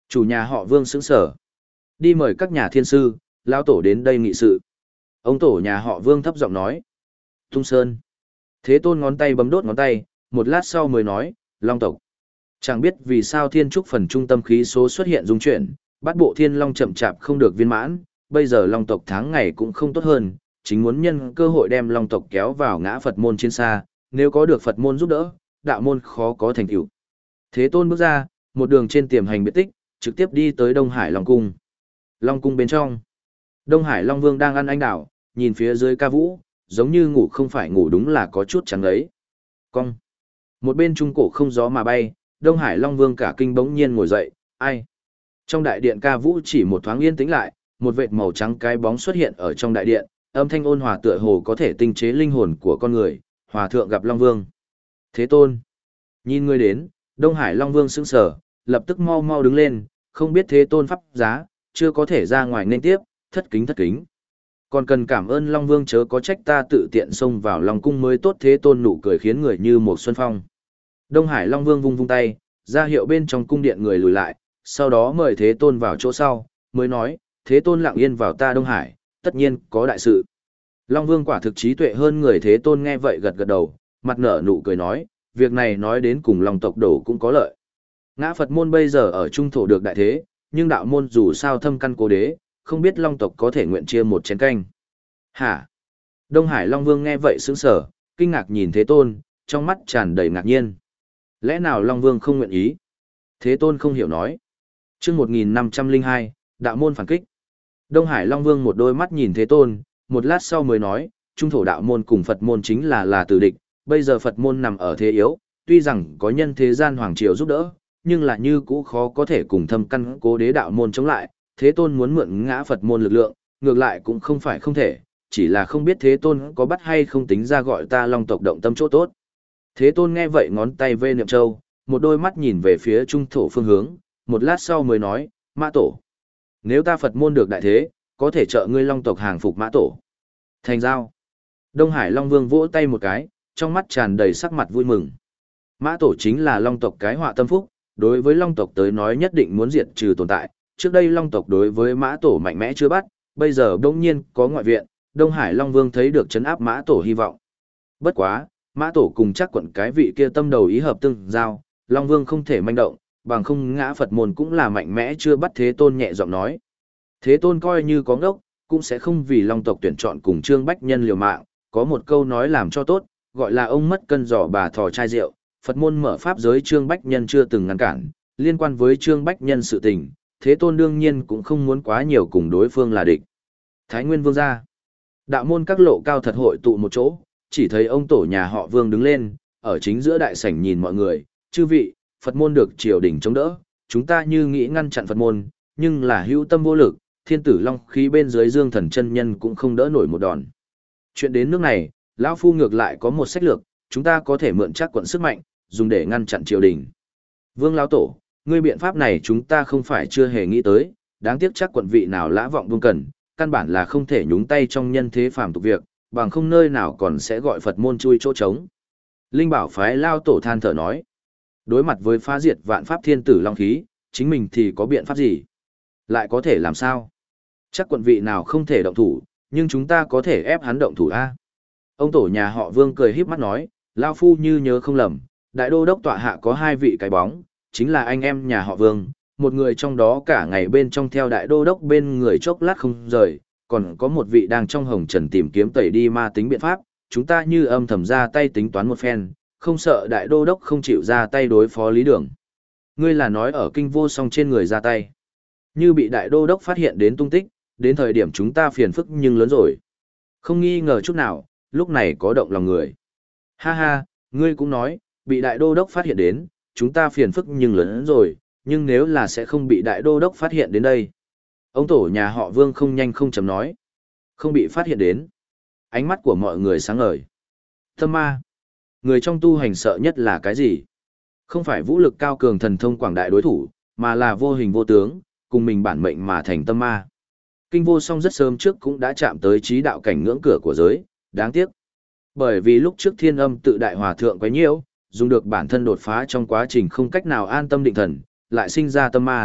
Chủ nhà họ Vương sững sở. Đi mời các nhà thiên sư, lão tổ đến đây nghị sự. Ông tổ nhà họ Vương thấp giọng nói. Tung Sơn. Thế Tôn ngón tay bấm đốt ngón tay, một lát sau mới nói, Long tộc. Chẳng biết vì sao thiên trúc phần trung tâm khí số xuất hiện dung chuyển, bát bộ thiên long chậm chạp không được viên mãn, bây giờ Long tộc tháng ngày cũng không tốt hơn, chính muốn nhân cơ hội đem Long tộc kéo vào ngã Phật môn chiến xa, nếu có được Phật môn giúp đỡ, đạo môn khó có thành tựu. Thế Tôn bước ra, một đường trên tiềm hành biệt tích, trực tiếp đi tới Đông Hải Long cung. Long cung bên trong, Đông Hải Long Vương đang ăn anh đảo, nhìn phía dưới ca vũ, giống như ngủ không phải ngủ, đúng là có chút chẳng ấy. Cong. Một bên trung cổ không gió mà bay, Đông Hải Long Vương cả kinh bỗng nhiên ngồi dậy, ai? Trong đại điện ca vũ chỉ một thoáng yên tĩnh lại, một vệt màu trắng cái bóng xuất hiện ở trong đại điện, âm thanh ôn hòa tựa hồ có thể tinh chế linh hồn của con người, hòa thượng gặp Long Vương. Thế Tôn. Nhìn người đến, Đông Hải Long Vương sững sờ, lập tức mau mau đứng lên, không biết Thế Tôn pháp giá, chưa có thể ra ngoài nên tiếp, thất kính thất kính. Còn cần cảm ơn Long Vương chớ có trách ta tự tiện xông vào Long cung mới tốt. Thế Tôn nụ cười khiến người như một xuân phong. Đông Hải Long Vương vung vung tay, ra hiệu bên trong cung điện người lùi lại, sau đó mời Thế Tôn vào chỗ sau, mới nói, Thế Tôn lặng yên vào ta Đông Hải, tất nhiên có đại sự. Long Vương quả thực trí tuệ hơn người. Thế Tôn nghe vậy gật gật đầu, mặt nở nụ cười nói, việc này nói đến cùng Long tộc đổ cũng có lợi. Ngã Phật môn bây giờ ở trung thổ được đại thế, nhưng đạo môn dù sao thâm căn cố đế, không biết Long tộc có thể nguyện chia một chén canh. Hả? Đông Hải Long Vương nghe vậy sững sờ, kinh ngạc nhìn Thế Tôn, trong mắt tràn đầy ngạc nhiên. Lẽ nào Long Vương không nguyện ý? Thế Tôn không hiểu nói. Chương một nghìn năm trăm lẻ hai, đạo môn phản kích. Đông Hải Long Vương một đôi mắt nhìn Thế Tôn, một lát sau mới nói, trung thổ đạo môn cùng Phật môn chính là là tử địch, bây giờ Phật môn nằm ở thế yếu, tuy rằng có nhân thế gian hoàng triều giúp đỡ, nhưng là như cũ khó có thể cùng thâm căn cố đế đạo môn chống lại. Thế Tôn muốn mượn ngã Phật môn lực lượng, ngược lại cũng không phải không thể, chỉ là không biết Thế Tôn có bắt hay không tính ra gọi ta Long tộc động tâm chỗ tốt. Thế Tôn nghe vậy ngón tay vê niệm châu, một đôi mắt nhìn về phía trung thổ phương hướng, một lát sau mới nói, Mã Tổ. Nếu ta Phật môn được đại thế, có thể trợ ngươi Long tộc hàng phục Mã Tổ. Thành giao. Đông Hải Long Vương vỗ tay một cái, trong mắt tràn đầy sắc mặt vui mừng. Mã Tổ chính là Long tộc cái họa tâm phúc, đối với Long tộc tới nói nhất định muốn diệt trừ tồn tại. Trước đây Long tộc đối với Mã Tổ mạnh mẽ chưa bắt, bây giờ bỗng nhiên có ngoại viện, Đông Hải Long Vương thấy được trấn áp Mã Tổ hy vọng. Bất quá, Mã Tổ cùng chắc quận cái vị kia tâm đầu ý hợp tương giao, Long Vương không thể manh động, bằng không ngã Phật môn cũng là mạnh mẽ chưa bắt. Thế Tôn nhẹ giọng nói. Thế Tôn coi như có ngốc, cũng sẽ không vì Long tộc tuyển chọn cùng Trương Bách Nhân liều mạng, có một câu nói làm cho tốt, gọi là ông mất cân giỏ bà thò chai rượu. Phật môn mở pháp giới Trương Bách Nhân chưa từng ngăn cản, liên quan với Trương Bách Nhân sự tình, Thế Tôn đương nhiên cũng không muốn quá nhiều cùng đối phương là địch. Thái Nguyên Vương gia. Đạo môn các lộ cao thật hội tụ một chỗ, chỉ thấy ông tổ nhà họ Vương đứng lên, ở chính giữa đại sảnh nhìn mọi người, chư vị, Phật môn được triều đình chống đỡ, chúng ta như nghĩ ngăn chặn Phật môn, nhưng là hữu tâm vô lực, thiên tử long khí bên dưới Dương Thần chân nhân cũng không đỡ nổi một đòn. Chuyện đến nước này, lão phu ngược lại có một sách lược, chúng ta có thể mượn chắc quận sức mạnh, dùng để ngăn chặn triều đình. Vương lão tổ, ngươi biện pháp này chúng ta không phải chưa hề nghĩ tới, đáng tiếc chắc quận vị nào lã vọng vương cần, căn bản là không thể nhúng tay trong nhân thế phàm tục việc, bằng không nơi nào còn sẽ gọi Phật môn chui chỗ trống. Linh bảo phái lao tổ than thở nói, đối mặt với phá diệt vạn pháp thiên tử long khí, chính mình thì có biện pháp gì? Lại có thể làm sao? Chắc quận vị nào không thể động thủ, nhưng chúng ta có thể ép hắn động thủ a. Ông tổ nhà họ Vương cười híp mắt nói, lao phu như nhớ không lầm, đại đô đốc tọa hạ có hai vị cái bóng, chính là anh em nhà họ Vương, một người trong đó cả ngày bên trong theo đại đô đốc bên người chốc lát không rời, còn có một vị đang trong hồng trần tìm kiếm tẩy đi ma tính biện pháp, chúng ta như âm thầm ra tay tính toán một phen, không sợ đại đô đốc không chịu ra tay đối phó Lý Đường. Ngươi là nói ở kinh vô song trên người ra tay. Như bị đại đô đốc phát hiện đến tung tích, đến thời điểm chúng ta phiền phức nhưng lớn rồi. Không nghi ngờ chút nào, lúc này có động lòng người. Ha ha, ngươi cũng nói, bị đại đô đốc phát hiện đến, chúng ta phiền phức nhưng lớn rồi, nhưng nếu là sẽ không bị đại đô đốc phát hiện đến đây. Ông tổ nhà họ Vương không nhanh không chậm nói. Không bị phát hiện đến. Ánh mắt của mọi người sáng ngời. Tâm ma. Người trong tu hành sợ nhất là cái gì? Không phải vũ lực cao cường thần thông quảng đại đối thủ, mà là vô hình vô tướng, cùng mình bản mệnh mà thành tâm ma. Kinh vô song rất sớm trước cũng đã chạm tới trí đạo cảnh ngưỡng cửa của giới, đáng tiếc. Bởi vì lúc trước thiên âm tự đại hòa thượng quấy nhiễu, dùng được bản thân đột phá trong quá trình không cách nào an tâm định thần, lại sinh ra tâm ma,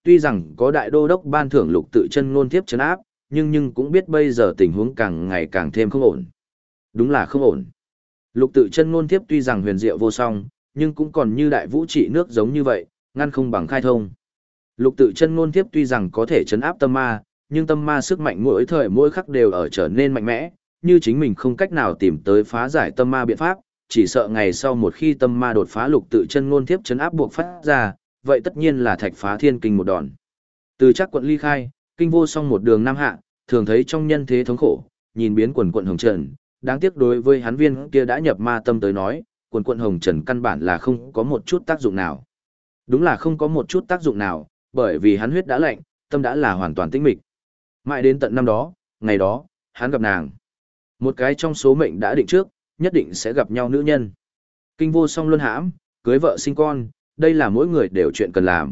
tuy rằng có đại đô đốc ban thưởng lục tự chân ngôn thiếp trấn áp, nhưng nhưng cũng biết bây giờ tình huống càng ngày càng thêm không ổn. Đúng là không ổn. Lục tự chân ngôn thiếp tuy rằng huyền diệu vô song, nhưng cũng còn như đại vũ trị nước giống như vậy, ngăn không bằng khai thông. Lục tự chân ngôn thiếp tuy rằng có thể trấn áp tâm ma, nhưng tâm ma sức mạnh mỗi thời mỗi khắc đều ở trở nên mạnh mẽ, như chính mình không cách nào tìm tới phá giải tâm ma biện pháp, chỉ sợ ngày sau một khi tâm ma đột phá lục tự chân ngôn thiếp trấn áp buộc phát ra, vậy tất nhiên là thạch phá thiên kinh một đòn. Từ chắc quận ly khai, kinh vô song một đường nam hạ, thường thấy trong nhân thế thống khổ, nhìn biến quần quận hồng trần, đáng tiếc đối với hắn viên kia đã nhập ma tâm tới nói, quần quận hồng trần căn bản là không có một chút tác dụng nào. Đúng là không có một chút tác dụng nào, bởi vì hắn huyết đã lạnh, tâm đã là hoàn toàn tĩnh mịch. Mãi đến tận năm đó, ngày đó, hắn gặp nàng. Một cái trong số mệnh đã định trước, nhất định sẽ gặp nhau nữ nhân. Kinh vô song luân hãm, cưới vợ sinh con, đây là mỗi người đều chuyện cần làm.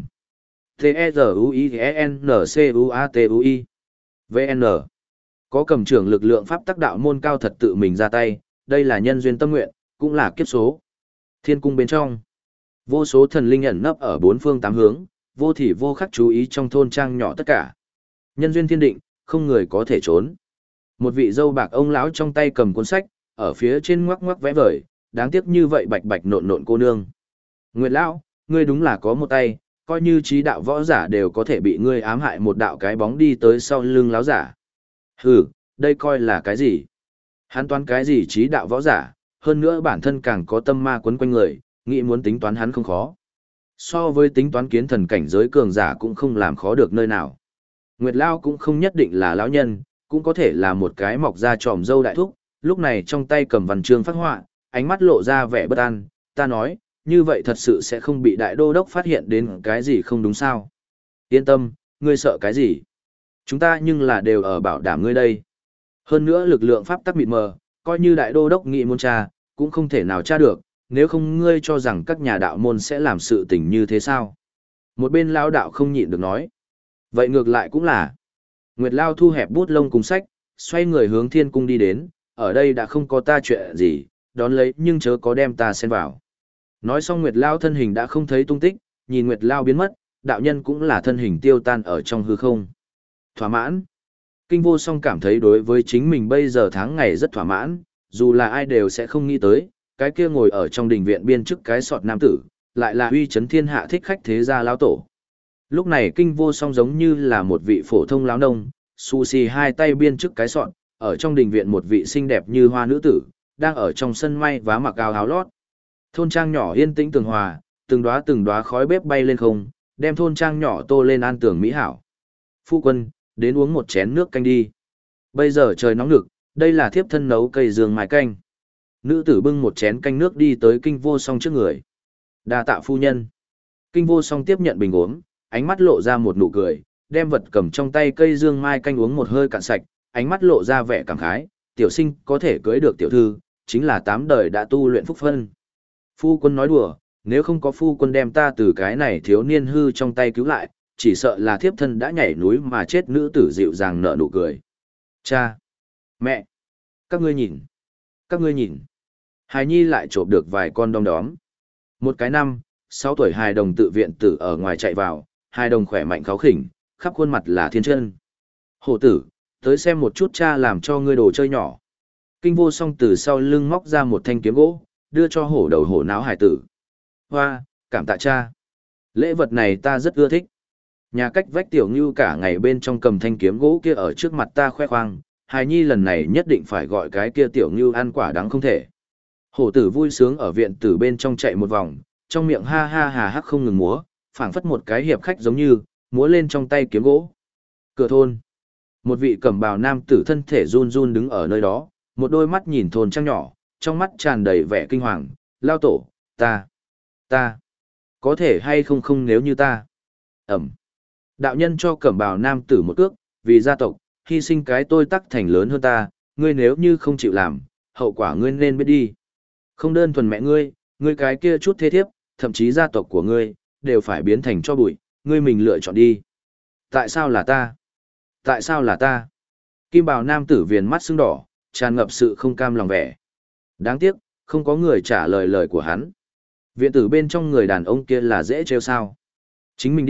T-E-Z-U-I-N-C-U-A-T-U-I V N Có cầm trưởng lực lượng pháp tắc đạo môn cao thật tự mình ra tay, đây là nhân duyên tâm nguyện, cũng là kiếp số. Thiên cung bên trong, vô số thần linh ẩn nấp ở bốn phương tám hướng, vô thì vô khắc chú ý trong thôn trang nhỏ tất cả. Nhân duyên thiên định, không người có thể trốn. Một vị dâu bạc ông lão trong tay cầm cuốn sách, ở phía trên ngoắc ngoắc vẽ vời, đáng tiếc như vậy bạch bạch nộn nộn cô nương. Nguyệt lão, ngươi đúng là có một tay, coi như trí đạo võ giả đều có thể bị ngươi ám hại một đạo cái bóng đi tới sau lưng lão giả. Hừ, đây coi là cái gì? Hắn toán cái gì trí đạo võ giả, hơn nữa bản thân càng có tâm ma quấn quanh người, nghĩ muốn tính toán hắn không khó. So với tính toán kiến thần cảnh giới cường giả cũng không làm khó được nơi nào. Nguyệt lão cũng không nhất định là lão nhân, cũng có thể là một cái mọc ra tròm dâu đại thúc, lúc này trong tay cầm văn chương phát họa, ánh mắt lộ ra vẻ bất an, ta nói, như vậy thật sự sẽ không bị đại đô đốc phát hiện đến cái gì không đúng sao. Yên tâm, ngươi sợ cái gì? Chúng ta nhưng là đều ở bảo đảm ngươi đây. Hơn nữa lực lượng pháp tắc mịt mờ, coi như đại đô đốc nghị môn tra, cũng không thể nào tra được, nếu không ngươi cho rằng các nhà đạo môn sẽ làm sự tình như thế sao? Một bên lão đạo không nhịn được nói. Vậy ngược lại cũng là. Nguyệt Lao thu hẹp bút lông cùng sách, xoay người hướng thiên cung đi đến, ở đây đã không có ta chuyện gì, đón lấy nhưng chớ có đem ta xen vào. Nói xong Nguyệt Lao thân hình đã không thấy tung tích, nhìn Nguyệt Lao biến mất, đạo nhân cũng là thân hình tiêu tan ở trong hư không. Thỏa mãn. Kinh vô song cảm thấy đối với chính mình bây giờ tháng ngày rất thỏa mãn, dù là ai đều sẽ không nghĩ tới, cái kia ngồi ở trong đình viện biên chức cái sọt nam tử, lại là uy chấn thiên hạ thích khách thế gia lão tổ. Lúc này kinh vô song giống như là một vị phổ thông lão nông, xù xì hai tay biên chức cái sọt, ở trong đình viện một vị xinh đẹp như hoa nữ tử, đang ở trong sân may vá mặc áo áo lót. Thôn trang nhỏ yên tĩnh tường hòa, từng đóa từng đóa khói bếp bay lên không, đem thôn trang nhỏ tô lên an tường mỹ hảo. Phu quân, đến uống một chén nước canh đi. Bây giờ trời nóng nực, đây là thiếp thân nấu cây dương mài canh. Nữ tử bưng một chén canh nước đi tới kinh vô song trước người. Đa tạ phu nhân. Kinh vô song tiếp nhận bình uống, ánh mắt lộ ra một nụ cười, đem vật cầm trong tay cây dương mai canh uống một hơi cạn sạch, ánh mắt lộ ra vẻ cảm khái, tiểu sinh có thể cưới được tiểu thư, chính là tám đời đã tu luyện phúc phân. Phu quân nói đùa, nếu không có phu quân đem ta từ cái này thiếu niên hư trong tay cứu lại, chỉ sợ là thiếp thân đã nhảy núi mà chết. Nữ tử dịu dàng nở nụ cười. Cha! Mẹ! Các ngươi nhìn! Các ngươi nhìn! Hài nhi lại trộm được vài con đom đóm. Một cái năm, sáu tuổi hài đồng tự viện tử ở ngoài chạy vào, hài đồng khỏe mạnh kháo khỉnh, khắp khuôn mặt là thiên chân. Hổ tử, tới xem một chút cha làm cho ngươi đồ chơi nhỏ. Kinh vô song từ sau lưng móc ra một thanh kiếm gỗ, đưa cho hổ đầu hổ náo hài tử. Hoa, cảm tạ cha. Lễ vật này ta rất ưa thích. Nhà cách vách tiểu ngưu cả ngày bên trong cầm thanh kiếm gỗ kia ở trước mặt ta khoe khoang, hài nhi lần này nhất định phải gọi cái kia tiểu ngưu ăn quả đắng không thể. Hổ tử vui sướng ở viện tử bên trong chạy một vòng, trong miệng ha ha hà hắc không ngừng múa, phảng phất một cái hiệp khách giống như, múa lên trong tay kiếm gỗ. Cửa thôn. Một vị cẩm bào nam tử thân thể run run đứng ở nơi đó, một đôi mắt nhìn thôn trăng nhỏ, trong mắt tràn đầy vẻ kinh hoàng, lao tổ, ta, ta, có thể hay không không nếu như ta. Ẩm. Đạo nhân cho cẩm bào nam tử một cước, vì gia tộc, hy sinh cái tôi tắc thành lớn hơn ta, ngươi nếu như không chịu làm, hậu quả ngươi nên biết đi. Không đơn thuần mẹ ngươi, ngươi cái kia chút thế thiếp, thậm chí gia tộc của ngươi, đều phải biến thành cho bụi, ngươi mình lựa chọn đi. Tại sao là ta? Tại sao là ta? Kim bào nam tử viền mắt sưng đỏ, tràn ngập sự không cam lòng vẻ. Đáng tiếc, không có người trả lời lời của hắn. Viện tử bên trong người đàn ông kia là dễ trêu sao. Chính mình đi,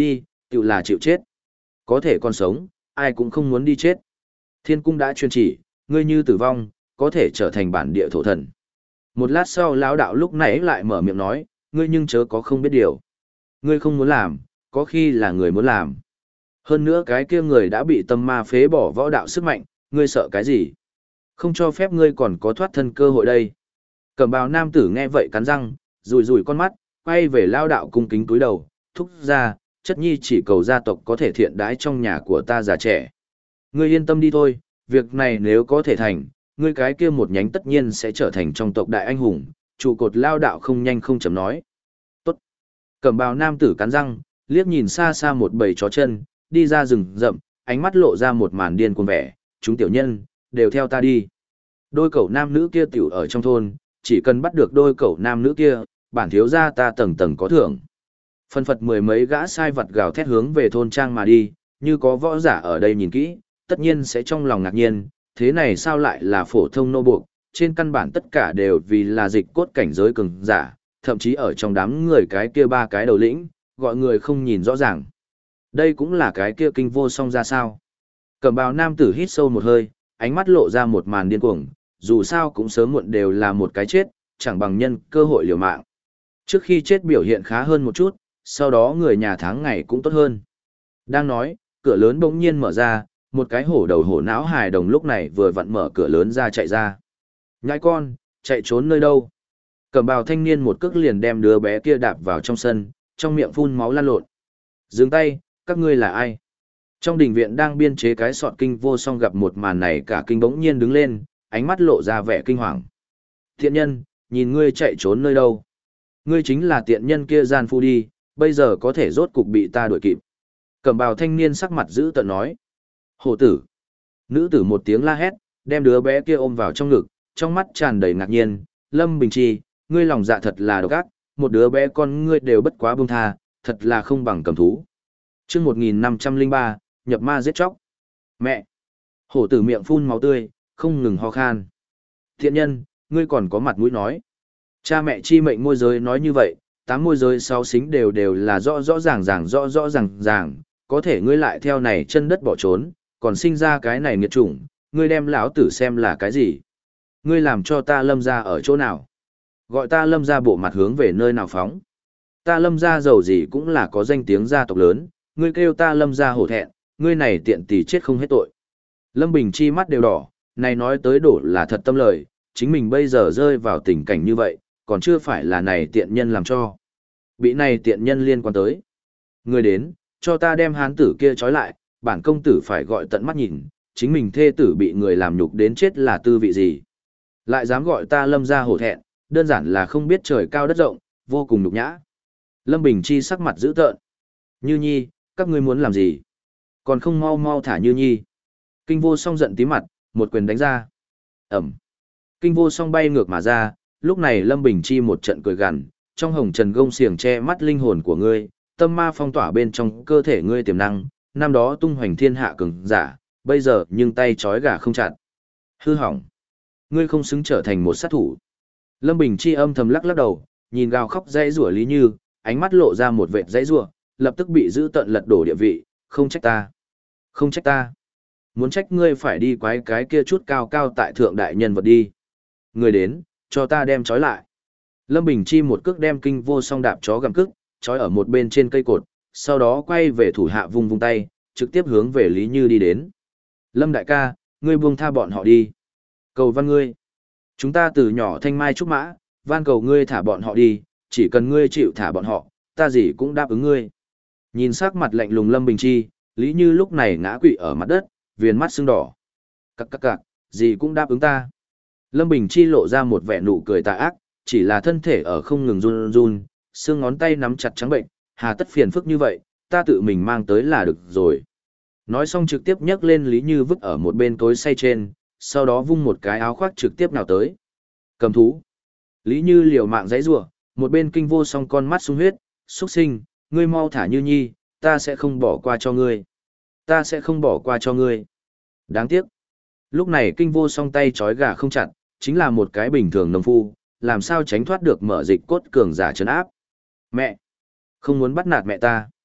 tự là chịu chết. Có thể còn sống, ai cũng không muốn đi chết. Thiên cung đã truyền chỉ, ngươi như tử vong, có thể trở thành bản địa thổ thần. Một lát sau lão đạo lúc nãy lại mở miệng nói, ngươi nhưng chớ có không biết điều. Ngươi không muốn làm, có khi là người muốn làm. Hơn nữa cái kia người đã bị tâm ma phế bỏ võ đạo sức mạnh, ngươi sợ cái gì? Không cho phép ngươi còn có thoát thân cơ hội đây. Cẩm bào nam tử nghe vậy cắn răng, rùi rùi con mắt, quay về lao đạo cung kính túi đầu, thúc ra, chất nhi chỉ cầu gia tộc có thể thiện đái trong nhà của ta già trẻ. Ngươi yên tâm đi thôi, việc này nếu có thể thành, ngươi cái kia một nhánh tất nhiên sẽ trở thành trong tộc đại anh hùng, trụ cột lao đạo không nhanh không chậm nói. Tốt. Cẩm bào nam tử cắn răng, liếc nhìn xa xa một bầy chó chân, đi ra rừng rậm, ánh mắt lộ ra một màn điên cuồng vẻ, chúng tiểu nhân, đều theo ta đi. Đôi cậu nam nữ kia tiểu ở trong thôn, chỉ cần bắt được đôi cậu nam nữ kia, bản thiếu gia ta tầng tầng có thưởng. Phân phật mười mấy gã sai vật gào thét hướng về thôn trang mà đi, như có võ giả ở đây nhìn kỹ, tất nhiên sẽ trong lòng ngạc nhiên, thế này sao lại là phổ thông nô buộc, trên căn bản tất cả đều vì là dịch cốt cảnh giới cường giả, thậm chí ở trong đám người cái kia ba cái đầu lĩnh, gọi người không nhìn rõ ràng. Đây cũng là cái kia kinh vô song ra sao. Cẩm bào nam tử hít sâu một hơi, ánh mắt lộ ra một màn điên cuồng, dù sao cũng sớm muộn đều là một cái chết, chẳng bằng nhân cơ hội liều mạng. Trước khi chết biểu hiện khá hơn một chút, sau đó người nhà tháng ngày cũng tốt hơn. Đang nói, cửa lớn bỗng nhiên mở ra, một cái hổ đầu hổ não hài đồng lúc này vừa vặn mở cửa lớn ra chạy ra. Nhãi con, chạy trốn nơi đâu? Cẩm bào thanh niên một cước liền đem đứa bé kia đạp vào trong sân, trong miệng phun máu lan lộn. Dừng tay, các ngươi là ai? Trong đình viện đang biên chế cái sọt kinh vô song gặp một màn này cả kinh bỗng nhiên đứng lên, ánh mắt lộ ra vẻ kinh hoàng. Thiện nhân, nhìn ngươi chạy trốn nơi đâu? Ngươi chính là tiện nhân kia gian phu đi, bây giờ có thể rốt cục bị ta đuổi kịp. Cẩm bào thanh niên sắc mặt giữ tợn nói. Hổ tử. Nữ tử một tiếng la hét, đem đứa bé kia ôm vào trong ngực, trong mắt tràn đầy ngạc nhiên. Lâm Bình Chi, ngươi lòng dạ thật là độc ác, một đứa bé con ngươi đều bất quá buông tha, thật là không bằng cầm thú. Chương một nghìn năm trăm lẻ ba, nhập ma giết chóc. Mẹ. Hổ tử miệng phun máu tươi, không ngừng ho khan. Thiện nhân, ngươi còn có mặt mũi nói. Cha mẹ chi mệnh môi giới nói như vậy, tám môi giới sáu xính đều đều là rõ rõ ràng ràng rõ rõ ràng ràng, có thể ngươi lại theo này chân đất bỏ trốn, còn sinh ra cái này nghiệt chủng, ngươi đem lão tử xem là cái gì? Ngươi làm cho ta Lâm gia ở chỗ nào? Gọi ta Lâm gia bộ mặt hướng về nơi nào phóng? Ta Lâm gia giàu gì cũng là có danh tiếng gia tộc lớn, ngươi kêu ta Lâm gia hổ thẹn, ngươi này tiện tỷ chết không hết tội. Lâm Bình Chi mắt đều đỏ, này nói tới đổ là thật tâm lời, chính mình bây giờ rơi vào tình cảnh như vậy, còn chưa phải là này tiện nhân làm cho. Bị này tiện nhân liên quan tới. Người đến, cho ta đem hán tử kia trói lại, bản công tử phải gọi tận mắt nhìn, chính mình thê tử bị người làm nhục đến chết là tư vị gì. Lại dám gọi ta Lâm gia hổ thẹn, đơn giản là không biết trời cao đất rộng, vô cùng nhục nhã. Lâm Bình Chi sắc mặt dữ tợn. Như Nhi, các ngươi muốn làm gì? Còn không mau mau thả Như Nhi. Kinh vô song giận tí mặt, một quyền đánh ra. Ẩm. Kinh vô song bay ngược mà ra, lúc này Lâm Bình Chi một trận cười gằn, trong hồng trần gông xiềng che mắt linh hồn của ngươi, tâm ma phong tỏa bên trong cơ thể ngươi tiềm năng, năm đó tung hoành thiên hạ cường giả, bây giờ nhưng tay trói gà không chặt. Hư hỏng. Ngươi không xứng trở thành một sát thủ. Lâm Bình Chi âm thầm lắc lắc đầu, nhìn gào khóc dãy rủa Lý Như, ánh mắt lộ ra một vệt dãy rủa, lập tức bị giữ tận lật đổ địa vị, không trách ta. Không trách ta. Muốn trách ngươi phải đi quái cái kia chút cao cao tại thượng đại nhân vật đi. Người đến, cho ta đem trói lại. Lâm Bình Chi một cước đem kinh vô song đạp chó gặm cước, trói ở một bên trên cây cột, sau đó quay về thủ hạ vung vung tay, trực tiếp hướng về Lý Như đi đến. Lâm đại ca, ngươi buông tha bọn họ đi. Cầu văn ngươi. Chúng ta từ nhỏ thanh mai trúc mã, van cầu ngươi thả bọn họ đi, chỉ cần ngươi chịu thả bọn họ, ta gì cũng đáp ứng ngươi. Nhìn sắc mặt lạnh lùng Lâm Bình Chi, Lý Như lúc này ngã quỵ ở mặt đất, viền mắt sưng đỏ. Cắc cắc cắc, gì cũng đáp ứng ta. Lâm Bình Chi lộ ra một vẻ nụ cười tà ác, chỉ là thân thể ở không ngừng run run, xương ngón tay nắm chặt trắng bệnh, hà tất phiền phức như vậy, ta tự mình mang tới là được rồi. Nói xong trực tiếp nhấc lên Lý Như vứt ở một bên cối xay trên, sau đó vung một cái áo khoác trực tiếp nào tới. Cầm thú. Lý Như liều mạng giãy giụa, một bên kinh vô song con mắt sung huyết, xuất sinh, ngươi mau thả Như Nhi, ta sẽ không bỏ qua cho ngươi. Ta sẽ không bỏ qua cho ngươi. Đáng tiếc. Lúc này kinh vô song tay trói gà không chặt, chính là một cái bình thường nông phu, làm sao tránh thoát được mở dịch cốt cường giả trấn áp. Mẹ! Không muốn bắt nạt mẹ ta.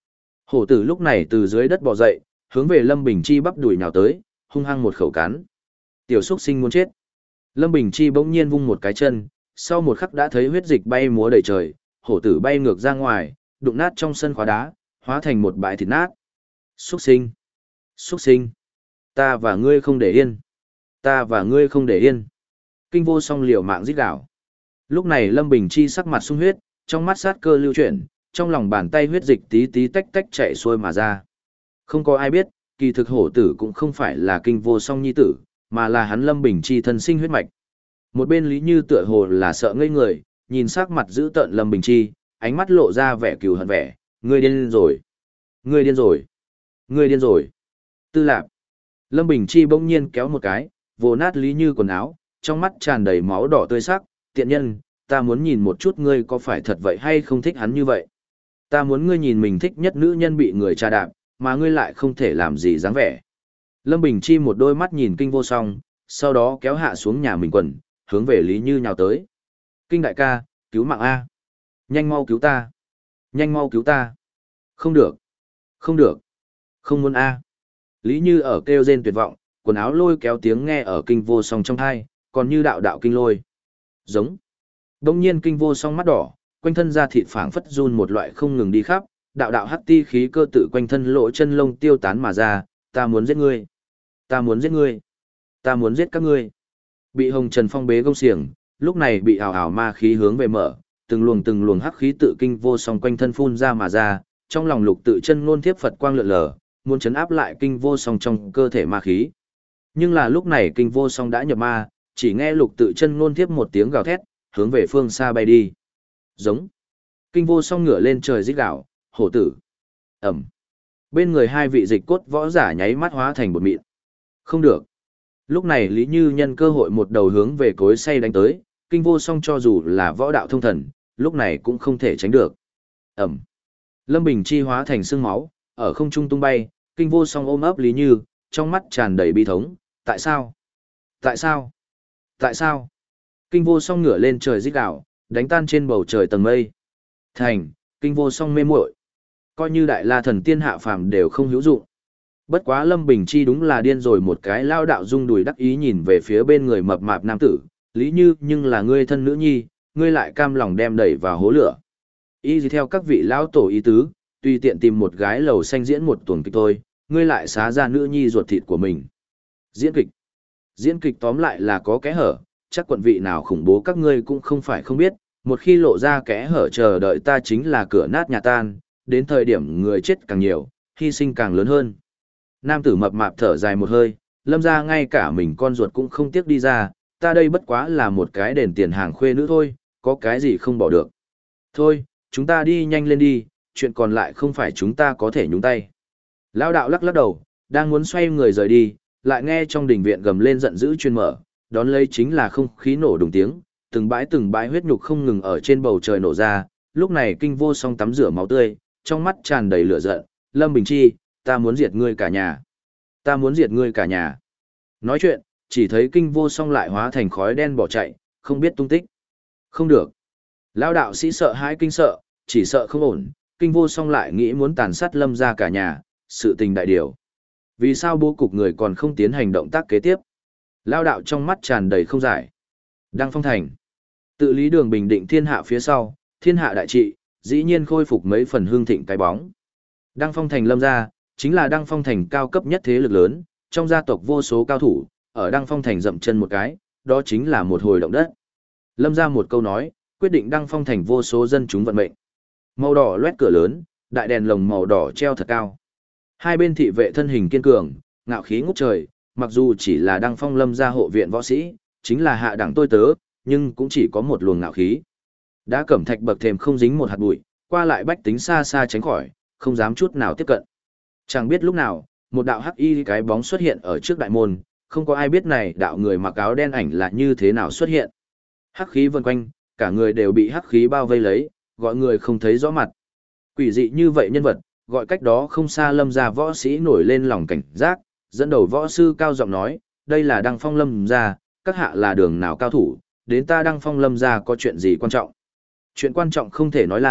Hổ tử lúc này từ dưới đất bò dậy, hướng về Lâm Bình Chi bắp đùi nhào tới, hung hăng một khẩu cắn. Tiểu xuất sinh muốn chết. Lâm Bình Chi bỗng nhiên vung một cái chân, sau một khắc đã thấy huyết dịch bay múa đầy trời, hổ tử bay ngược ra ngoài, đụng nát trong sân khóa đá, hóa thành một bãi thịt nát. Xuất sinh! Xuất sinh! Ta và ngươi không để yên! Ta và ngươi không để yên! Kinh vô song liều mạng rít gào. Lúc này Lâm Bình Chi sắc mặt sung huyết, trong mắt sát cơ lưu chuyển, trong lòng bàn tay huyết dịch tí tí tách tách chạy xuôi mà ra. Không có ai biết, kỳ thực hổ tử cũng không phải là kinh vô song nhi tử, mà là hắn Lâm Bình Chi thân sinh huyết mạch. Một bên Lý Như tựa hồ là sợ ngây người, nhìn sắc mặt giữ tợn Lâm Bình Chi, ánh mắt lộ ra vẻ cừu hận vẻ, ngươi điên rồi, ngươi điên rồi, ngươi điên rồi. Tư Lạp. Lâm Bình Chi bỗng nhiên kéo một cái, vồ nát Lý Như quần áo, trong mắt tràn đầy máu đỏ tươi sắc, tiện nhân, ta muốn nhìn một chút ngươi có phải thật vậy hay không thích hắn như vậy. Ta muốn ngươi nhìn mình thích nhất nữ nhân bị người tra đạp, mà ngươi lại không thể làm gì dáng vẻ. Lâm Bình Chi một đôi mắt nhìn kinh vô song, sau đó kéo hạ xuống nhà mình quần, hướng về Lý Như nhào tới. Kinh đại ca, cứu mạng A. Nhanh mau cứu ta. Nhanh mau cứu ta. Không được. Không được. Không muốn A. Lý Như ở kêu rên tuyệt vọng, quần áo lôi kéo tiếng nghe ở kinh vô song trong thai, còn như đạo đạo kinh lôi. Giống. Đông nhiên kinh vô song mắt đỏ, quanh thân da thịt phảng phất run một loại không ngừng đi khắp, đạo đạo hắc ti khí cơ tự quanh thân lỗ chân lông tiêu tán mà ra, ta muốn giết ngươi. Ta muốn giết ngươi. Ta muốn giết các ngươi. Bị Hồng Trần Phong bế gông xiềng, lúc này bị ảo ảo ma khí hướng về mở, từng luồng từng luồng hắc khí tự kinh vô song quanh thân phun ra mà ra, trong lòng lục tự chân ngôn thiếp Phật quang lượn lờ, muốn chấn áp lại kinh vô song trong cơ thể ma khí. Nhưng là lúc này kinh vô song đã nhập ma, chỉ nghe lục tự chân ngôn thiếp một tiếng gào thét, hướng về phương xa bay đi. Giống. Kinh vô song ngửa lên trời rít gào, hổ tử. Ẩm. Bên người hai vị dịch cốt võ giả nháy mắt hóa thành bột mịn. Không được. Lúc này Lý Như nhân cơ hội một đầu hướng về cối xay đánh tới, kinh vô song cho dù là võ đạo thông thần, lúc này cũng không thể tránh được. Ẩm. Lâm Bình Chi hóa thành sương máu, ở không trung tung bay, kinh vô song ôm ấp Lý Như, trong mắt tràn đầy bi thống. Tại sao? Tại sao? Tại sao? Kinh vô song ngửa lên trời rít gào, đánh tan trên bầu trời tầng mây. Thành, kinh vô song mê muội. Coi như đại la thần tiên hạ phàm đều không hữu dụng. Bất quá Lâm Bình Chi đúng là điên rồi một cái lao đạo rung đùi đắc ý nhìn về phía bên người mập mạp nam tử, Lý Như nhưng là ngươi thân nữ nhi, ngươi lại cam lòng đem đẩy vào hố lửa. Y gì theo các vị lão tổ ý tứ, tùy tiện tìm một gái lầu xanh diễn một tuần kịch thôi, ngươi lại xá ra nữ nhi ruột thịt của mình. Diễn kịch. Diễn kịch tóm lại là có kẽ hở, chắc quận vị nào khủng bố các ngươi cũng không phải không biết, một khi lộ ra kẽ hở chờ đợi ta chính là cửa nát nhà tan, đến thời điểm người chết càng nhiều, hy sinh càng lớn hơn. Nam tử mập mạp thở dài một hơi, Lâm ra ngay cả mình con ruột cũng không tiếc đi ra, ta đây bất quá là một cái đền tiền hàng khuê nữ thôi, có cái gì không bỏ được. Thôi, chúng ta đi nhanh lên đi, chuyện còn lại không phải chúng ta có thể nhúng tay. Lão đạo lắc lắc đầu, đang muốn xoay người rời đi, lại nghe trong đình viện gầm lên giận dữ chuyên mở, đón lấy chính là không khí nổ đùng tiếng, từng bãi từng bãi huyết nhục không ngừng ở trên bầu trời nổ ra, lúc này kinh vô song tắm rửa máu tươi, trong mắt tràn đầy lửa giận, Lâm Bình Chi, ta muốn diệt ngươi cả nhà. Ta muốn diệt ngươi cả nhà. Nói chuyện, chỉ thấy kinh vô song lại hóa thành khói đen bỏ chạy, không biết tung tích. Không được. Lão đạo sĩ sợ hãi kinh sợ, chỉ sợ không ổn, kinh vô song lại nghĩ muốn tàn sát Lâm ra cả nhà, sự tình đại điều. Vì sao bố cục người còn không tiến hành động tác kế tiếp? Lão đạo trong mắt tràn đầy không giải. Đăng Phong Thành. Tự lý đường bình định thiên hạ phía sau, thiên hạ đại trị, dĩ nhiên khôi phục mấy phần hương thịnh cái bóng. Đăng Phong Thành Lâm gia, chính là Đăng Phong Thành cao cấp nhất thế lực lớn, trong gia tộc vô số cao thủ, ở Đăng Phong Thành dậm chân một cái, đó chính là một hồi động đất. Lâm gia một câu nói, quyết định Đăng Phong Thành vô số dân chúng vận mệnh. Màu đỏ loét cửa lớn, đại đèn lồng màu đỏ treo thật cao. Hai bên thị vệ thân hình kiên cường, ngạo khí ngút trời, mặc dù chỉ là Đăng Phong Lâm gia hộ viện võ sĩ, chính là hạ đẳng tôi tớ, nhưng cũng chỉ có một luồng ngạo khí. Đã cẩm thạch bậc thềm không dính một hạt bụi, qua lại bách tính xa xa tránh khỏi, không dám chút nào tiếp cận. Chẳng biết lúc nào, một đạo hắc y cái bóng xuất hiện ở trước đại môn, không có ai biết này đạo người mặc áo đen ảnh là như thế nào xuất hiện. Hắc khí vần quanh, cả người đều bị hắc khí bao vây lấy, gọi người không thấy rõ mặt. Quỷ dị như vậy nhân vật, gọi cách đó không xa Lâm gia võ sĩ nổi lên lòng cảnh giác, dẫn đầu võ sư cao giọng nói, đây là Đăng Phong Lâm gia, các hạ là đường nào cao thủ, đến ta Đăng Phong Lâm gia có chuyện gì quan trọng. Chuyện quan trọng không thể nói là,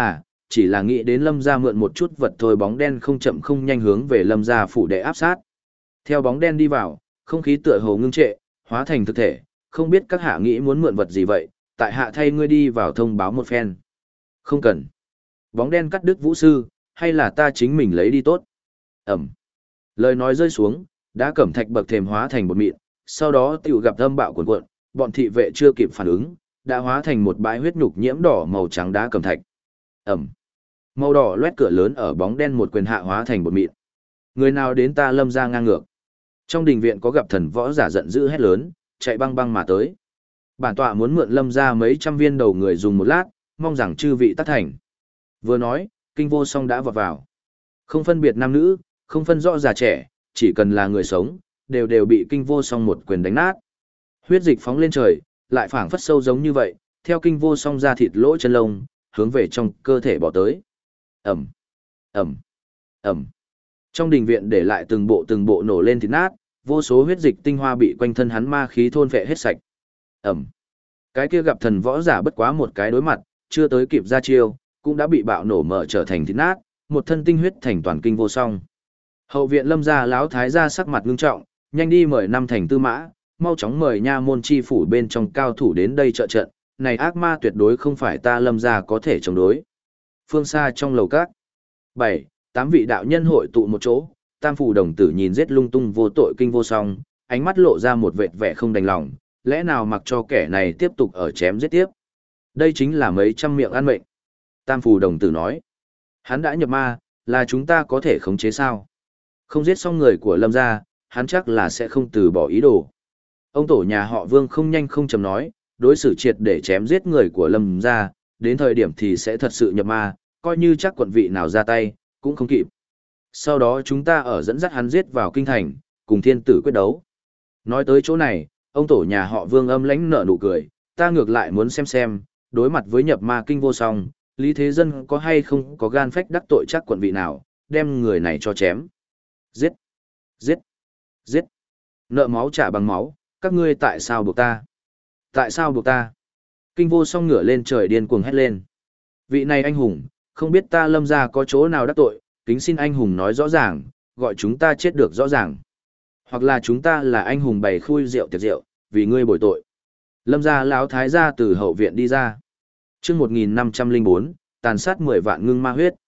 chỉ là nghĩ đến lâm gia mượn một chút vật thôi bóng đen không chậm không nhanh hướng về lâm gia phủ đệ áp sát. Theo bóng đen đi vào, không khí tựa hồ ngưng trệ, hóa thành thực thể, không biết các hạ nghĩ muốn mượn vật gì vậy, tại hạ thay ngươi đi vào thông báo một phen. Không cần. Bóng đen cắt đứt vũ sư, hay là ta chính mình lấy đi tốt. Ẩm. Lời nói rơi xuống, đá cẩm thạch bậc thềm hóa thành bột mịn, sau đó tiểu gặp âm bạo cuồn cuộn, bọn thị vệ chưa kịp phản ứng, đã hóa thành một bãi huyết nhục nhiễm đỏ màu trắng đá cẩm thạch. Ẩm. Màu đỏ loét cửa lớn ở bóng đen một quyền hạ hóa thành bột mịn. Người nào đến ta lâm ra ngang ngược. Trong đình viện có gặp thần võ giả giận dữ hét lớn, chạy băng băng mà tới. Bản tọa muốn mượn lâm ra mấy trăm viên đầu người dùng một lát, mong rằng chư vị tác thành. Vừa nói, kinh vô song đã vọt vào. Không phân biệt nam nữ, không phân rõ già trẻ, chỉ cần là người sống, đều đều bị kinh vô song một quyền đánh nát. Huyết dịch phóng lên trời, lại phảng phất sâu giống như vậy, theo kinh vô song ra thịt lỗ chân lông, hướng về trong cơ thể bỏ tới. Ẩm, Ẩm, Ẩm. Trong đình viện để lại từng bộ từng bộ nổ lên thịt nát, vô số huyết dịch tinh hoa bị quanh thân hắn ma khí thôn phệ hết sạch. Ẩm. Cái kia gặp thần võ giả bất quá một cái đối mặt, chưa tới kịp ra chiêu, cũng đã bị bạo nổ mở trở thành thịt nát, một thân tinh huyết thành toàn kinh vô song. Hậu viện lâm gia lão thái gia sắc mặt ngưng trọng, nhanh đi mời năm thành tư mã, mau chóng mời nha môn chi phủ bên trong cao thủ đến đây trợ trận, này ác ma tuyệt đối không phải ta lâm gia có thể chống đối. Phương xa trong lầu các, bảy, tám vị đạo nhân hội tụ một chỗ, tam phủ đồng tử nhìn giết lung tung vô tội kinh vô song, ánh mắt lộ ra một vệt vẻ không đành lòng, lẽ nào mặc cho kẻ này tiếp tục ở chém giết tiếp. Đây chính là mấy trăm miệng ăn mệnh. Tam phủ đồng tử nói, hắn đã nhập ma, là chúng ta có thể khống chế sao? Không giết xong người của lâm gia, hắn chắc là sẽ không từ bỏ ý đồ. Ông tổ nhà họ Vương không nhanh không chậm nói, đối xử triệt để chém giết người của lâm gia, đến thời điểm thì sẽ thật sự nhập ma, coi như chắc quận vị nào ra tay, cũng không kịp. Sau đó chúng ta ở dẫn dắt hắn giết vào kinh thành, cùng thiên tử quyết đấu. Nói tới chỗ này, ông tổ nhà họ Vương âm lãnh nở nụ cười, ta ngược lại muốn xem xem, đối mặt với nhập ma kinh vô song, Lý Thế Dân có hay không có gan phách đắc tội chắc quận vị nào, đem người này cho chém. Giết! Giết! Giết! Nợ máu trả bằng máu, các ngươi tại sao buộc ta? Tại sao buộc ta? Kinh vô song ngửa lên trời điên cuồng hét lên. Vị này anh hùng, không biết ta lâm ra có chỗ nào đắc tội, kính xin anh hùng nói rõ ràng, gọi chúng ta chết được rõ ràng. Hoặc là chúng ta là anh hùng bày khui rượu tiệc rượu, vì ngươi bồi tội. Lâm gia lão thái gia từ hậu viện đi ra. Chương một nghìn năm trăm lẻ bốn, tàn sát mười vạn ngưng ma huyết.